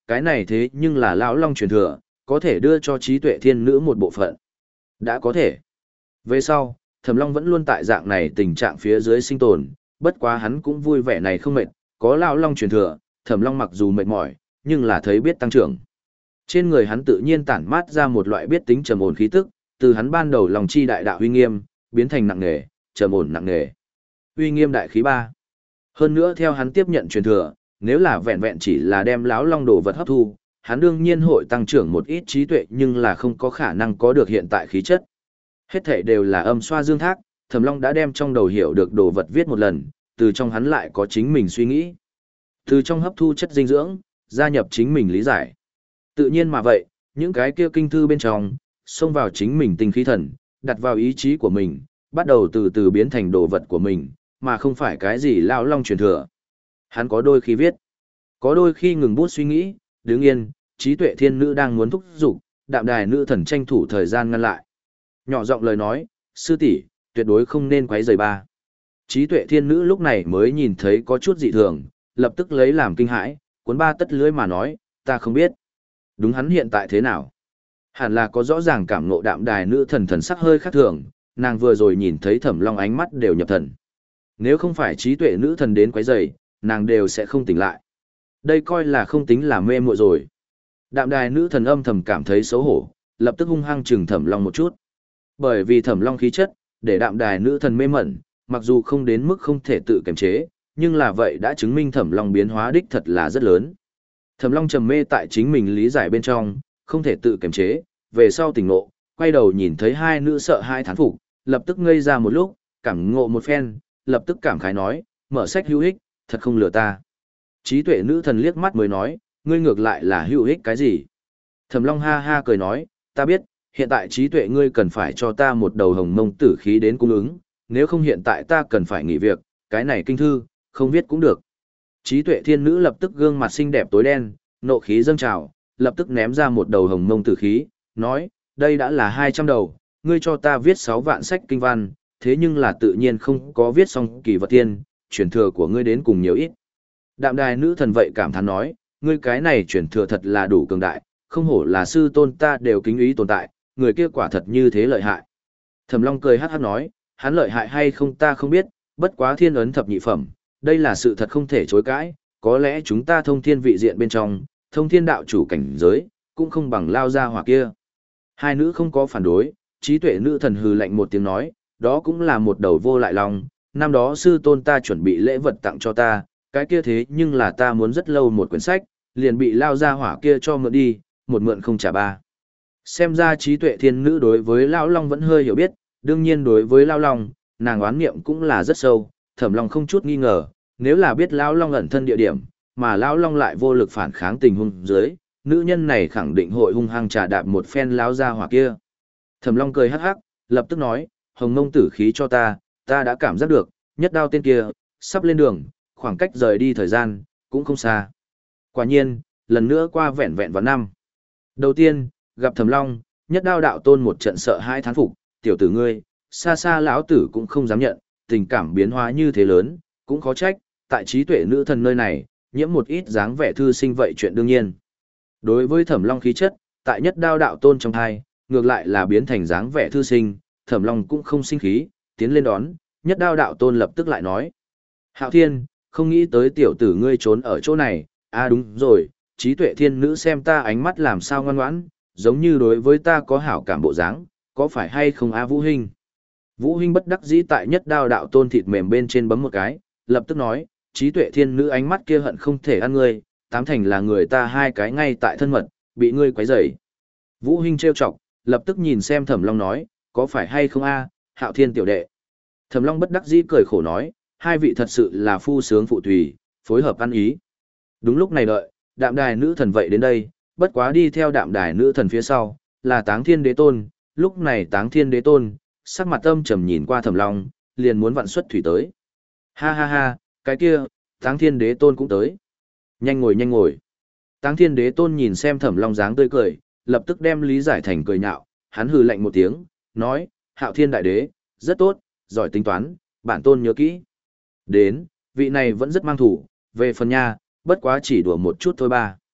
cái này thế nhưng là lão long truyền thừa, có thể đưa cho trí tuệ thiên nữ một bộ phận. Đã có thể. Về sau, Thẩm Long vẫn luôn tại dạng này tình trạng phía dưới sinh tồn, bất quá hắn cũng vui vẻ này không mệt, có lão long truyền thừa, Thẩm Long mặc dù mệt mỏi, nhưng là thấy biết tăng trưởng. Trên người hắn tự nhiên tản mát ra một loại biết tính trầm ổn khí tức, từ hắn ban đầu lòng chi đại đạo uy nghiêm, biến thành nặng nề, trầm ổn nặng nề. Uy nghiêm đại khí ba. Hơn nữa theo hắn tiếp nhận truyền thừa, nếu là vẹn vẹn chỉ là đem lão long đồ vật hấp thu, hắn đương nhiên hội tăng trưởng một ít trí tuệ nhưng là không có khả năng có được hiện tại khí chất. Hết thể đều là âm xoa dương thác, Thẩm Long đã đem trong đầu hiểu được đồ vật viết một lần, từ trong hắn lại có chính mình suy nghĩ. Từ trong hấp thu chất dinh dưỡng, gia nhập chính mình lý giải. Tự nhiên mà vậy, những cái kia kinh thư bên trong, xông vào chính mình tinh khí thần, đặt vào ý chí của mình, bắt đầu từ từ biến thành đồ vật của mình, mà không phải cái gì lão long truyền thừa. Hắn có đôi khi viết, có đôi khi ngừng bút suy nghĩ, đứng yên, trí tuệ thiên nữ đang muốn thúc giục, đạm đài nữ thần tranh thủ thời gian ngăn lại. Nhỏ giọng lời nói, sư tỷ, tuyệt đối không nên quấy rầy ba. Trí tuệ thiên nữ lúc này mới nhìn thấy có chút dị thường, lập tức lấy làm kinh hãi, cuốn ba tất lưới mà nói, ta không biết. Đúng hắn hiện tại thế nào? Hẳn là có rõ ràng cảm ngộ đạm đài nữ thần thần sắc hơi khác thường, nàng vừa rồi nhìn thấy Thẩm Long ánh mắt đều nhập thần. Nếu không phải trí tuệ nữ thần đến quấy rầy, nàng đều sẽ không tỉnh lại. Đây coi là không tính là mê muội rồi. Đạm đài nữ thần âm thầm cảm thấy xấu hổ, lập tức hung hăng trừng Thẩm Long một chút. Bởi vì Thẩm Long khí chất, để đạm đài nữ thần mê mẩn, mặc dù không đến mức không thể tự kiềm chế, nhưng là vậy đã chứng minh Thẩm Long biến hóa đích thật là rất lớn. Thẩm Long trầm mê tại chính mình lý giải bên trong, không thể tự kiềm chế, về sau tỉnh ngộ, quay đầu nhìn thấy hai nữ sợ hai thán phục, lập tức ngây ra một lúc, cảm ngộ một phen, lập tức cảm khái nói, mở sách hữu ích, thật không lừa ta. Trí tuệ nữ thần liếc mắt mới nói, ngươi ngược lại là hữu ích cái gì? Thẩm Long ha ha cười nói, ta biết, hiện tại trí tuệ ngươi cần phải cho ta một đầu hồng mông tử khí đến cung ứng, nếu không hiện tại ta cần phải nghỉ việc, cái này kinh thư, không viết cũng được. Trí tuệ thiên nữ lập tức gương mặt xinh đẹp tối đen, nộ khí dâng trào, lập tức ném ra một đầu hồng mông tử khí, nói, đây đã là hai trăm đầu, ngươi cho ta viết sáu vạn sách kinh văn, thế nhưng là tự nhiên không có viết xong kỳ vật tiên, truyền thừa của ngươi đến cùng nhiều ít. Đạm đài nữ thần vậy cảm thán nói, ngươi cái này truyền thừa thật là đủ cường đại, không hổ là sư tôn ta đều kính ý tồn tại, người kia quả thật như thế lợi hại. Thẩm Long cười hát hát nói, hắn lợi hại hay không ta không biết, bất quá thiên ấn thập nhị phẩm, đây là sự thật không thể chối cãi, có lẽ chúng ta thông thiên vị diện bên trong, thông thiên đạo chủ cảnh giới, cũng không bằng lao ra hỏa kia. Hai nữ không có phản đối, trí tuệ nữ thần hừ lạnh một tiếng nói, đó cũng là một đầu vô lại lòng, năm đó sư tôn ta chuẩn bị lễ vật tặng cho ta, cái kia thế nhưng là ta muốn rất lâu một quyển sách, liền bị lao ra hỏa kia cho mượn đi, một mượn không trả ba. Xem ra trí tuệ thiên nữ đối với Lão Long vẫn hơi hiểu biết, đương nhiên đối với Lão Long, nàng oán niệm cũng là rất sâu, Thẩm Long không chút nghi ngờ, nếu là biết Lão Long ẩn thân địa điểm, mà Lão Long lại vô lực phản kháng tình huống dưới, nữ nhân này khẳng định hội hung hăng trà đạp một phen lão gia hỏa kia. Thẩm Long cười hắc hắc, lập tức nói, hồng mông tử khí cho ta, ta đã cảm giác được, nhất đao tên kia, sắp lên đường, khoảng cách rời đi thời gian, cũng không xa. Quả nhiên, lần nữa qua vẹn vẹn vào năm. Đầu tiên, gặp Thẩm Long, nhất đao đạo tôn một trận sợ hai thán phục, tiểu tử ngươi, xa xa lão tử cũng không dám nhận, tình cảm biến hóa như thế lớn, cũng khó trách, tại trí tuệ nữ thần nơi này, nhiễm một ít dáng vẻ thư sinh vậy chuyện đương nhiên. Đối với Thẩm Long khí chất, tại nhất đao đạo tôn trong hai, ngược lại là biến thành dáng vẻ thư sinh, Thẩm Long cũng không sinh khí, tiến lên đón, nhất đao đạo tôn lập tức lại nói. Hạo Thiên, không nghĩ tới tiểu tử ngươi trốn ở chỗ này, à đúng rồi, trí tuệ thiên nữ xem ta ánh mắt làm sao ngoan ngoãn, giống như đối với ta có hảo cảm bộ dáng, có phải hay không a Vũ Hinh? Vũ Hinh bất đắc dĩ tại nhất đao đạo tôn thịt mềm bên trên bấm một cái, lập tức nói, trí tuệ thiên nữ ánh mắt kia hận không thể ăn ngươi, tám thành là người ta hai cái ngay tại thân mật, bị ngươi quấy rầy. Vũ Hinh trêu chọc, lập tức nhìn xem Thẩm Long nói, có phải hay không a, Hạo Thiên tiểu đệ. Thẩm Long bất đắc dĩ cười khổ nói, hai vị thật sự là phu sướng phụ tùy, phối hợp ăn ý. Đúng lúc này đợi, đạm đài nữ thần vậy đến đây, bất quá đi theo đạm đài nữ thần phía sau, là Táng Thiên Đế Tôn, lúc này Táng Thiên Đế Tôn, sắc mặt âm trầm nhìn qua Thẩm Long, liền muốn vặn xuất thủy tới. Ha ha ha, cái kia, Táng Thiên Đế Tôn cũng tới. Nhanh ngồi nhanh ngồi. Táng Thiên Đế Tôn nhìn xem Thẩm Long dáng tươi cười, lập tức đem lý giải thành cười nhạo, hắn hừ lạnh một tiếng, nói, Hạo Thiên Đại Đế, rất tốt, giỏi tính toán, bản tôn nhớ kỹ. Đến, vị này vẫn rất mang thủ, về phần nha, bất quá chỉ đùa một chút thôi ba.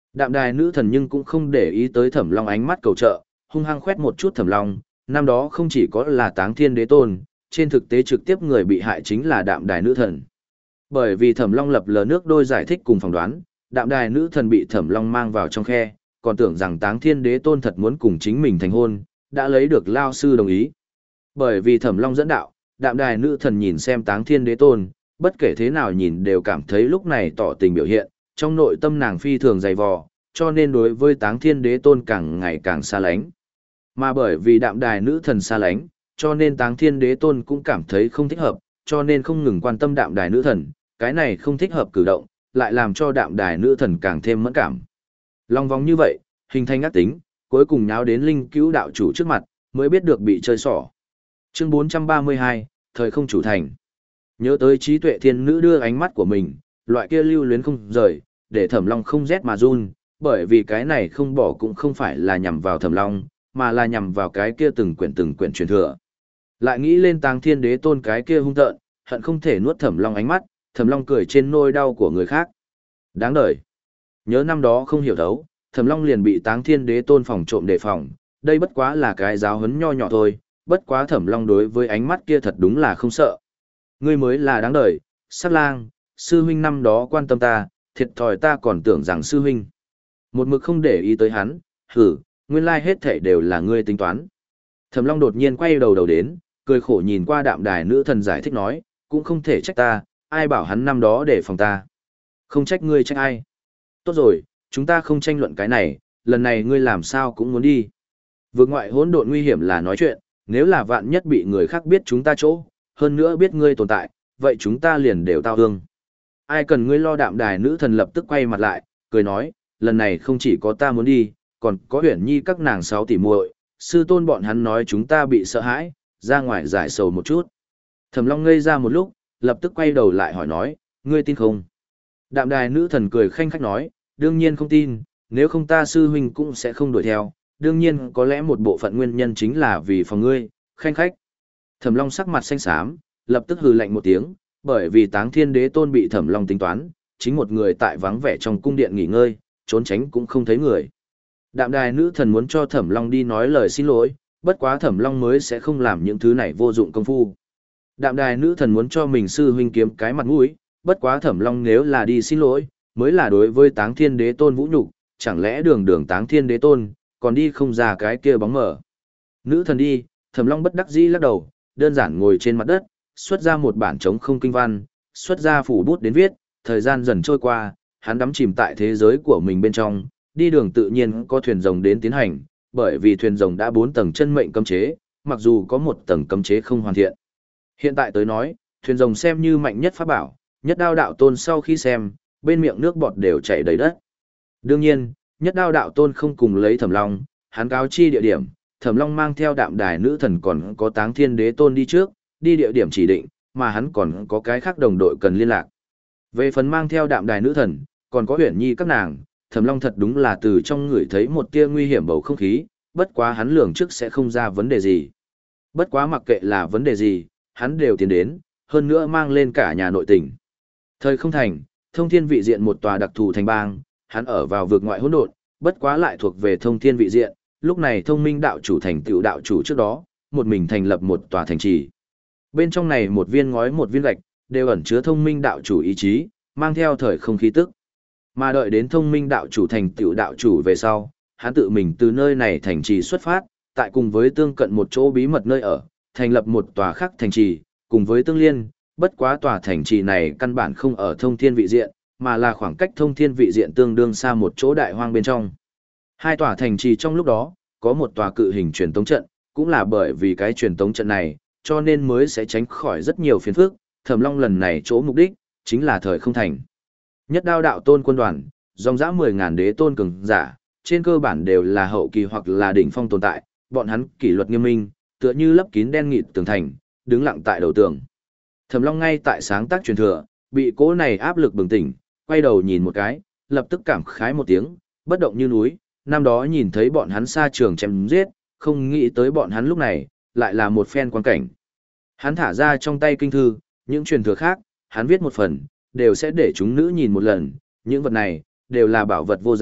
Đạm đài nữ thần nhưng cũng không để ý tới Thẩm Long ánh mắt cầu trợ, hung hăng khoét một chút Thẩm Long, năm đó không chỉ có là Táng Thiên Đế Tôn, trên thực tế trực tiếp người bị hại chính là đạm đài nữ thần. Bởi vì Thẩm Long lập lờ nước đôi giải thích cùng phỏng đoán, đạm đài nữ thần bị Thẩm Long mang vào trong khe, còn tưởng rằng Táng Thiên Đế Tôn thật muốn cùng chính mình thành hôn, đã lấy được lao sư đồng ý. Bởi vì Thẩm Long dẫn đạo, đạm đài nữ thần nhìn xem Táng Thiên Đế Tôn, bất kể thế nào nhìn đều cảm thấy lúc này tỏ tình biểu hiện, trong nội tâm nàng phi thường dày vò, cho nên đối với Táng Thiên Đế Tôn càng ngày càng xa lánh. Mà bởi vì đạm đài nữ thần xa lánh, cho nên Táng Thiên Đế Tôn cũng cảm thấy không thích hợp, cho nên không ngừng quan tâm đạm đài nữ thần, cái này không thích hợp cử động, lại làm cho đạm đài nữ thần càng thêm mẫn cảm. Long vòng như vậy, hình thành ác tính, cuối cùng nháo đến linh cứu đạo chủ trước mặt, mới biết được bị chơi xỏ. Chương bốn trăm ba mươi hai, thời không chủ thành. Nhớ tới trí tuệ thiên nữ đưa ánh mắt của mình, loại kia lưu luyến không rời, để Thẩm Long không rét mà run, bởi vì cái này không bỏ cũng không phải là nhằm vào Thẩm Long, mà là nhằm vào cái kia từng quyển từng quyển truyền thừa. Lại nghĩ lên Táng Thiên Đế Tôn cái kia hung tợn, hận không thể nuốt Thẩm Long ánh mắt, Thẩm Long cười trên nỗi đau của người khác. Đáng đời. Nhớ năm đó không hiểu thấu, Thẩm Long liền bị Táng Thiên Đế Tôn phòng trộm đề phòng, đây bất quá là cái giáo huấn nho nhỏ thôi, bất quá Thẩm Long đối với ánh mắt kia thật đúng là không sợ. Ngươi mới là đáng đời, Sát Lang, sư huynh năm đó quan tâm ta, thiệt thòi ta còn tưởng rằng sư huynh. Một mực không để ý tới hắn, hử, nguyên lai hết thảy đều là ngươi tính toán. Thẩm Long đột nhiên quay đầu đầu đến, cười khổ nhìn qua đạm đài nữ thần giải thích nói, cũng không thể trách ta, ai bảo hắn năm đó để phòng ta. Không trách ngươi trách ai. Tốt rồi, chúng ta không tranh luận cái này, lần này ngươi làm sao cũng muốn đi. Vượt ngoại hỗn độn nguy hiểm là nói chuyện, nếu là vạn nhất bị người khác biết chúng ta chỗ, hơn nữa biết ngươi tồn tại, vậy chúng ta liền đều tao hương. Ai cần ngươi lo, đạm đài nữ thần lập tức quay mặt lại, cười nói, lần này không chỉ có ta muốn đi, còn có Uyển Nhi các nàng sáu tỷ muội, sư tôn bọn hắn nói chúng ta bị sợ hãi, ra ngoài giải sầu một chút. Thẩm Long ngây ra một lúc, lập tức quay đầu lại hỏi nói, ngươi tin không? Đạm đài nữ thần cười khanh khách nói, đương nhiên không tin, nếu không ta sư huynh cũng sẽ không đuổi theo, đương nhiên có lẽ một bộ phận nguyên nhân chính là vì phòng ngươi, khanh khách. Thẩm Long sắc mặt xanh xám, lập tức hừ lạnh một tiếng, bởi vì Táng Thiên Đế Tôn bị Thẩm Long tính toán, chính một người tại vắng vẻ trong cung điện nghỉ ngơi, trốn tránh cũng không thấy người. Đạm đài nữ thần muốn cho Thẩm Long đi nói lời xin lỗi, bất quá Thẩm Long mới sẽ không làm những thứ này vô dụng công phu. Đạm đài nữ thần muốn cho mình sư huynh kiếm cái mặt mũi, bất quá Thẩm Long nếu là đi xin lỗi, mới là đối với Táng Thiên Đế Tôn vũ nhục, chẳng lẽ đường đường Táng Thiên Đế Tôn, còn đi không ra cái kia bóng mở. Nữ thần đi, Thẩm Long bất đắc dĩ lắc đầu, đơn giản ngồi trên mặt đất, xuất ra một bản trống không kinh văn, xuất ra phủ bút đến viết, thời gian dần trôi qua, hắn đắm chìm tại thế giới của mình bên trong, đi đường tự nhiên có thuyền rồng đến tiến hành, bởi vì thuyền rồng đã bốn tầng chân mệnh cấm chế, mặc dù có một tầng cấm chế không hoàn thiện. Hiện tại tới nói, thuyền rồng xem như mạnh nhất pháp bảo, nhất đao đạo tôn sau khi xem, bên miệng nước bọt đều chảy đầy đất. Đương nhiên, nhất đao đạo tôn không cùng lấy Thẩm Long, hắn cáo chi địa điểm, Thẩm Long mang theo đạm đài nữ thần còn có Táng Thiên Đế Tôn đi trước, đi địa điểm chỉ định, mà hắn còn có cái khác đồng đội cần liên lạc. Về phần mang theo đạm đài nữ thần, còn có Uyển Nhi các nàng, Thẩm Long thật đúng là từ trong người thấy một tia nguy hiểm bầu không khí, bất quá hắn lường trước sẽ không ra vấn đề gì. Bất quá mặc kệ là vấn đề gì, hắn đều tiến đến, hơn nữa mang lên cả nhà nội tình. Thời không thành, thông thiên vị diện một tòa đặc thù thành bang, hắn ở vào vực ngoại hỗn độn, bất quá lại thuộc về thông thiên vị diện, lúc này thông minh đạo chủ thành tựu đạo chủ trước đó, một mình thành lập một tòa thành trì. Bên trong này một viên ngói một viên gạch, đều ẩn chứa thông minh đạo chủ ý chí, mang theo thời không khí tức. Mà đợi đến thông minh đạo chủ thành tựu đạo chủ về sau, hắn tự mình từ nơi này thành trì xuất phát, tại cùng với tương cận một chỗ bí mật nơi ở, thành lập một tòa khác thành trì, cùng với tương liên, bất quá tòa thành trì này căn bản không ở thông thiên vị diện, mà là khoảng cách thông thiên vị diện tương đương xa một chỗ đại hoang bên trong. Hai tòa thành trì trong lúc đó, có một tòa cự hình truyền tống trận, cũng là bởi vì cái truyền tống trận này, cho nên mới sẽ tránh khỏi rất nhiều phiền phức. Thẩm Long lần này chỗ mục đích, chính là thời không thành. Nhất đao đạo tôn quân đoàn, dòng dã mười ngàn đế tôn cường giả, trên cơ bản đều là hậu kỳ hoặc là đỉnh phong tồn tại, bọn hắn kỷ luật nghiêm minh, tựa như lấp kín đen nghịt tường thành, đứng lặng tại đầu tường. Thẩm Long ngay tại sáng tác truyền thừa, bị cỗ này áp lực bừng tỉnh, quay đầu nhìn một cái, lập tức cảm khái một tiếng, bất động như núi, năm đó nhìn thấy bọn hắn xa trường chém giết, không nghĩ tới bọn hắn lúc này, lại là một phen quan cảnh. Hắn thả ra trong tay kinh thư, những truyền thừa khác, hắn viết một phần, đều sẽ để chúng nữ nhìn một lần, những vật này, đều là bảo vật vô giá,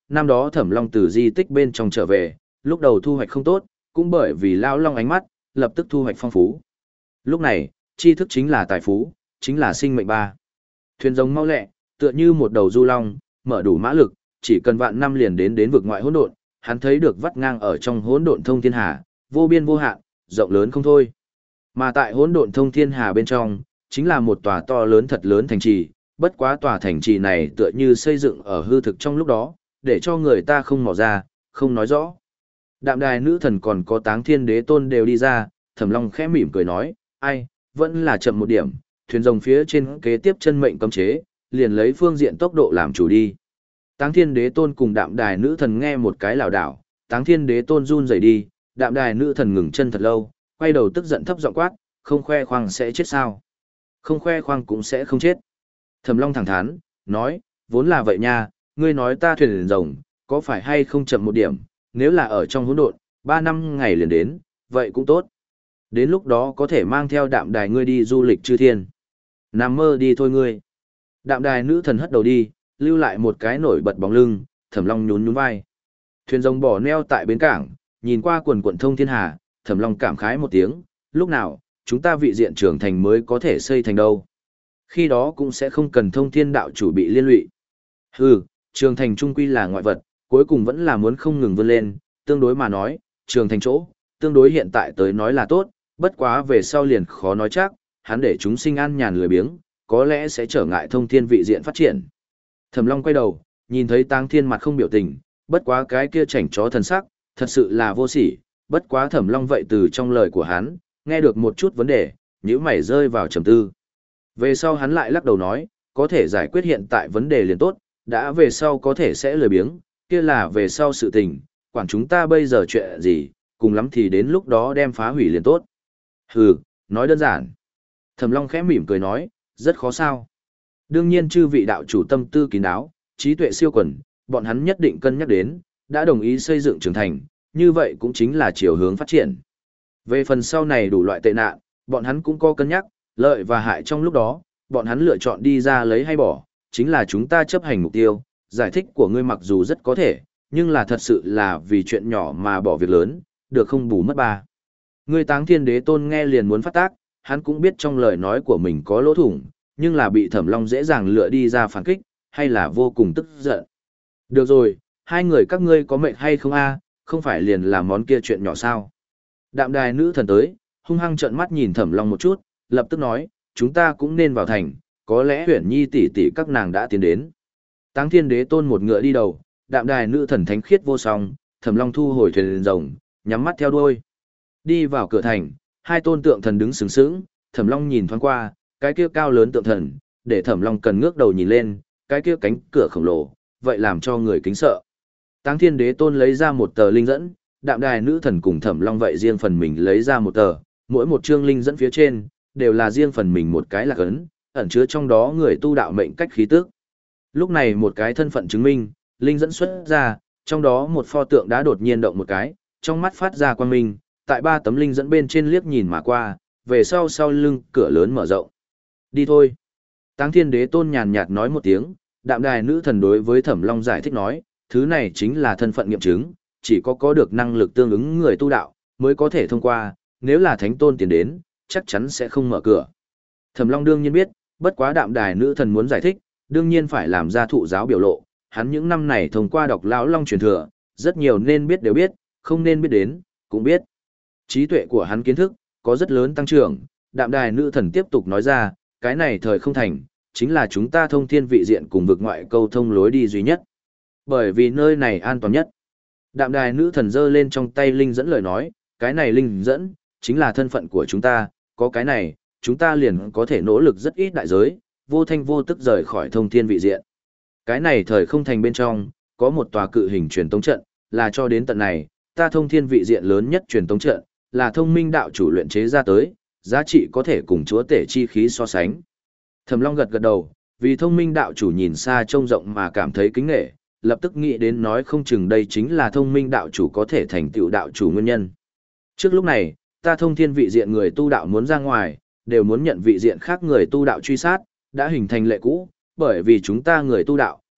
năm đó Thẩm Long từ di tích bên trong trở về, lúc đầu thu hoạch không tốt, cũng bởi vì Lão Long ánh mắt, lập tức thu hoạch phong phú. Lúc này, tri thức chính là tài phú, chính là sinh mệnh ba. Thuyền rồng mau lẹ, tựa như một đầu du long, mở đủ mã lực, chỉ cần vạn năm liền đến đến vực ngoại hỗn độn, hắn thấy được vắt ngang ở trong hỗn độn thông thiên hà, vô biên vô hạn, rộng lớn không thôi. Mà tại hỗn độn thông thiên hà bên trong, chính là một tòa to lớn thật lớn thành trì, bất quá tòa thành trì này tựa như xây dựng ở hư thực trong lúc đó, để cho người ta không mò ra, không nói rõ. Đạm đài nữ thần còn có Táng Thiên Đế Tôn đều đi ra, Thẩm Long khẽ mỉm cười nói, ai, vẫn là chậm một điểm, thuyền rồng phía trên kế tiếp chân mệnh cấm chế, liền lấy phương diện tốc độ làm chủ đi. Táng Thiên Đế Tôn cùng Đạm đài nữ thần nghe một cái lảo đảo, Táng Thiên Đế Tôn run rẩy đi, Đạm đài nữ thần ngừng chân thật lâu, quay đầu tức giận thấp giọng quát, không khoe khoang sẽ chết sao? Không khoe khoang cũng sẽ không chết. Thẩm Long thẳng thắn, nói, vốn là vậy nha, ngươi nói ta thuyền rồng, có phải hay không chậm một điểm, nếu là ở trong hỗn độn, ba năm ngày liền đến, vậy cũng tốt. Đến lúc đó có thể mang theo đạm đài ngươi đi du lịch chư thiên. Nằm mơ đi thôi ngươi. Đạm đài nữ thần hất đầu đi, lưu lại một cái nổi bật bóng lưng, Thẩm Long nhún nhún vai. Thuyền rồng bỏ neo tại bến cảng, nhìn qua quần quần thông thiên hà, Thẩm Long cảm khái một tiếng, lúc nào, chúng ta vị diện trưởng thành mới có thể xây thành đâu. Khi đó cũng sẽ không cần thông thiên đạo chủ bị liên lụy. Hừ, trường thành trung quy là ngoại vật, cuối cùng vẫn là muốn không ngừng vươn lên, tương đối mà nói, trường thành chỗ, tương đối hiện tại tới nói là tốt, bất quá về sau liền khó nói chắc, hắn để chúng sinh an nhàn lười biếng, có lẽ sẽ trở ngại thông thiên vị diện phát triển. Thẩm Long quay đầu, nhìn thấy Táng Thiên mặt không biểu tình, bất quá cái kia chảnh chó thần sắc, thật sự là vô sỉ, bất quá Thẩm Long vậy từ trong lời của hắn, nghe được một chút vấn đề, nhíu mày rơi vào trầm tư. Về sau hắn lại lắc đầu nói, có thể giải quyết hiện tại vấn đề liền tốt, đã về sau có thể sẽ lười biếng, kia là về sau sự tình, quản chúng ta bây giờ chuyện gì, cùng lắm thì đến lúc đó đem phá hủy liền tốt. Hừ, nói đơn giản. Thẩm Long khẽ mỉm cười nói, rất khó sao. Đương nhiên chư vị đạo chủ tâm tư kín đáo, trí tuệ siêu quần, bọn hắn nhất định cân nhắc đến, đã đồng ý xây dựng trưởng thành, như vậy cũng chính là chiều hướng phát triển. Về phần sau này đủ loại tệ nạn, bọn hắn cũng có cân nhắc, lợi và hại trong lúc đó, bọn hắn lựa chọn đi ra lấy hay bỏ, chính là chúng ta chấp hành mục tiêu. Giải thích của ngươi mặc dù rất có thể, nhưng là thật sự là vì chuyện nhỏ mà bỏ việc lớn, được không bù mất ba. Ngươi Táng Thiên Đế Tôn nghe liền muốn phát tác, hắn cũng biết trong lời nói của mình có lỗ thủng, nhưng là bị Thẩm Long dễ dàng lựa đi ra phản kích, hay là vô cùng tức giận. Được rồi, hai người các ngươi có mệnh hay không a, không phải liền là món kia chuyện nhỏ sao. Đạm đài nữ thần tới, hung hăng trợn mắt nhìn Thẩm Long một chút, lập tức nói, chúng ta cũng nên vào thành, có lẽ Huyền Nhi tỷ tỷ các nàng đã tiến đến. Táng Thiên Đế Tôn một ngựa đi đầu, đạm đài nữ thần thánh khiết vô song, Thẩm Long thu hồi thuyền rồng, nhắm mắt theo đuôi. Đi vào cửa thành, hai tôn tượng thần đứng sừng sững, Thẩm Long nhìn thoáng qua, cái kia cao lớn tượng thần, để Thẩm Long cần ngước đầu nhìn lên, cái kia cánh cửa khổng lồ, vậy làm cho người kính sợ. Táng Thiên Đế Tôn lấy ra một tờ linh dẫn, đạm đài nữ thần cùng Thẩm Long vậy riêng phần mình lấy ra một tờ, mỗi một chương linh dẫn phía trên, đều là riêng phần mình một cái lạc ấn, ẩn chứa trong đó người tu đạo mệnh cách khí tức. Lúc này một cái thân phận chứng minh, linh dẫn xuất ra, trong đó một pho tượng đã đột nhiên động một cái, trong mắt phát ra quang minh, tại ba tấm linh dẫn bên trên liếc nhìn mà qua, về sau sau lưng cửa lớn mở rộng. Đi thôi. Táng Thiên Đế Tôn nhàn nhạt nói một tiếng, đạm đài nữ thần đối với Thẩm Long giải thích nói, thứ này chính là thân phận nghiệm chứng, chỉ có có được năng lực tương ứng người tu đạo, mới có thể thông qua, nếu là thánh tôn tiến đến, chắc chắn sẽ không mở cửa. Thẩm Long đương nhiên biết, bất quá đạm đài nữ thần muốn giải thích, đương nhiên phải làm ra thụ giáo biểu lộ, hắn những năm này thông qua đọc lão long truyền thừa, rất nhiều nên biết đều biết, không nên biết đến, cũng biết. Trí tuệ của hắn kiến thức, có rất lớn tăng trưởng, đạm đài nữ thần tiếp tục nói ra, cái này thời không thành, chính là chúng ta thông thiên vị diện cùng vực ngoại câu thông lối đi duy nhất. Bởi vì nơi này an toàn nhất. Đạm đài nữ thần giơ lên trong tay linh dẫn lời nói, cái này linh dẫn, chính là thân phận của chúng ta, có cái này, chúng ta liền có thể nỗ lực rất ít đại giới, vô thanh vô tức rời khỏi thông thiên vị diện. Cái này thời không thành bên trong, có một tòa cự hình truyền tống trận, là cho đến tận này, ta thông thiên vị diện lớn nhất truyền tống trận, là thông minh đạo chủ luyện chế ra tới, giá trị có thể cùng chúa tể chi khí so sánh. Thẩm Long gật gật đầu, vì thông minh đạo chủ nhìn xa trông rộng mà cảm thấy kính nể, lập tức nghĩ đến nói không chừng đây chính là thông minh đạo chủ có thể thành tựu đạo chủ nguyên nhân. Trước lúc này, ta thông thiên vị diện người tu đạo muốn ra ngoài, đều muốn nhận vị diện khác người tu đạo truy sát, đã hình thành lệ cũ, bởi vì chúng ta người tu đạo,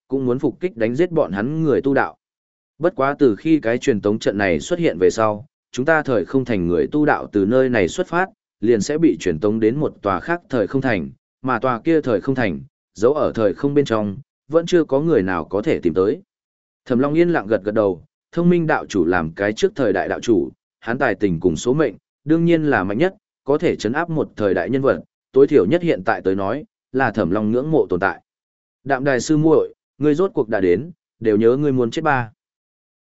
cũng muốn phục kích đánh giết bọn hắn người tu đạo. Bất quá từ khi cái truyền tống trận này xuất hiện về sau, chúng ta thời không thành người tu đạo từ nơi này xuất phát, liền sẽ bị truyền tống đến một tòa khác thời không thành, mà tòa kia thời không thành, giấu ở thời không bên trong, vẫn chưa có người nào có thể tìm tới. Thẩm Long yên lặng gật gật đầu, thông minh đạo chủ làm cái trước thời đại đạo chủ, hắn tài tình cùng số mệnh, đương nhiên là mạnh nhất, có thể chấn áp một thời đại nhân vật, tối thiểu nhất hiện tại tới nói, là Thẩm Long ngưỡng mộ tồn tại. Đạm Đài sư muội, ngươi rốt cuộc đã đến, đều nhớ ngươi muốn chết ba.